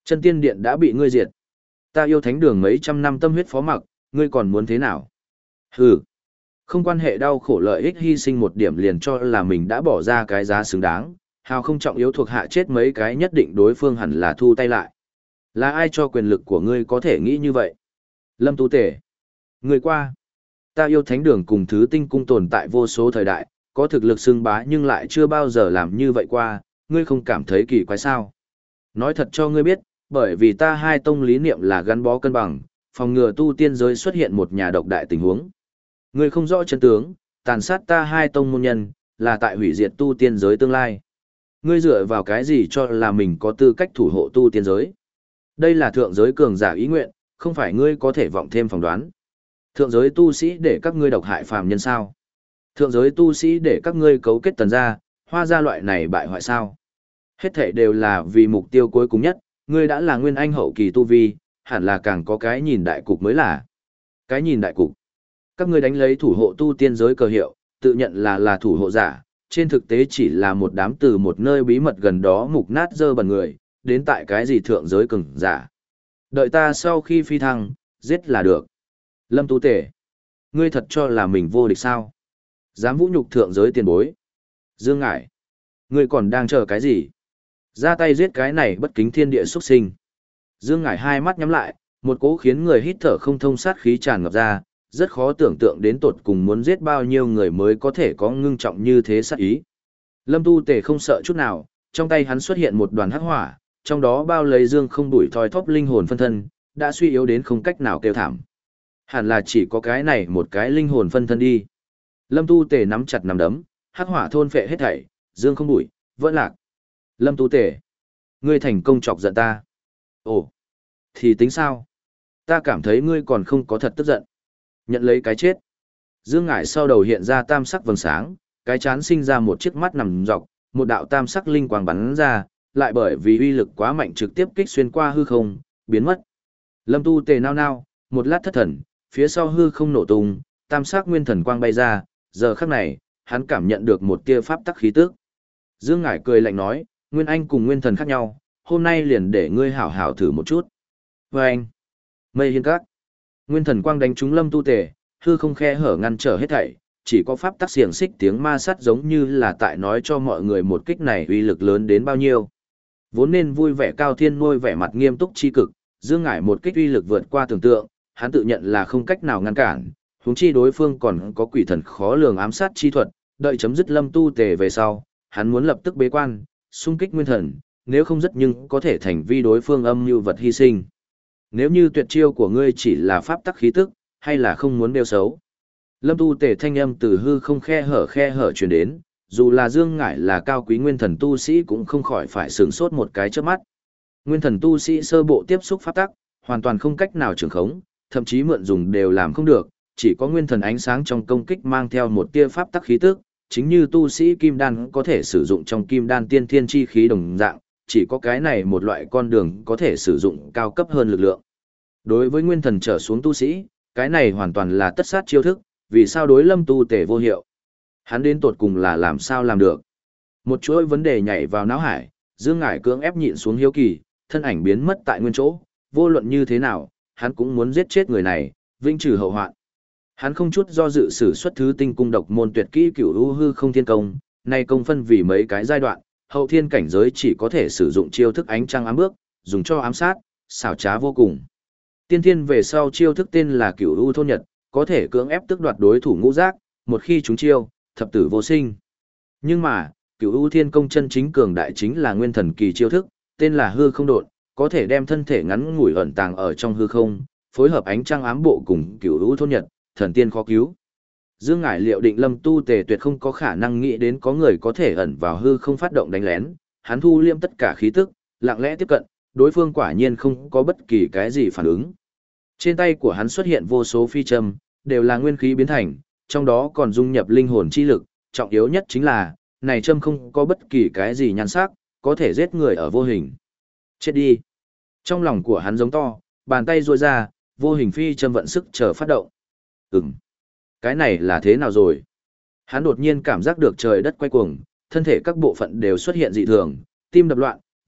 Chân tiên điện đã bị ngươi diệt. Ta yêu thánh đường mấy trăm năm tâm huyết phó mặc, ngươi còn muốn thế nào? Hừ, không quan hệ đau khổ lợi ích hy sinh một điểm liền cho là mình đã bỏ ra cái giá xứng đáng, hào không trọng yếu thuộc hạ chết mấy cái nhất định đối phương hẳn là thu tay lại. Là ai cho quyền lực của ngươi có thể nghĩ như vậy? Lâm Tu Tể, ngươi qua. Ta yêu thánh đường cùng thứ tinh cung tồn tại vô số thời đại, có thực lực xưng bá nhưng lại chưa bao giờ làm như vậy qua, ngươi không cảm thấy kỳ quái sao? Nói thật cho ngươi biết, bởi vì ta hai tông lý niệm là gắn bó cân bằng, phòng ngừa tu tiên giới xuất hiện một nhà độc đại tình huống. Ngươi không rõ chân tướng, tàn sát ta hai tông môn nhân, là tại hủy diệt tu tiên giới tương lai. Ngươi dựa vào cái gì cho là mình có tư cách thủ hộ tu tiên giới? Đây là thượng giới cường giả ý nguyện, không phải ngươi có thể vọng thêm phỏng đoán. Thượng giới tu sĩ để các ngươi độc hại phàm nhân sao? Thượng giới tu sĩ để các ngươi cấu kết tần gia, hoa gia loại này bại hoại sao? Hết thảy đều là vì mục tiêu cuối cùng nhất, ngươi đã là nguyên anh hậu kỳ tu vi, hẳn là càng có cái nhìn đại cục mới là. Cái nhìn đại cục. Các ngươi đánh lấy thủ hộ tu tiên giới cờ hiệu, tự nhận là là thủ hộ giả, trên thực tế chỉ là một đám từ một nơi bí mật gần đó mục nát dơ bẩn người, đến tại cái gì thượng giới cường giả. Đợi ta sau khi phi thăng, giết là được. Lâm Tu Tể, ngươi thật cho là mình vô địch sao? Dám vũ nhục thượng giới tiền bối. Dương Ngải, ngươi còn đang chờ cái gì? Ra tay giết cái này bất kính thiên địa xuất sinh. Dương Ngải hai mắt nhắm lại, một cỗ khiến người hít thở không thông sát khí tràn ngập ra, rất khó tưởng tượng đến tột cùng muốn giết bao nhiêu người mới có thể có ngưng trọng như thế sát ý. Lâm Tu Tể không sợ chút nào, trong tay hắn xuất hiện một đoàn hắc hỏa, trong đó bao lấy dương không đuổi thoi thóp linh hồn phân thân, đã suy yếu đến không cách nào kêu thảm. Hẳn là chỉ có cái này một cái linh hồn phân thân đi. Lâm Tu Tể nắm chặt nắm đấm, hắc hỏa thôn phệ hết thảy, dương không đuổi, vẫn lạc. Lâm Tu Tể, ngươi thành công chọc giận ta. Ồ, thì tính sao? Ta cảm thấy ngươi còn không có thật tức giận. Nhận lấy cái chết. Dương Ngải sau đầu hiện ra tam sắc vầng sáng, cái chán sinh ra một chiếc mắt nằm dọc, một đạo tam sắc linh quang bắn ra, lại bởi vì uy lực quá mạnh trực tiếp kích xuyên qua hư không, biến mất. Lâm Tu Tề nao nao, một lát thất thần, phía sau hư không nổ tung, tam sắc nguyên thần quang bay ra, giờ khắc này, hắn cảm nhận được một tia pháp tắc khí tức. Dương Ngải cười lạnh nói, Nguyên Anh cùng Nguyên Thần khác nhau, hôm nay liền để ngươi hảo hảo thử một chút. Và anh, mây hiên các, Nguyên Thần quang đánh trúng Lâm Tu Tề, hư không khe hở ngăn trở hết thảy, chỉ có pháp tắc xiềng xích tiếng ma sắt giống như là tại nói cho mọi người một kích này uy lực lớn đến bao nhiêu. Vốn nên vui vẻ Cao Thiên nuôi vẻ mặt nghiêm túc chi cực, Dương Ngải một kích uy lực vượt qua tưởng tượng, hắn tự nhận là không cách nào ngăn cản, huống chi đối phương còn có quỷ thần khó lường ám sát chi thuật, đợi chấm dứt Lâm Tu Tề về sau, hắn muốn lập tức bế quan, xung kích nguyên thần, nếu không rất nhưng có thể thành vi đối phương âm như vật hy sinh. Nếu như tuyệt chiêu của ngươi chỉ là pháp tắc khí tức, hay là không muốn đeo xấu. Lâm Tu Tề thanh âm từ hư không khe hở khe hở truyền đến, dù là Dương Ngải là cao quý nguyên thần tu sĩ cũng không khỏi phải sửng sốt một cái trước mắt. Nguyên thần tu sĩ sơ bộ tiếp xúc pháp tắc, hoàn toàn không cách nào trường khống, thậm chí mượn dùng đều làm không được, chỉ có nguyên thần ánh sáng trong công kích mang theo một tia pháp tắc khí tức, chính như tu sĩ kim đan có thể sử dụng trong kim đan tiên thiên chi khí đồng dạng, chỉ có cái này một loại con đường có thể sử dụng cao cấp hơn lực lượng. Đối với nguyên thần trở xuống tu sĩ, cái này hoàn toàn là tất sát chiêu thức, vì sao đối Lâm Tu Tề vô hiệu? Hắn đến tột cùng là làm sao làm được? Một chuỗi vấn đề nhảy vào não hải, Dương Ngải cưỡng ép nhịn xuống hiếu kỳ, thân ảnh biến mất tại nguyên chỗ, vô luận như thế nào, hắn cũng muốn giết chết người này, vĩnh trừ hậu hoạn. Hắn không chút do dự sử xuất thứ tinh cung độc môn tuyệt kỹ Cửu U Hư Không Thiên Công, nay công phân vì mấy cái giai đoạn, hậu thiên cảnh giới chỉ có thể sử dụng chiêu thức ánh trăng ám bước, dùng cho ám sát, xảo trá vô cùng. Tiên thiên về sau chiêu thức tên là Cửu U Thôn Nhật, có thể cưỡng ép tước đoạt đối thủ ngũ giác, một khi chúng chiêu, thập tử vô sinh. Nhưng mà, Cửu U Thiên Công chân chính cường đại chính là nguyên thần kỳ chiêu thức, tên là Hư Không Độn, có thể đem thân thể ngắn ngủi ẩn tàng ở trong hư không, phối hợp ánh trăng ám bộ cùng Cửu U Thôn Nhật, thần tiên khó cứu. Dương Ngải liệu định Lâm Tu Tề tuyệt không có khả năng nghĩ đến có người có thể ẩn vào hư không phát động đánh lén, hắn thu liêm tất cả khí tức, lặng lẽ tiếp cận, đối phương quả nhiên không có bất kỳ cái gì phản ứng. Trên tay của hắn xuất hiện vô số phi châm, đều là nguyên khí biến thành, trong đó còn dung nhập linh hồn chi lực, trọng yếu nhất chính là, này châm không có bất kỳ cái gì nhan sắc, có thể giết người ở vô hình. Chết đi. Trong lòng của hắn giống to, bàn tay duỗi ra, vô hình phi châm vận sức chờ phát động. Ừm. Cái này là thế nào rồi? Hắn đột nhiên cảm giác được trời đất quay cuồng, thân thể các bộ phận đều xuất hiện dị thường, tim đập loạn,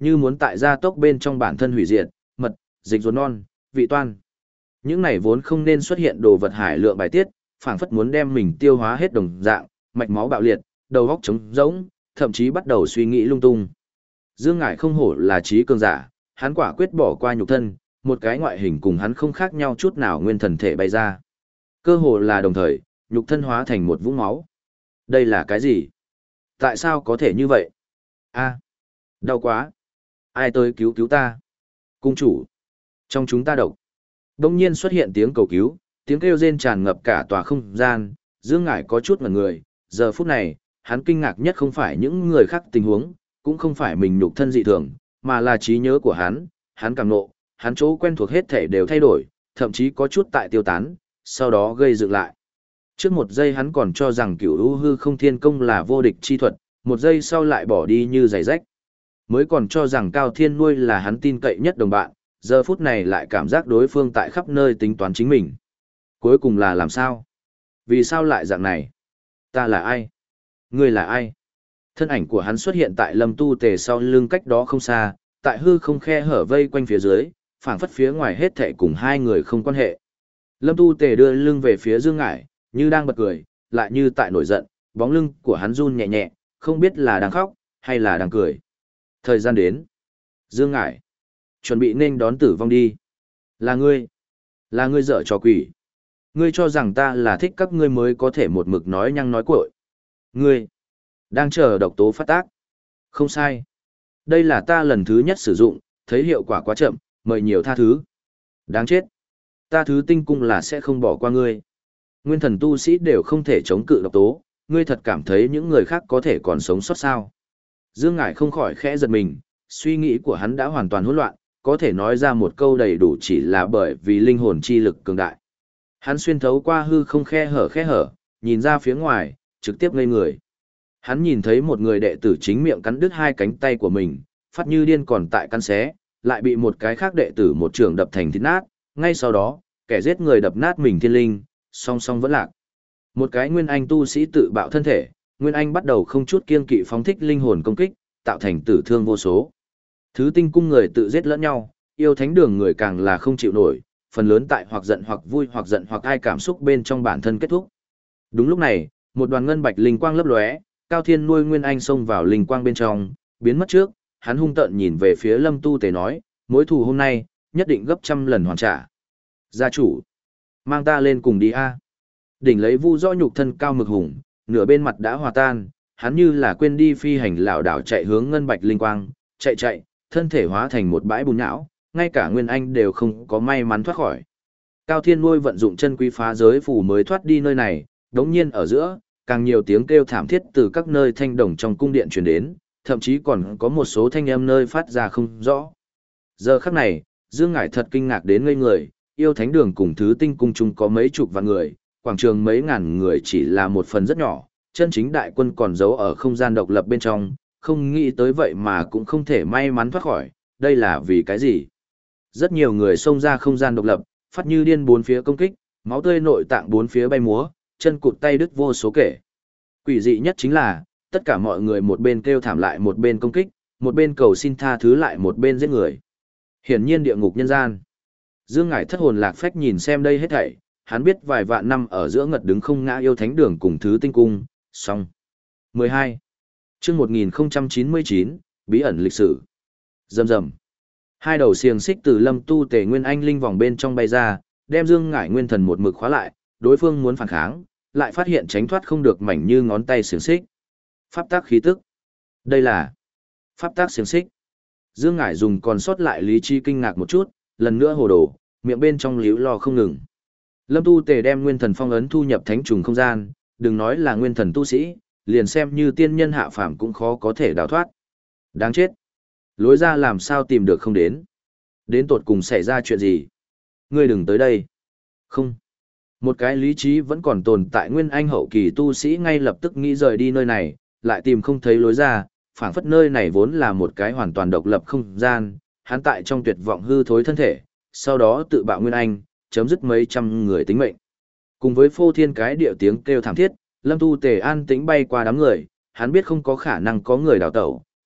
như muốn tại gia tốc bên trong bản thân hủy diệt, mật, dịch ruột non, vị toan. Những này vốn không nên xuất hiện đồ vật hải lượng bài tiết, phảng phất muốn đem mình tiêu hóa hết đồng dạng, mạch máu bạo liệt, đầu óc trống rỗng, thậm chí bắt đầu suy nghĩ lung tung. Dương Ngải không hổ là trí cường giả, hắn quả quyết bỏ qua nhục thân, một cái ngoại hình cùng hắn không khác nhau chút nào nguyên thần thể bay ra. Cơ hồ là đồng thời, nhục thân hóa thành một vũng máu. Đây là cái gì? Tại sao có thể như vậy? A, đau quá. Ai tới cứu cứu ta? Cung chủ. Trong chúng ta độc. Đông nhiên xuất hiện tiếng cầu cứu, tiếng kêu rên tràn ngập cả tòa không gian, Dương Ngải có chút ngẩn người, giờ phút này, hắn kinh ngạc nhất không phải những người khác tình huống, cũng không phải mình nhục thân dị thường, mà là trí nhớ của hắn, hắn cảm nộ, hắn chỗ quen thuộc hết thể đều thay đổi, thậm chí có chút tại tiêu tán, sau đó gây dựng lại. Trước một giây hắn còn cho rằng cửu u hư không thiên công là vô địch chi thuật, một giây sau lại bỏ đi như giày rách. Mới còn cho rằng Cao Thiên Nuôi là hắn tin cậy nhất đồng bạn, giờ phút này lại cảm giác đối phương tại khắp nơi tính toán chính mình. Cuối cùng là làm sao? Vì sao lại dạng này? Ta là ai? Ngươi là ai? Thân ảnh của hắn xuất hiện tại Lâm Tu Tề sau lưng cách đó không xa, tại hư không khe hở vây quanh phía dưới, phảng phất phía ngoài hết thảy cùng hai người không quan hệ. Lâm Tu Tề đưa lưng về phía Dương Ngải, như đang bật cười, lại như tại nổi giận, bóng lưng của hắn run nhẹ nhẹ, không biết là đang khóc hay là đang cười. Thời gian đến. Dương Ngải, chuẩn bị nên đón tử vong đi. Là ngươi. Là ngươi dở trò quỷ. Ngươi cho rằng ta là thích các ngươi mới có thể một mực nói nhăng nói cuội. Ngươi đang chờ độc tố phát tác. Không sai. Đây là ta lần thứ nhất sử dụng, thấy hiệu quả quá chậm, mời nhiều tha thứ. Đáng chết. Ta thứ tinh cung là sẽ không bỏ qua ngươi. Nguyên thần tu sĩ đều không thể chống cự độc tố, ngươi thật cảm thấy những người khác có thể còn sống sót sao. Dương Ngải không khỏi khẽ giật mình, suy nghĩ của hắn đã hoàn toàn hỗn loạn, có thể nói ra một câu đầy đủ chỉ là bởi vì linh hồn chi lực cường đại. Hắn xuyên thấu qua hư không khe hở khe hở, nhìn ra phía ngoài, trực tiếp ngây người. Hắn nhìn thấy một người đệ tử chính miệng cắn đứt hai cánh tay của mình, phát như điên còn tại căn xé, lại bị một cái khác đệ tử một trường đập thành thịt nát, ngay sau đó, kẻ giết người đập nát mình thiên linh, song song vẫn lạc. Một cái nguyên anh tu sĩ tự bạo thân thể, nguyên anh bắt đầu không chút kiêng kỵ phóng thích linh hồn công kích, tạo thành tử thương vô số. Thứ tinh cung người tự giết lẫn nhau, yêu thánh đường người càng là không chịu nổi, phần lớn tại hoặc giận hoặc vui hoặc giận hoặc ai cảm xúc bên trong bản thân kết thúc. Đúng lúc này, một đoàn ngân bạch linh quang lấp lóe, Cao Thiên Nuôi nguyên anh xông vào linh quang bên trong, biến mất trước, hắn hung tợn nhìn về phía Lâm Tu Tề nói, mối thù hôm nay, nhất định gấp trăm lần hoàn trả. Gia chủ, mang ta lên cùng đi a. Đỉnh lấy vu rõ nhục thân cao mực hùng, nửa bên mặt đã hòa tan, hắn như là quên đi phi hành lảo đảo chạy hướng ngân bạch linh quang, chạy chạy, thân thể hóa thành một bãi bùn nhão, ngay cả nguyên anh đều không có may mắn thoát khỏi. Cao Thiên Nuôi vận dụng chân quý phá giới phù mới thoát đi nơi này, đống nhiên ở giữa, càng nhiều tiếng kêu thảm thiết từ các nơi thanh đồng trong cung điện truyền đến, thậm chí còn có một số thanh âm nơi phát ra không rõ. Giờ khắc này, Dương Ngải thật kinh ngạc đến ngây người, yêu thánh đường cùng thứ tinh cung chung có mấy chục vạn người, quảng trường mấy ngàn người chỉ là một phần rất nhỏ, chân chính đại quân còn giấu ở không gian độc lập bên trong, không nghĩ tới vậy mà cũng không thể may mắn thoát khỏi, đây là vì cái gì? Rất nhiều người xông ra không gian độc lập, phát như điên bốn phía công kích, máu tươi nội tạng bốn phía bay múa, chân cụt tay đứt vô số kể. Quỷ dị nhất chính là, tất cả mọi người một bên kêu thảm lại một bên công kích, một bên cầu xin tha thứ lại một bên giết người. Hiển nhiên địa ngục nhân gian. Dương Ngải thất hồn lạc phách nhìn xem đây hết thảy, hắn biết vài vạn năm ở giữa ngật đứng không ngã yêu thánh đường cùng thứ tinh cung, xong. mười hai. Chương một nghìn chín mươi chín, bí ẩn lịch sử. Rầm rầm. Hai đầu xiềng xích từ Lâm Tu Tề Nguyên Anh linh vòng bên trong bay ra, đem Dương Ngải nguyên thần một mực khóa lại, đối phương muốn phản kháng, lại phát hiện tránh thoát không được mảnh như ngón tay xiềng xích. Pháp tác khí tức. Đây là pháp tác xiềng xích. Dương Ngải dùng còn sót lại lý trí kinh ngạc một chút, lần nữa hồ đồ, miệng bên trong líu lo không ngừng. Lâm Tu Tề đem nguyên thần phong ấn thu nhập thánh trùng không gian, đừng nói là nguyên thần tu sĩ, liền xem như tiên nhân hạ phàm cũng khó có thể đào thoát. Đáng chết. Lối ra làm sao tìm được không đến. Đến tột cùng xảy ra chuyện gì? Ngươi đừng tới đây. Không. Một cái lý trí vẫn còn tồn tại nguyên anh hậu kỳ tu sĩ ngay lập tức nghĩ rời đi nơi này, lại tìm không thấy lối ra, phảng phất nơi này vốn là một cái hoàn toàn độc lập không gian, hắn tại trong tuyệt vọng hư thối thân thể, sau đó tự bạo nguyên anh, chấm dứt mấy trăm người tính mệnh. Cùng với phô thiên cái địa tiếng kêu thảm thiết, Lâm Tu Tề an tĩnh bay qua đám người, hắn biết không có khả năng có người đào tẩu,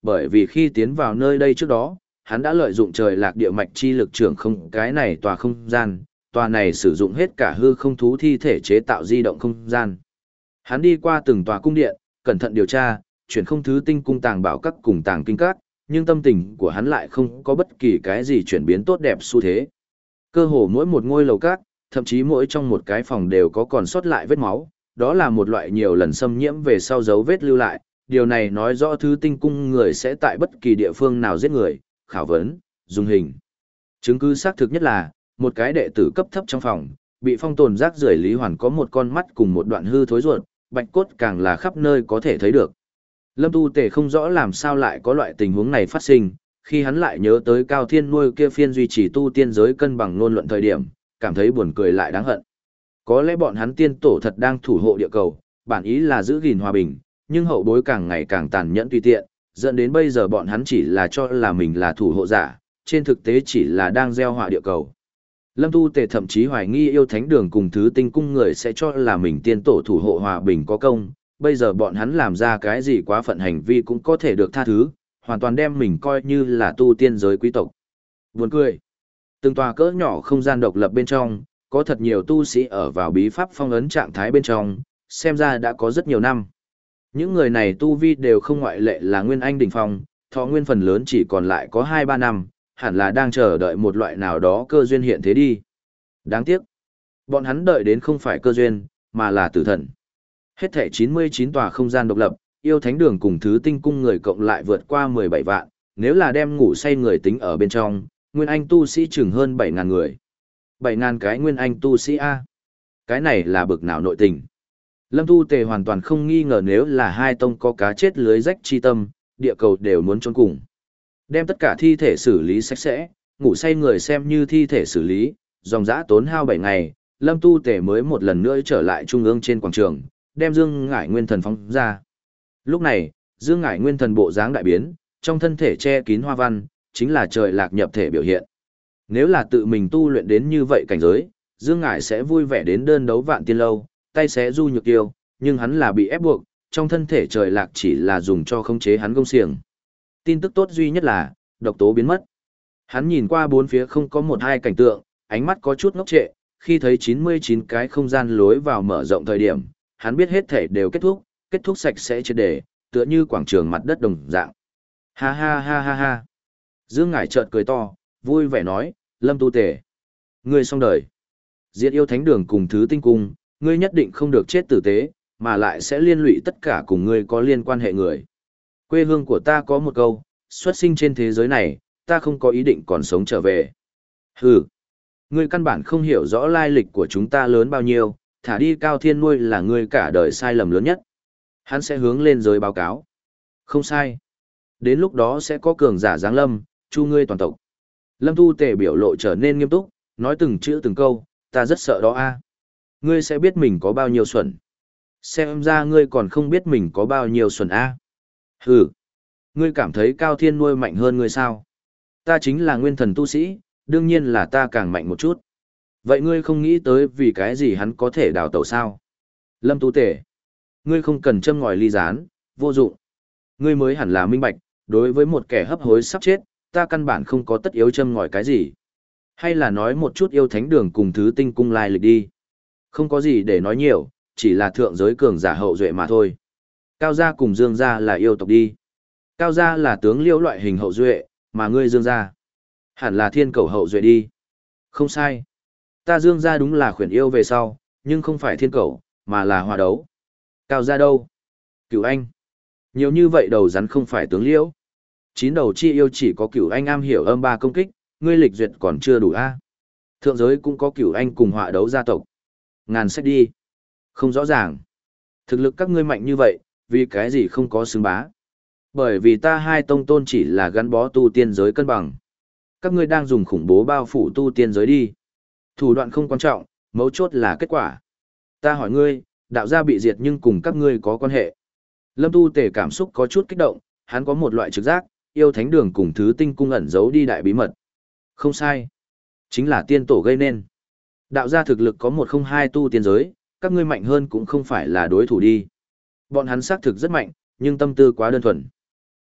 bởi vì khi tiến vào nơi đây trước đó, hắn đã lợi dụng trời lạc địa mạch chi lực trưởng không cái này tòa không gian, tòa này sử dụng hết cả hư không thú thi thể chế tạo di động không gian. Hắn đi qua từng tòa cung điện, cẩn thận điều tra, chuyển không thứ tinh cung tàng bảo các cùng tàng kinh các, nhưng tâm tình của hắn lại không có bất kỳ cái gì chuyển biến tốt đẹp xu thế. Cơ hồ mỗi một ngôi lầu các, thậm chí mỗi trong một cái phòng đều có còn sót lại vết máu, đó là một loại nhiều lần xâm nhiễm về sau dấu vết lưu lại, điều này nói rõ thứ tinh cung người sẽ tại bất kỳ địa phương nào giết người, khảo vấn, dùng hình. Chứng cứ xác thực nhất là, một cái đệ tử cấp thấp trong phòng, bị phong tồn rác rưởi Lý Hoàn có một con mắt cùng một đoạn hư thối ruột, bạch cốt càng là khắp nơi có thể thấy được. Lâm Tu Tề không rõ làm sao lại có loại tình huống này phát sinh, khi hắn lại nhớ tới Cao Thiên nuôi kia phiên duy trì tu tiên giới cân bằng ngôn luận thời điểm, cảm thấy buồn cười lại đáng hận. Có lẽ bọn hắn tiên tổ thật đang thủ hộ địa cầu, bản ý là giữ gìn hòa bình, nhưng hậu bối càng ngày càng tàn nhẫn tùy tiện, dẫn đến bây giờ bọn hắn chỉ là cho là mình là thủ hộ giả, trên thực tế chỉ là đang gieo họa địa cầu. Lâm Tu Tề thậm chí hoài nghi yêu thánh đường cùng thứ tinh cung người sẽ cho là mình tiên tổ thủ hộ hòa bình có công, bây giờ bọn hắn làm ra cái gì quá phận hành vi cũng có thể được tha thứ, hoàn toàn đem mình coi như là tu tiên giới quý tộc. Buồn cười. Từng tòa cỡ nhỏ không gian độc lập bên trong, có thật nhiều tu sĩ ở vào bí pháp phong ấn trạng thái bên trong, xem ra đã có rất nhiều năm. Những người này tu vi đều không ngoại lệ là nguyên anh đỉnh phong, thọ nguyên phần lớn chỉ còn lại có hai ba năm, hẳn là đang chờ đợi một loại nào đó cơ duyên hiện thế đi. Đáng tiếc, bọn hắn đợi đến không phải cơ duyên, mà là tử thần. Hết thảy chín mươi chín tòa không gian độc lập, yêu thánh đường cùng thứ tinh cung người cộng lại vượt qua mười bảy vạn, nếu là đem ngủ say người tính ở bên trong, nguyên anh tu sĩ chừng hơn bảy ngàn người. bảy ngàn cái nguyên anh tu sĩ A. Cái này là bực nào nội tình. Lâm Tu Tề hoàn toàn không nghi ngờ nếu là hai tông có cá chết lưới rách chi tâm, địa cầu đều muốn trốn cùng. Đem tất cả thi thể xử lý sạch sẽ, ngủ say người xem như thi thể xử lý, dòng dã tốn hao bảy ngày, Lâm Tu Tề mới một lần nữa trở lại trung ương trên quảng trường, đem Dương Ngải Nguyên Thần phóng ra. Lúc này, Dương Ngải Nguyên Thần bộ dáng đại biến, trong thân thể che kín hoa văn, chính là trời lạc nhập thể biểu hiện. Nếu là tự mình tu luyện đến như vậy cảnh giới, Dương Ngải sẽ vui vẻ đến đơn đấu vạn tiên lâu, tay xé du nhược tiêu, nhưng hắn là bị ép buộc, trong thân thể trời lạc chỉ là dùng cho khống chế hắn gông xiềng. Tin tức tốt duy nhất là, độc tố biến mất. Hắn nhìn qua bốn phía không có một hai cảnh tượng, ánh mắt có chút ngốc trệ, khi thấy chín mươi chín cái không gian lối vào mở rộng thời điểm, hắn biết hết thể đều kết thúc, kết thúc sạch sẽ triệt để, tựa như quảng trường mặt đất đồng dạng. Ha ha ha ha ha. Dương Ngải chợt cười to, vui vẻ nói, Lâm Tu Tề, ngươi xong đời. Diệt yêu thánh đường cùng thứ tinh cung, ngươi nhất định không được chết tử tế, mà lại sẽ liên lụy tất cả cùng ngươi có liên quan hệ người. Quê hương của ta có một câu, xuất sinh trên thế giới này, ta không có ý định còn sống trở về. Hừ, ngươi căn bản không hiểu rõ lai lịch của chúng ta lớn bao nhiêu, thả đi Cao Thiên nuôi là ngươi cả đời sai lầm lớn nhất. Hắn sẽ hướng lên giới báo cáo. Không sai. Đến lúc đó sẽ có cường giả giáng lâm, chu ngươi toàn tộc. Lâm Tu Tề biểu lộ trở nên nghiêm túc, nói từng chữ từng câu, ta rất sợ đó a. Ngươi sẽ biết mình có bao nhiêu xuẩn. Xem ra ngươi còn không biết mình có bao nhiêu xuẩn a. Hừ, ngươi cảm thấy Cao Thiên nuôi mạnh hơn ngươi sao? Ta chính là nguyên thần tu sĩ, đương nhiên là ta càng mạnh một chút. Vậy ngươi không nghĩ tới vì cái gì hắn có thể đào tẩu sao? Lâm Tu Tề, ngươi không cần châm ngòi ly gián, vô dụng. Ngươi mới hẳn là minh bạch, đối với một kẻ hấp hối sắp chết, ta căn bản không có tất yếu châm ngòi cái gì. Hay là nói một chút yêu thánh đường cùng thứ tinh cung lai lịch đi. Không có gì để nói nhiều, chỉ là thượng giới cường giả hậu duệ mà thôi. Cao gia cùng Dương gia là yêu tộc đi. Cao gia là tướng liễu loại hình hậu duệ, mà ngươi Dương gia hẳn là thiên cầu hậu duệ đi. Không sai. Ta Dương gia đúng là khuyển yêu về sau, nhưng không phải thiên cầu, mà là hòa đấu. Cao gia đâu? Cửu anh. Nhiều như vậy đầu rắn không phải tướng liễu. Chín đầu chi yêu chỉ có cửu anh am hiểu âm ba công kích, ngươi lịch duyệt còn chưa đủ a. Thượng giới cũng có cửu anh cùng họa đấu gia tộc. Ngàn sách đi. Không rõ ràng. Thực lực các ngươi mạnh như vậy, vì cái gì không có xứng bá? Bởi vì ta hai tông tôn chỉ là gắn bó tu tiên giới cân bằng. Các ngươi đang dùng khủng bố bao phủ tu tiên giới đi. Thủ đoạn không quan trọng, mấu chốt là kết quả. Ta hỏi ngươi, đạo gia bị diệt nhưng cùng các ngươi có quan hệ. Lâm Tu Tề cảm xúc có chút kích động, hắn có một loại trực giác, yêu thánh đường cùng thứ tinh cung ẩn giấu đi đại bí mật. Không sai. Chính là tiên tổ gây nên. Đạo gia thực lực có một không hai tu tiên giới, các ngươi mạnh hơn cũng không phải là đối thủ đi. Bọn hắn xác thực rất mạnh, nhưng tâm tư quá đơn thuần.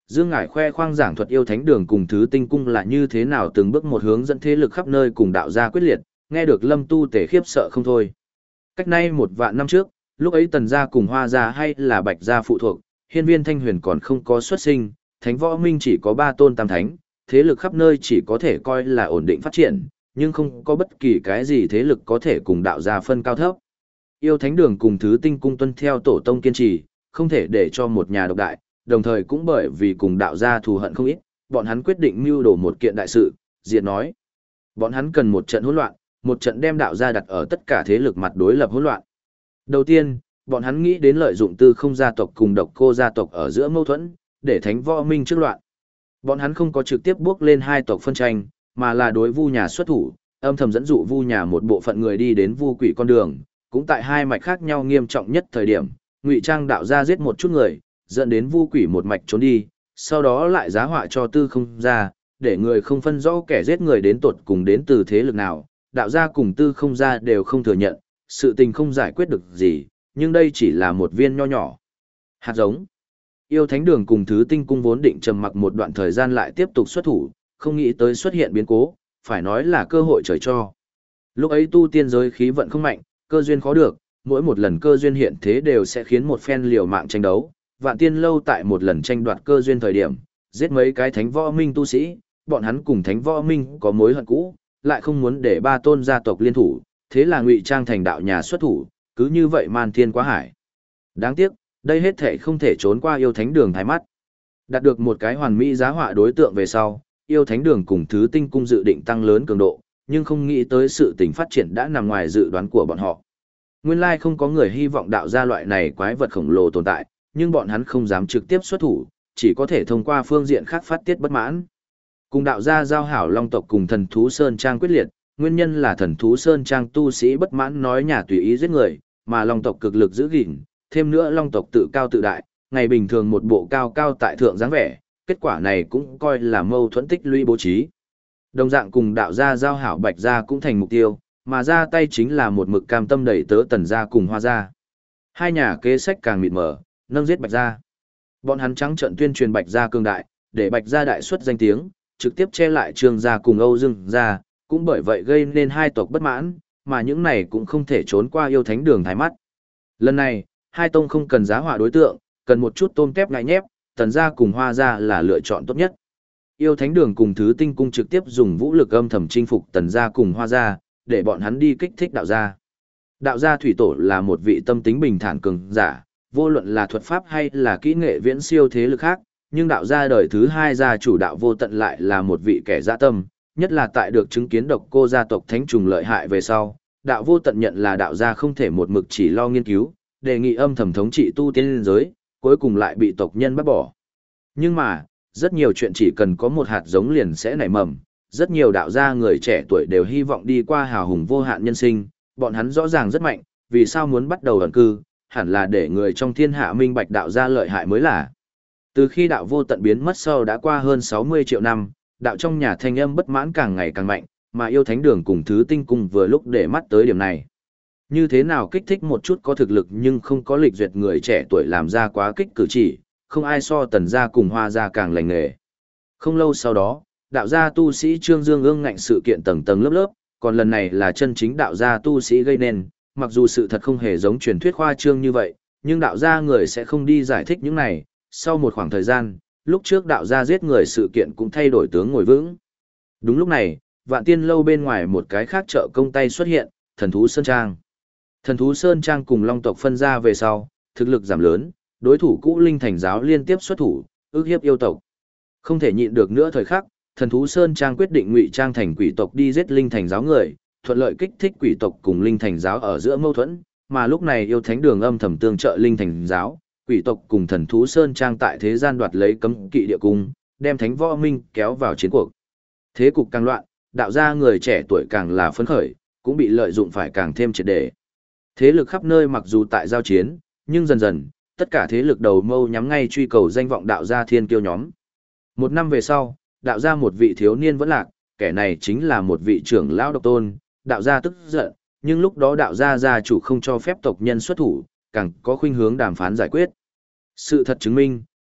Dương Ngải khoe khoang giảng thuật yêu thánh đường cùng thứ tinh cung là như thế nào từng bước một hướng dẫn thế lực khắp nơi cùng đạo gia quyết liệt, nghe được Lâm Tu Tể khiếp sợ không thôi. Cách nay một vạn năm trước, lúc ấy Tần gia cùng Hoa gia hay là Bạch gia phụ thuộc, hiên viên Thanh Huyền còn không có xuất sinh, Thánh Võ Minh chỉ có ba tôn tam thánh, thế lực khắp nơi chỉ có thể coi là ổn định phát triển, nhưng không có bất kỳ cái gì thế lực có thể cùng đạo gia phân cao thấp. Yêu thánh đường cùng thứ tinh cung tuân theo tổ tông kiên trì, không thể để cho một nhà độc đại, đồng thời cũng bởi vì cùng đạo gia thù hận không ít, bọn hắn quyết định mưu đồ một kiện đại sự, diệt nói. Bọn hắn cần một trận hỗn loạn, một trận đem đạo gia đặt ở tất cả thế lực mặt đối lập hỗn loạn. Đầu tiên, bọn hắn nghĩ đến lợi dụng tư không gia tộc cùng độc cô gia tộc ở giữa mâu thuẫn, để thánh võ minh trước loạn. Bọn hắn không có trực tiếp bước lên hai tộc phân tranh, mà là đối vu nhà xuất thủ, âm thầm dẫn dụ vu nhà một bộ phận người đi đến vu quỷ con đường, cũng tại hai mạch khác nhau nghiêm trọng nhất thời điểm, ngụy trang đạo gia giết một chút người, dẫn đến vu quỷ một mạch trốn đi, sau đó lại giá họa cho tư không gia, để người không phân rõ kẻ giết người đến tột cùng đến từ thế lực nào, đạo gia cùng tư không gia đều không thừa nhận, sự tình không giải quyết được gì, nhưng đây chỉ là một viên nho nhỏ hạt giống. Yêu thánh đường cùng thứ tinh cung vốn định trầm mặc một đoạn thời gian lại tiếp tục xuất thủ, không nghĩ tới xuất hiện biến cố, phải nói là cơ hội trời cho. Lúc ấy tu tiên giới khí vận không mạnh, cơ duyên khó được, mỗi một lần cơ duyên hiện thế đều sẽ khiến một phen liều mạng tranh đấu. Vạn tiên lâu tại một lần tranh đoạt cơ duyên thời điểm, giết mấy cái thánh võ minh tu sĩ, bọn hắn cùng thánh võ minh có mối hận cũ, lại không muốn để ba tôn gia tộc liên thủ, thế là ngụy trang thành đạo nhà xuất thủ, cứ như vậy man thiên quá hải. Đáng tiếc, đây hết thể không thể trốn qua yêu thánh đường thái mắt. Đạt được một cái hoàn mỹ giá họa đối tượng về sau, yêu thánh đường cùng thứ tinh cung dự định tăng lớn cường độ, nhưng không nghĩ tới sự tình phát triển đã nằm ngoài dự đoán của bọn họ. Nguyên lai không có người hy vọng đạo gia loại này quái vật khổng lồ tồn tại, nhưng bọn hắn không dám trực tiếp xuất thủ, chỉ có thể thông qua phương diện khác phát tiết bất mãn. Cùng đạo gia giao hảo Long tộc cùng Thần Thú Sơn Trang quyết liệt, nguyên nhân là Thần Thú Sơn Trang tu sĩ bất mãn nói nhà tùy ý giết người, mà Long tộc cực lực giữ gìn, thêm nữa Long tộc tự cao tự đại, ngày bình thường một bộ cao cao tại thượng dáng vẻ, kết quả này cũng coi là mâu thuẫn tích lũy bố trí. Đồng dạng cùng đạo gia giao hảo Bạch gia cũng thành mục tiêu, mà ra tay chính là một mực cam tâm đẩy tớ Tần gia cùng Hoa gia. Hai nhà kế sách càng mịt mờ, nâng giết Bạch gia. Bọn hắn trắng trợn tuyên truyền Bạch gia cường đại, để Bạch gia đại xuất danh tiếng, trực tiếp che lại Trương gia cùng Âu Dương gia, cũng bởi vậy gây nên hai tộc bất mãn, mà những này cũng không thể trốn qua yêu thánh đường thái mắt. Lần này, hai tông không cần giá họa đối tượng, cần một chút tôm tép ngại nhép, Tần gia cùng Hoa gia là lựa chọn tốt nhất. Yêu thánh đường cùng thứ tinh cung trực tiếp dùng vũ lực âm thầm chinh phục Tần gia cùng Hoa gia, để bọn hắn đi kích thích đạo gia. Đạo gia thủy tổ là một vị tâm tính bình thản cường giả, vô luận là thuật pháp hay là kỹ nghệ viễn siêu thế lực khác, nhưng đạo gia đời thứ hai gia chủ đạo vô tận lại là một vị kẻ dã tâm, nhất là tại được chứng kiến độc cô gia tộc thánh trùng lợi hại về sau, đạo vô tận nhận là đạo gia không thể một mực chỉ lo nghiên cứu, đề nghị âm thầm thống trị tu tiên liên giới, cuối cùng lại bị tộc nhân bắt bỏ. Nhưng mà, rất nhiều chuyện chỉ cần có một hạt giống liền sẽ nảy mầm, rất nhiều đạo gia người trẻ tuổi đều hy vọng đi qua hào hùng vô hạn nhân sinh, bọn hắn rõ ràng rất mạnh, vì sao muốn bắt đầu ẩn cư, hẳn là để người trong thiên hạ minh bạch đạo gia lợi hại mới là. Từ khi đạo vô tận biến mất sau đã qua hơn sáu mươi triệu năm, đạo trong nhà thanh âm bất mãn càng ngày càng mạnh, mà yêu thánh đường cùng thứ tinh cung vừa lúc để mắt tới điểm này. Như thế nào kích thích một chút có thực lực nhưng không có lịch duyệt người trẻ tuổi làm ra quá kích cử chỉ, không ai so Tần gia cùng Hoa gia càng lành nghề. Không lâu sau đó, đạo gia tu sĩ Trương Dương ương ngạnh sự kiện tầng tầng lớp lớp, còn lần này là chân chính đạo gia tu sĩ gây nên, mặc dù sự thật không hề giống truyền thuyết khoa trương như vậy, nhưng đạo gia người sẽ không đi giải thích những này. Sau một khoảng thời gian, lúc trước đạo gia giết người sự kiện cũng thay đổi tướng ngồi vững. Đúng lúc này, Vạn Tiên lâu bên ngoài một cái khác chợ công tay xuất hiện, Thần Thú Sơn Trang. Thần Thú Sơn Trang cùng Long tộc phân ra về sau, thực lực giảm lớn, đối thủ cũ Linh Thành giáo liên tiếp xuất thủ, ức hiếp yêu tộc. Không thể nhịn được nữa thời khắc, Thần Thú Sơn Trang quyết định ngụy trang thành quỷ tộc đi giết Linh Thành giáo người, thuận lợi kích thích quỷ tộc cùng Linh Thành giáo ở giữa mâu thuẫn, mà lúc này yêu thánh đường âm thầm tương trợ Linh Thành giáo, quỷ tộc cùng Thần Thú Sơn Trang tại thế gian đoạt lấy cấm kỵ địa cung, đem Thánh Võ Minh kéo vào chiến cuộc. Thế cục càng loạn, đạo gia người trẻ tuổi càng là phấn khởi, cũng bị lợi dụng phải càng thêm triệt để. Thế lực khắp nơi mặc dù tại giao chiến, nhưng dần dần, tất cả thế lực đầu mâu nhắm ngay truy cầu danh vọng đạo gia thiên kiêu nhóm. Một năm về sau, đạo gia một vị thiếu niên vẫn lạc, kẻ này chính là một vị trưởng lão độc tôn, đạo gia tức giận, nhưng lúc đó đạo gia gia chủ không cho phép tộc nhân xuất thủ, càng có khuynh hướng đàm phán giải quyết. Sự thật chứng minh,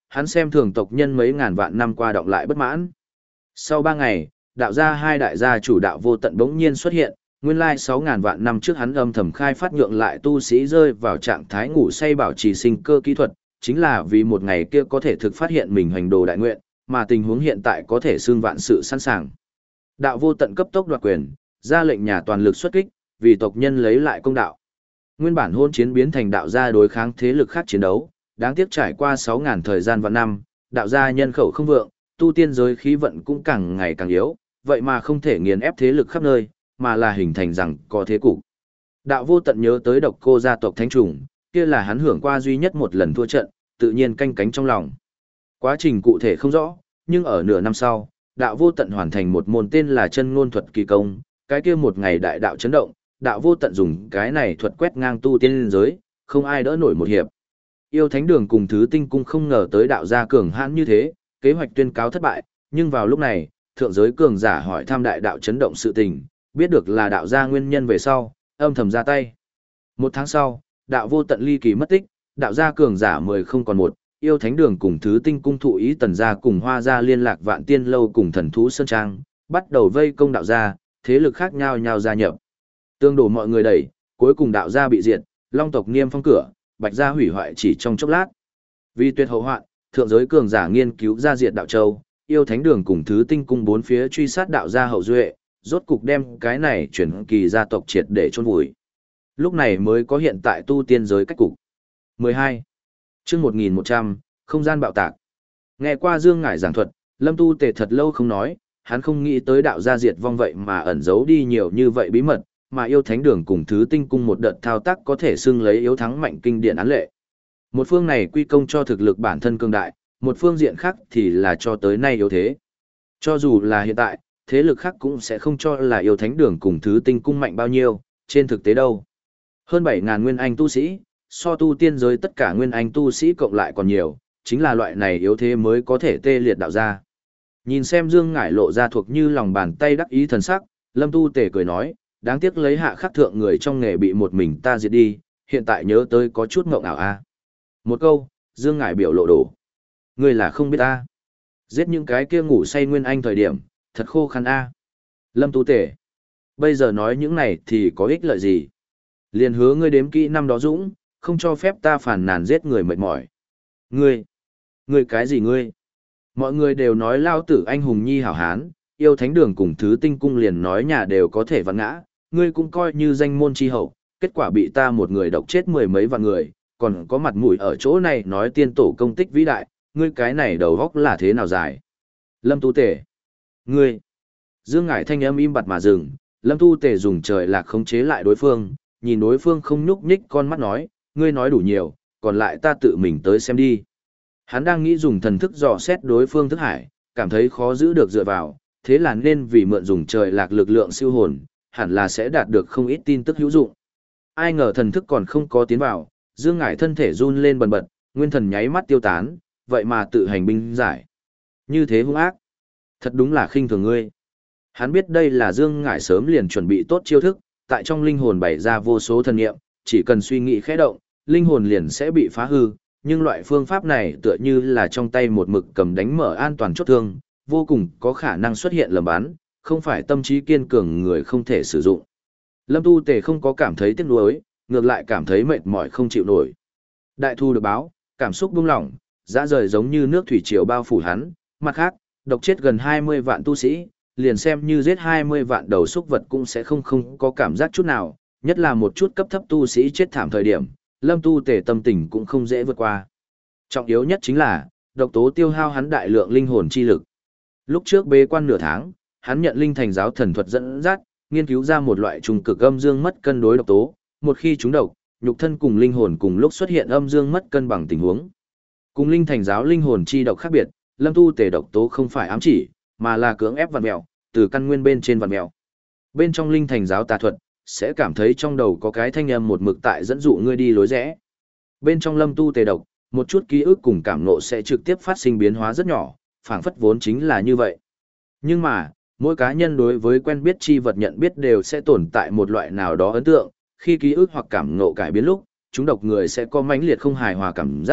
hắn xem thường tộc nhân mấy ngàn vạn năm qua đọng lại bất mãn. Sau ba ngày, đạo gia hai đại gia chủ đạo vô tận bỗng nhiên xuất hiện, nguyên lai sáu ngàn vạn năm trước hắn âm thầm khai phát nhượng lại tu sĩ rơi vào trạng thái ngủ say bảo trì sinh cơ kỹ thuật, chính là vì một ngày kia có thể thực phát hiện mình hành đồ đại nguyện, mà tình huống hiện tại có thể xương vạn sự sẵn sàng. Đạo vô tận cấp tốc đoạt quyền, ra lệnh nhà toàn lực xuất kích, vì tộc nhân lấy lại công đạo. Nguyên bản hôn chiến biến thành đạo gia đối kháng thế lực khác chiến đấu, đáng tiếc trải qua sáu ngàn thời gian vạn năm, đạo gia nhân khẩu không vượng, tu tiên giới khí vận cũng càng ngày càng yếu, vậy mà không thể nghiền ép thế lực khắp nơi, mà là hình thành rằng có thế cục. Đạo vô tận nhớ tới độc cô gia tộc thánh trùng, kia là hắn hưởng qua duy nhất một lần thua trận, tự nhiên canh cánh trong lòng. Quá trình cụ thể không rõ, nhưng ở nửa năm sau, đạo vô tận hoàn thành một môn tên là chân ngôn thuật kỳ công, cái kia một ngày đại đạo chấn động, đạo vô tận dùng cái này thuật quét ngang tu tiên giới, không ai đỡ nổi một hiệp. Yêu Thánh Đường cùng Thứ Tinh Cung không ngờ tới đạo gia cường hãn như thế, kế hoạch tuyên cáo thất bại, nhưng vào lúc này, thượng giới cường giả hỏi thăm đại đạo chấn động sự tình, biết được là đạo gia nguyên nhân về sau, âm thầm ra tay. Một tháng sau, đạo vô tận ly kỳ mất tích, đạo gia cường giả mười không còn một, Yêu Thánh Đường cùng Thứ Tinh Cung thụ ý tần gia cùng Hoa gia liên lạc Vạn Tiên lâu cùng Thần thú Sơn Trang, bắt đầu vây công đạo gia, thế lực khác nhau nhau gia nhập. Tương đổ mọi người đẩy, cuối cùng đạo gia bị diệt, Long tộc niêm phong cửa, Bạch gia hủy hoại chỉ trong chốc lát. Vì tuyệt hậu hoạn, thượng giới cường giả nghiên cứu ra diệt đạo châu, Yêu Thánh Đường cùng Thứ Tinh Cung bốn phía truy sát đạo gia hậu duệ, rốt cục đem cái này chuyển kỳ gia tộc triệt để chôn vùi. Lúc này mới có hiện tại tu tiên giới cách cục. mười hai. Chương một nghìn một trăm, không gian bạo tạc. Nghe qua Dương Ngải giảng thuật, Lâm Tu Tề thật lâu không nói, hắn không nghĩ tới đạo gia diệt vong vậy mà ẩn giấu đi nhiều như vậy bí mật, mà Yêu Thánh Đường cùng Thứ Tinh Cung một đợt thao tác có thể xưng lấy yếu thắng mạnh kinh điển án lệ. Một phương này quy công cho thực lực bản thân cường đại, một phương diện khác thì là cho tới nay yếu thế. Cho dù là hiện tại, thế lực khác cũng sẽ không cho là Yêu Thánh Đường cùng Thứ Tinh Cung mạnh bao nhiêu, trên thực tế đâu. Hơn bảy ngàn nguyên anh tu sĩ, so tu tiên giới tất cả nguyên anh tu sĩ cộng lại còn nhiều, chính là loại này yếu thế mới có thể tê liệt đạo gia. Nhìn xem Dương Ngải lộ ra thuộc như lòng bàn tay đắc ý thần sắc, Lâm Tu Tề cười nói, đáng tiếc lấy hạ khắc thượng người trong nghề bị một mình ta diệt đi, hiện tại nhớ tới có chút ngộng ảo a. Một câu, Dương Ngải biểu lộ đổ. Ngươi là không biết ta. Giết những cái kia ngủ say nguyên anh thời điểm, thật khô khăn a. Lâm Tu Tề. Bây giờ nói những này thì có ích lợi gì? Liền hứa ngươi đếm kỹ năm đó dũng, không cho phép ta phản nàn giết người mệt mỏi. Ngươi, ngươi cái gì ngươi? Mọi người đều nói lao tử anh hùng nhi hảo hán, Yêu Thánh Đường cùng Thứ Tinh Cung liền nói nhà đều có thể vặn ngã, ngươi cũng coi như danh môn chi hậu, kết quả bị ta một người độc chết mười mấy vạn người, còn có mặt mũi ở chỗ này nói tiên tổ công tích vĩ đại, ngươi cái này đầu góc là thế nào dài? Lâm Tu Tề. Ngươi. Dương Ngải thanh âm im bặt mà dừng, Lâm Tu Tề dùng trời lạc khống chế lại đối phương, nhìn đối phương không nhúc nhích con mắt nói, ngươi nói đủ nhiều, còn lại ta tự mình tới xem đi. Hắn đang nghĩ dùng thần thức dò xét đối phương thức hải, cảm thấy khó giữ được dựa vào, thế là nên vì mượn dùng trời lạc lực lượng siêu hồn, hẳn là sẽ đạt được không ít tin tức hữu dụng. Ai ngờ thần thức còn không có tiến vào, Dương Ngải thân thể run lên bần bật, nguyên thần nháy mắt tiêu tán, vậy mà tự hành binh giải. Như thế hung ác. Thật đúng là khinh thường ngươi. Hắn biết đây là Dương Ngải sớm liền chuẩn bị tốt chiêu thức, tại trong linh hồn bày ra vô số thần niệm, chỉ cần suy nghĩ khẽ động, linh hồn liền sẽ bị phá hư, nhưng loại phương pháp này tựa như là trong tay một mực cầm đánh mở an toàn chốt thương, vô cùng có khả năng xuất hiện lầm bắn, không phải tâm trí kiên cường người không thể sử dụng. Lâm Tu Tề không có cảm thấy tiếc nuối, ngược lại cảm thấy mệt mỏi không chịu nổi. Đại thu được báo, cảm xúc buông lỏng, dã rời giống như nước thủy triều bao phủ hắn, mặt khác, độc chết gần hai mươi vạn tu sĩ, liền xem như giết hai mươi vạn đầu súc vật cũng sẽ không không có cảm giác chút nào, nhất là một chút cấp thấp tu sĩ chết thảm thời điểm, Lâm Tu Tề tâm tình cũng không dễ vượt qua. Trọng yếu nhất chính là, độc tố tiêu hao hắn đại lượng linh hồn chi lực. Lúc trước bế quan nửa tháng, hắn nhận linh thành giáo thần thuật dẫn dắt, nghiên cứu ra một loại trùng cực âm dương mất cân đối độc tố, một khi chúng độc, nhục thân cùng linh hồn cùng lúc xuất hiện âm dương mất cân bằng tình huống. Cùng linh thành giáo linh hồn chi độc khác biệt, Lâm Tu Tề độc tố không phải ám chỉ, mà là cưỡng ép vặn mèo, từ căn nguyên bên trên vặn mèo. Bên trong linh thành giáo tà thuật, sẽ cảm thấy trong đầu có cái thanh âm một mực tại dẫn dụ ngươi đi lối rẽ. Bên trong Lâm Tu Tề độc, một chút ký ức cùng cảm nộ sẽ trực tiếp phát sinh biến hóa rất nhỏ, phảng phất vốn chính là như vậy. Nhưng mà, mỗi cá nhân đối với quen biết chi vật nhận biết đều sẽ tồn tại một loại nào đó ấn tượng, khi ký ức hoặc cảm ngộ cải biến lúc, chúng độc người sẽ có mãnh liệt không hài hòa cảm giác,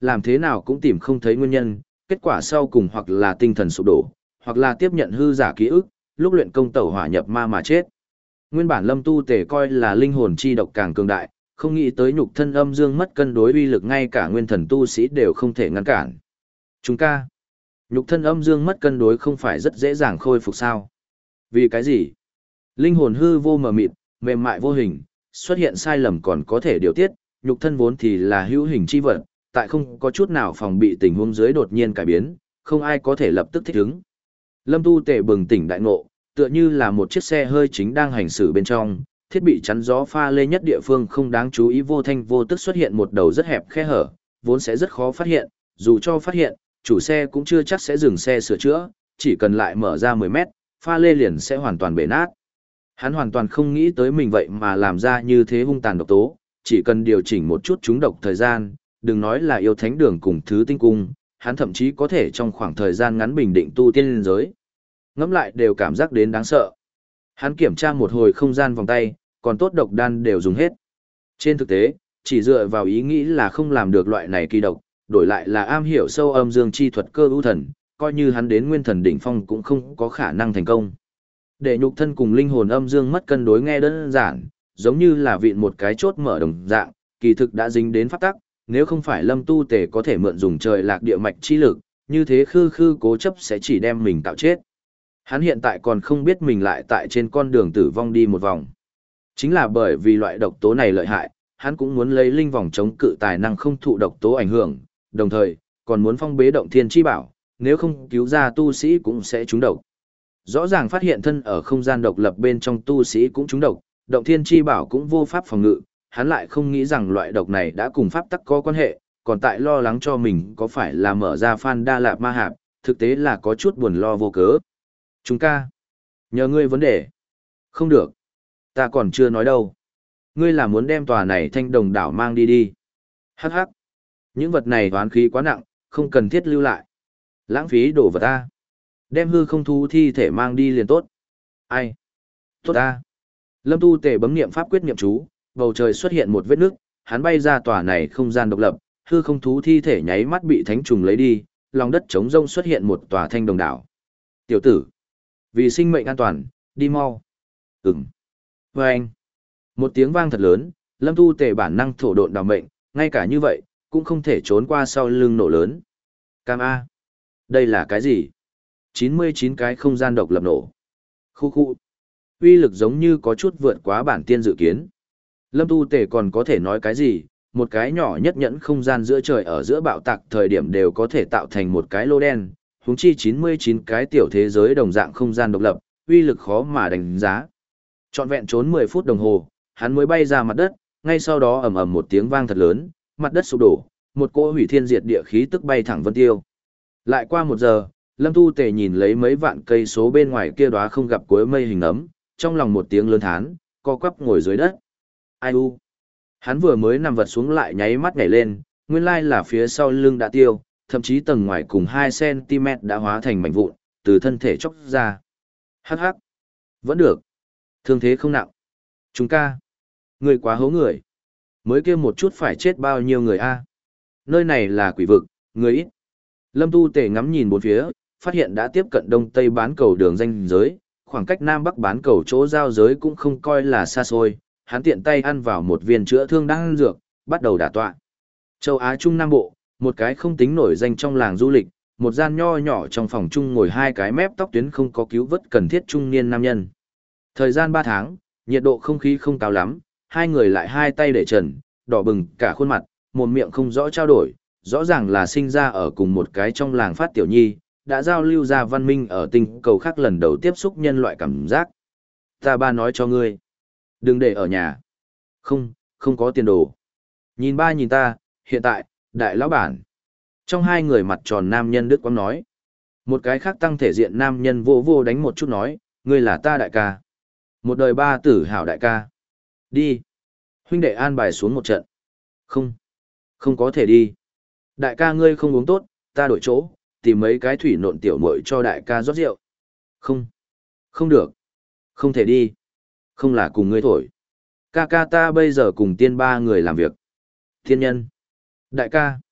làm thế nào cũng tìm không thấy nguyên nhân, kết quả sau cùng hoặc là tinh thần sụp đổ, hoặc là tiếp nhận hư giả ký ức, lúc luyện công tẩu hỏa nhập ma mà chết. Nguyên bản Lâm Tu Tề coi là linh hồn chi độc càng cường đại, không nghĩ tới nhục thân âm dương mất cân đối uy lực ngay cả nguyên thần tu sĩ đều không thể ngăn cản. Chúng ca, nhục thân âm dương mất cân đối không phải rất dễ dàng khôi phục sao? Vì cái gì? Linh hồn hư vô mờ mịt, mềm mại vô hình, xuất hiện sai lầm còn có thể điều tiết, nhục thân vốn thì là hữu hình chi vật, tại không có chút nào phòng bị tình huống dưới đột nhiên cải biến, không ai có thể lập tức thích ứng. Lâm Tu Tề bừng tỉnh đại ngộ, tựa như là một chiếc xe hơi chính đang hành xử bên trong, thiết bị chắn gió pha lê nhất địa phương không đáng chú ý vô thanh vô tức xuất hiện một đầu rất hẹp khe hở, vốn sẽ rất khó phát hiện, dù cho phát hiện, chủ xe cũng chưa chắc sẽ dừng xe sửa chữa, chỉ cần lại mở ra mười mét, pha lê liền sẽ hoàn toàn bể nát. Hắn hoàn toàn không nghĩ tới mình vậy mà làm ra như thế hung tàn độc tố, chỉ cần điều chỉnh một chút trúng độc thời gian, đừng nói là yêu thánh đường cùng thứ tinh cung, hắn thậm chí có thể trong khoảng thời gian ngắn bình định tu tiên liên giới. Ngẫm lại đều cảm giác đến đáng sợ. Hắn kiểm tra một hồi không gian vòng tay, còn tốt độc đan đều dùng hết. Trên thực tế, chỉ dựa vào ý nghĩ là không làm được loại này kỳ độc, đổi lại là am hiểu sâu âm dương chi thuật cơ ưu thần, coi như hắn đến nguyên thần đỉnh phong cũng không có khả năng thành công. Để nhục thân cùng linh hồn âm dương mất cân đối nghe đơn giản, giống như là vịn một cái chốt mở đồng dạng, kỳ thực đã dính đến pháp tắc, nếu không phải Lâm Tu Tề có thể mượn dùng trời lạc địa mạch chi lực, như thế khư khư cố chấp sẽ chỉ đem mình tạo chết. Hắn hiện tại còn không biết mình lại tại trên con đường tử vong đi một vòng. Chính là bởi vì loại độc tố này lợi hại, hắn cũng muốn lấy linh vòng chống cự tài năng không thụ độc tố ảnh hưởng, đồng thời, còn muốn phong bế động thiên chi bảo, nếu không cứu ra tu sĩ cũng sẽ trúng độc. Rõ ràng phát hiện thân ở không gian độc lập bên trong tu sĩ cũng trúng độc, động thiên chi bảo cũng vô pháp phòng ngự, hắn lại không nghĩ rằng loại độc này đã cùng pháp tắc có quan hệ, còn tại lo lắng cho mình có phải là mở ra Phan Đa Lạp Ma Hạp, thực tế là có chút buồn lo vô cớ. Chúng ca, nhờ ngươi vấn đề. Không được, ta còn chưa nói đâu. Ngươi là muốn đem tòa này thanh đồng đảo mang đi đi. Hắc hắc, những vật này toán khí quá nặng, không cần thiết lưu lại. Lãng phí đồ vật ta. Đem hư không thú thi thể mang đi liền tốt. Ai? Tốt ta. Lâm Tu Tề bấm niệm pháp quyết niệm chú, bầu trời xuất hiện một vết nước, hắn bay ra tòa này không gian độc lập, hư không thú thi thể nháy mắt bị thánh trùng lấy đi, lòng đất trống rông xuất hiện một tòa thanh đồng đảo. Tiểu tử, vì sinh mệnh an toàn, đi mau. Ừm. Và anh. Một tiếng vang thật lớn, Lâm Tu Tề bản năng thổ độn đào mệnh, ngay cả như vậy, cũng không thể trốn qua sau lưng nổ lớn. Cam A. Đây là cái gì? chín mươi chín cái không gian độc lập nổ. Khu khu. Uy lực giống như có chút vượt quá bản tiên dự kiến. Lâm Tu Tề còn có thể nói cái gì? Một cái nhỏ nhất nhẫn không gian giữa trời ở giữa bạo tạc thời điểm đều có thể tạo thành một cái lô đen, huống chi chín mươi chín cái tiểu thế giới đồng dạng không gian độc lập, uy lực khó mà đánh giá. Trọn vẹn trốn mười phút đồng hồ, hắn mới bay ra mặt đất, ngay sau đó ầm ầm một tiếng vang thật lớn, mặt đất sụp đổ, một cỗ hủy thiên diệt địa khí tức bay thẳng vân tiêu. Lại qua một giờ, Lâm Tu Tề nhìn lấy mấy vạn cây số bên ngoài kia đóa không gặp cuối mây hình ấm, trong lòng một tiếng lớn thán, co quắp ngồi dưới đất. Ai u? Hắn vừa mới nằm vật xuống lại nháy mắt nhảy lên, nguyên lai là phía sau lưng đã tiêu, thậm chí tầng ngoài cùng hai xăng ti mét đã hóa thành mảnh vụn, từ thân thể chóc ra. Hắc hắc. Vẫn được. Thương thế không nặng. Chúng ca. Người quá hố người. Mới kia một chút phải chết bao nhiêu người a? Nơi này là quỷ vực, người ít. Lâm Tu Tề ngắm nhìn bốn phía, phát hiện đã tiếp cận đông tây bán cầu đường ranh giới, khoảng cách nam bắc bán cầu chỗ giao giới cũng không coi là xa xôi, hắn tiện tay ăn vào một viên chữa thương đang ăn dược, bắt đầu đả tọa. Châu Á Trung Nam Bộ, một cái không tính nổi danh trong làng du lịch, một gian nho nhỏ trong phòng chung ngồi hai cái mép tóc tuyến không có cứu vớt cần thiết trung niên nam nhân. Thời gian ba tháng, nhiệt độ không khí không cao lắm, hai người lại hai tay để trần, đỏ bừng cả khuôn mặt, mồm miệng không rõ trao đổi, rõ ràng là sinh ra ở cùng một cái trong làng phát tiểu nhi, đã giao lưu ra văn minh ở tinh cầu khác lần đầu tiếp xúc nhân loại cảm giác. Ta ba nói cho ngươi, đừng để ở nhà. Không, không có tiền đồ. Nhìn ba nhìn ta, hiện tại, đại lão bản. Trong hai người mặt tròn nam nhân Đức Quang nói. Một cái khác tăng thể diện nam nhân vô vô đánh một chút nói, ngươi là ta đại ca. Một đời ba tử hảo đại ca. Đi. Huynh đệ an bài xuống một trận. Không. Không có thể đi. Đại ca ngươi không uống tốt, ta đổi chỗ, tìm mấy cái thủy nộn tiểu muội cho đại ca rót rượu. Không. Không được. Không thể đi. Không là cùng ngươi thổi. Ca ca ta bây giờ cùng tiên ba người làm việc. Thiên nhân. Đại ca.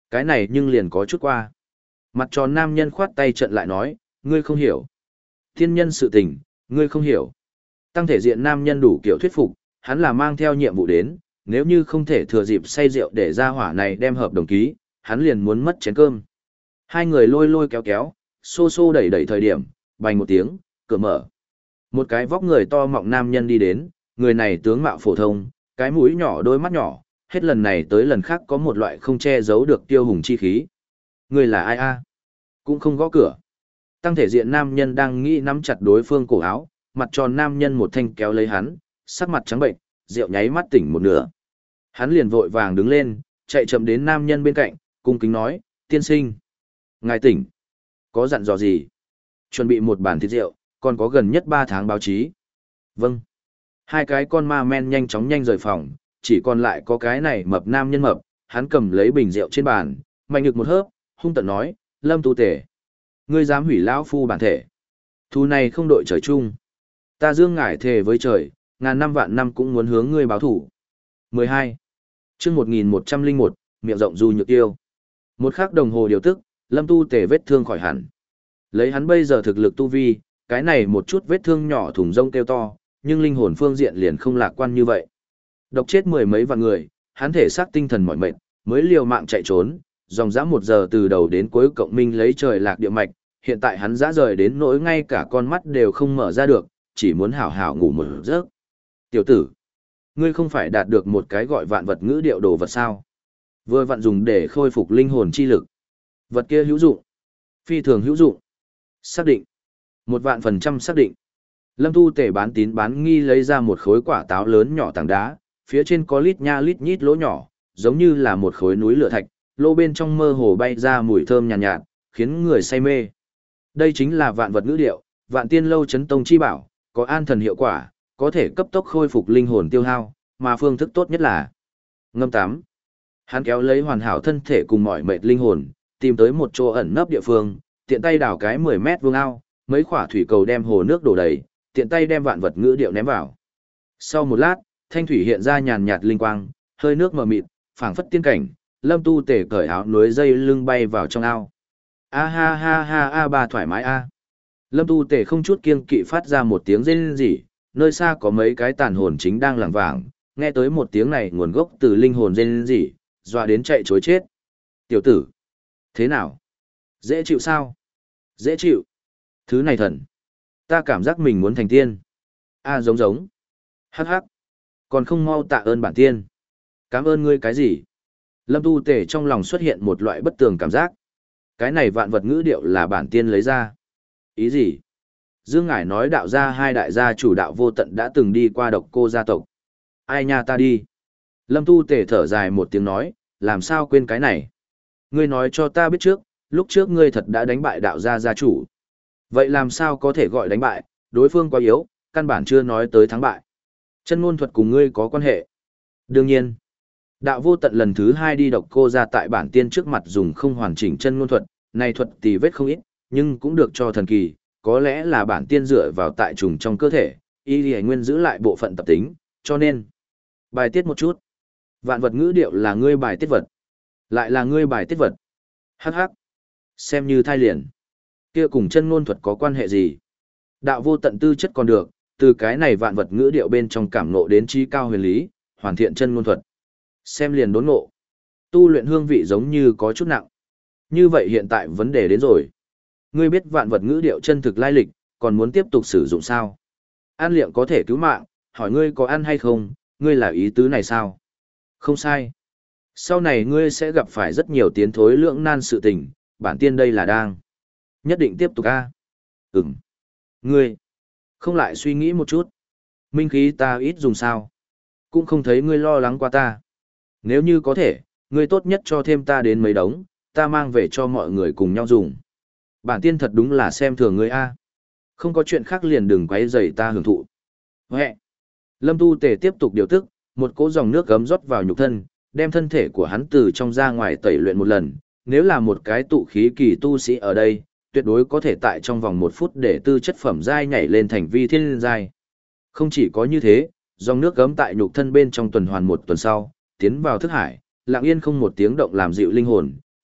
Cái này nhưng liền có chút qua. Mặt tròn nam nhân khoát tay trận lại nói, ngươi không hiểu. Thiên nhân sự tình, ngươi không hiểu. Tăng thể diện nam nhân đủ kiểu thuyết phục, hắn là mang theo nhiệm vụ đến, nếu như không thể thừa dịp say rượu để ra hỏa này đem hợp đồng ký, hắn liền muốn mất chén cơm. Hai người lôi lôi kéo kéo, xô xô đẩy đẩy thời điểm, bành một tiếng, cửa mở. Một cái vóc người to mọng nam nhân đi đến, người này tướng mạo phổ thông, cái mũi nhỏ đôi mắt nhỏ, hết lần này tới lần khác có một loại không che giấu được tiêu hùng chi khí. Người là ai a? Cũng không gõ cửa. Tăng thể diện nam nhân đang nghĩ nắm chặt đối phương cổ áo, mặt tròn nam nhân một thanh kéo lấy hắn, sắc mặt trắng bệnh, rượu nháy mắt tỉnh một nửa. Hắn liền vội vàng đứng lên, chạy chậm đến nam nhân bên cạnh, cung kính nói, tiên sinh. Ngài tỉnh. Có dặn dò gì? Chuẩn bị một bàn thịt rượu, còn có gần nhất ba tháng báo chí. Vâng. Hai cái con ma men nhanh chóng nhanh rời phòng, chỉ còn lại có cái này mập nam nhân mập, hắn cầm lấy bình rượu trên bàn, mạnh ngực một hớp, hung tận nói, Lâm Tu Tể. Ngươi dám hủy lão phu bản thể. Thù này không đội trời chung. Ta dương ngải thề với trời, ngàn năm vạn năm cũng muốn hướng ngươi báo thủ. mười hai. Chương một nghìn một trăm lẻ một, miệng rộng du nhược tiêu. Một khắc đồng hồ điều tức, Lâm Tu Tể vết thương khỏi hẳn. Lấy hắn bây giờ thực lực tu vi, cái này một chút vết thương nhỏ thủng rông kêu to, nhưng linh hồn phương diện liền không lạc quan như vậy. Độc chết mười mấy vạn người, hắn thể xác tinh thần mỏi mệt, mới liều mạng chạy trốn, dòng dã một giờ từ đầu đến cuối cộng minh lấy trời lạc địa mạch, hiện tại hắn dã rời đến nỗi ngay cả con mắt đều không mở ra được, chỉ muốn hảo hảo ngủ một giấc. Tiểu tử, ngươi không phải đạt được một cái gọi vạn vật ngữ điệu đồ vật sao? Vừa vặn dùng để khôi phục linh hồn chi lực. Vật kia hữu dụng, phi thường hữu dụng. Xác định. Một vạn phần trăm xác định. Lâm Tu Tể bán tín bán nghi lấy ra một khối quả táo lớn nhỏ tảng đá, phía trên có lít nha lít nhít lỗ nhỏ, giống như là một khối núi lửa thạch, lỗ bên trong mơ hồ bay ra mùi thơm nhàn nhạt, nhạt, khiến người say mê. Đây chính là vạn vật ngữ điệu, vạn tiên lâu chấn tông chi bảo, có an thần hiệu quả, có thể cấp tốc khôi phục linh hồn tiêu hao, mà phương thức tốt nhất là ngâm tắm. Hắn kéo lấy hoàn hảo thân thể cùng mọi mệt linh hồn, tìm tới một chỗ ẩn nấp địa phương, tiện tay đào cái mười mét vuông ao, mấy quả thủy cầu đem hồ nước đổ đầy, tiện tay đem vạn vật ngữ điệu ném vào. Sau một lát, thanh thủy hiện ra nhàn nhạt linh quang, hơi nước mờ mịt, phảng phất tiên cảnh, Lâm Tu Tể cởi áo núi dây lưng bay vào trong ao. A ha ha ha a ba thoải mái a. Lâm Tu Tể không chút kiêng kỵ phát ra một tiếng rên rỉ, nơi xa có mấy cái tàn hồn chính đang lảng vảng, nghe tới một tiếng này nguồn gốc từ linh hồn rên rỉ, dọa đến chạy trối chết. Tiểu tử, thế nào? Dễ chịu sao? Dễ chịu. Thứ này thần. Ta cảm giác mình muốn thành tiên. A giống giống. Hắc hắc. Còn không mau tạ ơn bản tiên. Cảm ơn ngươi cái gì? Lâm Tu Tể trong lòng xuất hiện một loại bất tường cảm giác. Cái này vạn vật ngữ điệu là bản tiên lấy ra. Ý gì? Dương Ngải nói đạo gia hai đại gia chủ đạo vô tận đã từng đi qua độc cô gia tộc. Ai nha ta đi. Lâm Tu Tể thở dài một tiếng nói, làm sao quên cái này? Ngươi nói cho ta biết trước, lúc trước ngươi thật đã đánh bại đạo gia gia chủ. Vậy làm sao có thể gọi đánh bại, đối phương quá yếu, căn bản chưa nói tới thắng bại. Chân ngôn thuật cùng ngươi có quan hệ. Đương nhiên, đạo vô tận lần thứ hai đi độc cô ra tại bản tiên trước mặt dùng không hoàn chỉnh chân ngôn thuật, này thuật tì vết không ít, nhưng cũng được cho thần kỳ, có lẽ là bản tiên dựa vào tại trùng trong cơ thể, y lì nguyên giữ lại bộ phận tập tính, cho nên, bài tiết một chút. Vạn vật ngữ điệu là ngươi bài tiết vật, lại là ngươi bài tiết vật. Hắc hắc, xem như thai liền. Kia cùng chân ngôn thuật có quan hệ gì? Đạo vô tận tư chất còn được, từ cái này vạn vật ngữ điệu bên trong cảm ngộ đến trí cao huyền lý, hoàn thiện chân ngôn thuật. Xem liền đốn ngộ. Tu luyện hương vị giống như có chút nặng. Như vậy hiện tại vấn đề đến rồi. Ngươi biết vạn vật ngữ điệu chân thực lai lịch, còn muốn tiếp tục sử dụng sao? An liệng có thể cứu mạng, hỏi ngươi có ăn hay không, ngươi là ý tứ này sao? Không sai. Sau này ngươi sẽ gặp phải rất nhiều tiến thối lưỡng nan sự tình, bản tiên đây là đang. Nhất định tiếp tục a. À? Ừm. Ngươi. Không lại suy nghĩ một chút. Minh khí ta ít dùng sao. Cũng không thấy ngươi lo lắng qua ta. Nếu như có thể, ngươi tốt nhất cho thêm ta đến mấy đống, ta mang về cho mọi người cùng nhau dùng. Bản tiên thật đúng là xem thường ngươi a. Không có chuyện khác liền đừng quấy rầy ta hưởng thụ. Huệ. Lâm Tu Tể tiếp tục điều tức, một cỗ dòng nước gấm rót vào nhục thân, đem thân thể của hắn từ trong ra ngoài tẩy luyện một lần. Nếu là một cái tụ khí kỳ tu sĩ ở đây, tuyệt đối có thể tại trong vòng một phút để tư chất phẩm giai nhảy lên thành vi thiên giai. Không chỉ có như thế, dòng nước gấm tại nhục thân bên trong tuần hoàn một tuần sau, tiến vào thức hải, lặng yên không một tiếng động làm dịu linh hồn,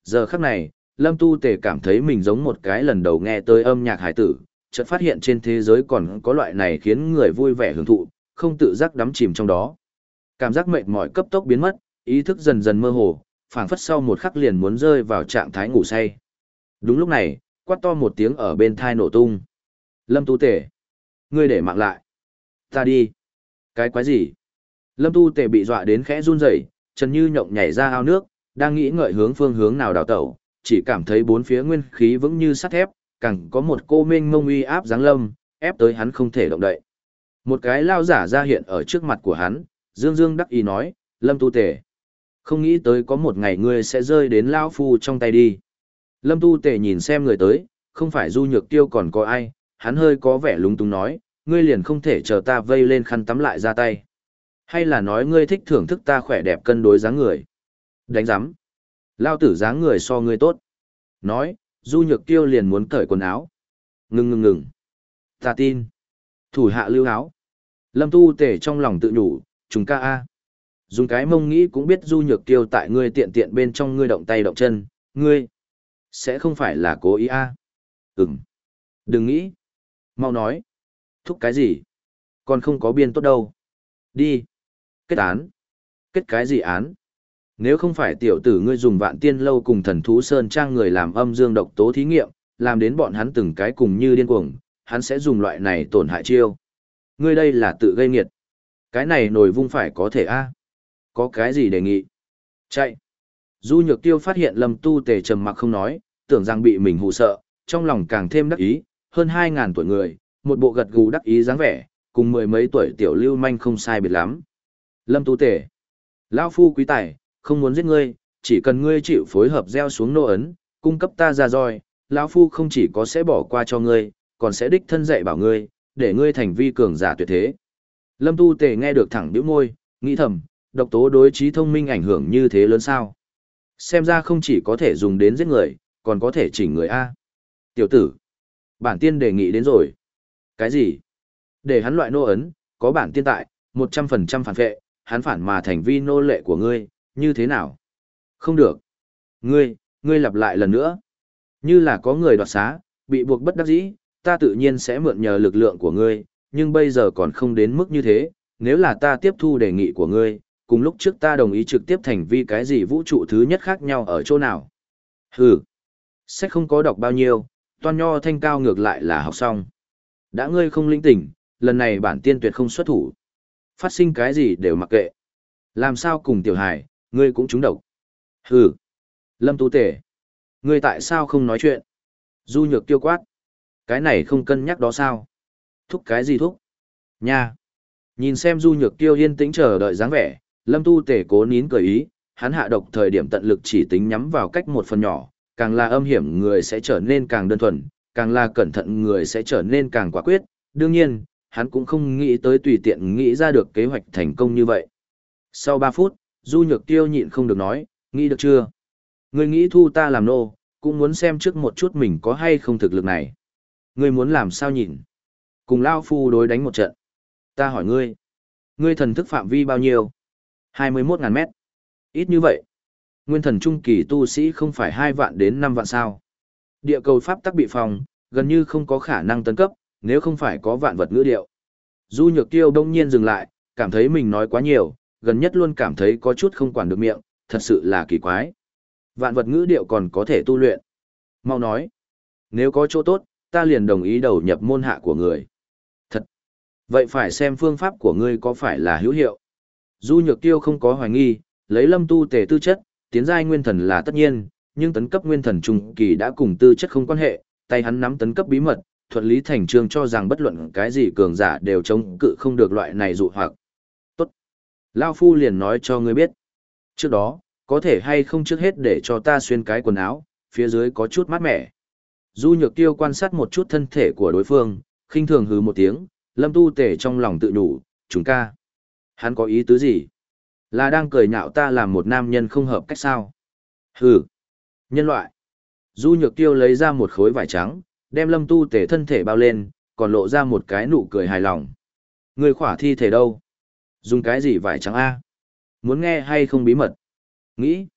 Giờ khắc này, Lâm Tu Tề cảm thấy mình giống một cái lần đầu nghe tới âm nhạc hải tử, chợt phát hiện trên thế giới còn có loại này khiến người vui vẻ hưởng thụ, không tự giác đắm chìm trong đó. Cảm giác mệt mỏi cấp tốc biến mất, ý thức dần dần mơ hồ, phảng phất sau một khắc liền muốn rơi vào trạng thái ngủ say. Đúng lúc này, quát to một tiếng ở bên thai nổ tung. Lâm Tu Tề, ngươi để mạng lại. Ta đi. Cái quái gì? Lâm Tu Tề bị dọa đến khẽ run rẩy, Trần Như Nhộng nhảy ra ao nước, đang nghĩ ngợi hướng phương hướng nào đào tẩu, chỉ cảm thấy bốn phía nguyên khí vững như sắt thép, càng có một cô mênh mông uy áp giáng lâm, ép tới hắn không thể động đậy. Một cái lao giả ra hiện ở trước mặt của hắn, dương dương đắc ý nói, Lâm Tu Tề, không nghĩ tới có một ngày ngươi sẽ rơi đến lao phu trong tay đi. Lâm Tu Tề nhìn xem người tới, không phải Du Nhược Tiêu còn có ai, hắn hơi có vẻ lúng túng nói, ngươi liền không thể chờ ta vây lên khăn tắm lại ra tay. Hay là nói ngươi thích thưởng thức ta khỏe đẹp cân đối dáng người? Đánh giám. Lao tử dáng người so ngươi tốt. Nói, Du Nhược Tiêu liền muốn cởi quần áo. Ngừng ngừng ngừng. Ta tin. Thủ hạ lưu áo. Lâm Tu Tề trong lòng tự nhủ, chúng ca a. Dùng cái mông nghĩ cũng biết Du Nhược Tiêu tại ngươi tiện tiện bên trong ngươi động tay động chân, ngươi. Sẽ không phải là cố ý a. Ừm. Đừng nghĩ. Mau nói. Thúc cái gì? Còn không có biên tốt đâu. Đi. Kết án. Kết cái gì án? Nếu không phải tiểu tử ngươi dùng vạn tiên lâu cùng thần thú sơn trang người làm âm dương độc tố thí nghiệm, làm đến bọn hắn từng cái cùng như điên cuồng, hắn sẽ dùng loại này tổn hại chiêu. Ngươi đây là tự gây nghiệt. Cái này nổi vung phải có thể a? Có cái gì đề nghị? Chạy. Du Nhược Tiêu phát hiện Lâm Tu Tề trầm mặc không nói, tưởng rằng bị mình hù sợ, trong lòng càng thêm đắc ý, hơn hai ngàn tuổi người, một bộ gật gù đắc ý dáng vẻ, cùng mười mấy tuổi tiểu lưu manh không sai biệt lắm. Lâm Tu Tề, lão phu quý tài, không muốn giết ngươi, chỉ cần ngươi chịu phối hợp gieo xuống nô ấn, cung cấp ta ra roi, lão phu không chỉ có sẽ bỏ qua cho ngươi, còn sẽ đích thân dạy bảo ngươi, để ngươi thành vi cường giả tuyệt thế. Lâm Tu Tề nghe được thẳng bĩu môi, nghĩ thầm, độc tố đối trí thông minh ảnh hưởng như thế lớn sao? Xem ra không chỉ có thể dùng đến giết người, còn có thể chỉnh người a. Tiểu tử, bản tiên đề nghị đến rồi. Cái gì? Để hắn loại nô ấn, có bản tiên tại, một trăm phần trăm phản vệ, hắn phản mà thành vi nô lệ của ngươi, như thế nào? Không được. Ngươi, ngươi lặp lại lần nữa. Như là có người đoạt xá, bị buộc bất đắc dĩ, ta tự nhiên sẽ mượn nhờ lực lượng của ngươi, nhưng bây giờ còn không đến mức như thế, nếu là ta tiếp thu đề nghị của ngươi, cùng lúc trước ta đồng ý trực tiếp thành vi cái gì vũ trụ thứ nhất khác nhau ở chỗ nào. Hừ, sách không có đọc bao nhiêu, toan nho thanh cao ngược lại là học xong. Đã ngươi không linh tỉnh, lần này bản tiên tuyệt không xuất thủ. Phát sinh cái gì đều mặc kệ. Làm sao cùng tiểu hải, ngươi cũng trúng độc. Hừ, Lâm Tu Tề, ngươi tại sao không nói chuyện? Du Nhược Tiêu quát. Cái này không cân nhắc đó sao? Thúc cái gì thúc? Nha. Nhìn xem Du Nhược Tiêu yên tĩnh chờ đợi dáng vẻ, Lâm Tu Tề cố nín cười ý, hắn hạ độc thời điểm tận lực chỉ tính nhắm vào cách một phần nhỏ, càng là âm hiểm người sẽ trở nên càng đơn thuần, càng là cẩn thận người sẽ trở nên càng quả quyết, đương nhiên, hắn cũng không nghĩ tới tùy tiện nghĩ ra được kế hoạch thành công như vậy. Sau ba phút, Du Nhược Tiêu nhịn không được nói, nghĩ được chưa? Ngươi nghĩ thu ta làm nô, cũng muốn xem trước một chút mình có hay không thực lực này. Ngươi muốn làm sao nhìn? Cùng Lao Phu đối đánh một trận. Ta hỏi ngươi, ngươi thần thức phạm vi bao nhiêu? hai mươi mốt ngàn mét. Ít như vậy. Nguyên thần trung kỳ tu sĩ không phải hai vạn đến năm vạn sao. Địa cầu pháp tắc bị phòng, gần như không có khả năng tấn cấp, nếu không phải có vạn vật ngữ điệu. Du Nhược Tiêu đông nhiên dừng lại, cảm thấy mình nói quá nhiều, gần nhất luôn cảm thấy có chút không quản được miệng, thật sự là kỳ quái. Vạn vật ngữ điệu còn có thể tu luyện. Mau nói. Nếu có chỗ tốt, ta liền đồng ý đầu nhập môn hạ của người. Thật. Vậy phải xem phương pháp của ngươi có phải là hữu hiệu. Du Nhược Tiêu không có hoài nghi, lấy Lâm Tu Tề tư chất, tiến giai nguyên thần là tất nhiên, nhưng tấn cấp nguyên thần trung kỳ đã cùng tư chất không quan hệ, tay hắn nắm tấn cấp bí mật, thuận lý thành trương cho rằng bất luận cái gì cường giả đều chống cự không được loại này dụ hoặc. Tốt. Lao Phu liền nói cho ngươi biết. Trước đó, có thể hay không trước hết để cho ta xuyên cái quần áo, phía dưới có chút mát mẻ. Du Nhược Tiêu quan sát một chút thân thể của đối phương, khinh thường hừ một tiếng, Lâm Tu Tề trong lòng tự nhủ, chúng ca. Hắn có ý tứ gì? Là đang cười nhạo ta làm một nam nhân không hợp cách sao? Hừ. Nhân loại. Du Nhược Tiêu lấy ra một khối vải trắng, đem Lâm Tu Tề thân thể bao lên, còn lộ ra một cái nụ cười hài lòng. Người khỏa thi thể đâu? Dùng cái gì vải trắng a? Muốn nghe hay không bí mật? Nghĩ.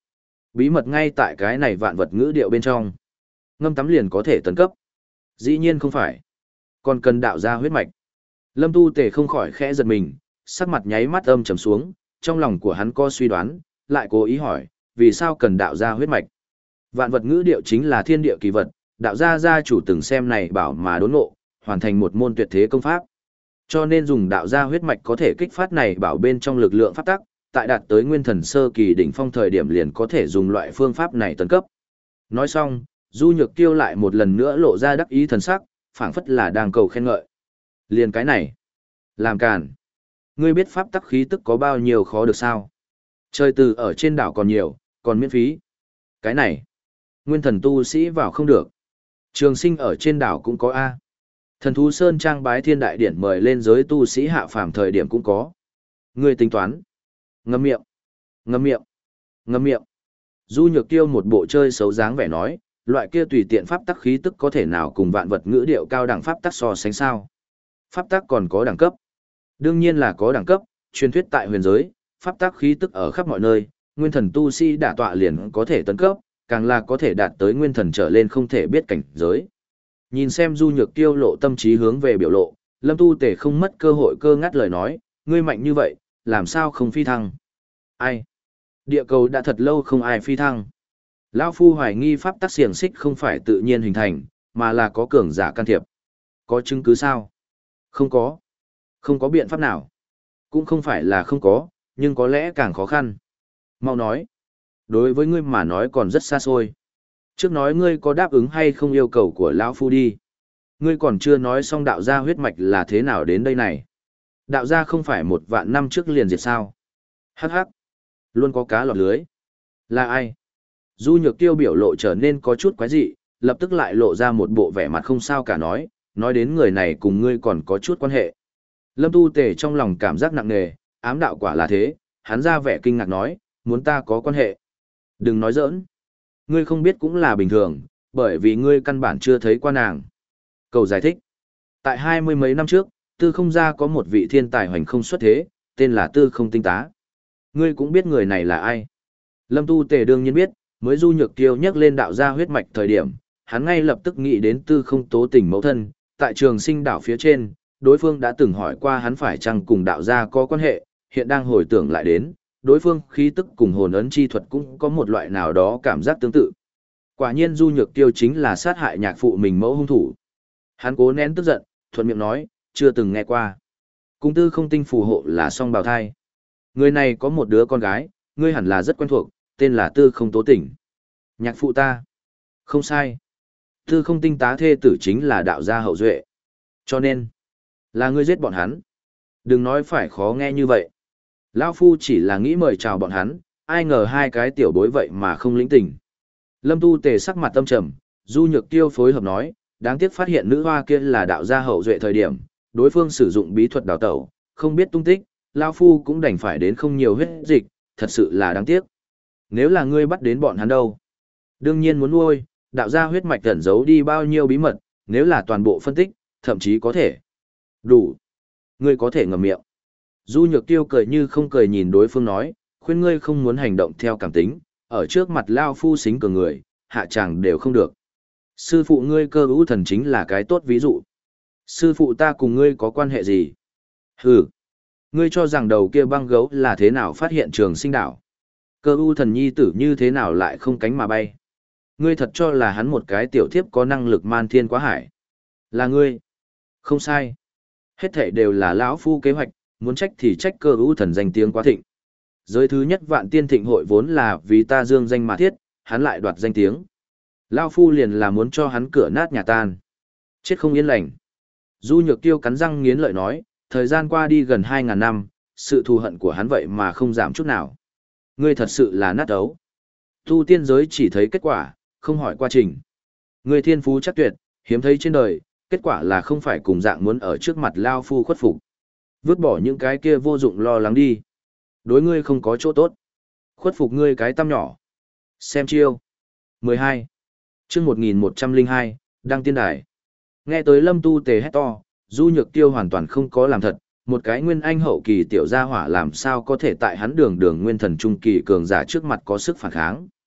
Bí mật ngay tại cái này vạn vật ngữ điệu bên trong. Ngâm tắm liền có thể tấn cấp. Dĩ nhiên không phải. Còn cần đạo ra huyết mạch. Lâm Tu Tề không khỏi khẽ giật mình, sắc mặt nháy mắt âm trầm xuống, trong lòng của hắn có suy đoán, lại cố ý hỏi, vì sao cần đạo ra huyết mạch? Vạn vật ngữ điệu chính là thiên địa kỳ vật, đạo gia gia chủ từng xem này bảo mà đốn ngộ, hoàn thành một môn tuyệt thế công pháp. Cho nên dùng đạo gia huyết mạch có thể kích phát này bảo bên trong lực lượng pháp tắc, tại đạt tới nguyên thần sơ kỳ đỉnh phong thời điểm liền có thể dùng loại phương pháp này tấn cấp. Nói xong, Du Nhược Tiêu lại một lần nữa lộ ra đắc ý thần sắc, phảng phất là đang cầu khen ngợi. Liền cái này, làm càn. Ngươi biết pháp tắc khí tức có bao nhiêu khó được sao? Trời từ ở trên đảo còn nhiều, còn miễn phí. Cái này, nguyên thần tu sĩ vào không được. Trường sinh ở trên đảo cũng có A. Thần thú Sơn Trang bái thiên đại điển mời lên giới tu sĩ hạ phàm thời điểm cũng có. Ngươi tính toán. Ngâm miệng. Ngâm miệng. Ngâm miệng. Du Nhược Tiêu một bộ chơi xấu dáng vẻ nói, loại kia tùy tiện pháp tắc khí tức có thể nào cùng vạn vật ngữ điệu cao đẳng pháp tắc so sánh sao? Pháp tắc còn có đẳng cấp. Đương nhiên là có đẳng cấp, truyền thuyết tại huyền giới, pháp tắc khí tức ở khắp mọi nơi, nguyên thần tu sĩ đả tọa liền có thể tấn cấp, càng là có thể đạt tới nguyên thần trở lên không thể biết cảnh giới. Nhìn xem Du Nhược Tiêu lộ tâm trí hướng về biểu lộ, Lâm Tu Tề không mất cơ hội cơ ngắt lời nói, ngươi mạnh như vậy, làm sao không phi thăng? Ai? Địa cầu đã thật lâu không ai phi thăng. Lão Phu hoài nghi pháp tắc xiềng xích không phải tự nhiên hình thành, mà là có cường giả can thiệp. Có chứng cứ sao? Không có. Không có biện pháp nào. Cũng không phải là không có, nhưng có lẽ càng khó khăn. Mau nói. Đối với ngươi mà nói còn rất xa xôi. Trước nói ngươi có đáp ứng hay không yêu cầu của Lão Phu đi. Ngươi còn chưa nói xong đạo gia huyết mạch là thế nào đến đây này. Đạo gia không phải một vạn năm trước liền diệt sao. Hắc hắc. Luôn có cá lọt lưới. Là ai? Du Nhược Tiêu biểu lộ trở nên có chút quái dị, lập tức lại lộ ra một bộ vẻ mặt không sao cả nói, nói đến người này cùng ngươi còn có chút quan hệ. Lâm Tu Tề trong lòng cảm giác nặng nề, ám đạo quả là thế, hắn ra vẻ kinh ngạc nói, muốn ta có quan hệ. Đừng nói giỡn. Ngươi không biết cũng là bình thường, bởi vì ngươi căn bản chưa thấy qua nàng. Cầu giải thích. Tại hai mươi mấy năm trước, Tư Không gia có một vị thiên tài hoành không xuất thế, tên là Tư Không Tinh Tá. Ngươi cũng biết người này là ai. Lâm Tu Tề đương nhiên biết, mới Du Nhược Tiêu nhắc lên đạo gia huyết mạch thời điểm, hắn ngay lập tức nghĩ đến Tư Không Tố Tình mẫu thân, tại Trường Sinh đảo phía trên, đối phương đã từng hỏi qua hắn phải chăng cùng đạo gia có quan hệ, hiện đang hồi tưởng lại đến, đối phương khí tức cùng hồn ấn chi thuật cũng có một loại nào đó cảm giác tương tự. Quả nhiên Du Nhược Tiêu chính là sát hại nhạc phụ mình mẫu hung thủ. Hắn cố nén tức giận, thuận miệng nói, chưa từng nghe qua. Cung Tư Không Tinh phù hộ là song bào thai. Người này có một đứa con gái, ngươi hẳn là rất quen thuộc, tên là Tư Không Tố Tình. Nhạc phụ ta. Không sai. Tư Không Tinh tá thê tử chính là đạo gia hậu duệ. Cho nên, là ngươi giết bọn hắn. Đừng nói phải khó nghe như vậy. Lão Phu chỉ là nghĩ mời chào bọn hắn, ai ngờ hai cái tiểu bối vậy mà không lĩnh tình. Lâm Tu Tề sắc mặt tâm trầm, Du Nhược Tiêu phối hợp nói, đáng tiếc phát hiện nữ hoa kia là đạo gia hậu duệ thời điểm, đối phương sử dụng bí thuật đào tẩu, không biết tung tích, Lão Phu cũng đành phải đến không nhiều huyết dịch, thật sự là đáng tiếc. Nếu là ngươi bắt đến bọn hắn đâu? Đương nhiên muốn nuôi, đạo gia huyết mạch ẩn giấu đi bao nhiêu bí mật, nếu là toàn bộ phân tích, thậm chí có thể. Đủ. Ngươi có thể ngậm miệng. Du Nhược Tiêu cười như không cười nhìn đối phương nói, khuyên ngươi không muốn hành động theo cảm tính, ở trước mặt Lao Phu xính cường người, hạ chàng đều không được. Sư phụ ngươi Cơ Ưu Thần chính là cái tốt ví dụ. Sư phụ ta cùng ngươi có quan hệ gì? Hừ. Ngươi cho rằng đầu kia băng gấu là thế nào phát hiện Trường Sinh đảo? Cơ Ưu Thần nhi tử như thế nào lại không cánh mà bay? Ngươi thật cho là hắn một cái tiểu thiếp có năng lực man thiên quá hải? Là ngươi. Không sai. Hết thảy đều là lão Phu kế hoạch, muốn trách thì trách Cơ Ưu Thần danh tiếng quá thịnh. Giới thứ nhất Vạn Tiên Thịnh hội vốn là vì ta dương danh mà thiết, hắn lại đoạt danh tiếng. Lão Phu liền là muốn cho hắn cửa nát nhà tan. Chết không yên lành. Du Nhược Tiêu cắn răng nghiến lợi nói, thời gian qua đi gần hai ngàn năm, sự thù hận của hắn vậy mà không giảm chút nào. Ngươi thật sự là nát ấu. Tu tiên giới chỉ thấy kết quả, không hỏi quá trình. Ngươi thiên phú chắc tuyệt, hiếm thấy trên đời, kết quả là không phải cùng dạng muốn ở trước mặt Lao Phu khuất phục. Vứt bỏ những cái kia vô dụng lo lắng đi. Đối ngươi không có chỗ tốt. Khuất phục ngươi cái tăm nhỏ. Xem chiêu. mười hai. Chương một nghìn một trăm lẻ hai, đăng tiên đài. Nghe tới Lâm Tu Tề hét to, Du Nhược Tiêu hoàn toàn không có làm thật, một cái nguyên anh hậu kỳ tiểu gia hỏa làm sao có thể tại hắn đường đường nguyên thần trung kỳ cường giả trước mặt có sức phản kháng.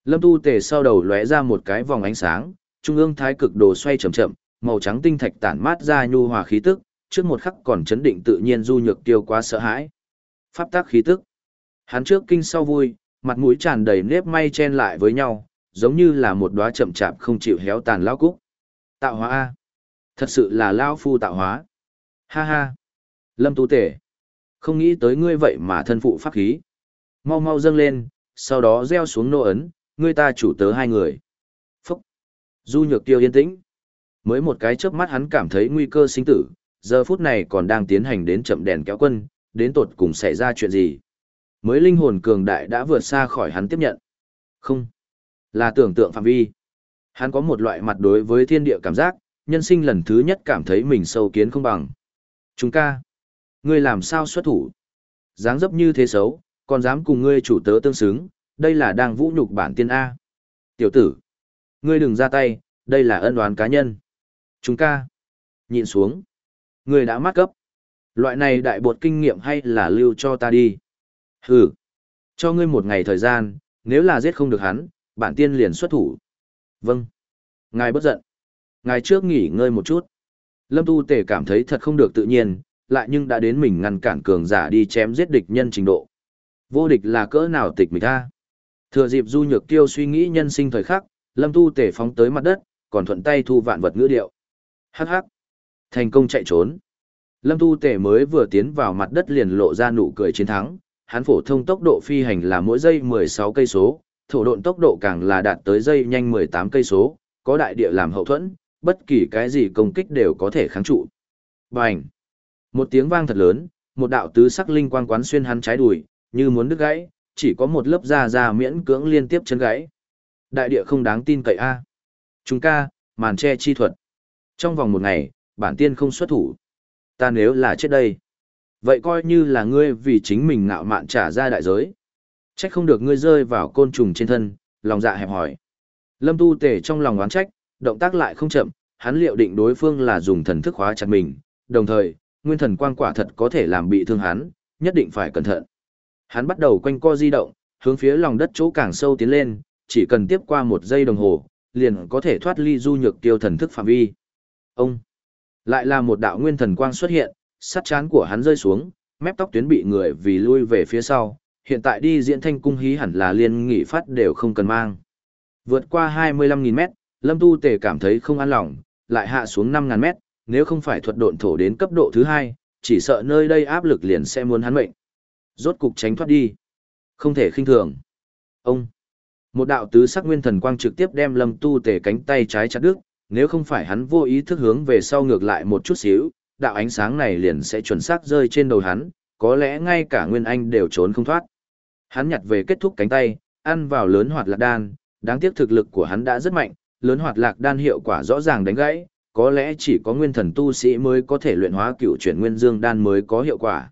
Lâm Tu Tề sau đầu lóe ra một cái vòng ánh sáng, trung ương thái cực đồ xoay chậm chậm, màu trắng tinh thạch tản mát ra nhu hòa khí tức, trước một khắc còn chấn định tự nhiên Du Nhược Tiêu quá sợ hãi. Pháp tác khí tức. Hắn trước kinh sau vui, mặt mũi tràn đầy nếp may chen lại với nhau, giống như là một đóa chậm chạp không chịu héo tàn lão cúc. Tạo hóa a, thật sự là lão phu tạo hóa. Ha ha. Lâm Tu Tề, không nghĩ tới ngươi vậy mà thân phụ pháp khí. Mau mau dâng lên, sau đó gieo xuống nô ấn, ngươi ta chủ tớ hai người. Phúc. Du Nhược Tiêu yên tĩnh. Mới một cái chớp mắt hắn cảm thấy nguy cơ sinh tử, giờ phút này còn đang tiến hành đến chậm đèn kéo quân, đến tột cùng xảy ra chuyện gì. Mới linh hồn cường đại đã vượt xa khỏi hắn tiếp nhận. Không. Là tưởng tượng phạm vi. Hắn có một loại mặt đối với thiên địa cảm giác, nhân sinh lần thứ nhất cảm thấy mình sâu kiến không bằng. Chúng ca. Ngươi làm sao xuất thủ? Dáng dấp như thế xấu, còn dám cùng ngươi chủ tớ tương xứng, đây là đang vũ nhục bản tiên A. Tiểu tử. Ngươi đừng ra tay, đây là ân oán cá nhân. Chúng ca. Nhịn xuống. Ngươi đã mắc cấp. Loại này đại bột kinh nghiệm hay là lưu cho ta đi. Hừ. Cho ngươi một ngày thời gian, nếu là giết không được hắn, bản tiên liền xuất thủ. Vâng. Ngài bất giận. Ngài trước nghỉ ngơi một chút. Lâm Tu Tề cảm thấy thật không được tự nhiên, lại nhưng đã đến mình ngăn cản cường giả đi chém giết địch nhân trình độ. Vô địch là cỡ nào tịch mịch ta. Thừa dịp Du Nhược Tiêu suy nghĩ nhân sinh thời khắc, Lâm Tu Tề phóng tới mặt đất, còn thuận tay thu vạn vật ngữ điệu. Hắc hắc. Thành công chạy trốn. Lâm Tu Tề mới vừa tiến vào mặt đất liền lộ ra nụ cười chiến thắng, hắn phổ thông tốc độ phi hành là mỗi giây mười sáu cây số, thổ độn tốc độ càng là đạt tới giây nhanh mười tám cây số, có đại địa làm hậu thuẫn, bất kỳ cái gì công kích đều có thể kháng trụ. Bành! Một tiếng vang thật lớn, một đạo tứ sắc linh quang quán xuyên hắn trái đùi, như muốn đứt gãy, chỉ có một lớp da da miễn cưỡng liên tiếp chân gãy. Đại địa không đáng tin cậy a. Chúng ca, màn che chi thuật. Trong vòng một ngày, bản tiên không xuất thủ. Ta nếu là chết đây, vậy coi như là ngươi vì chính mình ngạo mạn trả ra đại giới. Trách không được ngươi rơi vào côn trùng trên thân, lòng dạ hẹp hỏi. Lâm Tu Tề trong lòng oán trách, động tác lại không chậm, hắn liệu định đối phương là dùng thần thức khóa chặt mình, đồng thời, nguyên thần quang quả thật có thể làm bị thương hắn, nhất định phải cẩn thận. Hắn bắt đầu quanh co di động, hướng phía lòng đất chỗ càng sâu tiến lên, chỉ cần tiếp qua một giây đồng hồ, liền có thể thoát ly Du Nhược Tiêu thần thức phạm vi. Ông! Lại là một đạo nguyên thần quang xuất hiện, sát chán của hắn rơi xuống, mép tóc tuyến bị người vì lui về phía sau, hiện tại đi diễn thanh cung hí hẳn là liên nghị phát đều không cần mang. Vượt qua hai mươi lăm nghìn mét, Lâm Tu Tề cảm thấy không an lòng, lại hạ xuống năm nghìn mét, nếu không phải thuật độn thổ đến cấp độ thứ hai, chỉ sợ nơi đây áp lực liền sẽ muốn hắn mệnh. Rốt cục tránh thoát đi. Không thể khinh thường. Ông! Một đạo tứ sắc nguyên thần quang trực tiếp đem Lâm Tu Tề cánh tay trái chặt đứt, nếu không phải hắn vô ý thức hướng về sau ngược lại một chút xíu, đạo ánh sáng này liền sẽ chuẩn xác rơi trên đầu hắn, có lẽ ngay cả Nguyên Anh đều trốn không thoát. Hắn nhặt về kết thúc cánh tay, ăn vào lớn hoạt lạc đan, đáng tiếc thực lực của hắn đã rất mạnh, lớn hoạt lạc đan hiệu quả rõ ràng đánh gãy, có lẽ chỉ có nguyên thần tu sĩ mới có thể luyện hóa cựu chuyển nguyên dương đan mới có hiệu quả.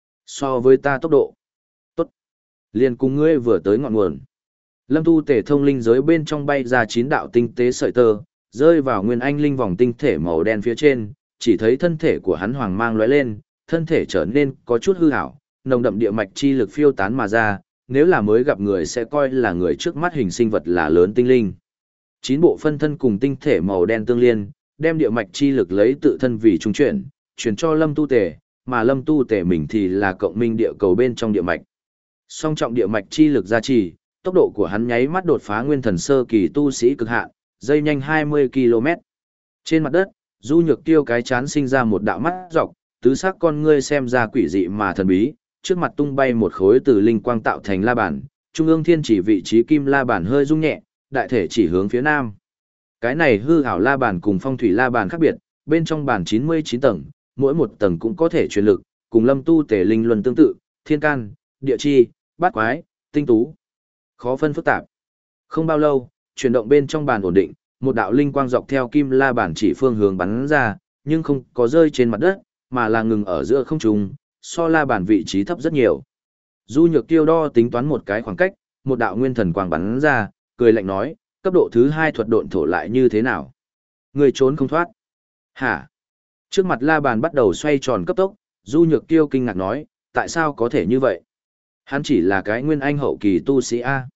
So với ta tốc độ, tốt, liền cùng ngươi vừa tới ngọn nguồn. Lâm Tu Tề thông linh giới bên trong bay ra chín đạo tinh tế sợi tơ, rơi vào nguyên anh linh vòng tinh thể màu đen phía trên, chỉ thấy thân thể của hắn hoàng mang lóe lên, thân thể trở nên có chút hư ảo, nồng đậm địa mạch chi lực phiêu tán mà ra, nếu là mới gặp người sẽ coi là người trước mắt hình sinh vật là lớn tinh linh. Chín bộ phân thân cùng tinh thể màu đen tương liên, đem địa mạch chi lực lấy tự thân vì trung chuyển, chuyển cho Lâm Tu Tề, mà Lâm Tu Tề mình thì là cộng minh địa cầu bên trong địa mạch. Song trọng địa mạch chi lực gia trì, tốc độ của hắn nháy mắt đột phá nguyên thần sơ kỳ tu sĩ cực hạn, dây nhanh hai mươi ki lô mét. Trên mặt đất, Du Nhược Tiêu cái chán sinh ra một đạo mắt dọc, tứ sắc con ngươi xem ra quỷ dị mà thần bí, trước mặt tung bay một khối từ linh quang tạo thành la bàn, trung ương thiên chỉ vị trí kim la bàn hơi rung nhẹ, đại thể chỉ hướng phía nam. Cái này hư ảo la bàn cùng phong thủy la bàn khác biệt, bên trong bàn chín mươi chín tầng, mỗi một tầng cũng có thể truyền lực, cùng Lâm Tu Tề linh luân tương tự, thiên can, địa chi, bát quái, tinh tú. Khó phân phức tạp. Không bao lâu, chuyển động bên trong bàn ổn định, một đạo linh quang dọc theo kim la bàn chỉ phương hướng bắn ra, nhưng không có rơi trên mặt đất, mà là ngừng ở giữa không trung, so la bàn vị trí thấp rất nhiều. Du Nhược Tiêu đo tính toán một cái khoảng cách, một đạo nguyên thần quang bắn ra, cười lạnh nói, cấp độ thứ hai thuật độn thổ lại như thế nào? Người trốn không thoát. Hả? Trước mặt la bàn bắt đầu xoay tròn cấp tốc, Du Nhược Tiêu kinh ngạc nói, tại sao có thể như vậy? Hắn chỉ là cái nguyên anh hậu kỳ tu sĩ A.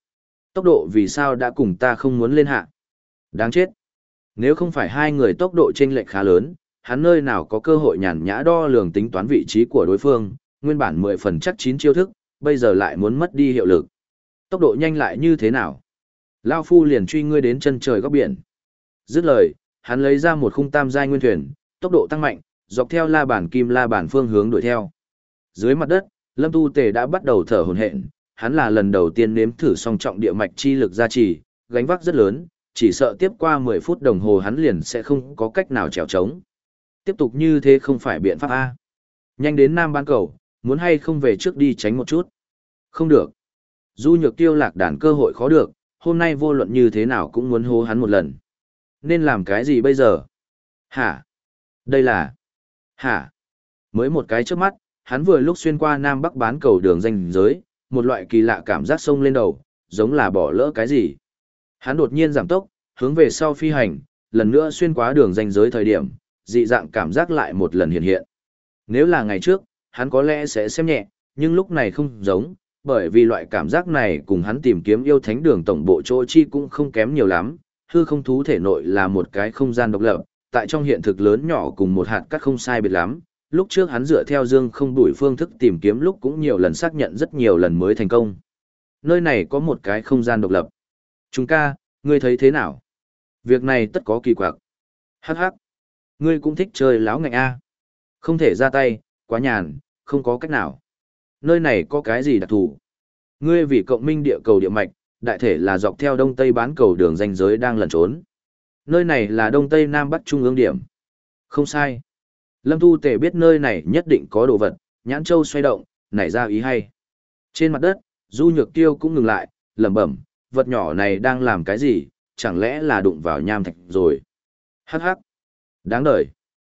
Tốc độ vì sao đã cùng ta không muốn lên hạ. Đáng chết. Nếu không phải hai người tốc độ chênh lệch khá lớn, hắn nơi nào có cơ hội nhàn nhã đo lường tính toán vị trí của đối phương, nguyên bản mười phần chắc chín chiêu thức, bây giờ lại muốn mất đi hiệu lực. Tốc độ nhanh lại như thế nào? Lao phu liền truy ngươi đến chân trời góc biển. Dứt lời, hắn lấy ra một khung tam giai nguyên thuyền, tốc độ tăng mạnh, dọc theo la bàn kim la bàn phương hướng đuổi theo. Dưới mặt đất, Lâm Tu Tề đã bắt đầu thở hổn hển, hắn là lần đầu tiên nếm thử song trọng địa mạch chi lực gia trì, gánh vác rất lớn, chỉ sợ tiếp qua mười phút đồng hồ hắn liền sẽ không có cách nào trèo trống. Tiếp tục như thế không phải biện pháp a. Nhanh đến Nam Bán Cầu, muốn hay không về trước đi tránh một chút? Không được. Du Nhược Tiêu lạc đàn cơ hội khó được, hôm nay vô luận như thế nào cũng muốn hô hắn một lần. Nên làm cái gì bây giờ? Hả? Đây là... Hả? Mới một cái trước mắt, hắn vừa lúc xuyên qua Nam Bắc Bán Cầu đường ranh giới, một loại kỳ lạ cảm giác sông lên đầu, giống là bỏ lỡ cái gì. Hắn đột nhiên giảm tốc, hướng về sau phi hành, lần nữa xuyên qua đường ranh giới thời điểm, dị dạng cảm giác lại một lần hiện hiện. Nếu là ngày trước, hắn có lẽ sẽ xem nhẹ, nhưng lúc này không giống, bởi vì loại cảm giác này cùng hắn tìm kiếm yêu thánh đường tổng bộ chỗ chi cũng không kém nhiều lắm. Hư không thú thể nội là một cái không gian độc lập, tại trong hiện thực lớn nhỏ cùng một hạt cát không sai biệt lắm. Lúc trước hắn dựa theo dương không đuổi phương thức tìm kiếm lúc cũng nhiều lần xác nhận rất nhiều lần mới thành công. Nơi này có một cái không gian độc lập. Chúng ca, ngươi thấy thế nào? Việc này tất có kỳ quặc. Hắc hắc. Ngươi cũng thích chơi láo ngạnh a. Không thể ra tay, quá nhàn, không có cách nào. Nơi này có cái gì đặc thù? Ngươi vì cộng minh địa cầu địa mạch, đại thể là dọc theo đông tây bán cầu đường ranh giới đang lẩn trốn. Nơi này là đông tây nam bắc trung ương điểm. Không sai. Lâm Tu Tề biết nơi này nhất định có đồ vật, nhãn châu xoay động, nảy ra ý hay. Trên mặt đất, Du Nhược Tiêu cũng ngừng lại, lẩm bẩm, vật nhỏ này đang làm cái gì, chẳng lẽ là đụng vào nham thạch rồi. Hắc hắc. Đáng đời.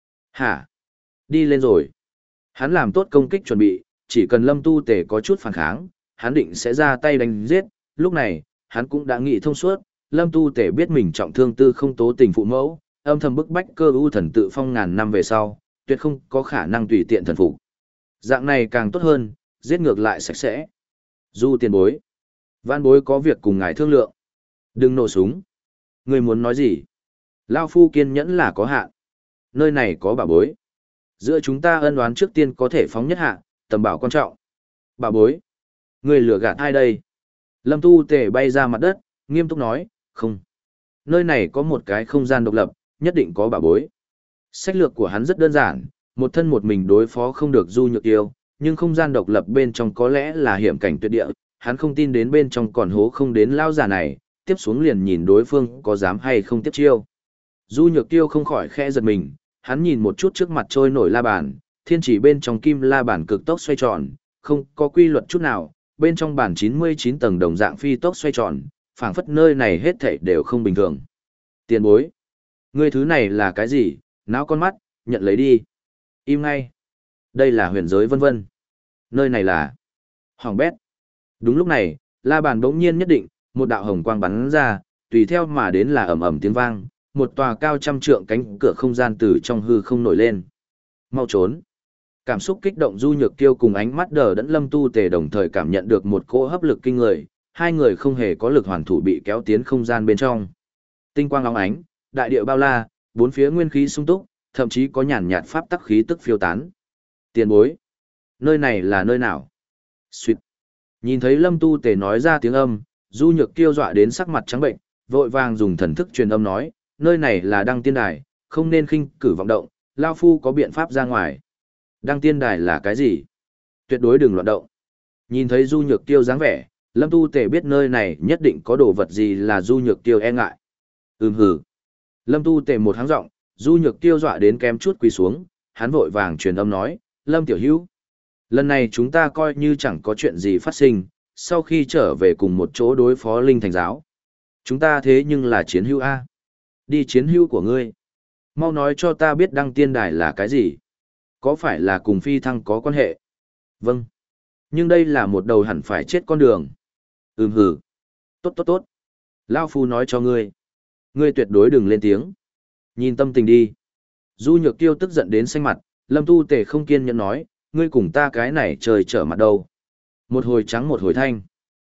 Hả? Đi lên rồi. Hắn làm tốt công kích chuẩn bị, chỉ cần Lâm Tu Tề có chút phản kháng, hắn định sẽ ra tay đánh giết. Lúc này, hắn cũng đã nghĩ thông suốt, Lâm Tu Tề biết mình trọng thương tư không tố tình phụ mẫu, âm thầm bức bách cơ u thần tự phong ngàn năm về sau, tuyệt không có khả năng tùy tiện thần phục. Dạng này càng tốt hơn, giết ngược lại sạch sẽ. Du tiền bối. Vạn bối có việc cùng ngài thương lượng. Đừng nổ súng. Người muốn nói gì? Lao phu kiên nhẫn là có hạn. Nơi này có bảo bối. Giữa chúng ta ân oán trước tiên có thể phóng nhất hạ, tầm bảo quan trọng. Bảo bối. Người lừa gạt ai đây? Lâm Tu Tề bay ra mặt đất, nghiêm túc nói, không. Nơi này có một cái không gian độc lập, nhất định có bảo bối. Sách lược của hắn rất đơn giản, một thân một mình đối phó không được Du Nhược Tiêu, nhưng không gian độc lập bên trong có lẽ là hiểm cảnh tuyệt địa, hắn không tin đến bên trong còn hố không đến lao giả này, tiếp xuống liền nhìn đối phương có dám hay không tiếp chiêu. Du Nhược Tiêu không khỏi khẽ giật mình, hắn nhìn một chút trước mặt trôi nổi la bàn, thiên chỉ bên trong kim la bàn cực tốc xoay tròn, không có quy luật chút nào, bên trong bàn chín mươi chín tầng đồng dạng phi tốc xoay tròn, phảng phất nơi này hết thảy đều không bình thường. Tiền bối, ngươi thứ này là cái gì? Náo con mắt, nhận lấy đi. Im ngay. Đây là huyền giới vân vân. Nơi này là Hoàng Bét. Đúng lúc này, la bàn bỗng nhiên nhất định, một đạo hồng quang bắn ra, tùy theo mà đến là ầm ầm tiếng vang, một tòa cao trăm trượng cánh cửa không gian từ trong hư không nổi lên. Mau trốn. Cảm xúc kích động Du Nhược Tiêu cùng ánh mắt đờ đẫn Lâm Tu Tề đồng thời cảm nhận được một cỗ hấp lực kinh người, hai người không hề có lực hoàn thủ bị kéo tiến không gian bên trong. Tinh quang óng ánh, đại địa bao la, bốn phía nguyên khí sung túc, thậm chí có nhàn nhạt pháp tắc khí tức phiêu tán. Tiền bối, nơi này là nơi nào? Xuyệt. Nhìn thấy Lâm Tu Tề nói ra tiếng âm, Du Nhược Tiêu dọa đến sắc mặt trắng bệnh, vội vàng dùng thần thức truyền âm nói, nơi này là Đăng Tiên Đài, không nên khinh cử vọng động, lao phu có biện pháp ra ngoài. Đăng Tiên Đài là cái gì? Tuyệt đối đừng loạn động. Nhìn thấy Du Nhược Tiêu dáng vẻ, Lâm Tu Tề biết nơi này nhất định có đồ vật gì là Du Nhược Tiêu e ngại. Ừm hử. Lâm Tu Tề một háng giọng, Du Nhược Tiêu dọa đến kém chút quỳ xuống, hắn vội vàng truyền âm nói, Lâm Tiểu Hữu, lần này chúng ta coi như chẳng có chuyện gì phát sinh, sau khi trở về cùng một chỗ đối phó Linh Thành Giáo. Chúng ta thế nhưng là chiến hữu A. Đi chiến hữu của ngươi. Mau nói cho ta biết Đăng Tiên Đài là cái gì. Có phải là cùng phi thăng có quan hệ? Vâng. Nhưng đây là một đầu hẳn phải chết con đường. Ừm hử. Tốt tốt tốt. Lao Phu nói cho ngươi. Ngươi tuyệt đối đừng lên tiếng. Nhìn tâm tình đi. Du Nhược Tiêu tức giận đến xanh mặt, Lâm Tu Tề không kiên nhẫn nói, ngươi cùng ta cái này trời trở mặt đâu. Một hồi trắng một hồi thanh.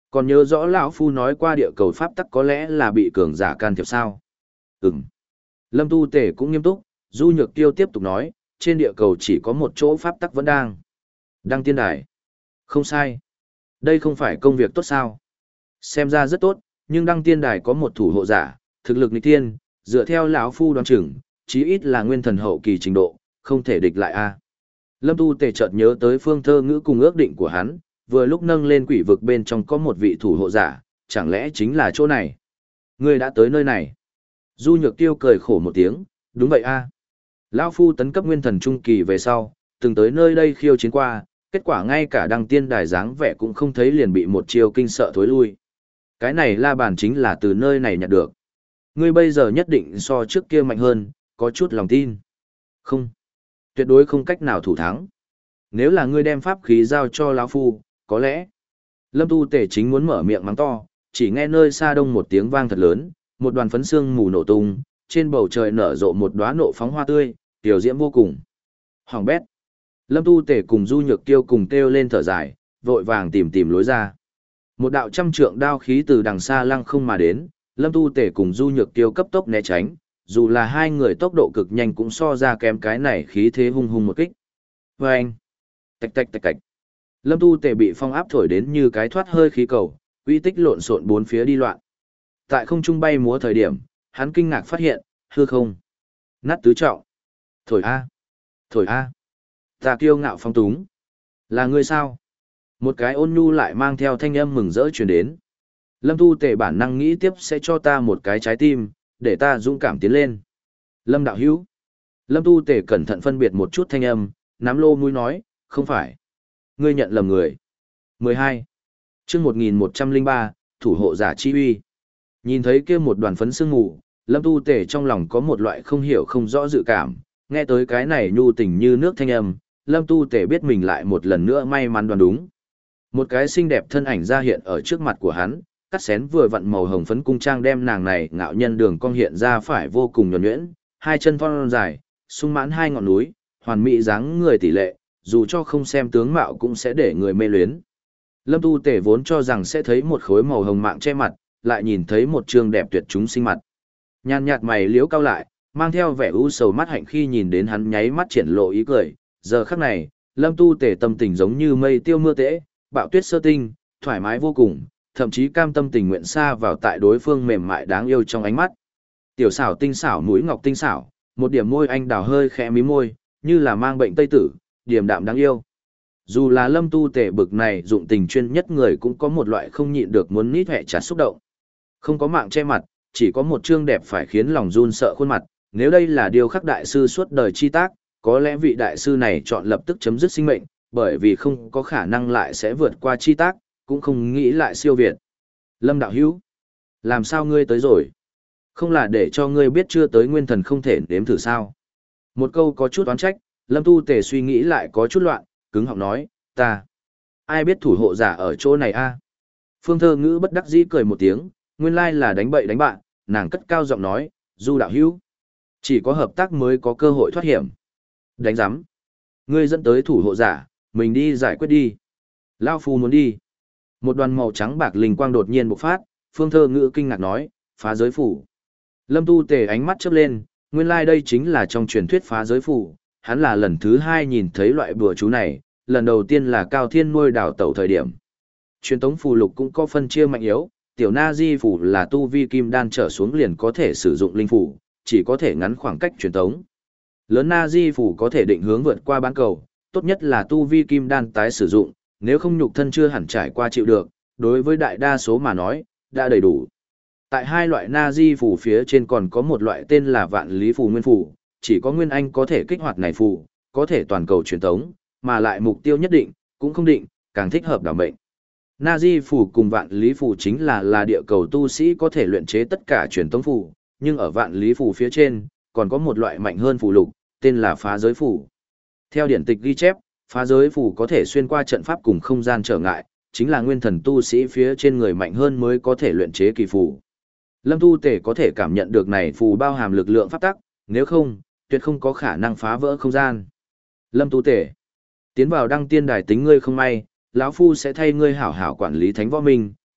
Còn nhớ rõ lão phu nói qua địa cầu pháp tắc có lẽ là bị cường giả can thiệp sao? Ừm. Lâm Tu Tề cũng nghiêm túc, Du Nhược Tiêu tiếp tục nói, trên địa cầu chỉ có một chỗ pháp tắc vẫn đang. Đăng tiên đài. Không sai. Đây không phải công việc tốt sao? Xem ra rất tốt, nhưng đăng tiên đài có một thủ hộ giả, thực lực nghịch tiên, dựa theo lão phu đoán chừng, chí ít là nguyên thần hậu kỳ trình độ, không thể địch lại a. Lâm Tu Tề chợt nhớ tới Phương Thơ Ngữ cùng ước định của hắn, vừa lúc nâng lên quỷ vực bên trong có một vị thủ hộ giả, chẳng lẽ chính là chỗ này? Ngươi đã tới nơi này. Du Nhược Tiêu cười khổ một tiếng, đúng vậy a. Lão phu tấn cấp nguyên thần trung kỳ về sau, từng tới nơi đây khiêu chiến qua, kết quả ngay cả đăng tiên đài dáng vẻ cũng không thấy liền bị một chiêu kinh sợ thối lui. Cái này la bàn chính là từ nơi này nhặt được. Ngươi bây giờ nhất định so trước kia mạnh hơn, có chút lòng tin. Không. Tuyệt đối không cách nào thủ thắng. Nếu là ngươi đem pháp khí giao cho lão phu, có lẽ. Lâm Tu Tề chính muốn mở miệng mắng to, chỉ nghe nơi xa đông một tiếng vang thật lớn, một đoàn phấn sương mù nổ tung, trên bầu trời nở rộ một đóa nộ phóng hoa tươi, tiểu diễm vô cùng. Hoàng bét. Lâm Tu Tề cùng Du Nhược Tiêu cùng kêu lên thở dài, vội vàng tìm tìm lối ra. Một đạo trăm trượng đao khí từ đằng xa lăng không mà đến, Lâm Tu Tề cùng Du Nhược Tiêu cấp tốc né tránh, dù là hai người tốc độ cực nhanh cũng so ra kém cái này khí thế hung hung một kích. Vâng! Tạch tạch tạch tạch. Lâm Tu Tề bị phong áp thổi đến như cái thoát hơi khí cầu, uy tích lộn xộn bốn phía đi loạn. Tại không trung bay múa thời điểm, hắn kinh ngạc phát hiện, hư không. Nát tứ trọng. Thổi A. Thổi A. Ta kiêu ngạo phong túng. Là ngươi sao? Một cái ôn nhu lại mang theo thanh âm mừng rỡ truyền đến. Lâm Tu Tề bản năng nghĩ tiếp sẽ cho ta một cái trái tim, để ta dũng cảm tiến lên. Lâm đạo hữu. Lâm Tu Tề cẩn thận phân biệt một chút thanh âm, nắm lô mũi nói, không phải. Ngươi nhận lầm người. mười hai. Chương một nghìn một trăm lẻ ba, thủ hộ giả chi uy. Nhìn thấy kia một đoàn phấn sương mù, Lâm Tu Tề trong lòng có một loại không hiểu không rõ dự cảm, nghe tới cái này nhu tình như nước thanh âm, Lâm Tu Tề biết mình lại một lần nữa may mắn đoán đúng. Một cái xinh đẹp thân ảnh ra hiện ở trước mặt của hắn, cắt xén vừa vặn màu hồng phấn cung trang đem nàng này ngạo nhân đường cong hiện ra phải vô cùng nhuần nhuyễn, hai chân thon dài, sung mãn hai ngọn núi, hoàn mỹ dáng người tỷ lệ, dù cho không xem tướng mạo cũng sẽ để người mê luyến. Lâm Tu Tề vốn cho rằng sẽ thấy một khối màu hồng mạng che mặt, lại nhìn thấy một trương đẹp tuyệt chúng sinh mặt. Nhàn nhạt mày liếu cao lại, mang theo vẻ u sầu mắt hạnh khi nhìn đến hắn nháy mắt triển lộ ý cười, giờ khắc này, Lâm Tu Tề tâm tình giống như mây tiêu mưa tễ, bạo tuyết sơ tinh, thoải mái vô cùng, thậm chí cam tâm tình nguyện xa vào tại đối phương mềm mại đáng yêu trong ánh mắt. Tiểu xảo tinh xảo mũi ngọc tinh xảo, một điểm môi anh đào hơi khẽ mí môi, như là mang bệnh tây tử, điềm đạm đáng yêu. Dù là Lâm Tu Tề bực này dụng tình chuyên nhất người cũng có một loại không nhịn được muốn nít hẹ chặt xúc động. Không có mạng che mặt, chỉ có một trương đẹp phải khiến lòng run sợ khuôn mặt, nếu đây là điều khắc đại sư suốt đời chi tác, có lẽ vị đại sư này chọn lập tức chấm dứt sinh mệnh, bởi vì không có khả năng lại sẽ vượt qua chi tác, cũng không nghĩ lại siêu việt. Lâm đạo hữu, làm sao ngươi tới rồi? Không là để cho ngươi biết chưa tới nguyên thần không thể nếm thử sao? Một câu có chút oán trách, Lâm Tu Tề suy nghĩ lại có chút loạn, cứng họng nói, ta. Ai biết thủ hộ giả ở chỗ này a? Phương Thơ Ngữ bất đắc dĩ cười một tiếng, nguyên lai là đánh bậy đánh bạn, nàng cất cao giọng nói, Du đạo hữu, chỉ có hợp tác mới có cơ hội thoát hiểm. Đánh giám. Ngươi dẫn tới thủ hộ giả, mình đi giải quyết đi. Lao phu muốn đi. Một đoàn màu trắng bạc linh quang đột nhiên bộc phát, Phương Thơ Ngữ kinh ngạc nói, phá giới phủ. Lâm Tu Tề ánh mắt chớp lên, nguyên lai đây chính là trong truyền thuyết phá giới phủ, hắn là lần thứ hai nhìn thấy loại bùa chú này, lần đầu tiên là Cao Thiên nuôi đào tẩu thời điểm. Truyền tống phù lục cũng có phân chia mạnh yếu, tiểu na di phủ là tu vi kim đan trở xuống liền có thể sử dụng linh phủ, chỉ có thể ngắn khoảng cách truyền tống. Lớn na di phủ có thể định hướng vượt qua bán cầu, tốt nhất là tu vi kim đan tái sử dụng, nếu không nhục thân chưa hẳn trải qua chịu được, đối với đại đa số mà nói, đã đầy đủ. Tại hai loại na di phủ phía trên còn có một loại tên là vạn lý phù nguyên phủ, chỉ có nguyên anh có thể kích hoạt này phù, có thể toàn cầu truyền tống, mà lại mục tiêu nhất định, cũng không định, càng thích hợp đảm mệnh. Na di phù cùng vạn lý phù chính là là địa cầu tu sĩ có thể luyện chế tất cả truyền tống phù, nhưng ở vạn lý phù phía trên, còn có một loại mạnh hơn phù lục, tên là phá giới phù. Theo điển tịch ghi chép, phá giới phù có thể xuyên qua trận pháp cùng không gian trở ngại, chính là nguyên thần tu sĩ phía trên người mạnh hơn mới có thể luyện chế kỳ phù. Lâm Tu Tề có thể cảm nhận được này phù bao hàm lực lượng pháp tắc, nếu không, tuyệt không có khả năng phá vỡ không gian. Lâm Tu Tề, tiến vào đăng tiên đài tính ngươi không may, lão phu sẽ thay ngươi hảo hảo quản lý thánh võ minh,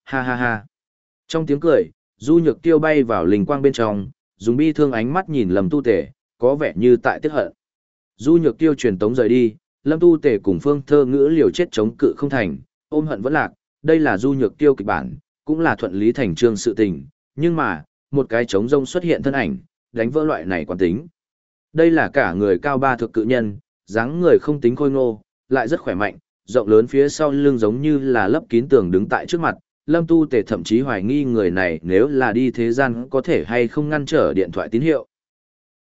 ha ha ha. Trong tiếng cười, Du Nhược Tiêu bay vào linh quang bên trong, dùng bi thương ánh mắt nhìn Lâm Tu Tể, có vẻ như tại tiếc hận. Du Nhược Tiêu truyền tống rời đi, Lâm Tu Tể cùng Phương Thơ Ngữ liều chết chống cự không thành, ôm hận vẫn lạc, đây là Du Nhược Tiêu kịch bản, cũng là thuận lý thành trương sự tình, nhưng mà, một cái trống rông xuất hiện thân ảnh, đánh vỡ loại này quán tính. Đây là cả người cao ba thực cự nhân, dáng người không tính khôi ngô, lại rất khỏe mạnh, rộng lớn phía sau lưng giống như là lấp kín tường đứng tại trước mặt. Lâm Tu Tề thậm chí hoài nghi người này nếu là đi thế gian có thể hay không ngăn trở điện thoại tín hiệu,